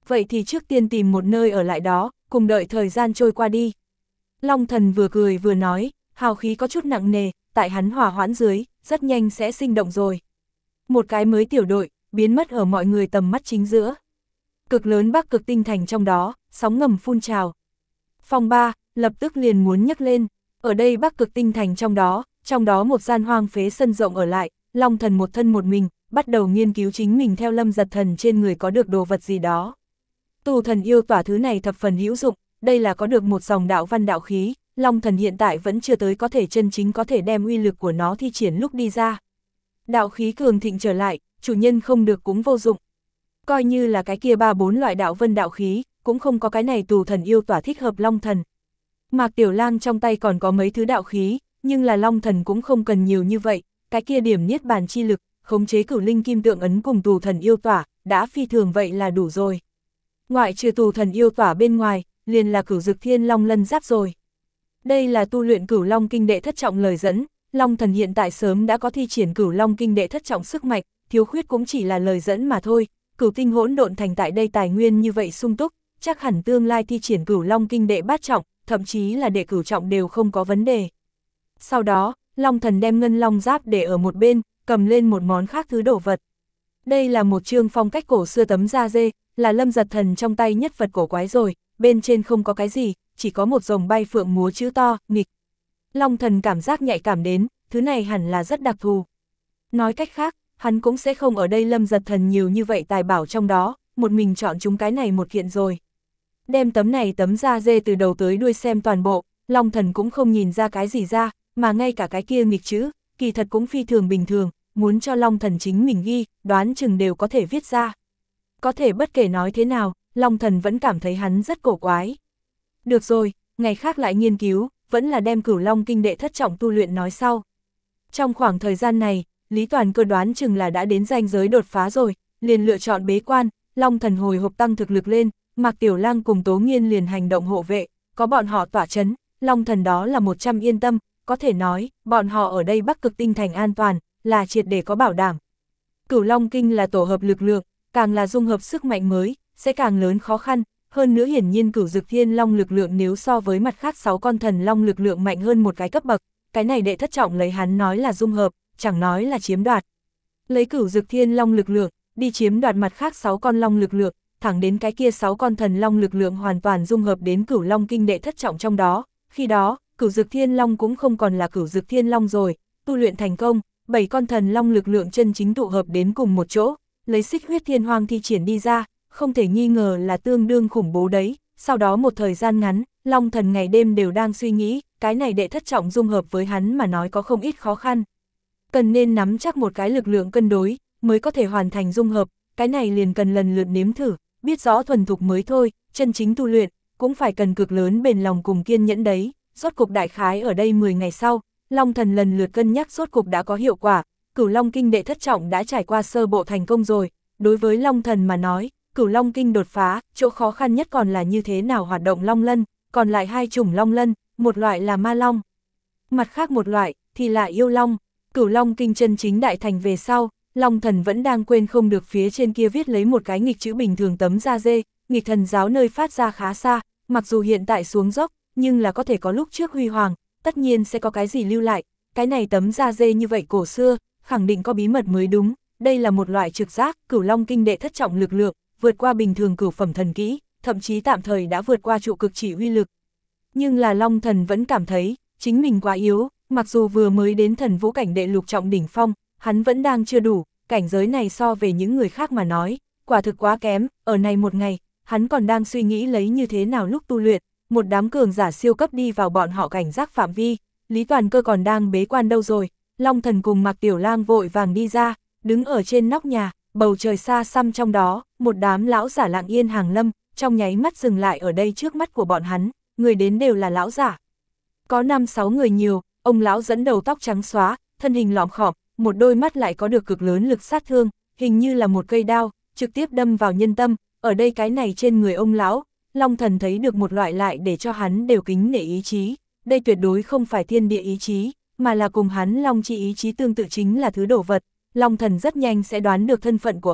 vậy thì trước tiên tìm một nơi ở lại đó, cùng đợi thời gian trôi qua đi. Long Thần vừa cười vừa nói, hào khí có chút nặng nề, tại hắn hỏa hoãn dưới, rất nhanh sẽ sinh động rồi. Một cái mới tiểu đội, biến mất ở mọi người tầm mắt chính giữa. Cực lớn Bắc Cực Tinh Thành trong đó, sóng ngầm phun trào. Phong ba, lập tức liền muốn nhấc lên, ở đây Bắc Cực Tinh Thành trong đó, trong đó một gian hoang phế sân rộng ở lại, Long Thần một thân một mình, bắt đầu nghiên cứu chính mình theo Lâm Giật Thần trên người có được đồ vật gì đó. Tù thần yêu tỏa thứ này thập phần hữu dụng, đây là có được một dòng đạo văn đạo khí, Long Thần hiện tại vẫn chưa tới có thể chân chính có thể đem uy lực của nó thi triển lúc đi ra. Đạo khí cường thịnh trở lại, chủ nhân không được cũng vô dụng. Coi như là cái kia ba bốn loại đạo vân đạo khí, cũng không có cái này tù thần yêu tỏa thích hợp Long Thần. Mạc Tiểu Lang trong tay còn có mấy thứ đạo khí, nhưng là Long Thần cũng không cần nhiều như vậy, cái kia điểm niết bàn chi lực, khống chế cửu linh kim tượng ấn cùng tù thần yêu tỏa, đã phi thường vậy là đủ rồi. Ngoại trừ tù thần yêu tỏa bên ngoài, liền là cửu dực thiên long lân giáp rồi. Đây là tu luyện cửu long kinh đệ thất trọng lời dẫn, Long Thần hiện tại sớm đã có thi triển cửu long kinh đệ thất trọng sức mạnh, thiếu khuyết cũng chỉ là lời dẫn mà thôi, cửu tinh hỗn độn thành tại đây tài nguyên như vậy sung túc, chắc hẳn tương lai thi triển cửu long kinh đệ bát trọng, thậm chí là đệ cửu trọng đều không có vấn đề. Sau đó, Long Thần đem ngân long giáp để ở một bên, cầm lên một món khác thứ đồ vật. Đây là một chương phong cách cổ xưa tấm da dê, là Lâm Giật Thần trong tay nhất vật cổ quái rồi, bên trên không có cái gì, chỉ có một rồng bay phượng múa chữ to, nghịch. Long Thần cảm giác nhạy cảm đến, thứ này hẳn là rất đặc thù. Nói cách khác, hắn cũng sẽ không ở đây Lâm Giật Thần nhiều như vậy tài bảo trong đó, một mình chọn chúng cái này một kiện rồi. Đem tấm này tấm da dê từ đầu tới đuôi xem toàn bộ, Long Thần cũng không nhìn ra cái gì ra, mà ngay cả cái kia nghịch chữ, kỳ thật cũng phi thường bình thường, muốn cho Long Thần chính mình ghi, đoán chừng đều có thể viết ra. Có thể bất kể nói thế nào, Long Thần vẫn cảm thấy hắn rất cổ quái. Được rồi, ngày khác lại nghiên cứu, vẫn là đem cửu long kinh đệ thất trọng tu luyện nói sau. Trong khoảng thời gian này, Lý Toàn Cơ đoán chừng là đã đến ranh giới đột phá rồi, liền lựa chọn bế quan, Long Thần hồi hộp tăng thực lực lên, Mạc Tiểu Lang cùng Tố Nghiên liền hành động hộ vệ, có bọn họ tỏa chấn, Long Thần đó là một trăm yên tâm, có thể nói, bọn họ ở đây Bắc Cực Tinh Thành an toàn, là triệt để có bảo đảm. Cửu Long Kinh là tổ hợp lực lượng, càng là dung hợp sức mạnh mới, sẽ càng lớn khó khăn, hơn nữa hiển nhiên Cửu Dực Thiên Long lực lượng nếu so với mặt khác sáu con thần long lực lượng mạnh hơn một cái cấp bậc, cái này đệ thất trọng lấy hắn nói là dung hợp, chẳng nói là chiếm đoạt. Lấy Cửu Dực Thiên Long lực lượng, đi chiếm đoạt mặt khác sáu con long lực lượng, thẳng đến cái kia sáu con thần long lực lượng hoàn toàn dung hợp đến Cửu Long Kinh đệ thất trọng trong đó, khi đó, Cửu Dực Thiên Long cũng không còn là Cửu Dực Thiên Long rồi, tu luyện thành công, bảy con thần long lực lượng chân chính tụ hợp đến cùng một chỗ, lấy Xích Huyết Thiên Hoang thi triển đi ra, không thể nghi ngờ là tương đương khủng bố đấy. Sau đó một thời gian ngắn, Long Thần ngày đêm đều đang suy nghĩ, cái này đệ thất trọng dung hợp với hắn mà nói có không ít khó khăn. Cần nên nắm chắc một cái lực lượng cân đối, mới có thể hoàn thành dung hợp, cái này liền cần lần lượt nếm thử, biết rõ thuần thục mới thôi, chân chính tu luyện, cũng phải cần cực lớn bền lòng cùng kiên nhẫn đấy. Rốt cục đại khái ở đây mười ngày sau, Long Thần lần lượt cân nhắc rốt cục đã có hiệu quả, Cửu Long Kinh đệ thất trọng đã trải qua sơ bộ thành công rồi, đối với Long Thần mà nói, Cửu Long Kinh đột phá, chỗ khó khăn nhất còn là như thế nào hoạt động long lân, còn lại hai chủng long lân, một loại là ma long, mặt khác một loại thì là yêu long. Cửu Long Kinh chân chính đại thành về sau, Long Thần vẫn đang quên không được phía trên kia viết lấy một cái nghịch chữ bình thường tấm da dê, nghịch thần giáo nơi phát ra khá xa, mặc dù hiện tại xuống dốc, nhưng là có thể có lúc trước huy hoàng, tất nhiên sẽ có cái gì lưu lại, cái này tấm da dê như vậy cổ xưa, khẳng định có bí mật mới đúng, đây là một loại trực giác, Cửu Long Kinh đệ thất trọng lực lượng, vượt qua bình thường cửu phẩm thần kỹ, thậm chí tạm thời đã vượt qua trụ cực chỉ uy lực. Nhưng là Long Thần vẫn cảm thấy, chính mình quá yếu, mặc dù vừa mới đến thần vũ cảnh đệ lục trọng đỉnh phong, hắn vẫn đang chưa đủ, cảnh giới này so về những người khác mà nói, quả thực quá kém, ở này một ngày, hắn còn đang suy nghĩ lấy như thế nào lúc tu luyện, một đám cường giả siêu cấp đi vào bọn họ cảnh giác phạm vi, Lý Toàn Cơ còn đang bế quan đâu rồi, Long Thần cùng Mạc Tiểu Lang vội vàng đi ra, đứng ở trên nóc nhà, bầu trời xa xăm trong đó, một đám lão giả lặng yên hàng lâm, trong nháy mắt dừng lại ở đây trước mắt của bọn hắn, người đến đều là lão giả. Có năm sáu người nhiều, ông lão dẫn đầu tóc trắng xóa, thân hình lõm khọm, một đôi mắt lại có được cực lớn lực sát thương, hình như là một cây đao, trực tiếp đâm vào nhân tâm, ở đây cái này trên người ông lão, Long Thần thấy được một loại lại để cho hắn đều kính nể ý chí, đây tuyệt đối không phải thiên địa ý chí, mà là cùng hắn Long chi ý chí tương tự chính là thứ đồ vật. Long Thần rất nhanh sẽ đoán được thân phận của hắn,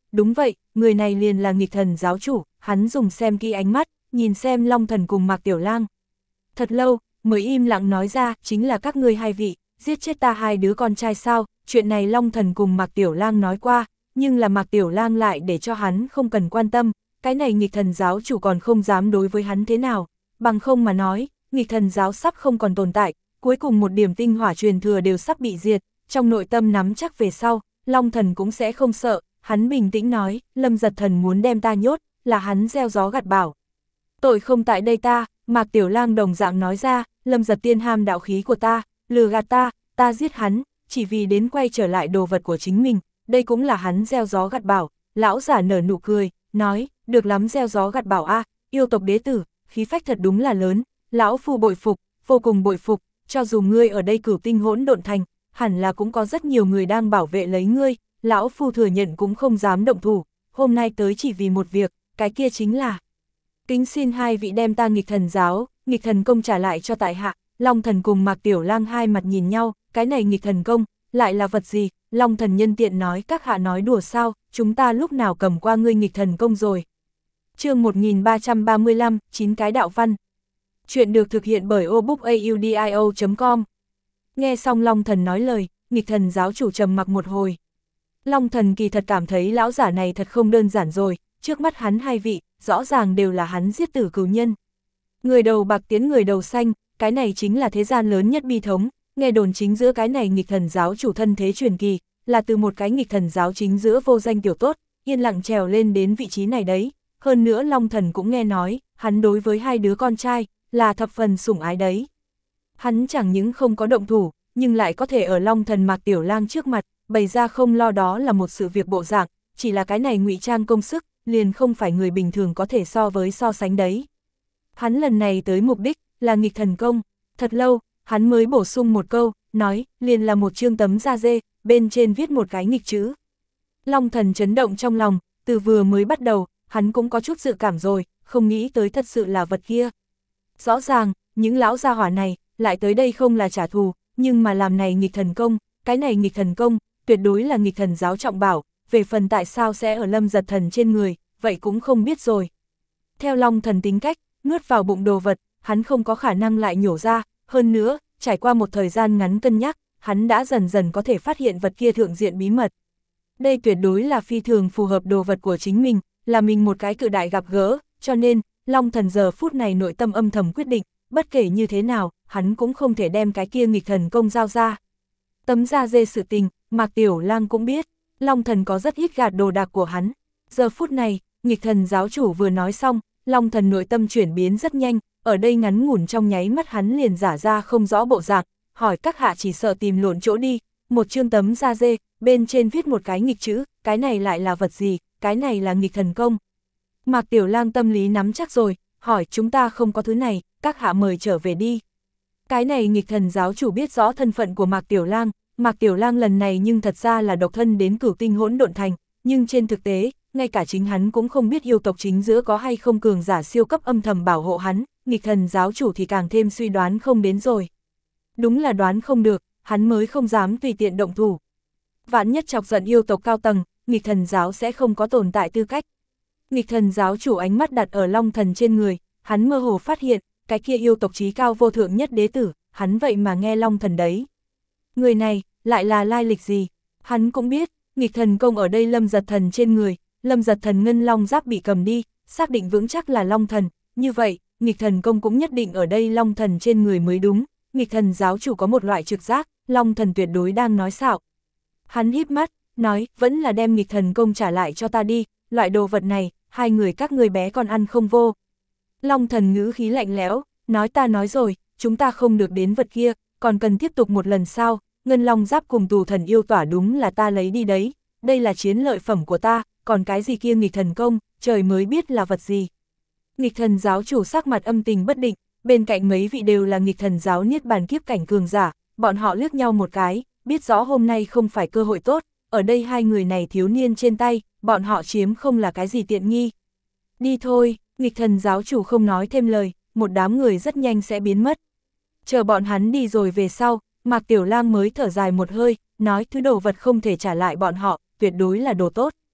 đúng vậy, người này liền là nghịch thần giáo chủ, hắn dùng xem kỹ ánh mắt, nhìn xem Long Thần cùng Mạc Tiểu Lang. Thật lâu, mới im lặng nói ra, chính là các ngươi hai vị, giết chết ta hai đứa con trai sao, chuyện này Long Thần cùng Mạc Tiểu Lang nói qua, nhưng là Mạc Tiểu Lang lại để cho hắn không cần quan tâm, cái này nghịch thần giáo chủ còn không dám đối với hắn thế nào, bằng không mà nói, nghịch thần giáo sắp không còn tồn tại, cuối cùng một điểm tinh hỏa truyền thừa đều sắp bị diệt, trong nội tâm nắm chắc về sau, Long Thần cũng sẽ không sợ, hắn bình tĩnh nói, Lâm Giật Thần muốn đem ta nhốt, là hắn gieo gió gặt bão. Tội không tại đây ta, Mạc Tiểu Lang đồng dạng nói ra, Lâm Giật Tiên ham đạo khí của ta, lừa gạt ta, ta giết hắn, chỉ vì đến quay trở lại đồ vật của chính mình, đây cũng là hắn gieo gió gặt bão. Lão giả nở nụ cười, nói, được lắm gieo gió gặt bão a, yêu tộc đế tử, khí phách thật đúng là lớn, lão phu bội phục, vô cùng bội phục, cho dù ngươi ở đây Cửu Tinh Hỗn Độn Thành, hẳn là cũng có rất nhiều người đang bảo vệ lấy ngươi, lão phu thừa nhận cũng không dám động thủ, hôm nay tới chỉ vì một việc, cái kia chính là kính xin hai vị đem ta nghịch thần giáo, nghịch thần công trả lại cho tại hạ. Long Thần cùng Mạc Tiểu Lang hai mặt nhìn nhau, cái này nghịch thần công, lại là vật gì? Long Thần nhân tiện nói, các hạ nói đùa sao, chúng ta lúc nào cầm qua ngươi nghịch thần công rồi. Chương một nghìn ba trăm ba mươi lăm, chín cái đạo văn. Chuyện được thực hiện bởi obookaudio chấm com. Nghe xong Long Thần nói lời, nghịch thần giáo chủ trầm mặc một hồi. Long Thần kỳ thật cảm thấy lão giả này thật không đơn giản rồi, trước mắt hắn hai vị, rõ ràng đều là hắn giết tử cừu nhân. Người đầu bạc tiến người đầu xanh, cái này chính là thế gian lớn nhất bi thống, nghe đồn chính giữa cái này nghịch thần giáo chủ thân thế truyền kỳ, là từ một cái nghịch thần giáo chính giữa vô danh tiểu tốt, yên lặng trèo lên đến vị trí này đấy. Hơn nữa Long Thần cũng nghe nói, hắn đối với hai đứa con trai, là thập phần sủng ái đấy. Hắn chẳng những không có động thủ, nhưng lại có thể ở Long Thần Mạc Tiểu Lang trước mặt, bày ra không lo đó là một sự việc bộ dạng, chỉ là cái này ngụy trang công sức, liền không phải người bình thường có thể so với so sánh đấy. Hắn lần này tới mục đích, là nghịch thần công, thật lâu, hắn mới bổ sung một câu, nói, liền là một chương tấm da dê, bên trên viết một cái nghịch chữ. Long Thần chấn động trong lòng, từ vừa mới bắt đầu, hắn cũng có chút dự cảm rồi, không nghĩ tới thật sự là vật kia. Rõ ràng, những lão gia hỏa này, lại tới đây không là trả thù, nhưng mà làm này nghịch thần công, cái này nghịch thần công, tuyệt đối là nghịch thần giáo trọng bảo, về phần tại sao sẽ ở Lâm Giật Thần trên người, vậy cũng không biết rồi. Theo Long Thần tính cách, nuốt vào bụng đồ vật, hắn không có khả năng lại nhổ ra, hơn nữa, trải qua một thời gian ngắn cân nhắc, hắn đã dần dần có thể phát hiện vật kia thượng diện bí mật. Đây tuyệt đối là phi thường phù hợp đồ vật của chính mình, là mình một cái cự đại gặp gỡ, cho nên, Long Thần giờ phút này nội tâm âm thầm quyết định, bất kể như thế nào, hắn cũng không thể đem cái kia nghịch thần công giao ra. Tấm da dê sự tình, Mạc Tiểu Lang cũng biết, Long Thần có rất ít gạt đồ đạc của hắn. Giờ phút này, nghịch thần giáo chủ vừa nói xong, Long Thần nội tâm chuyển biến rất nhanh, ở đây ngắn ngủn trong nháy mắt hắn liền giả ra không rõ bộ dạng, hỏi các hạ chỉ sợ tìm lộn chỗ đi, một chương tấm da dê, bên trên viết một cái nghịch chữ, cái này lại là vật gì, cái này là nghịch thần công. Mạc Tiểu Lang tâm lý nắm chắc rồi, hỏi chúng ta không có thứ này, các hạ mời trở về đi. Cái này nghịch thần giáo chủ biết rõ thân phận của Mạc Tiểu Lang, Mạc Tiểu Lang lần này nhưng thật ra là độc thân đến Cửu Tinh Hỗn Độn Thành, nhưng trên thực tế, ngay cả chính hắn cũng không biết yêu tộc chính giữa có hay không cường giả siêu cấp âm thầm bảo hộ hắn, nghịch thần giáo chủ thì càng thêm suy đoán không đến rồi. Đúng là đoán không được, hắn mới không dám tùy tiện động thủ. Vạn nhất chọc giận yêu tộc cao tầng, nghịch thần giáo sẽ không có tồn tại tư cách. Nghịch thần giáo chủ ánh mắt đặt ở Long Thần trên người, hắn mơ hồ phát hiện, cái kia yêu tộc chí cao vô thượng nhất đế tử, hắn vậy mà nghe Long Thần đấy. Người này, lại là lai lịch gì? Hắn cũng biết, nghịch thần công ở đây Lâm Giật Thần trên người, Lâm Giật Thần ngân long giáp bị cầm đi, xác định vững chắc là Long Thần, như vậy, nghịch thần công cũng nhất định ở đây Long Thần trên người mới đúng. Nghịch thần giáo chủ có một loại trực giác, Long Thần tuyệt đối đang nói xạo. Hắn híp mắt, nói, vẫn là đem nghịch thần công trả lại cho ta đi, loại đồ vật này, hai người các ngươi bé còn ăn không vô. Long Thần ngữ khí lạnh lẽo, nói ta nói rồi, chúng ta không được đến vật kia, còn cần tiếp tục một lần sau, ngân long giáp cùng tù thần yêu tỏa đúng là ta lấy đi đấy, đây là chiến lợi phẩm của ta, còn cái gì kia nghịch thần công, trời mới biết là vật gì. Nghịch thần giáo chủ sắc mặt âm tình bất định, bên cạnh mấy vị đều là nghịch thần giáo niết bàn kiếp cảnh cường giả, bọn họ liếc nhau một cái, biết rõ hôm nay không phải cơ hội tốt, ở đây hai người này thiếu niên trên tay, bọn họ chiếm không là cái gì tiện nghi. Đi thôi, nghịch thần giáo chủ không nói thêm lời, một đám người rất nhanh sẽ biến mất. Chờ bọn hắn đi rồi về sau, Mạc Tiểu Lang mới thở dài một hơi, nói thứ đồ vật không thể trả lại bọn họ, tuyệt đối là đồ tốt.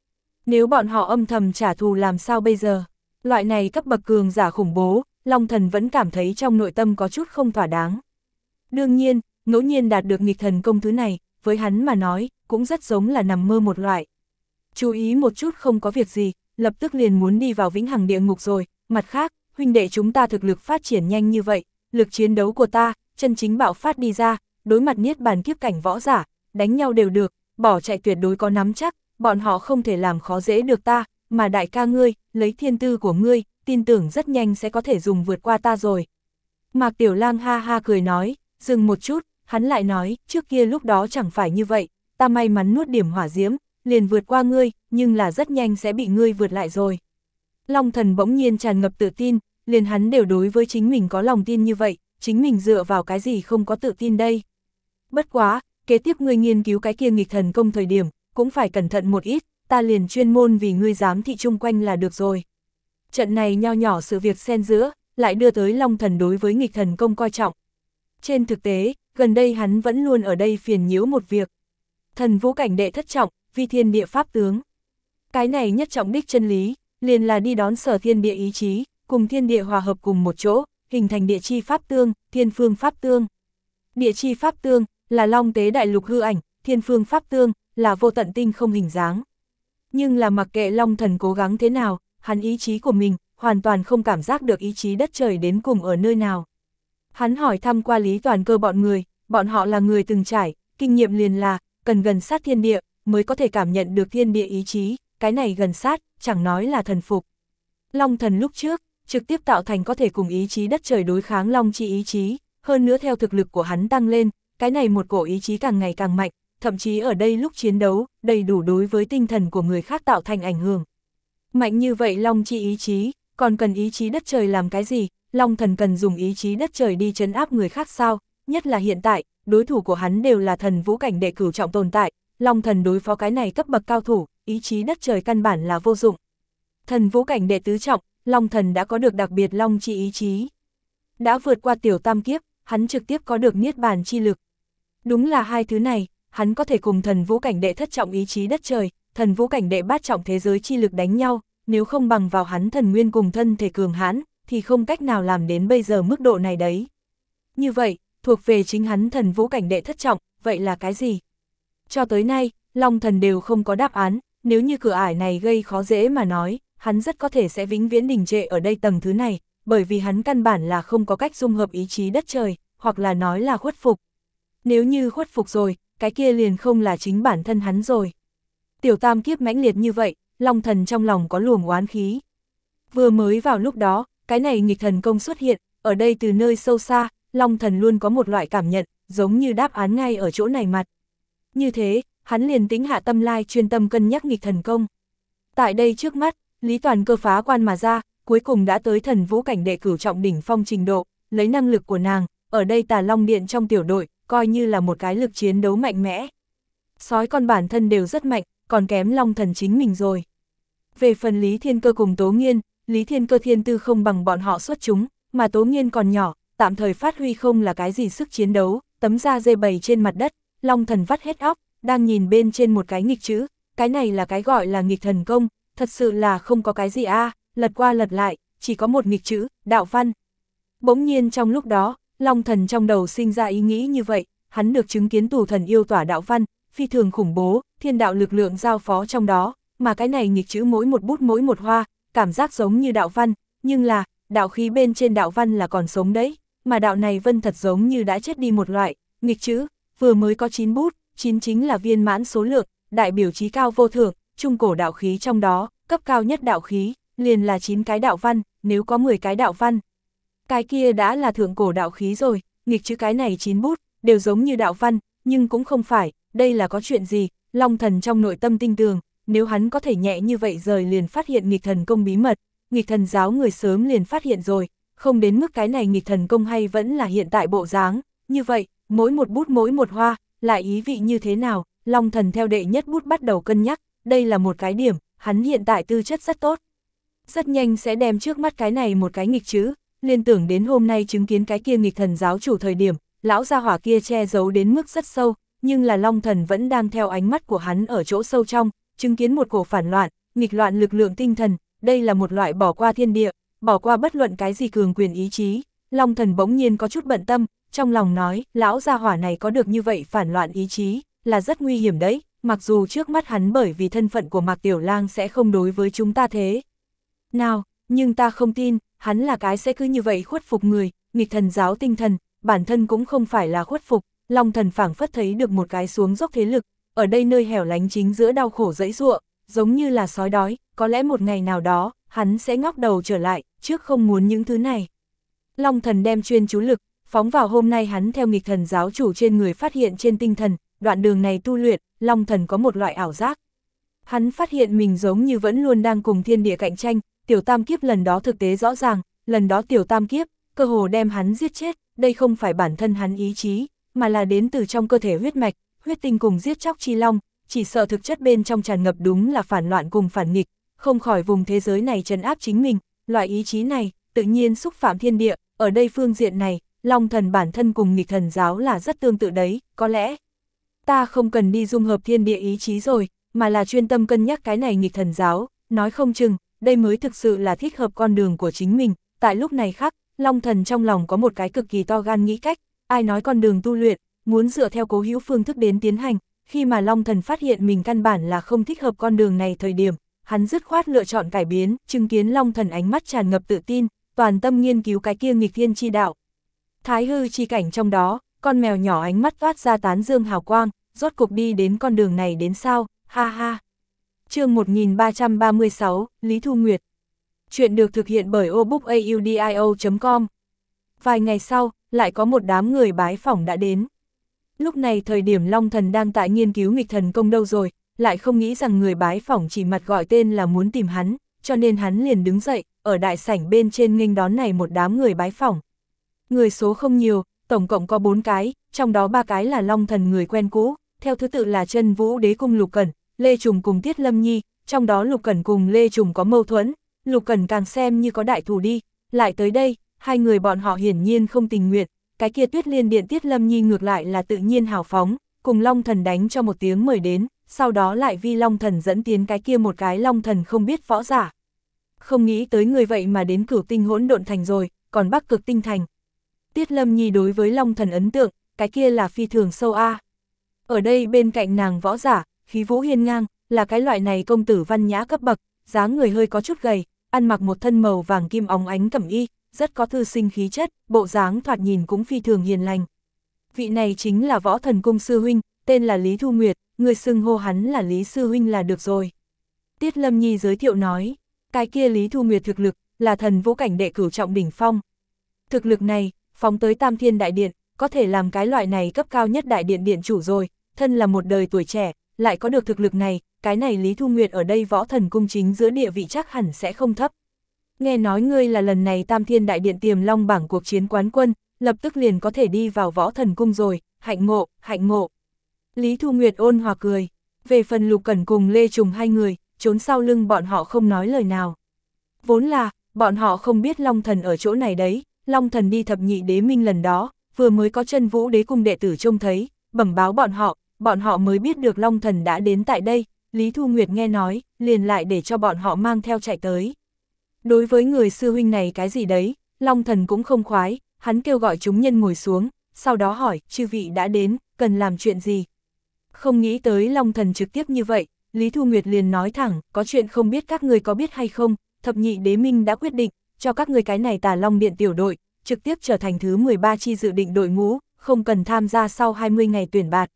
Nếu bọn họ âm thầm trả thù làm sao bây giờ? Loại này cấp bậc cường giả khủng bố, Long Thần vẫn cảm thấy trong nội tâm có chút không thỏa đáng. Đương nhiên, ngẫu nhiên đạt được nghịch thần công thứ này, với hắn mà nói, cũng rất giống là nằm mơ một loại. Chú ý một chút không có việc gì, lập tức liền muốn đi vào vĩnh hằng địa ngục rồi, mặt khác, huynh đệ chúng ta thực lực phát triển nhanh như vậy, lực chiến đấu của ta, chân chính bạo phát đi ra, đối mặt niết bàn kiếp cảnh võ giả, đánh nhau đều được, bỏ chạy tuyệt đối có nắm chắc, bọn họ không thể làm khó dễ được ta, mà đại ca ngươi, lấy thiên tư của ngươi, tin tưởng rất nhanh sẽ có thể dùng vượt qua ta rồi. Mạc Tiểu Lang ha ha cười nói, dừng một chút, hắn lại nói, trước kia lúc đó chẳng phải như vậy, ta may mắn nuốt điểm hỏa diễm, liền vượt qua ngươi, nhưng là rất nhanh sẽ bị ngươi vượt lại rồi. Long Thần bỗng nhiên tràn ngập tự tin, liền hắn đều đối với chính mình có lòng tin như vậy, chính mình dựa vào cái gì không có tự tin đây. Bất quá, kế tiếp ngươi nghiên cứu cái kia nghịch thần công thời điểm, cũng phải cẩn thận một ít, ta liền chuyên môn vì ngươi giám thị chung quanh là được rồi. Trận này nho nhỏ sự việc xen giữa, lại đưa tới Long Thần đối với nghịch thần công coi trọng. Trên thực tế, gần đây hắn vẫn luôn ở đây phiền nhiễu một việc. Thần vũ cảnh đệ thất trọng, vi thiên địa pháp tướng. Cái này nhất trọng đích chân lý, liền là đi đón sở thiên địa ý chí, cùng thiên địa hòa hợp cùng một chỗ, hình thành địa chi pháp tương, thiên phương pháp tương. Địa chi pháp tương, là long tế đại lục hư ảnh, thiên phương pháp tương, là vô tận tinh không hình dáng. Nhưng là mặc kệ Long Thần cố gắng thế nào, hắn ý chí của mình, hoàn toàn không cảm giác được ý chí đất trời đến cùng ở nơi nào. Hắn hỏi thăm qua Lý Toàn Cơ bọn người, bọn họ là người từng trải, kinh nghiệm liền là, cần gần sát thiên địa, mới có thể cảm nhận được thiên địa ý chí, cái này gần sát, chẳng nói là thần phục. Long Thần lúc trước, trực tiếp tạo thành có thể cùng ý chí đất trời đối kháng Long chi ý chí, hơn nữa theo thực lực của hắn tăng lên, cái này một cổ ý chí càng ngày càng mạnh, thậm chí ở đây lúc chiến đấu, đầy đủ đối với tinh thần của người khác tạo thành ảnh hưởng. Mạnh như vậy Long chi ý chí, còn cần ý chí đất trời làm cái gì? Long Thần cần dùng ý chí đất trời đi trấn áp người khác sao? Nhất là hiện tại, đối thủ của hắn đều là thần vũ cảnh đệ cửu trọng tồn tại, Long Thần đối phó cái này cấp bậc cao thủ, ý chí đất trời căn bản là vô dụng. Thần vũ cảnh đệ tứ trọng, Long Thần đã có được đặc biệt Long chi ý chí. Đã vượt qua tiểu tam kiếp, hắn trực tiếp có được niết bàn chi lực. Đúng là hai thứ này, hắn có thể cùng thần vũ cảnh đệ thất trọng ý chí đất trời, thần vũ cảnh đệ bát trọng thế giới chi lực đánh nhau, nếu không bằng vào hắn thần nguyên cùng thân thể cường hãn, thì không cách nào làm đến bây giờ mức độ này đấy. Như vậy, thuộc về chính hắn thần vũ cảnh đệ thất trọng, vậy là cái gì? Cho tới nay, Long Thần đều không có đáp án, nếu như cửa ải này gây khó dễ mà nói, hắn rất có thể sẽ vĩnh viễn đình trệ ở đây tầng thứ này, bởi vì hắn căn bản là không có cách dung hợp ý chí đất trời, hoặc là nói là khuất phục. Nếu như khuất phục rồi, cái kia liền không là chính bản thân hắn rồi. Tiểu tam kiếp mãnh liệt như vậy, Long Thần trong lòng có luồng oán khí. Vừa mới vào lúc đó, cái này nghịch thần công xuất hiện, ở đây từ nơi sâu xa, Long Thần luôn có một loại cảm nhận, giống như đáp án ngay ở chỗ này mặt. Như thế, hắn liền tính hạ tâm lai chuyên tâm cân nhắc nghịch thần công. Tại đây trước mắt, Lý Toàn Cơ phá quan mà ra, cuối cùng đã tới thần vũ cảnh đệ cửu trọng đỉnh phong trình độ, lấy năng lực của nàng, ở đây Tà Long Điện trong tiểu đội, coi như là một cái lực chiến đấu mạnh mẽ. Sói con bản thân đều rất mạnh, còn kém Long Thần chính mình rồi. Về phần Lý Thiên Cơ cùng Tố Nghiên, Lý Thiên Cơ thiên tư không bằng bọn họ xuất chúng, mà Tố Nghiên còn nhỏ, tạm thời phát huy không là cái gì sức chiến đấu, tấm da dê bầy trên mặt đất, Long Thần vắt hết óc, đang nhìn bên trên một cái nghịch chữ, cái này là cái gọi là nghịch thần công, thật sự là không có cái gì a, à, lật qua lật lại, chỉ có một nghịch chữ, đạo văn. Bỗng nhiên trong lúc đó, Long Thần trong đầu sinh ra ý nghĩ như vậy, hắn được chứng kiến tù thần yêu tỏa đạo văn, phi thường khủng bố, thiên đạo lực lượng giao phó trong đó, mà cái này nghịch chữ mỗi một bút mỗi một hoa, cảm giác giống như đạo văn, nhưng là, đạo khí bên trên đạo văn là còn sống đấy, mà đạo này vân thật giống như đã chết đi một loại, nghịch chữ, vừa mới có chín bút, chín chính là viên mãn số lượng, đại biểu chí cao vô thượng, trung cổ đạo khí trong đó, cấp cao nhất đạo khí, liền là chín cái đạo văn, nếu có mười cái đạo văn. Cái kia đã là thượng cổ đạo khí rồi, nghịch chữ cái này chín bút, đều giống như đạo văn, nhưng cũng không phải, đây là có chuyện gì, Long Thần trong nội tâm tinh tường, nếu hắn có thể nhẹ như vậy rời liền phát hiện nghịch thần công bí mật, nghịch thần giáo người sớm liền phát hiện rồi, không đến mức cái này nghịch thần công hay vẫn là hiện tại bộ dáng, như vậy, mỗi một bút mỗi một hoa, lại ý vị như thế nào, Long Thần theo đệ nhất bút bắt đầu cân nhắc, đây là một cái điểm, hắn hiện tại tư chất rất tốt. Rất nhanh sẽ đem trước mắt cái này một cái nghịch chữ, liên tưởng đến hôm nay chứng kiến cái kia nghịch thần giáo chủ thời điểm, lão gia hỏa kia che giấu đến mức rất sâu, nhưng là Long Thần vẫn đang theo ánh mắt của hắn ở chỗ sâu trong, chứng kiến một cổ phản loạn, nghịch loạn lực lượng tinh thần, đây là một loại bỏ qua thiên địa, bỏ qua bất luận cái gì cường quyền ý chí. Long Thần bỗng nhiên có chút bận tâm, trong lòng nói, lão gia hỏa này có được như vậy phản loạn ý chí, là rất nguy hiểm đấy, mặc dù trước mắt hắn bởi vì thân phận của Mạc Tiểu Lang sẽ không đối với chúng ta thế nào, nhưng ta không tin, hắn là cái sẽ cứ như vậy khuất phục người, nghịch thần giáo tinh thần, bản thân cũng không phải là khuất phục. Long Thần phảng phất thấy được một cái xuống dốc thế lực, ở đây nơi hẻo lánh chính giữa đau khổ dẫy giụa, giống như là sói đói, có lẽ một ngày nào đó, hắn sẽ ngóc đầu trở lại, trước không muốn những thứ này. Long Thần đem chuyên chú lực, phóng vào hôm nay hắn theo nghịch thần giáo chủ trên người phát hiện trên tinh thần, đoạn đường này tu luyện, Long Thần có một loại ảo giác. Hắn phát hiện mình giống như vẫn luôn đang cùng thiên địa cạnh tranh, tiểu tam kiếp lần đó thực tế rõ ràng, lần đó tiểu tam kiếp, cơ hồ đem hắn giết chết, đây không phải bản thân hắn ý chí, mà là đến từ trong cơ thể huyết mạch, huyết tinh cùng giết chóc chi long, chỉ sợ thực chất bên trong tràn ngập đúng là phản loạn cùng phản nghịch, không khỏi vùng thế giới này trấn áp chính mình, loại ý chí này, tự nhiên xúc phạm thiên địa, ở đây phương diện này, Long Thần bản thân cùng nghịch thần giáo là rất tương tự đấy, có lẽ ta không cần đi dung hợp thiên địa ý chí rồi, mà là chuyên tâm cân nhắc cái này nghịch thần giáo, nói không chừng, đây mới thực sự là thích hợp con đường của chính mình. Tại lúc này khác, Long Thần trong lòng có một cái cực kỳ to gan nghĩ cách, ai nói con đường tu luyện, muốn dựa theo cố hữu phương thức đến tiến hành, khi mà Long Thần phát hiện mình căn bản là không thích hợp con đường này thời điểm, hắn dứt khoát lựa chọn cải biến, chứng kiến Long Thần ánh mắt tràn ngập tự tin, toàn tâm nghiên cứu cái kia nghịch thiên chi đạo. Thái hư chi cảnh trong đó, con mèo nhỏ ánh mắt toát ra tán dương hào quang, rốt cục đi đến con đường này đến sao, ha ha. Chương một nghìn ba trăm ba mươi sáu, Lý Thu Nguyệt. Chuyện được thực hiện bởi obookaudio chấm com. Vài ngày sau, lại có một đám người bái phỏng đã đến. Lúc này thời điểm Long Thần đang tại nghiên cứu nghịch thần công đâu rồi, lại không nghĩ rằng người bái phỏng chỉ mặt gọi tên là muốn tìm hắn, cho nên hắn liền đứng dậy, ở đại sảnh bên trên nghênh đón này một đám người bái phỏng. Người số không nhiều, tổng cộng có bốn cái, trong đó ba cái là Long Thần người quen cũ, theo thứ tự là Chân Vũ Đế Cung Lục Cẩn, Lê Trùng cùng Tiết Lâm Nhi, trong đó Lục Cẩn cùng Lê Trùng có mâu thuẫn, Lục Cẩn càng xem như có đại thù đi, lại tới đây, hai người bọn họ hiển nhiên không tình nguyện, cái kia Tuyết Liên Điện Tiết Lâm Nhi ngược lại là tự nhiên hào phóng, cùng Long Thần đánh cho một tiếng mời đến, sau đó lại vi Long Thần dẫn tiến cái kia một cái Long Thần không biết võ giả. Không nghĩ tới người vậy mà đến Cửu Tinh Hỗn Độn Thành rồi, còn Bắc Cực Tinh Thành. Tiết Lâm Nhi đối với Long Thần ấn tượng, cái kia là phi thường sâu a. Ở đây bên cạnh nàng võ giả, khí vũ hiên ngang, là cái loại này công tử văn nhã cấp bậc, dáng người hơi có chút gầy, ăn mặc một thân màu vàng kim óng ánh cẩm y, rất có thư sinh khí chất, bộ dáng thoạt nhìn cũng phi thường hiền lành. Vị này chính là Võ Thần Cung sư huynh, tên là Lý Thu Nguyệt, người xưng hô hắn là Lý sư huynh là được rồi. Tiết Lâm Nhi giới thiệu nói, cái kia Lý Thu Nguyệt thực lực, là thần vũ cảnh đệ cửu trọng đỉnh phong. Thực lực này, phóng tới Tam Thiên Đại Điện, có thể làm cái loại này cấp cao nhất đại điện điện chủ rồi, thân là một đời tuổi trẻ, lại có được thực lực này, cái này Lý Thu Nguyệt ở đây Võ Thần Cung chính giữa địa vị chắc hẳn sẽ không thấp. Nghe nói ngươi là lần này Tam Thiên Đại Điện tiềm long bảng cuộc chiến quán quân, lập tức liền có thể đi vào Võ Thần Cung rồi, hạnh ngộ, hạnh ngộ. Lý Thu Nguyệt ôn hòa cười, về phần Lục Cẩn cùng Lê Trùng hai người, trốn sau lưng bọn họ không nói lời nào. Vốn là, bọn họ không biết Long Thần ở chỗ này đấy, Long Thần đi thập nhị đế minh lần đó, vừa mới có Chân Vũ Đế Cung đệ tử trông thấy, bẩm báo bọn họ, bọn họ mới biết được Long Thần đã đến tại đây, Lý Thu Nguyệt nghe nói, liền lại để cho bọn họ mang theo chạy tới. Đối với người sư huynh này cái gì đấy, Long Thần cũng không khoái, hắn kêu gọi chúng nhân ngồi xuống, sau đó hỏi, chư vị đã đến, cần làm chuyện gì? Không nghĩ tới Long Thần trực tiếp như vậy, Lý Thu Nguyệt liền nói thẳng, có chuyện không biết các người có biết hay không, thập nhị đế minh đã quyết định, cho các người cái này Tà Long Điện tiểu đội, trực tiếp trở thành thứ mười ba chi dự định đội ngũ, không cần tham gia sau hai mươi ngày tuyển bạt.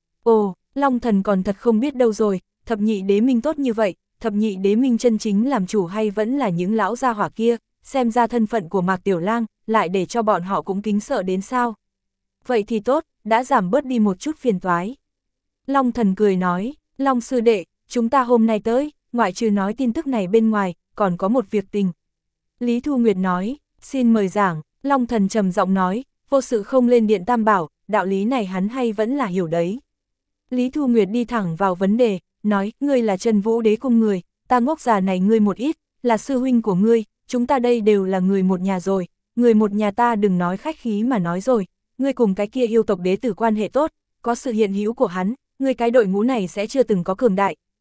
Ồ, Long Thần còn thật không biết đâu rồi, thập nhị đế minh tốt như vậy, thập nhị đế minh chân chính làm chủ hay vẫn là những lão gia hỏa kia, xem ra thân phận của Mạc Tiểu Lang, lại để cho bọn họ cũng kính sợ đến sao. Vậy thì tốt, đã giảm bớt đi một chút phiền toái. Long Thần cười nói, Long sư đệ, chúng ta hôm nay tới, ngoại trừ nói tin tức này bên ngoài, còn có một việc tình. Lý Thu Nguyệt nói, xin mời giảng, Long Thần trầm giọng nói, vô sự không lên điện tam bảo, đạo lý này hắn hay vẫn là hiểu đấy. Lý Thu Nguyệt đi thẳng vào vấn đề, nói, ngươi là Chân Vũ Đế Cung người, ta ngốc già này ngươi một ít, là sư huynh của ngươi, chúng ta đây đều là người một nhà rồi, người một nhà ta đừng nói khách khí mà nói rồi, ngươi cùng cái kia yêu tộc đế tử quan hệ tốt, có sự hiện hữu của hắn, ngươi cái đội ngũ này sẽ chưa từng có cường đại,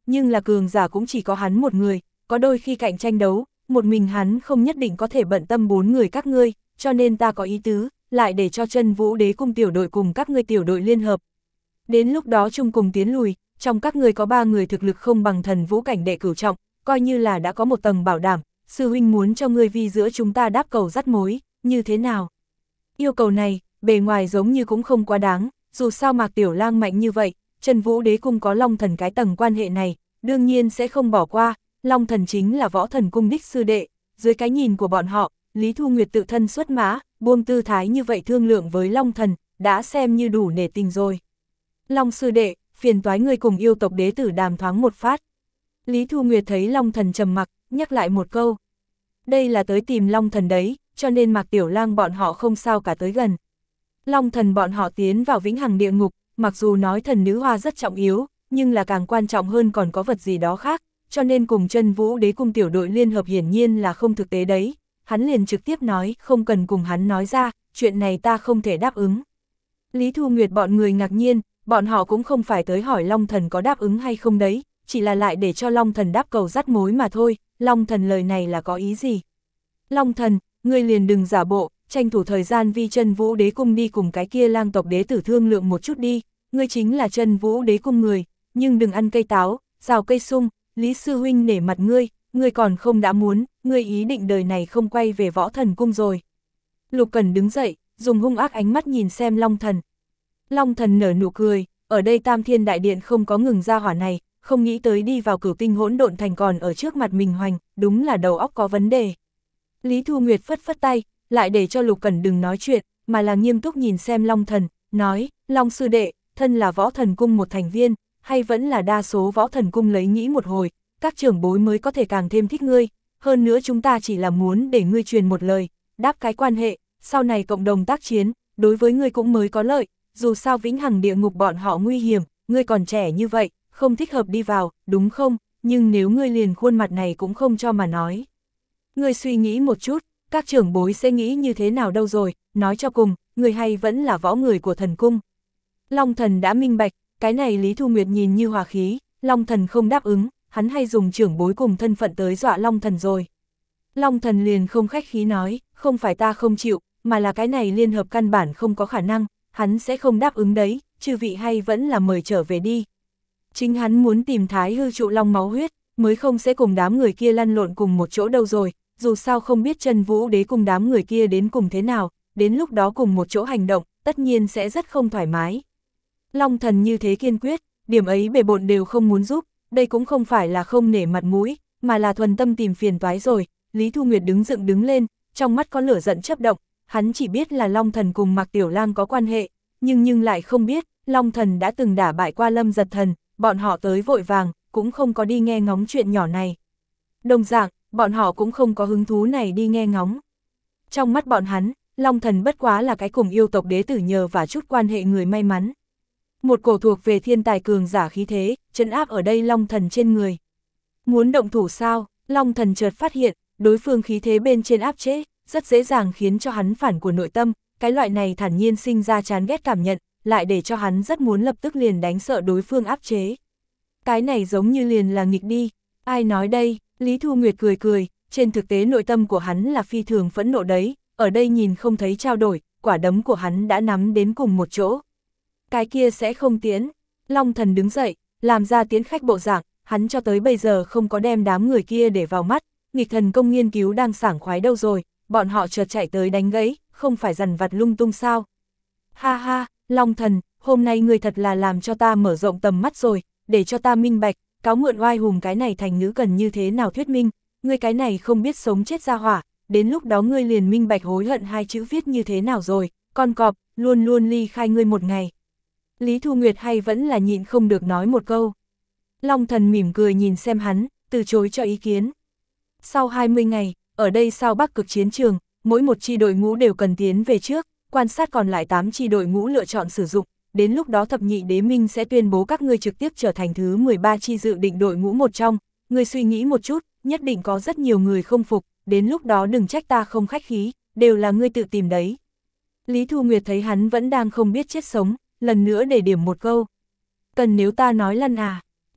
nhưng là cường giả cũng chỉ có hắn một người, có đôi khi cạnh tranh đấu, một mình hắn không nhất định có thể bận tâm bốn người các ngươi, cho nên ta có ý tứ, lại để cho Chân Vũ Đế Cung tiểu đội cùng các ngươi tiểu đội liên hợp. Đến lúc đó chung cùng tiến lùi, trong các ngươi có ba người thực lực không bằng thần vũ cảnh đệ cửu trọng, coi như là đã có một tầng bảo đảm, sư huynh muốn cho ngươi vi giữa chúng ta đáp cầu dắt mối, như thế nào? Yêu cầu này, bề ngoài giống như cũng không quá đáng, dù sao Mạc Tiểu Lang mạnh như vậy, Chân Vũ Đế Cung có Long Thần cái tầng quan hệ này, đương nhiên sẽ không bỏ qua, Long Thần chính là Võ Thần Cung đích sư đệ, dưới cái nhìn của bọn họ, Lý Thu Nguyệt tự thân xuất mã, buông tư thái như vậy thương lượng với Long Thần, đã xem như đủ nể tình rồi. Long sư đệ, phiền toái người cùng yêu tộc đế tử đàm thoáng một phát. Lý Thu Nguyệt thấy Long Thần trầm mặc, nhắc lại một câu. Đây là tới tìm Long Thần đấy, cho nên Mạc Tiểu Lang bọn họ không sao cả tới gần. Long Thần bọn họ tiến vào vĩnh hằng địa ngục, mặc dù nói thần nữ hoa rất trọng yếu, nhưng là càng quan trọng hơn còn có vật gì đó khác, cho nên cùng Chân Vũ Đế Cung tiểu đội liên hợp hiển nhiên là không thực tế đấy. Hắn liền trực tiếp nói, không cần cùng hắn nói ra, chuyện này ta không thể đáp ứng. Lý Thu Nguyệt bọn người ngạc nhiên, bọn họ cũng không phải tới hỏi Long Thần có đáp ứng hay không đấy, chỉ là lại để cho Long Thần đáp cầu dắt mối mà thôi. Long Thần lời này là có ý gì? Long Thần, ngươi liền đừng giả bộ, tranh thủ thời gian vi Chân Vũ Đế Cung đi cùng cái kia lang tộc đế tử thương lượng một chút đi, ngươi chính là Chân Vũ Đế Cung người, nhưng đừng ăn cây táo, rào cây sung, Lý sư huynh nể mặt ngươi, ngươi còn không đã muốn, ngươi ý định đời này không quay về Võ Thần Cung rồi. Lục Cẩn đứng dậy, dùng hung ác ánh mắt nhìn xem Long Thần. Long Thần nở nụ cười, ở đây Tam Thiên Đại Điện không có ngừng ra hỏa này, không nghĩ tới đi vào Cửu Tinh Hỗn Độn Thành còn ở trước mặt mình hoành, đúng là đầu óc có vấn đề. Lý Thu Nguyệt phất phất tay, lại để cho Lục Cẩn đừng nói chuyện, mà là nghiêm túc nhìn xem Long Thần, nói, Long sư đệ, thân là Võ Thần Cung một thành viên, hay vẫn là đa số Võ Thần Cung lấy nghĩ một hồi, các trưởng bối mới có thể càng thêm thích ngươi, hơn nữa chúng ta chỉ là muốn để ngươi truyền một lời, đáp cái quan hệ, sau này cộng đồng tác chiến, đối với ngươi cũng mới có lợi, dù sao vĩnh hằng địa ngục bọn họ nguy hiểm, ngươi còn trẻ như vậy, không thích hợp đi vào, đúng không, nhưng nếu ngươi liền khuôn mặt này cũng không cho mà nói. Ngươi suy nghĩ một chút, các trưởng bối sẽ nghĩ như thế nào đâu rồi, nói cho cùng, ngươi hay vẫn là võ người của thần cung. Long Thần đã minh bạch, cái này Lý Thu Nguyệt nhìn như hòa khí, Long Thần không đáp ứng, hắn hay dùng trưởng bối cùng thân phận tới dọa Long Thần rồi. Long Thần liền không khách khí nói, không phải ta không chịu, mà là cái này liên hợp căn bản không có khả năng, hắn sẽ không đáp ứng đấy, chư vị hay vẫn là mời trở về đi. Chính hắn muốn tìm Thái Hư trụ long máu huyết, mới không sẽ cùng đám người kia lăn lộn cùng một chỗ đâu rồi, dù sao không biết Chân Vũ Đế cùng đám người kia đến cùng thế nào, đến lúc đó cùng một chỗ hành động, tất nhiên sẽ rất không thoải mái. Long Thần như thế kiên quyết, điểm ấy bề bộn đều không muốn giúp, đây cũng không phải là không nể mặt mũi, mà là thuần tâm tìm phiền toái rồi. Lý Thu Nguyệt đứng dựng đứng lên, trong mắt có lửa giận chớp động, hắn chỉ biết là Long Thần cùng Mạc Tiểu Lang có quan hệ, nhưng nhưng lại không biết, Long Thần đã từng đả bại qua Lâm Giật Thần, bọn họ tới vội vàng, cũng không có đi nghe ngóng chuyện nhỏ này. Đồng dạng, bọn họ cũng không có hứng thú này đi nghe ngóng. Trong mắt bọn hắn, Long Thần bất quá là cái cùng yêu tộc đế tử nhờ và chút quan hệ người may mắn. Một cổ thuộc về thiên tài cường giả khí thế, trấn áp ở đây Long Thần trên người. Muốn động thủ sao, Long Thần chợt phát hiện, đối phương khí thế bên trên áp chế, rất dễ dàng khiến cho hắn phản của nội tâm, cái loại này thản nhiên sinh ra chán ghét cảm nhận, lại để cho hắn rất muốn lập tức liền đánh sợ đối phương áp chế. Cái này giống như liền là nghịch đi, ai nói đây, Lý Thu Nguyệt cười cười, trên thực tế nội tâm của hắn là phi thường phẫn nộ đấy, ở đây nhìn không thấy trao đổi, quả đấm của hắn đã nắm đến cùng một chỗ. Cái kia sẽ không tiến, Long Thần đứng dậy, làm ra tiến khách bộ dạng, hắn cho tới bây giờ không có đem đám người kia để vào mắt, nghịch thần công nghiên cứu đang sảng khoái đâu rồi, bọn họ chợt chạy tới đánh gãy, không phải dằn vặt lung tung sao. Ha ha, Long Thần, hôm nay người thật là làm cho ta mở rộng tầm mắt rồi, để cho ta minh bạch, cáo mượn oai hùng cái này thành ngữ cần như thế nào thuyết minh, ngươi cái này không biết sống chết ra hỏa, đến lúc đó ngươi liền minh bạch hối hận hai chữ viết như thế nào rồi, con cọp, luôn luôn ly khai ngươi một ngày. Lý Thu Nguyệt hay vẫn là nhịn không được nói một câu. Long Thần mỉm cười nhìn xem hắn, từ chối cho ý kiến. Sau hai mươi ngày, ở đây sau Bắc Cực chiến trường, mỗi một chi đội ngũ đều cần tiến về trước, quan sát còn lại tám chi đội ngũ lựa chọn sử dụng, đến lúc đó thập nhị đế minh sẽ tuyên bố các ngươi trực tiếp trở thành thứ mười ba chi dự định đội ngũ một trong, ngươi suy nghĩ một chút, nhất định có rất nhiều người không phục, đến lúc đó đừng trách ta không khách khí, đều là ngươi tự tìm đấy. Lý Thu Nguyệt thấy hắn vẫn đang không biết chết sống, lần nữa để điểm một câu. Cần nếu ta nói lăn à,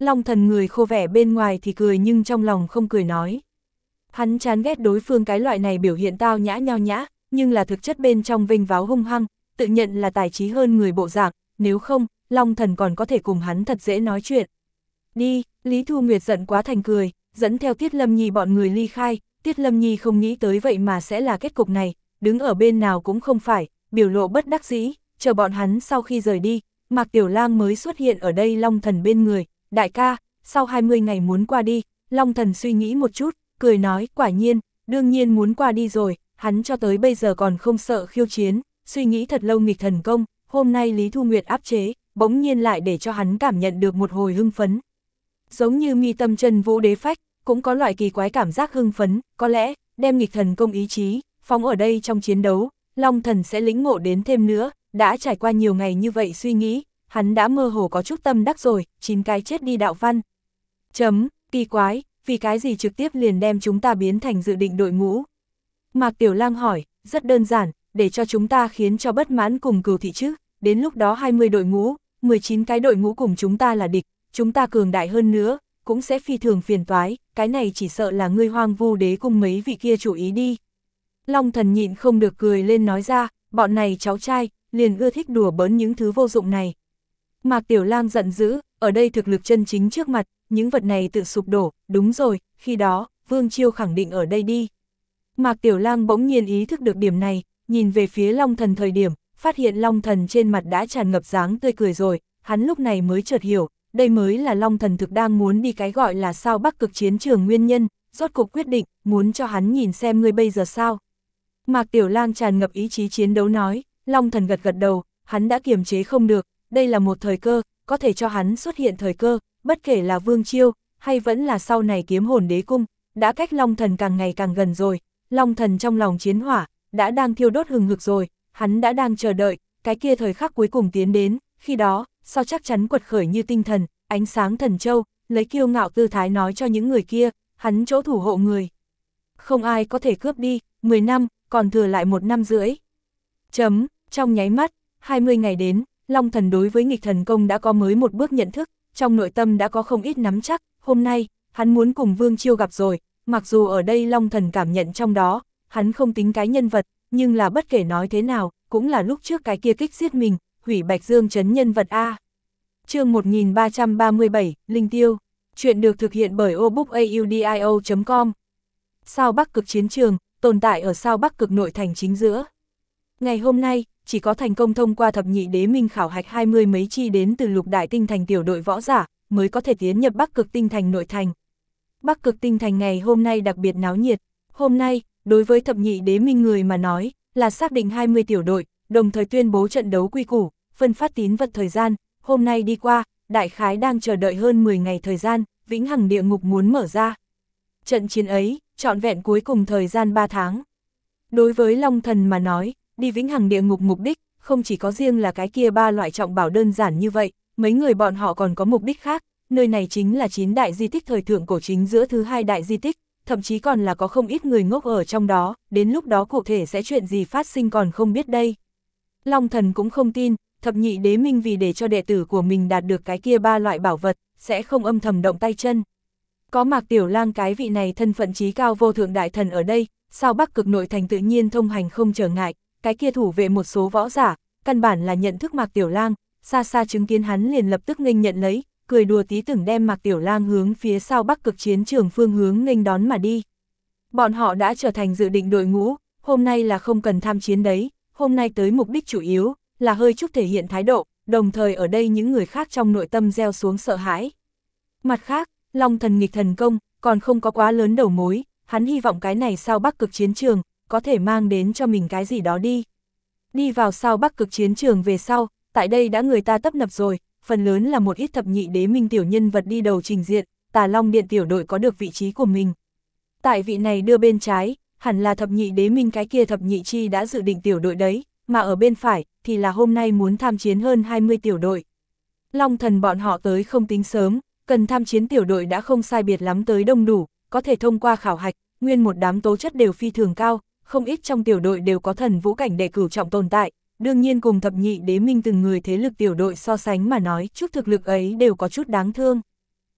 Long Thần người khô vẻ bên ngoài thì cười nhưng trong lòng không cười nói. Hắn chán ghét đối phương cái loại này biểu hiện tao nhã nhao nhã, nhưng là thực chất bên trong vênh váo hung hăng, tự nhận là tài trí hơn người bộ dạng, nếu không, Long Thần còn có thể cùng hắn thật dễ nói chuyện. Đi, Lý Thu Nguyệt giận quá thành cười, dẫn theo Tiết Lâm Nhi bọn người ly khai. Tiết Lâm Nhi không nghĩ tới vậy mà sẽ là kết cục này, đứng ở bên nào cũng không phải, biểu lộ bất đắc dĩ, chờ bọn hắn sau khi rời đi, Mạc Tiểu Lang mới xuất hiện ở đây Long Thần bên người. Đại ca, sau hai mươi ngày muốn qua đi. Long Thần suy nghĩ một chút, cười nói, quả nhiên, đương nhiên muốn qua đi rồi, hắn cho tới bây giờ còn không sợ khiêu chiến, suy nghĩ thật lâu nghịch thần công, hôm nay Lý Thu Nguyệt áp chế, bỗng nhiên lại để cho hắn cảm nhận được một hồi hưng phấn. Giống như mi tâm chân vũ đế phách, cũng có loại kỳ quái cảm giác hưng phấn, có lẽ, đem nghịch thần công ý chí, phóng ở đây trong chiến đấu, Long Thần sẽ lĩnh ngộ đến thêm nữa, đã trải qua nhiều ngày như vậy suy nghĩ, hắn đã mơ hồ có chút tâm đắc rồi, chín cái chết đi đạo văn. Chấm, kỳ quái, vì cái gì trực tiếp liền đem chúng ta biến thành dự định đội ngũ? Mạc Tiểu Lang hỏi, rất đơn giản, để cho chúng ta khiến cho bất mãn cùng cừu thị chứ, đến lúc đó hai mươi đội ngũ, mười chín cái đội ngũ cùng chúng ta là địch, chúng ta cường đại hơn nữa, cũng sẽ phi thường phiền toái, cái này chỉ sợ là ngươi Hoang Vu Đế cùng mấy vị kia chủ ý đi. Long Thần nhịn không được cười lên nói ra, bọn này cháu trai, liền ưa thích đùa bỡn những thứ vô dụng này. Mạc Tiểu Lang giận dữ, ở đây thực lực chân chính trước mặt, những vật này tự sụp đổ, đúng rồi, khi đó, Vương Chiêu khẳng định ở đây đi. Mạc Tiểu Lang bỗng nhiên ý thức được điểm này, nhìn về phía Long Thần thời điểm, phát hiện Long Thần trên mặt đã tràn ngập dáng tươi cười rồi, hắn lúc này mới chợt hiểu, đây mới là Long Thần thực đang muốn đi cái gọi là sao Bắc Cực chiến trường nguyên nhân, rốt cuộc quyết định, muốn cho hắn nhìn xem ngươi bây giờ sao. Mạc Tiểu Lang tràn ngập ý chí chiến đấu nói, Long Thần gật gật đầu, hắn đã kiềm chế không được, đây là một thời cơ, có thể cho hắn xuất hiện thời cơ, bất kể là Vương Chiêu, hay vẫn là sau này Kiếm Hồn Đế Cung, đã cách Long Thần càng ngày càng gần rồi, Long Thần trong lòng chiến hỏa, đã đang thiêu đốt hừng hực rồi, hắn đã đang chờ đợi, cái kia thời khắc cuối cùng tiến đến, khi đó, sao chắc chắn quật khởi như tinh thần, ánh sáng thần châu, lấy kiêu ngạo tư thái nói cho những người kia, hắn chỗ thủ hộ người. Không ai có thể cướp đi, mười năm, còn thừa lại một năm rưỡi. Chấm, trong nháy mắt, hai mươi ngày đến, Long Thần đối với nghịch thần công đã có mới một bước nhận thức, trong nội tâm đã có không ít nắm chắc, hôm nay, hắn muốn cùng Vương Chiêu gặp rồi, mặc dù ở đây Long Thần cảm nhận trong đó, hắn không tính cái nhân vật, nhưng là bất kể nói thế nào, cũng là lúc trước cái kia kích giết mình, hủy Bạch Dương trấn nhân vật A. Chương một nghìn ba trăm ba mươi bảy, Linh Tiêu, chuyện được thực hiện bởi obookaudio chấm com. Sao Bắc Cực chiến trường, tồn tại ở sao Bắc Cực nội thành chính giữa. Ngày hôm nay, chỉ có thành công thông qua thập nhị đế minh khảo hạch hai mươi mấy chi đến từ lục đại tinh thành tiểu đội võ giả, mới có thể tiến nhập Bắc Cực tinh thành nội thành. Bắc Cực tinh thành ngày hôm nay đặc biệt náo nhiệt, hôm nay, đối với thập nhị đế minh người mà nói, là xác định hai mươi tiểu đội, đồng thời tuyên bố trận đấu quy củ, phân phát tín vật thời gian, hôm nay đi qua, đại khái đang chờ đợi hơn mười ngày thời gian, vĩnh hằng địa ngục muốn mở ra. Trận chiến ấy, trọn vẹn cuối cùng thời gian ba tháng. Đối với Long Thần mà nói, đi vĩnh hằng địa ngục mục đích, không chỉ có riêng là cái kia ba loại trọng bảo đơn giản như vậy, mấy người bọn họ còn có mục đích khác, nơi này chính là chín đại di tích thời thượng cổ chính giữa thứ hai đại di tích, thậm chí còn là có không ít người ngốc ở trong đó, đến lúc đó cụ thể sẽ chuyện gì phát sinh còn không biết đây. Long Thần cũng không tin, thập nhị đế minh vì để cho đệ tử của mình đạt được cái kia ba loại bảo vật, sẽ không âm thầm động tay chân. Có Mạc Tiểu Lang cái vị này thân phận trí cao vô thượng đại thần ở đây, sao Bắc Cực nội thành tự nhiên thông hành không trở ngại, cái kia thủ vệ một số võ giả, căn bản là nhận thức Mạc Tiểu Lang, xa xa chứng kiến hắn liền lập tức nghênh nhận lấy, cười đùa tí tưởng đem Mạc Tiểu Lang hướng phía sao Bắc Cực chiến trường phương hướng nghênh đón mà đi. Bọn họ đã trở thành dự định đội ngũ, hôm nay là không cần tham chiến đấy, hôm nay tới mục đích chủ yếu là hơi chút thể hiện thái độ, đồng thời ở đây những người khác trong nội tâm gieo xuống sợ hãi. Mặt khác, Long Thần nghịch thần công còn không có quá lớn đầu mối, hắn hy vọng cái này sao Bắc Cực chiến trường có thể mang đến cho mình cái gì đó đi. Đi vào sao Bắc Cực chiến trường về sau, tại đây đã người ta tấp nập rồi, phần lớn là một ít thập nhị đế minh tiểu nhân vật đi đầu trình diện, Tà Long Điện tiểu đội có được vị trí của mình. Tại vị này đưa bên trái, hẳn là thập nhị đế minh cái kia thập nhị chi đã dự định tiểu đội đấy, mà ở bên phải, thì là hôm nay muốn tham chiến hơn hai mươi tiểu đội. Long Thần bọn họ tới không tính sớm, cần tham chiến tiểu đội đã không sai biệt lắm tới đông đủ, có thể thông qua khảo hạch, nguyên một đám tố chất đều phi thường cao, không ít trong tiểu đội đều có thần vũ cảnh đệ cửu trọng tồn tại, đương nhiên cùng thập nhị đế minh từng người thế lực tiểu đội so sánh mà nói, chút thực lực ấy đều có chút đáng thương.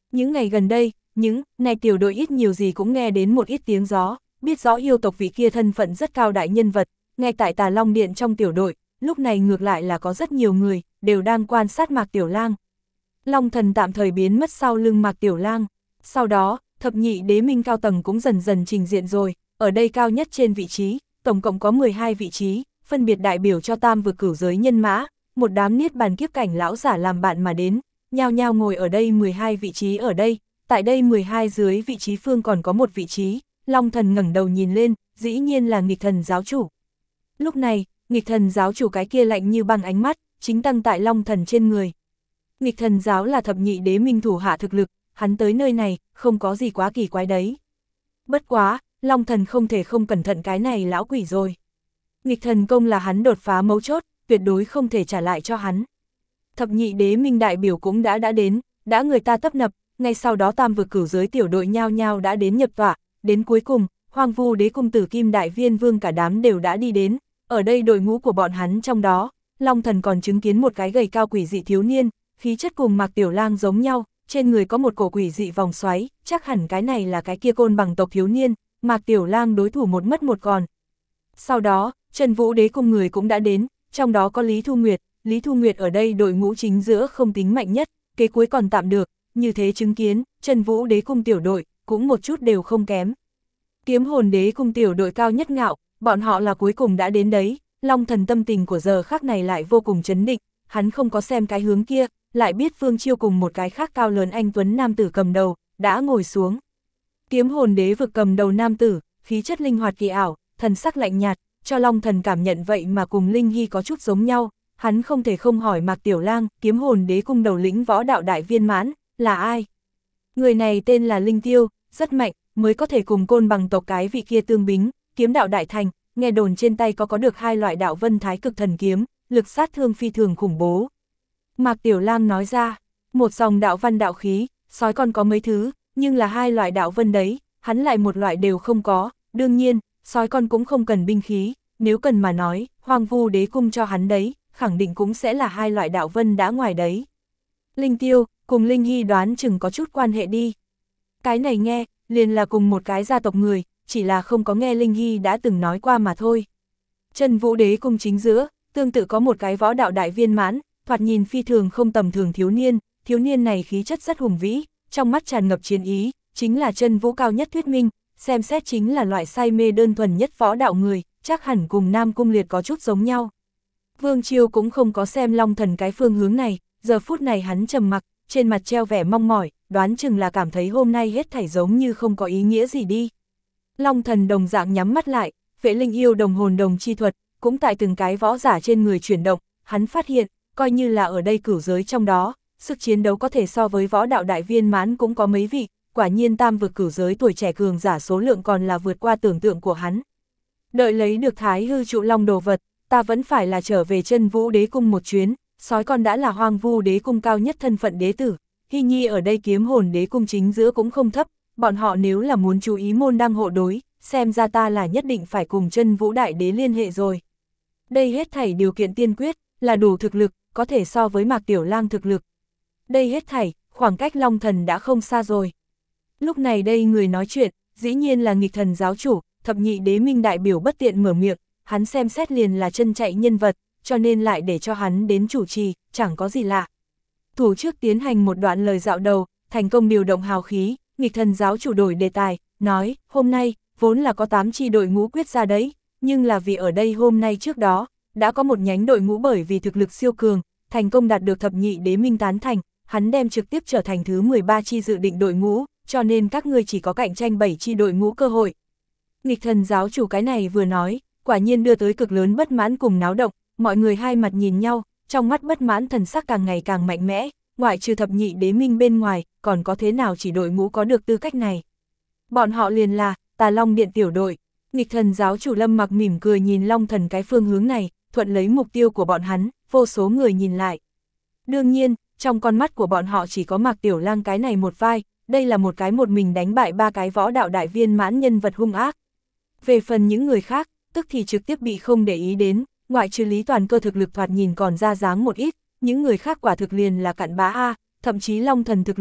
Những ngày gần đây, những này tiểu đội ít nhiều gì cũng nghe đến một ít tiếng gió, biết rõ yêu tộc vị kia thân phận rất cao đại nhân vật, ngay tại Tà Long Điện trong tiểu đội, lúc này ngược lại là có rất nhiều người, đều đang quan sát Mạc Tiểu Lang. Long Thần tạm thời biến mất sau lưng Mạc Tiểu Lang, sau đó, thập nhị đế minh cao tầng cũng dần dần trình diện rồi, ở đây cao nhất trên vị trí, tổng cộng có mười hai vị trí, phân biệt đại biểu cho tam vực cửu giới nhân mã, một đám niết bàn kiếp cảnh lão giả làm bạn mà đến, nhao nhao ngồi ở đây mười hai vị trí ở đây, tại đây mười hai dưới vị trí phương còn có một vị trí, Long Thần ngẩng đầu nhìn lên, dĩ nhiên là nghịch thần giáo chủ. Lúc này, nghịch thần giáo chủ cái kia lạnh như băng ánh mắt, chính tăng tại Long Thần trên người. Nghịch thần giáo là thập nhị đế minh thủ hạ thực lực, hắn tới nơi này, không có gì quá kỳ quái đấy. Bất quá, Long Thần không thể không cẩn thận cái này lão quỷ rồi. Nghịch thần công là hắn đột phá mấu chốt, tuyệt đối không thể trả lại cho hắn. Thập nhị đế minh đại biểu cũng đã đã đến, đã người ta tấp nập, ngay sau đó tam vực cửu giới tiểu đội nhao nhao đã đến nhập tọa, đến cuối cùng, Hoang Vu Đế cung tử Kim Đại Viên Vương cả đám đều đã đi đến, ở đây đội ngũ của bọn hắn trong đó, Long Thần còn chứng kiến một cái gầy cao quỷ dị thiếu niên, khí chất cùng Mạc Tiểu Lang giống nhau, trên người có một cổ quỷ dị vòng xoáy, chắc hẳn cái này là cái kia Côn Bằng tộc thiếu niên, Mạc Tiểu Lang đối thủ một mất một còn. Sau đó, Trần Vũ Đế cung người cũng đã đến, trong đó có Lý Thu Nguyệt, Lý Thu Nguyệt ở đây đội ngũ chính giữa không tính mạnh nhất, kế cuối còn tạm được, như thế chứng kiến, Trần Vũ Đế cung tiểu đội, cũng một chút đều không kém. Kiếm Hồn Đế cung tiểu đội cao nhất ngạo, bọn họ là cuối cùng đã đến đấy, Long Thần tâm tình của giờ khắc này lại vô cùng chấn định, hắn không có xem cái hướng kia, lại biết Phương Chiêu cùng một cái khác cao lớn anh tuấn nam tử cầm đầu, đã ngồi xuống. Kiếm Hồn Đế vực cầm đầu nam tử, khí chất linh hoạt kỳ ảo, thần sắc lạnh nhạt, cho Long Thần cảm nhận vậy mà cùng Linh Hy có chút giống nhau, hắn không thể không hỏi Mạc Tiểu Lang, Kiếm Hồn Đế cung đầu lĩnh võ đạo đại viên mãn, là ai? Người này tên là Linh Tiêu, rất mạnh, mới có thể cùng Côn Bằng tộc cái vị kia tương bính, kiếm đạo đại thành, nghe đồn trên tay có có được hai loại đạo vân thái cực thần kiếm, lực sát thương phi thường khủng bố. Mạc Tiểu Lang nói ra, một dòng đạo văn đạo khí, sói con có mấy thứ, nhưng là hai loại đạo vân đấy, hắn lại một loại đều không có, đương nhiên, sói con cũng không cần binh khí, nếu cần mà nói, Hoang Vu Đế cung cho hắn đấy, khẳng định cũng sẽ là hai loại đạo vân đã ngoài đấy. Linh Tiêu, cùng Linh Hy đoán chừng có chút quan hệ đi. Cái này nghe, liền là cùng một cái gia tộc người, chỉ là không có nghe Linh Hy đã từng nói qua mà thôi. Trần Vũ Đế cung chính giữa, tương tự có một cái võ đạo đại viên mãn, thoạt nhìn phi thường không tầm thường thiếu niên, thiếu niên này khí chất rất hùng vĩ, trong mắt tràn ngập chiến ý, chính là Trần Vũ cao nhất thuyết minh, xem xét chính là loại say mê đơn thuần nhất võ đạo người, chắc hẳn cùng Nam Cung Liệt có chút giống nhau. Vương Chiêu cũng không có xem Long Thần cái phương hướng này, giờ phút này hắn trầm mặc, trên mặt treo vẻ mong mỏi, đoán chừng là cảm thấy hôm nay hết thảy giống như không có ý nghĩa gì đi. Long Thần đồng dạng nhắm mắt lại, Vệ Linh yêu đồng hồn đồng chi thuật, cũng tại từng cái võ giả trên người chuyển động, hắn phát hiện, coi như là ở đây cửu giới trong đó, sức chiến đấu có thể so với võ đạo đại viên mãn cũng có mấy vị, quả nhiên tam vực cửu giới tuổi trẻ cường giả số lượng còn là vượt qua tưởng tượng của hắn. Đợi lấy được Thái Hư Trụ Long đồ vật, ta vẫn phải là trở về Chân Vũ Đế cung một chuyến, sói con đã là Hoang Vu Đế cung cao nhất thân phận đế tử, Hy Nhi ở đây Kiếm Hồn Đế cung chính giữa cũng không thấp, bọn họ nếu là muốn chú ý môn đăng hộ đối, xem ra ta là nhất định phải cùng Chân Vũ Đại Đế liên hệ rồi. Đây hết thảy điều kiện tiên quyết, là đủ thực lực, có thể so với Mạc Tiểu Lang thực lực. Đây hết thảy, khoảng cách Long Thần đã không xa rồi. Lúc này đây người nói chuyện, dĩ nhiên là nghịch thần giáo chủ, thập nhị đế minh đại biểu bất tiện mở miệng, hắn xem xét liền là chân chạy nhân vật, cho nên lại để cho hắn đến chủ trì, chẳng có gì lạ. Thủ trước tiến hành một đoạn lời dạo đầu, thành công điều động hào khí, nghịch thần giáo chủ đổi đề tài, nói, hôm nay, vốn là có tám chi đội ngũ quyết ra đấy, nhưng là vì ở đây hôm nay trước đó, đã có một nhánh đội ngũ bởi vì thực lực siêu cường, thành công đạt được thập nhị đế minh tán thành, hắn đem trực tiếp trở thành thứ mười ba chi dự định đội ngũ, cho nên các ngươi chỉ có cạnh tranh bảy chi đội ngũ cơ hội. Nghịch thần giáo chủ cái này vừa nói, quả nhiên đưa tới cực lớn bất mãn cùng náo động, mọi người hai mặt nhìn nhau, trong mắt bất mãn thần sắc càng ngày càng mạnh mẽ, ngoại trừ thập nhị đế minh bên ngoài, còn có thế nào chỉ đội ngũ có được tư cách này. Bọn họ liền là, Tà Long Điện tiểu đội, nghịch thần giáo chủ Lâm Mặc mỉm cười nhìn Long Thần cái phương hướng này, thuận lấy mục tiêu của bọn hắn, vô số người nhìn lại. Đương nhiên, trong con mắt của bọn họ chỉ có Mạc Tiểu Lang cái này một vai, đây là một cái một mình đánh bại ba cái võ đạo đại viên mãn nhân vật hung ác. Về phần những người khác, tức thì trực tiếp bị không để ý đến, ngoại trừ Lý Toàn Cơ thực lực thoạt nhìn còn ra dáng một ít, những người khác quả thực liền là cặn bã A, thậm chí Long Thần thực lực,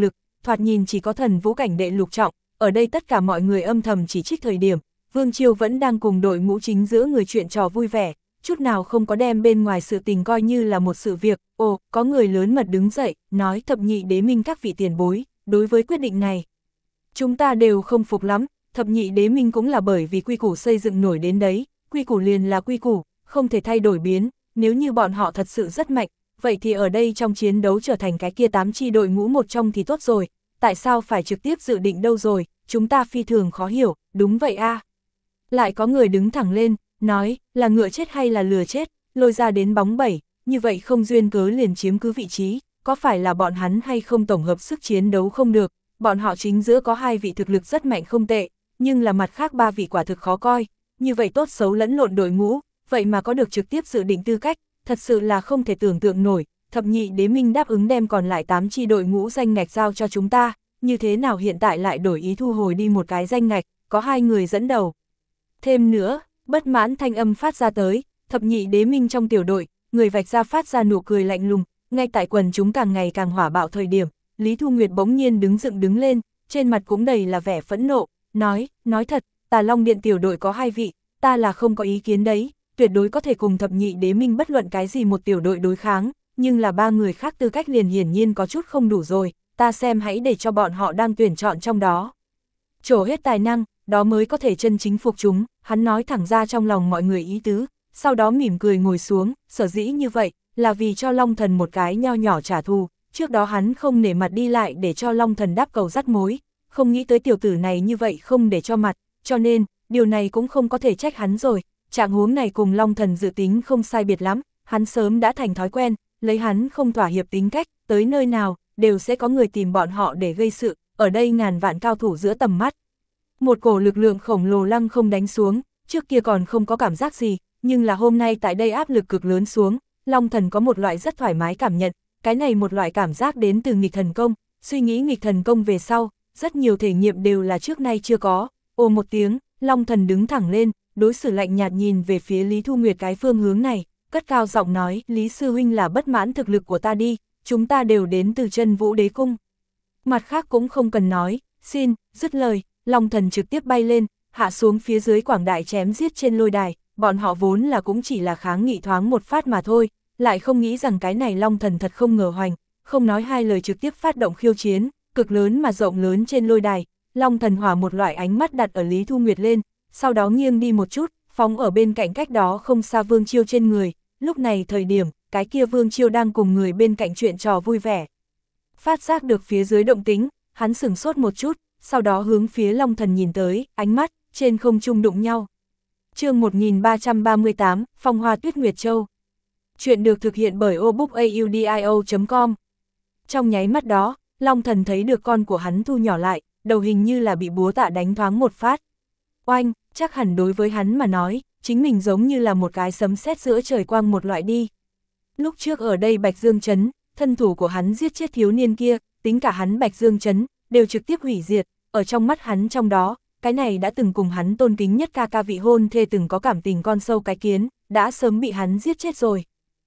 thoạt nhìn chỉ có thần vũ cảnh đệ lục trọng, ở đây tất cả mọi người âm thầm chỉ trích thời điểm, Vương Chiêu vẫn đang cùng đội ngũ chính giữa người chuyện trò vui vẻ, chút nào không có đem bên ngoài sự tình coi như là một sự việc. Ồ, có người lớn mật đứng dậy, nói thập nhị đế minh các vị tiền bối, đối với quyết định này, chúng ta đều không phục lắm, thập nhị đế minh cũng là bởi vì quy củ xây dựng nổi đến đấy, quy củ liền là quy củ, không thể thay đổi biến, nếu như bọn họ thật sự rất mạnh, vậy thì ở đây trong chiến đấu trở thành cái kia tám chi đội ngũ một trong thì tốt rồi, tại sao phải trực tiếp dự định đâu rồi, chúng ta phi thường khó hiểu, đúng vậy a. Lại có người đứng thẳng lên, nói, là ngựa chết hay là lừa chết, lôi ra đến bóng bẩy, như vậy không duyên cớ liền chiếm cứ vị trí, có phải là bọn hắn hay không tổng hợp sức chiến đấu không được, bọn họ chính giữa có hai vị thực lực rất mạnh không tệ, nhưng là mặt khác ba vị quả thực khó coi, như vậy tốt xấu lẫn lộn đội ngũ, vậy mà có được trực tiếp dự định tư cách, thật sự là không thể tưởng tượng nổi, thập nhị đế minh đáp ứng đem còn lại tám chi đội ngũ danh ngạch giao cho chúng ta, như thế nào hiện tại lại đổi ý thu hồi đi một cái danh ngạch, có hai người dẫn đầu. Thêm nữa, bất mãn thanh âm phát ra tới, thập nhị đế minh trong tiểu đội, người vạch ra phát ra nụ cười lạnh lùng, ngay tại quần chúng càng ngày càng hỏa bạo thời điểm, Lý Thu Nguyệt bỗng nhiên đứng dựng đứng lên, trên mặt cũng đầy là vẻ phẫn nộ, nói, nói thật, Tà Long Điện tiểu đội có hai vị, ta là không có ý kiến đấy, tuyệt đối có thể cùng thập nhị đế minh bất luận cái gì một tiểu đội đối kháng, nhưng là ba người khác tư cách liền hiển nhiên có chút không đủ rồi, ta xem hãy để cho bọn họ đang tuyển chọn trong đó. Trổ hết tài năng, đó mới có thể chân chính phục chúng, hắn nói thẳng ra trong lòng mọi người ý tứ, sau đó mỉm cười ngồi xuống, sở dĩ như vậy, là vì cho Long Thần một cái nho nhỏ trả thù, trước đó hắn không nể mặt đi lại để cho Long Thần đáp cầu dắt mối, không nghĩ tới tiểu tử này như vậy không để cho mặt, cho nên, điều này cũng không có thể trách hắn rồi, trạng huống này cùng Long Thần dự tính không sai biệt lắm, hắn sớm đã thành thói quen, lấy hắn không thỏa hiệp tính cách, tới nơi nào, đều sẽ có người tìm bọn họ để gây sự, ở đây ngàn vạn cao thủ giữa tầm mắt. Một cổ lực lượng khổng lồ lăng không đánh xuống, trước kia còn không có cảm giác gì, nhưng là hôm nay tại đây áp lực cực lớn xuống, Long Thần có một loại rất thoải mái cảm nhận, cái này một loại cảm giác đến từ nghịch thần công, suy nghĩ nghịch thần công về sau, rất nhiều thể nghiệm đều là trước nay chưa có. Ồ một tiếng, Long Thần đứng thẳng lên, đối xử lạnh nhạt nhìn về phía Lý Thu Nguyệt cái phương hướng này, cất cao giọng nói, Lý Sư Huynh là bất mãn thực lực của ta đi, chúng ta đều đến từ Chân Vũ Đế Cung. Mặt khác cũng không cần nói, xin, dứt lời, Long Thần trực tiếp bay lên, hạ xuống phía dưới quảng đại chém giết trên lôi đài, bọn họ vốn là cũng chỉ là kháng nghị thoáng một phát mà thôi, lại không nghĩ rằng cái này Long Thần thật không ngờ hoành, không nói hai lời trực tiếp phát động khiêu chiến, cực lớn mà rộng lớn trên lôi đài, Long Thần hỏa một loại ánh mắt đặt ở Lý Thu Nguyệt lên, sau đó nghiêng đi một chút, phóng ở bên cạnh cách đó không xa Vương Chiêu trên người, lúc này thời điểm, cái kia Vương Chiêu đang cùng người bên cạnh chuyện trò vui vẻ. Phát giác được phía dưới động tính, hắn sửng sốt một chút, sau đó hướng phía Long Thần nhìn tới, ánh mắt, trên không trung đụng nhau. Chương một nghìn ba trăm ba mươi tám, Phong Hoa Tuyết Nguyệt Châu. Chuyện được thực hiện bởi obookaudio chấm com. Trong nháy mắt đó, Long Thần thấy được con của hắn thu nhỏ lại, đầu hình như là bị búa tạ đánh thoáng một phát. Oanh, chắc hẳn đối với hắn mà nói, chính mình giống như là một cái sấm sét giữa trời quang một loại đi. Lúc trước ở đây Bạch Dương Trấn, thân thủ của hắn giết chết thiếu niên kia, tính cả hắn Bạch Dương Trấn, đều trực tiếp hủy diệt, ở trong mắt hắn trong đó, cái này đã từng cùng hắn tôn kính nhất ca ca vị hôn thê từng có cảm tình con sâu cái kiến, đã sớm bị hắn giết chết rồi.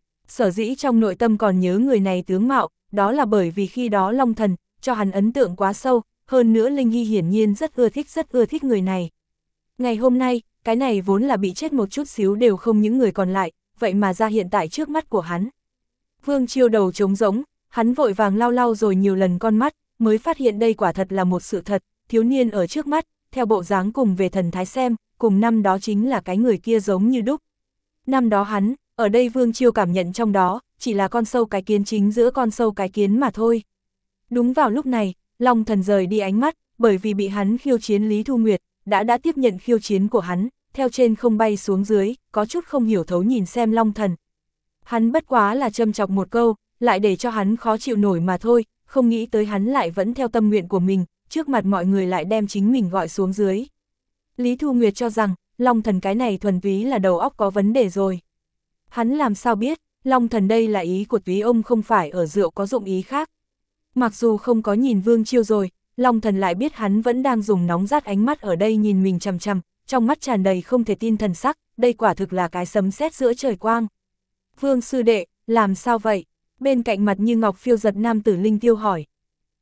Sở dĩ trong nội tâm còn nhớ người này tướng mạo, đó là bởi vì khi đó Long Thần, cho hắn ấn tượng quá sâu, hơn nữa Linh Hy hiển nhiên rất ưa thích rất ưa thích người này. Ngày hôm nay, cái này vốn là bị chết một chút xíu đều không những người còn lại, vậy mà ra hiện tại trước mắt của hắn. Vương Chiêu đầu trống rỗng, hắn vội vàng lau lau rồi nhiều lần con mắt, mới phát hiện đây quả thật là một sự thật, thiếu niên ở trước mắt, theo bộ dáng cùng về thần thái xem, cùng năm đó chính là cái người kia giống như đúc. Năm đó hắn, ở đây Vương Chiêu cảm nhận trong đó, chỉ là con sâu cái kiến chính giữa con sâu cái kiến mà thôi. Đúng vào lúc này, Long Thần rời đi ánh mắt, bởi vì bị hắn khiêu chiến Lý Thu Nguyệt, đã đã tiếp nhận khiêu chiến của hắn, theo trên không bay xuống dưới, có chút không hiểu thấu nhìn xem Long Thần. Hắn bất quá là châm chọc một câu, lại để cho hắn khó chịu nổi mà thôi, không nghĩ tới hắn lại vẫn theo tâm nguyện của mình, trước mặt mọi người lại đem chính mình gọi xuống dưới. Lý Thu Nguyệt cho rằng, Long Thần cái này thuần túy là đầu óc có vấn đề rồi. Hắn làm sao biết, Long Thần đây là ý của túy ông không phải ở rượu có dụng ý khác. Mặc dù không có nhìn Vương Chiêu rồi, Long Thần lại biết hắn vẫn đang dùng nóng rát ánh mắt ở đây nhìn mình chằm chằm, trong mắt tràn đầy không thể tin thần sắc, đây quả thực là cái sấm sét giữa trời quang. Vương sư đệ, làm sao vậy? Bên cạnh mặt như ngọc phiêu giật nam tử Linh Tiêu hỏi.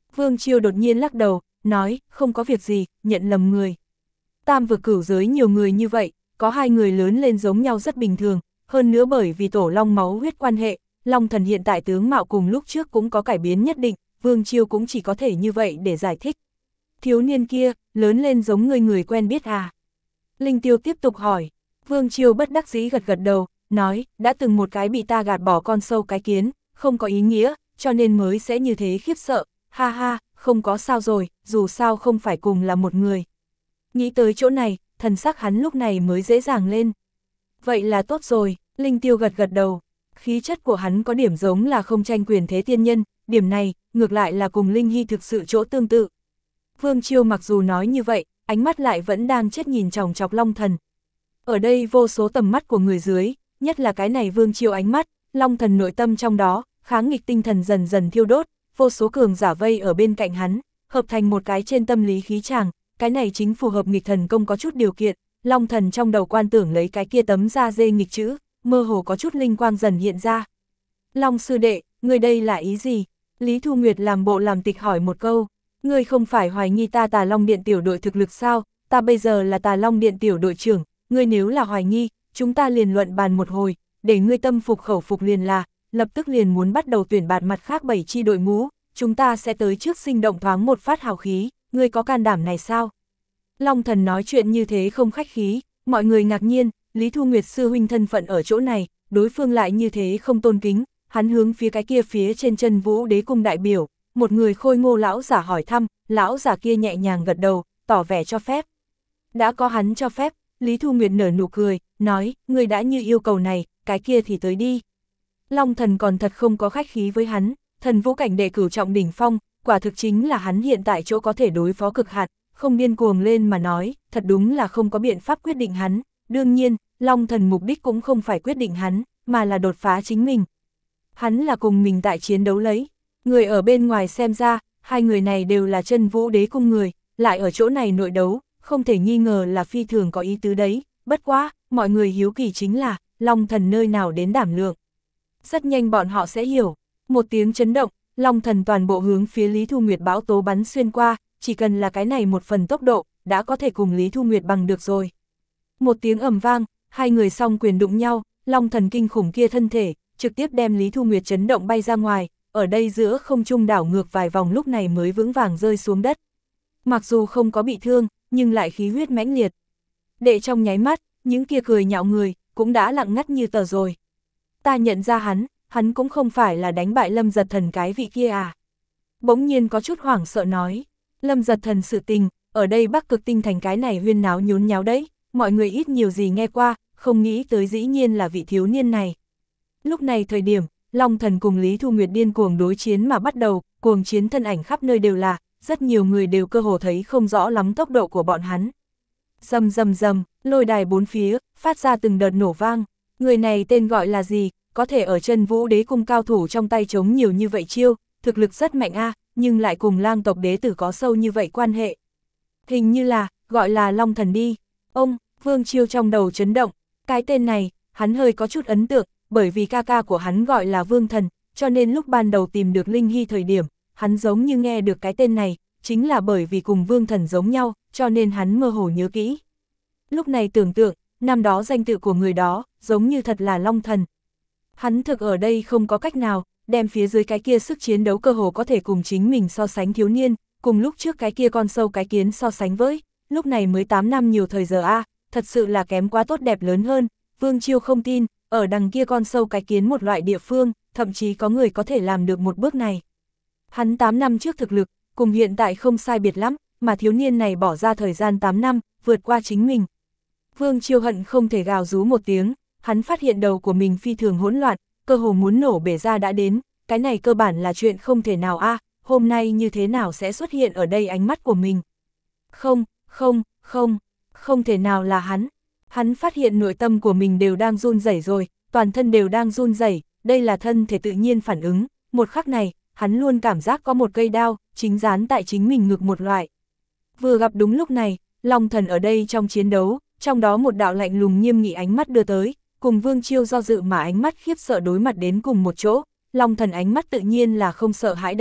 Vương Chiêu đột nhiên lắc đầu, nói, không có việc gì, nhận lầm người. Tam vực cửu giới nhiều người như vậy, có hai người lớn lên giống nhau rất bình thường, hơn nữa bởi vì tổ long máu huyết quan hệ, Long Thần hiện tại tướng mạo cùng lúc trước cũng có cải biến nhất định, Vương Chiêu cũng chỉ có thể như vậy để giải thích. Thiếu niên kia, lớn lên giống người người quen biết à? Linh Tiêu tiếp tục hỏi. Vương Chiêu bất đắc dĩ gật gật đầu, nói, đã từng một cái bị ta gạt bỏ con sâu cái kiến, không có ý nghĩa, cho nên mới sẽ như thế khiếp sợ, ha ha, không có sao rồi, dù sao không phải cùng là một người. Nghĩ tới chỗ này, thần sắc hắn lúc này mới dễ dàng lên. Vậy là tốt rồi, Linh Tiêu gật gật đầu. Khí chất của hắn có điểm giống là không tranh quyền thế tiên nhân, điểm này, ngược lại là cùng Linh Hy thực sự chỗ tương tự. Vương Chiêu mặc dù nói như vậy, ánh mắt lại vẫn đang chết nhìn chòng chọc Long Thần. Ở đây vô số tầm mắt của người dưới, nhất là cái này Vương Chiêu ánh mắt, Long Thần nội tâm trong đó, kháng nghịch tinh thần dần dần thiêu đốt, vô số cường giả vây ở bên cạnh hắn, hợp thành một cái trên tâm lý khí tràng, cái này chính phù hợp nghịch thần công có chút điều kiện, Long Thần trong đầu quan tưởng lấy cái kia tấm da dê nghịch chữ, mơ hồ có chút linh quang dần hiện ra. Long sư đệ, người đây là ý gì? Lý Thu Nguyệt làm bộ làm tịch hỏi một câu, ngươi không phải hoài nghi ta Tà Long Điện tiểu đội thực lực sao, ta bây giờ là Tà Long Điện tiểu đội trưởng, ngươi nếu là hoài nghi, chúng ta liền luận bàn một hồi, để ngươi tâm phục khẩu phục liền là, lập tức liền muốn bắt đầu tuyển bạt mặt khác bảy chi đội ngũ, chúng ta sẽ tới trước sinh động thoáng một phát hào khí, ngươi có can đảm này sao? Long Thần nói chuyện như thế không khách khí, mọi người ngạc nhiên, Lý Thu Nguyệt sư huynh thân phận ở chỗ này, đối phương lại như thế không tôn kính, hắn hướng phía cái kia phía trên chân Vũ Đế cung đại biểu, một người khôi ngô lão giả hỏi thăm, lão giả kia nhẹ nhàng gật đầu, tỏ vẻ cho phép. Đã có hắn cho phép, Lý Thu Nguyệt nở nụ cười, nói, người đã như yêu cầu này, cái kia thì tới đi. Long Thần còn thật không có khách khí với hắn, thần vũ cảnh đệ cửu trọng đỉnh phong, quả thực chính là hắn hiện tại chỗ có thể đối phó cực hạn, không điên cuồng lên mà nói, thật đúng là không có biện pháp quyết định hắn. Đương nhiên, Long Thần mục đích cũng không phải quyết định hắn, mà là đột phá chính mình. Hắn là cùng mình tại chiến đấu lấy. Người ở bên ngoài xem ra, hai người này đều là chân Vũ Đế cung người, lại ở chỗ này nội đấu, không thể nghi ngờ là phi thường có ý tứ đấy. Bất quá, mọi người hiếu kỳ chính là, Long Thần nơi nào đến đảm lượng. Rất nhanh bọn họ sẽ hiểu. Một tiếng chấn động, Long Thần toàn bộ hướng phía Lý Thu Nguyệt bão tố bắn xuyên qua, chỉ cần là cái này một phần tốc độ, đã có thể cùng Lý Thu Nguyệt bằng được rồi. Một tiếng ầm vang, hai người song quyền đụng nhau, Long Thần kinh khủng kia thân thể, trực tiếp đem Lý Thu Nguyệt chấn động bay ra ngoài, ở đây giữa không trung đảo ngược vài vòng lúc này mới vững vàng rơi xuống đất. Mặc dù không có bị thương, nhưng lại khí huyết mãnh liệt. Đệ trong nháy mắt, những kia cười nhạo người, cũng đã lặng ngắt như tờ rồi. Ta nhận ra hắn, hắn cũng không phải là đánh bại Lâm Giật Thần cái vị kia à. Bỗng nhiên có chút hoảng sợ nói, Lâm Giật Thần sự tình, ở đây Bắc Cực Tinh thành cái này huyên náo nhốn nháo đấy, mọi người ít nhiều gì nghe qua, không nghĩ tới dĩ nhiên là vị thiếu niên này. Lúc này thời điểm, Long Thần cùng Lý Thu Nguyệt điên cuồng đối chiến mà bắt đầu, cuồng chiến thân ảnh khắp nơi đều là, rất nhiều người đều cơ hồ thấy không rõ lắm tốc độ của bọn hắn. Rầm rầm rầm, lôi đài bốn phía, phát ra từng đợt nổ vang, người này tên gọi là gì, có thể ở chân Vũ Đế cung cao thủ trong tay chống nhiều như vậy chiêu, thực lực rất mạnh a, nhưng lại cùng Lang tộc đế tử có sâu như vậy quan hệ. Hình như là, gọi là Long Thần đi. Ông, Vương Chiêu trong đầu chấn động, cái tên này, hắn hơi có chút ấn tượng, bởi vì ca ca của hắn gọi là Vương Thần, cho nên lúc ban đầu tìm được Linh Hy thời điểm, hắn giống như nghe được cái tên này, chính là bởi vì cùng Vương Thần giống nhau, cho nên hắn mơ hồ nhớ kỹ. Lúc này tưởng tượng, năm đó danh tự của người đó, giống như thật là Long Thần. Hắn thực ở đây không có cách nào, đem phía dưới cái kia sức chiến đấu cơ hồ có thể cùng chính mình so sánh thiếu niên, cùng lúc trước cái kia con sâu cái kiến so sánh với, lúc này mới tám năm nhiều thời giờ a, thật sự là kém quá tốt đẹp lớn hơn. Vương Chiêu không tin, ở đằng kia con sâu cái kiến một loại địa phương, thậm chí có người có thể làm được một bước này. Hắn tám năm trước thực lực, cùng hiện tại không sai biệt lắm, mà thiếu niên này bỏ ra thời gian tám năm, vượt qua chính mình. Vương Chiêu hận không thể gào rú một tiếng, hắn phát hiện đầu của mình phi thường hỗn loạn, cơ hồ muốn nổ bể ra đã đến, cái này cơ bản là chuyện không thể nào a, hôm nay như thế nào sẽ xuất hiện ở đây ánh mắt của mình. Không, không, không, không thể nào là hắn. Hắn phát hiện nội tâm của mình đều đang run rẩy rồi, toàn thân đều đang run rẩy, đây là thân thể tự nhiên phản ứng, một khắc này, hắn luôn cảm giác có một cây đao, chính dán tại chính mình ngực một loại. Vừa gặp đúng lúc này, Long Thần ở đây trong chiến đấu, trong đó một đạo lạnh lùng nghiêm nghị ánh mắt đưa tới, cùng Vương Chiêu do dự mà ánh mắt khiếp sợ đối mặt đến cùng một chỗ, Long Thần ánh mắt tự nhiên là không sợ hãi đấy,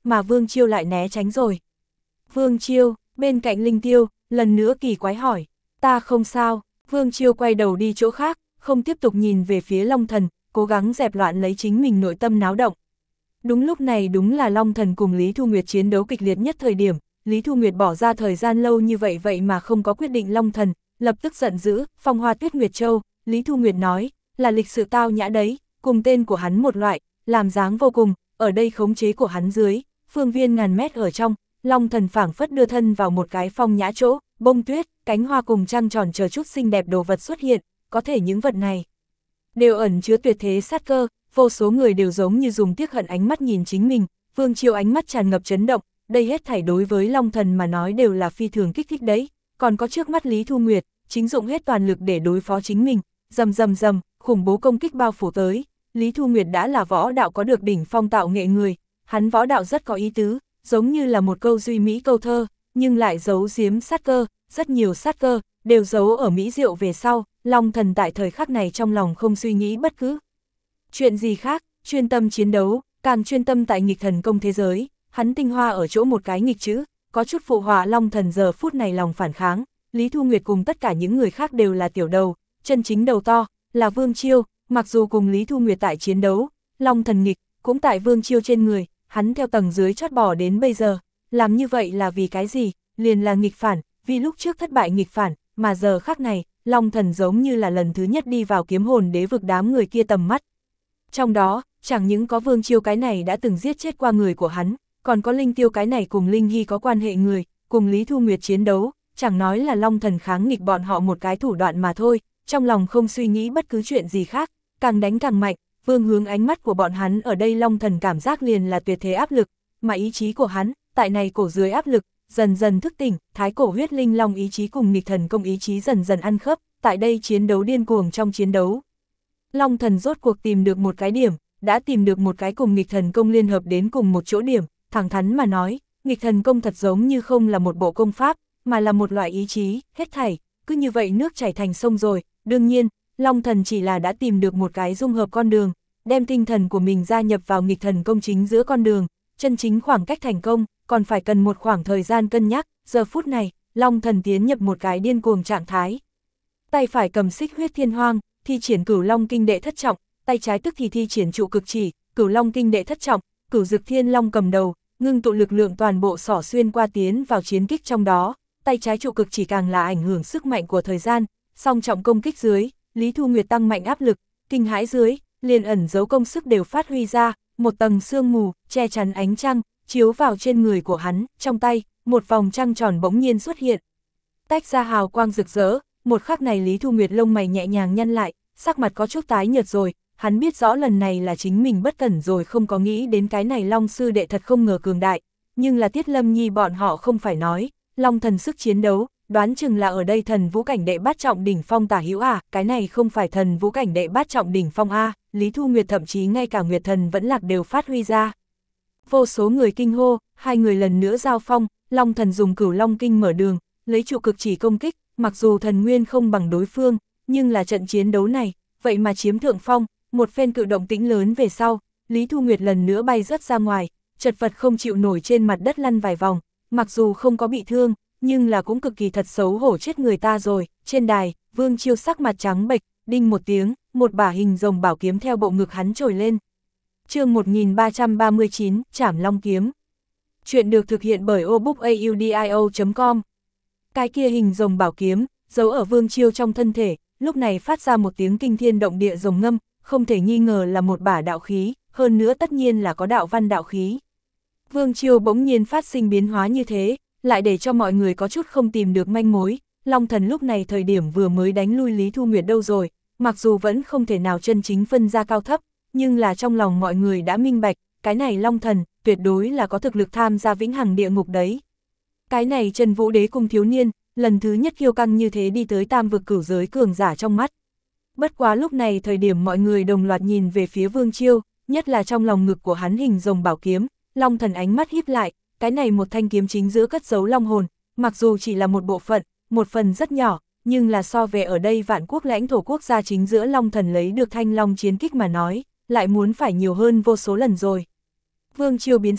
mà Vương Chiêu lại né tránh rồi. Vương Chiêu, bên cạnh Linh Tiêu, lần nữa kỳ quái hỏi, ta không sao. Vương Chiêu quay đầu đi chỗ khác, không tiếp tục nhìn về phía Long Thần, cố gắng dẹp loạn lấy chính mình nội tâm náo động. Đúng lúc này đúng là Long Thần cùng Lý Thu Nguyệt chiến đấu kịch liệt nhất thời điểm, Lý Thu Nguyệt bỏ ra thời gian lâu như vậy vậy mà không có quyết định Long Thần, lập tức giận dữ, Phong Hoa Tuyết Nguyệt Châu, Lý Thu Nguyệt nói, là lịch sự tao nhã đấy, cùng tên của hắn một loại, làm dáng vô cùng, ở đây khống chế của hắn dưới, phương viên ngàn mét ở trong, Long Thần phảng phất đưa thân vào một cái phong nhã chỗ, bông tuyết, cánh hoa cùng trăng tròn chờ chút xinh đẹp đồ vật xuất hiện, có thể những vật này đều ẩn chứa tuyệt thế sát cơ, vô số người đều giống như dùng tiếc hận ánh mắt nhìn chính mình, Vương Chiêu ánh mắt tràn ngập chấn động, đây hết thảy đối với Long Thần mà nói đều là phi thường kích thích đấy, còn có trước mắt Lý Thu Nguyệt, chính dụng hết toàn lực để đối phó chính mình, rầm rầm rầm, khủng bố công kích bao phủ tới, Lý Thu Nguyệt đã là võ đạo có được đỉnh phong tạo nghệ người, hắn võ đạo rất có ý tứ, giống như là một câu duy mỹ câu thơ, nhưng lại giấu giếm sát cơ, rất nhiều sát cơ, đều giấu ở mỹ diệu về sau, Long Thần tại thời khắc này trong lòng không suy nghĩ bất cứ chuyện gì khác, chuyên tâm chiến đấu, càng chuyên tâm tại nghịch thần công thế giới, hắn tinh hoa ở chỗ một cái nghịch chữ, có chút phụ họa Long Thần giờ phút này lòng phản kháng, Lý Thu Nguyệt cùng tất cả những người khác đều là tiểu đầu, chân chính đầu to, là Vương Chiêu, mặc dù cùng Lý Thu Nguyệt tại chiến đấu, Long Thần nghịch, cũng tại Vương Chiêu trên người, hắn theo tầng dưới chót bỏ đến bây giờ, làm như vậy là vì cái gì, liền là nghịch phản, vì lúc trước thất bại nghịch phản, mà giờ khắc này, Long Thần giống như là lần thứ nhất đi vào kiếm hồn đế vực đám người kia tầm mắt. Trong đó, chẳng những có Vương Chiêu cái này đã từng giết chết qua người của hắn, còn có Linh Tiêu cái này cùng Linh Hy có quan hệ người, cùng Lý Thu Nguyệt chiến đấu, chẳng nói là Long Thần kháng nghịch bọn họ một cái thủ đoạn mà thôi, trong lòng không suy nghĩ bất cứ chuyện gì khác, càng đánh càng mạnh, vương hướng ánh mắt của bọn hắn ở đây Long Thần cảm giác liền là tuyệt thế áp lực, mà ý chí của hắn, tại này cổ dưới áp lực, dần dần thức tỉnh, thái cổ huyết linh long ý chí cùng nghịch thần công ý chí dần dần ăn khớp, tại đây chiến đấu điên cuồng trong chiến đấu. Long Thần rốt cuộc tìm được một cái điểm, đã tìm được một cái cùng nghịch thần công liên hợp đến cùng một chỗ điểm, thẳng thắn mà nói, nghịch thần công thật giống như không là một bộ công pháp, mà là một loại ý chí, hết thảy, cứ như vậy nước chảy thành sông rồi, đương nhiên, Long Thần chỉ là đã tìm được một cái dung hợp con đường, đem tinh thần của mình gia nhập vào nghịch thần công chính giữa con đường, chân chính khoảng cách thành công, còn phải cần một khoảng thời gian cân nhắc, giờ phút này, Long Thần tiến nhập một cái điên cuồng trạng thái. Tay phải cầm xích huyết thiên hoang, thi triển cửu long kinh đệ thất trọng, tay trái tức thì thi triển trụ cực chỉ, cửu long kinh đệ thất trọng, cửu dực thiên long cầm đầu, ngưng tụ lực lượng toàn bộ xỏ xuyên qua tiến vào chiến kích trong đó, tay trái trụ cực chỉ càng là ảnh hưởng sức mạnh của thời gian, song trọng công kích dưới, Lý Thu Nguyệt tăng mạnh áp lực, kinh hãi dưới, liền ẩn giấu công sức đều phát huy ra, một tầng sương mù, che chắn ánh trăng, chiếu vào trên người của hắn, trong tay, một vòng trăng tròn bỗng nhiên xuất hiện. Tách ra hào quang rực rỡ, một khắc này Lý Thu Nguyệt lông mày nhẹ nhàng nhăn lại, sắc mặt có chút tái nhợt rồi, hắn biết rõ lần này là chính mình bất cẩn rồi không có nghĩ đến cái này Long sư đệ thật không ngờ cường đại, nhưng là Tiết Lâm Nhi bọn họ không phải nói, Long Thần sức chiến đấu, đoán chừng là ở đây thần vũ cảnh đệ bát trọng đỉnh phong tả hữu à, cái này không phải thần vũ cảnh đệ bát trọng đỉnh phong a, Lý Thu Nguyệt thậm chí ngay cả Nguyệt Thần vẫn lạc đều phát huy ra. Vô số người kinh hô, hai người lần nữa giao phong, Long Thần dùng cửu long kinh mở đường, lấy trụ cực chỉ công kích, mặc dù thần nguyên không bằng đối phương, nhưng là trận chiến đấu này, vậy mà chiếm thượng phong, một phen cự động tĩnh lớn về sau, Lý Thu Nguyệt lần nữa bay rớt ra ngoài, chật vật không chịu nổi trên mặt đất lăn vài vòng, mặc dù không có bị thương, nhưng là cũng cực kỳ thật xấu hổ chết người ta rồi, trên đài, Vương Chiêu sắc mặt trắng bệch, đinh một tiếng, một bả hình rồng bảo kiếm theo bộ ngực hắn trồi lên. Chương một nghìn ba trăm ba mươi chín, Trảm Long kiếm. Chuyện được thực hiện bởi obookaudio chấm com. Cái kia hình rồng bảo kiếm, giấu ở Vương Chiêu trong thân thể, lúc này phát ra một tiếng kinh thiên động địa rồng ngâm, không thể nghi ngờ là một bả đạo khí, hơn nữa tất nhiên là có đạo văn đạo khí. Vương Chiêu bỗng nhiên phát sinh biến hóa như thế, lại để cho mọi người có chút không tìm được manh mối, Long Thần lúc này thời điểm vừa mới đánh lui Lý Thu Nguyệt đâu rồi, mặc dù vẫn không thể nào chân chính phân ra cao thấp, nhưng là trong lòng mọi người đã minh bạch, cái này Long Thần, tuyệt đối là có thực lực tham gia vĩnh hằng địa ngục đấy. Cái này Trần Vũ Đế cung thiếu niên, lần thứ nhất kiêu căng như thế đi tới tam vực cửu giới cường giả trong mắt. Bất quá lúc này thời điểm mọi người đồng loạt nhìn về phía Vương Chiêu, nhất là trong lòng ngực của hắn hình rồng bảo kiếm, Long Thần ánh mắt híp lại, cái này một thanh kiếm chính giữa cất giấu long hồn, mặc dù chỉ là một bộ phận, một phần rất nhỏ, nhưng là so về ở đây vạn quốc lãnh thổ quốc gia chính giữa Long Thần lấy được thanh long chiến kích mà nói, lại muốn phải nhiều hơn vô số lần rồi. Vương Chiêu biến sắc,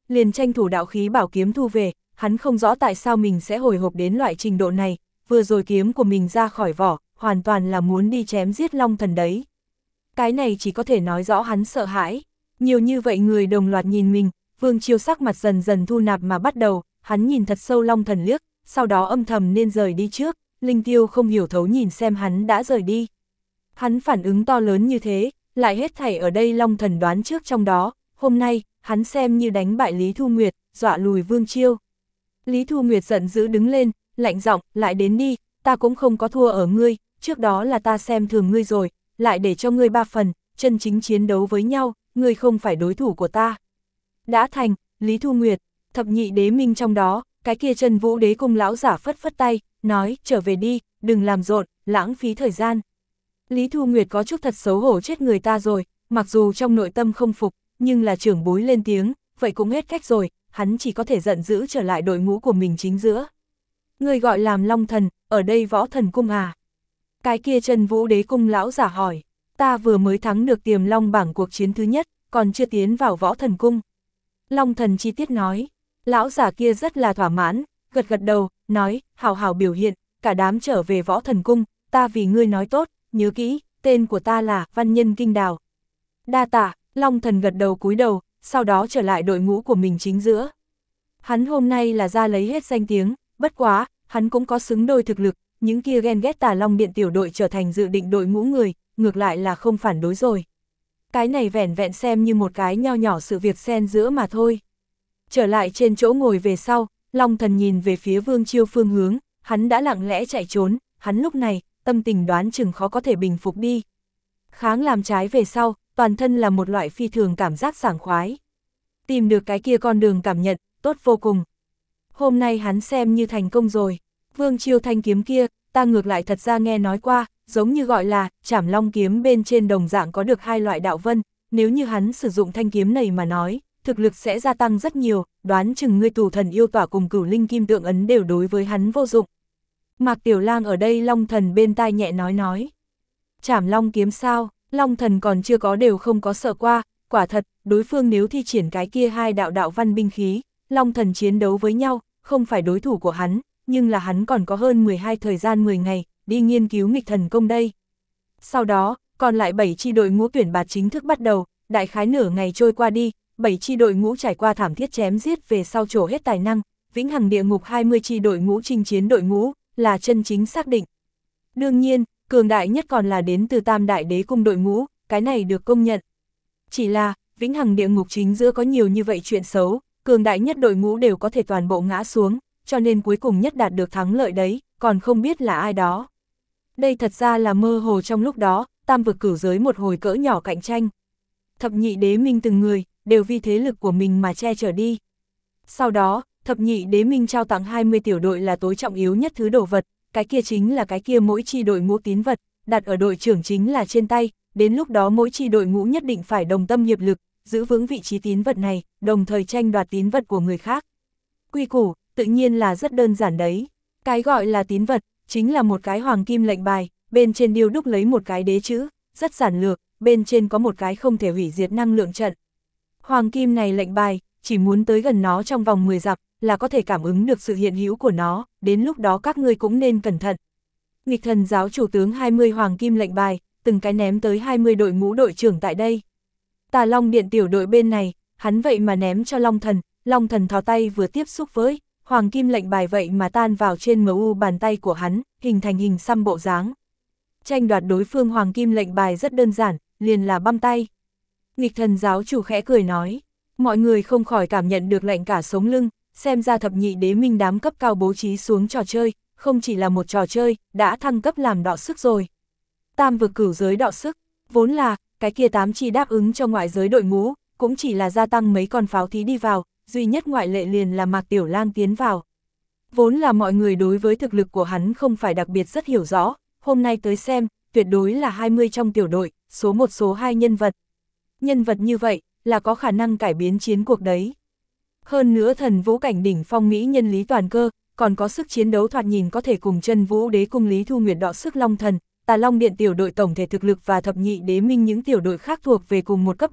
liền tranh thủ đạo khí bảo kiếm thu về, hắn không rõ tại sao mình sẽ hồi hộp đến loại trình độ này, vừa rồi kiếm của mình ra khỏi vỏ, hoàn toàn là muốn đi chém giết Long Thần đấy. Cái này chỉ có thể nói rõ hắn sợ hãi, nhiều như vậy người đồng loạt nhìn mình, Vương Chiêu sắc mặt dần dần thu nạp mà bắt đầu, hắn nhìn thật sâu Long Thần liếc, sau đó âm thầm nên rời đi trước, Linh Tiêu không hiểu thấu nhìn xem hắn đã rời đi. Hắn phản ứng to lớn như thế, lại hết thảy ở đây Long Thần đoán trước trong đó, hôm nay, hắn xem như đánh bại Lý Thu Nguyệt, dọa lùi Vương Chiêu. Lý Thu Nguyệt giận dữ đứng lên, lạnh giọng, lại đến đi, ta cũng không có thua ở ngươi, trước đó là ta xem thường ngươi rồi, lại để cho ngươi ba phần, chân chính chiến đấu với nhau, ngươi không phải đối thủ của ta. Đã thành, Lý Thu Nguyệt, thập nhị đế minh trong đó, cái kia Chân Vũ Đế Cung lão giả phất phất tay, nói, trở về đi, đừng làm rộn, lãng phí thời gian. Lý Thu Nguyệt có chút thật xấu hổ chết người ta rồi, mặc dù trong nội tâm không phục, nhưng là trưởng bối lên tiếng, vậy cũng hết cách rồi, hắn chỉ có thể giận dữ trở lại đội ngũ của mình chính giữa. Người gọi làm Long Thần, ở đây Võ Thần Cung à? Cái kia Chân Vũ Đế Cung lão giả hỏi, ta vừa mới thắng được Tiềm Long bảng cuộc chiến thứ nhất, còn chưa tiến vào Võ Thần Cung. Long Thần chi tiết nói, lão giả kia rất là thỏa mãn, gật gật đầu, nói, hào hào biểu hiện, cả đám trở về Võ Thần Cung, ta vì ngươi nói tốt, nhớ kỹ, tên của ta là Văn Nhân Kinh Đào. Đa tạ, Long Thần gật đầu cúi đầu, sau đó trở lại đội ngũ của mình chính giữa. Hắn hôm nay là ra lấy hết danh tiếng, bất quá, hắn cũng có xứng đôi thực lực, những kia ghen ghét Tà Long Điện tiểu đội trở thành dự định đội ngũ người, ngược lại là không phản đối rồi. Cái này vẻn vẹn xem như một cái nho nhỏ sự việc xen giữa mà thôi. Trở lại trên chỗ ngồi về sau, Long Thần nhìn về phía Vương Chiêu phương hướng, hắn đã lặng lẽ chạy trốn, hắn lúc này, tâm tình đoán chừng khó có thể bình phục đi. Kháng làm trái về sau, toàn thân là một loại phi thường cảm giác sảng khoái. Tìm được cái kia con đường cảm nhận, tốt vô cùng. Hôm nay hắn xem như thành công rồi. Vương Chiêu thanh kiếm kia, ta ngược lại thật ra nghe nói qua, giống như gọi là Trảm Long kiếm bên trên đồng dạng có được hai loại đạo vân, nếu như hắn sử dụng thanh kiếm này mà nói, thực lực sẽ gia tăng rất nhiều, đoán chừng ngươi Tù Thần yêu tỏa cùng Cửu Linh kim tượng ấn đều đối với hắn vô dụng. Mạc Tiểu Lang ở đây Long Thần bên tai nhẹ nói nói. Trảm Long kiếm sao, Long Thần còn chưa có đều không có sợ qua, quả thật, đối phương nếu thi triển cái kia hai đạo đạo văn binh khí, Long Thần chiến đấu với nhau, không phải đối thủ của hắn, nhưng là hắn còn có hơn mười hai thời gian mười ngày, đi nghiên cứu nghịch thần công đây. Sau đó, còn lại bảy chi đội ngũ tuyển bạt chính thức bắt đầu, đại khái nửa ngày trôi qua đi, bảy chi đội ngũ trải qua thảm thiết chém giết về sau trổ hết tài năng, vĩnh hằng địa ngục hai mươi chi đội ngũ chinh chiến đội ngũ, là chân chính xác định. Đương nhiên, cường đại nhất còn là đến từ Tam Đại Đế Cung đội ngũ, cái này được công nhận. Chỉ là, vĩnh hằng địa ngục chính giữa có nhiều như vậy chuyện xấu, cường đại nhất đội ngũ đều có thể toàn bộ ngã xuống, cho nên cuối cùng nhất đạt được thắng lợi đấy, còn không biết là ai đó. Đây thật ra là mơ hồ trong lúc đó, tam vực cửu giới một hồi cỡ nhỏ cạnh tranh. Thập nhị đế minh từng người, đều vì thế lực của mình mà che chở đi. Sau đó, thập nhị đế minh trao tặng hai mươi tiểu đội là tối trọng yếu nhất thứ đồ vật, cái kia chính là cái kia mỗi chi đội ngũ tín vật, đặt ở đội trưởng chính là trên tay, đến lúc đó mỗi chi đội ngũ nhất định phải đồng tâm hiệp lực, giữ vững vị trí tín vật này, đồng thời tranh đoạt tín vật của người khác. Quy củ, tự nhiên là rất đơn giản đấy. Cái gọi là tín vật, chính là một cái hoàng kim lệnh bài, bên trên điêu đúc lấy một cái đế chữ, rất giản lược, bên trên có một cái không thể hủy diệt năng lượng trận. Hoàng kim này lệnh bài, chỉ muốn tới gần nó trong vòng mười dặm, là có thể cảm ứng được sự hiện hữu của nó, đến lúc đó các ngươi cũng nên cẩn thận. Nghịch thần giáo chủ tướng hai mươi hoàng kim lệnh bài, từng cái ném tới hai mươi đội ngũ đội trưởng tại đây. Tà Long Điện tiểu đội bên này, hắn vậy mà ném cho Long Thần, Long Thần thò tay vừa tiếp xúc với, hoàng kim lệnh bài vậy mà tan vào trên em u bàn tay của hắn, hình thành hình xăm bộ dáng. Tranh đoạt đối phương hoàng kim lệnh bài rất đơn giản, liền là băm tay. Nghịch thần giáo chủ khẽ cười nói, mọi người không khỏi cảm nhận được lạnh cả sống lưng, xem ra thập nhị đế minh đám cấp cao bố trí xuống trò chơi, không chỉ là một trò chơi, đã thăng cấp làm đọ sức rồi. Tam vực cửu giới đọ sức, vốn là, cái kia tám chi đáp ứng cho ngoại giới đội ngũ, cũng chỉ là gia tăng mấy con pháo thí đi vào, duy nhất ngoại lệ liền là Mạc Tiểu Lang tiến vào. Vốn là mọi người đối với thực lực của hắn không phải đặc biệt rất hiểu rõ, hôm nay tới xem, tuyệt đối là hai mươi trong tiểu đội, số một số hai nhân vật. Nhân vật như vậy, là có khả năng cải biến chiến cuộc đấy. Hơn nữa thần vũ cảnh đỉnh phong mỹ nhân Lý Toàn Cơ, còn có sức chiến đấu thoạt nhìn có thể cùng Chân Vũ Đế Cung Lý Thu Nguyệt đọ sức Long Thần, Tà Long Điện tiểu đội tổng thể thực lực và thập nhị đế minh những tiểu đội khác thuộc về cùng một cấp độ,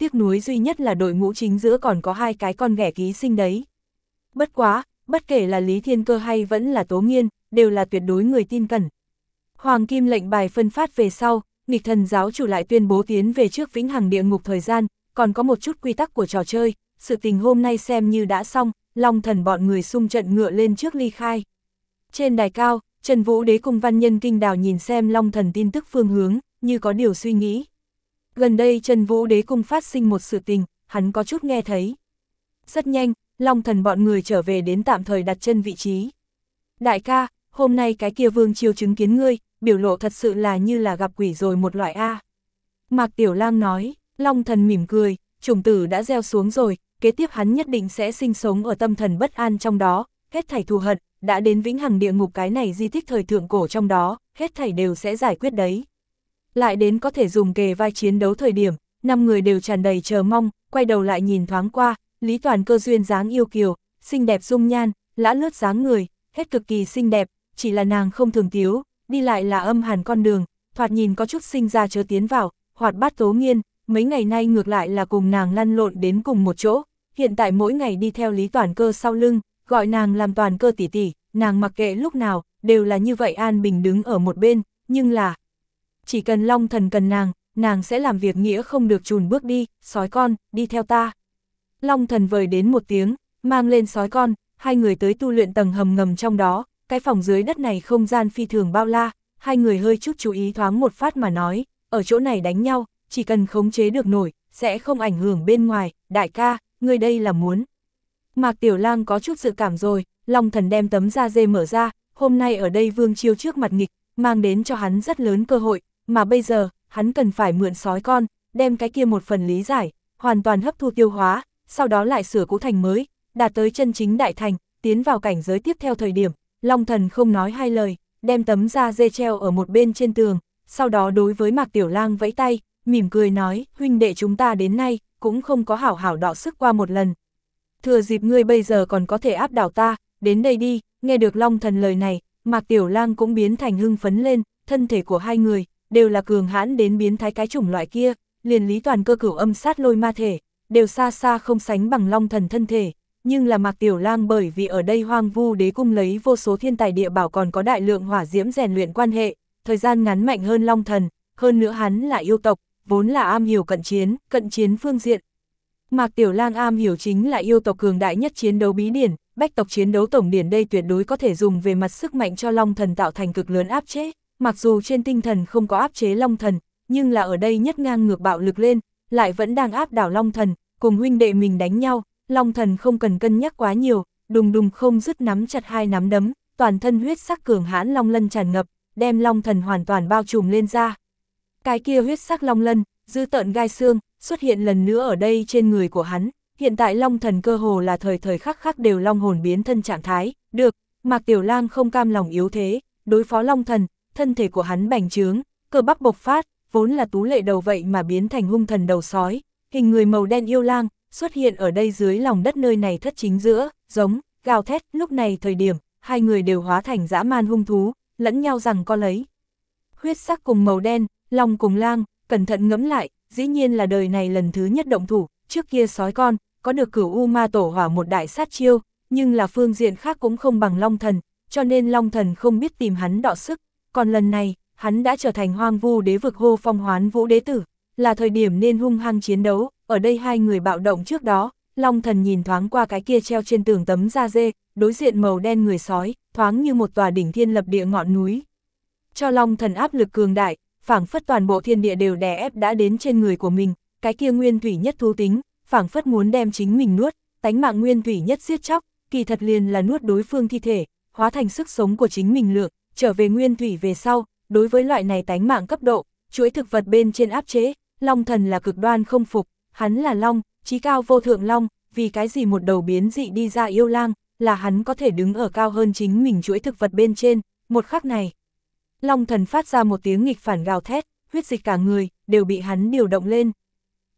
tiếc nuối duy nhất là đội ngũ chính giữa còn có hai cái con ghẻ ký sinh đấy. Bất quá, bất kể là Lý Thiên Cơ hay vẫn là Tố Nghiên, đều là tuyệt đối người tin cẩn. Hoàng kim lệnh bài phân phát về sau, nghịch thần giáo chủ lại tuyên bố tiến về trước vĩnh hằng địa ngục thời gian, còn có một chút quy tắc của trò chơi, sự tình hôm nay xem như đã xong, Long Thần bọn người xung trận ngựa lên trước ly khai. Trên đài cao, Trần Vũ Đế cùng Văn Nhân Kinh Đào nhìn xem Long Thần tin tức phương hướng, như có điều suy nghĩ. Gần đây Trần Vũ Đế cung phát sinh một sự tình, hắn có chút nghe thấy. Rất nhanh, Long Thần bọn người trở về đến tạm thời đặt chân vị trí. Đại ca, hôm nay cái kia Vương Chiêu chứng kiến ngươi, biểu lộ thật sự là như là gặp quỷ rồi một loại A. Mạc Tiểu Lang nói, Long Thần mỉm cười, chủng tử đã gieo xuống rồi, kế tiếp hắn nhất định sẽ sinh sống ở tâm thần bất an trong đó, hết thảy thù hận, đã đến vĩnh hằng địa ngục cái này di tích thời thượng cổ trong đó, hết thảy đều sẽ giải quyết đấy. Lại đến có thể dùng kề vai chiến đấu thời điểm, năm người đều tràn đầy chờ mong, quay đầu lại nhìn thoáng qua, Lý Toàn Cơ duyên dáng yêu kiều, xinh đẹp dung nhan, lã lướt dáng người, hết cực kỳ xinh đẹp, chỉ là nàng không thường tiếu, đi lại là âm hàn con đường, thoạt nhìn có chút sinh ra chớ tiến vào, Hoạt Bát Tố Nghiên, mấy ngày nay ngược lại là cùng nàng lăn lộn đến cùng một chỗ, hiện tại mỗi ngày đi theo Lý Toàn Cơ sau lưng, gọi nàng làm Toàn Cơ tỷ tỷ, nàng mặc kệ lúc nào, đều là như vậy an bình đứng ở một bên, nhưng là, chỉ cần Long Thần cần nàng, nàng sẽ làm việc nghĩa không được chùn bước đi, sói con, đi theo ta. Long Thần vời đến một tiếng, mang lên sói con, hai người tới tu luyện tầng hầm ngầm trong đó, cái phòng dưới đất này không gian phi thường bao la, hai người hơi chút chú ý thoáng một phát mà nói, ở chỗ này đánh nhau, chỉ cần khống chế được nổi, sẽ không ảnh hưởng bên ngoài, đại ca, ngươi đây là muốn. Mạc Tiểu Lang có chút dự cảm rồi, Long Thần đem tấm da dê mở ra, hôm nay ở đây Vương Chiêu trước mặt nghịch, mang đến cho hắn rất lớn cơ hội, mà bây giờ, hắn cần phải mượn sói con, đem cái kia một phần lý giải, hoàn toàn hấp thu tiêu hóa, sau đó lại sửa cũ thành mới, đạt tới chân chính đại thành, tiến vào cảnh giới tiếp theo thời điểm, Long Thần không nói hai lời, đem tấm da dê treo ở một bên trên tường, sau đó đối với Mạc Tiểu Lang vẫy tay, mỉm cười nói, huynh đệ chúng ta đến nay, cũng không có hảo hảo đọ sức qua một lần. Thừa dịp ngươi bây giờ còn có thể áp đảo ta, đến đây đi, nghe được Long Thần lời này, Mạc Tiểu Lang cũng biến thành hưng phấn lên, thân thể của hai người, đều là cường hãn đến biến thái cái chủng loại kia, liền Lý Toàn Cơ cửu âm sát lôi ma thể, đều xa xa không sánh bằng Long Thần thân thể, nhưng là Mạc Tiểu Lang bởi vì ở đây Hoang Vu Đế cung lấy vô số thiên tài địa bảo còn có đại lượng hỏa diễm rèn luyện quan hệ, thời gian ngắn mạnh hơn Long Thần, hơn nữa hắn là yêu tộc, vốn là am hiểu cận chiến, cận chiến phương diện. Mạc Tiểu Lang am hiểu chính là yêu tộc cường đại nhất chiến đấu bí điển, bách tộc chiến đấu tổng điển đây tuyệt đối có thể dùng về mặt sức mạnh cho Long Thần tạo thành cực lớn áp chế, mặc dù trên tinh thần không có áp chế Long Thần, nhưng là ở đây nhất ngang ngược bạo lực lên, lại vẫn đang áp đảo Long Thần, cùng huynh đệ mình đánh nhau, Long Thần không cần cân nhắc quá nhiều, đùng đùng không dứt nắm chặt hai nắm đấm, toàn thân huyết sắc cường hãn long lân tràn ngập, đem Long Thần hoàn toàn bao trùm lên ra. Cái kia huyết sắc long lân, dư tợn gai xương, xuất hiện lần nữa ở đây trên người của hắn, hiện tại Long Thần cơ hồ là thời thời khắc khắc đều long hồn biến thân trạng thái, được, Mạc Tiểu Lang không cam lòng yếu thế, đối phó Long Thần, thân thể của hắn bành trướng, cơ bắp bộc phát, vốn là tú lệ đầu vậy mà biến thành hung thần đầu sói, hình người màu đen yêu lang, xuất hiện ở đây dưới lòng đất nơi này thất chính giữa, giống, gào thét, lúc này thời điểm, hai người đều hóa thành dã man hung thú, lẫn nhau rằng co lấy. Huyết sắc cùng màu đen, long cùng lang, cẩn thận ngẫm lại, dĩ nhiên là đời này lần thứ nhất động thủ, trước kia sói con, có được Cửu U Ma Tổ Hỏa một đại sát chiêu, nhưng là phương diện khác cũng không bằng Long Thần, cho nên Long Thần không biết tìm hắn đọ sức, còn lần này, hắn đã trở thành Hoang Vu Đế vực hô phong hoán vũ đế tử, là thời điểm nên hung hăng chiến đấu, ở đây hai người bạo động trước đó, Long Thần nhìn thoáng qua cái kia treo trên tường tấm da dê, đối diện màu đen người sói, thoáng như một tòa đỉnh thiên lập địa ngọn núi. Cho Long Thần áp lực cường đại, phảng phất toàn bộ thiên địa đều đè ép đã đến trên người của mình, cái kia nguyên thủy nhất thú tính, phảng phất muốn đem chính mình nuốt, tánh mạng nguyên thủy nhất giết chóc, kỳ thật liền là nuốt đối phương thi thể, hóa thành sức sống của chính mình lượng, trở về nguyên thủy về sau, đối với loại này tánh mạng cấp độ, chuỗi thực vật bên trên áp chế, Long Thần là cực đoan không phục, hắn là Long, chí cao vô thượng Long, vì cái gì một đầu biến dị đi ra yêu lang, là hắn có thể đứng ở cao hơn chính mình chuỗi thực vật bên trên, một khắc này. Long Thần phát ra một tiếng nghịch phản gào thét, huyết dịch cả người, đều bị hắn điều động lên,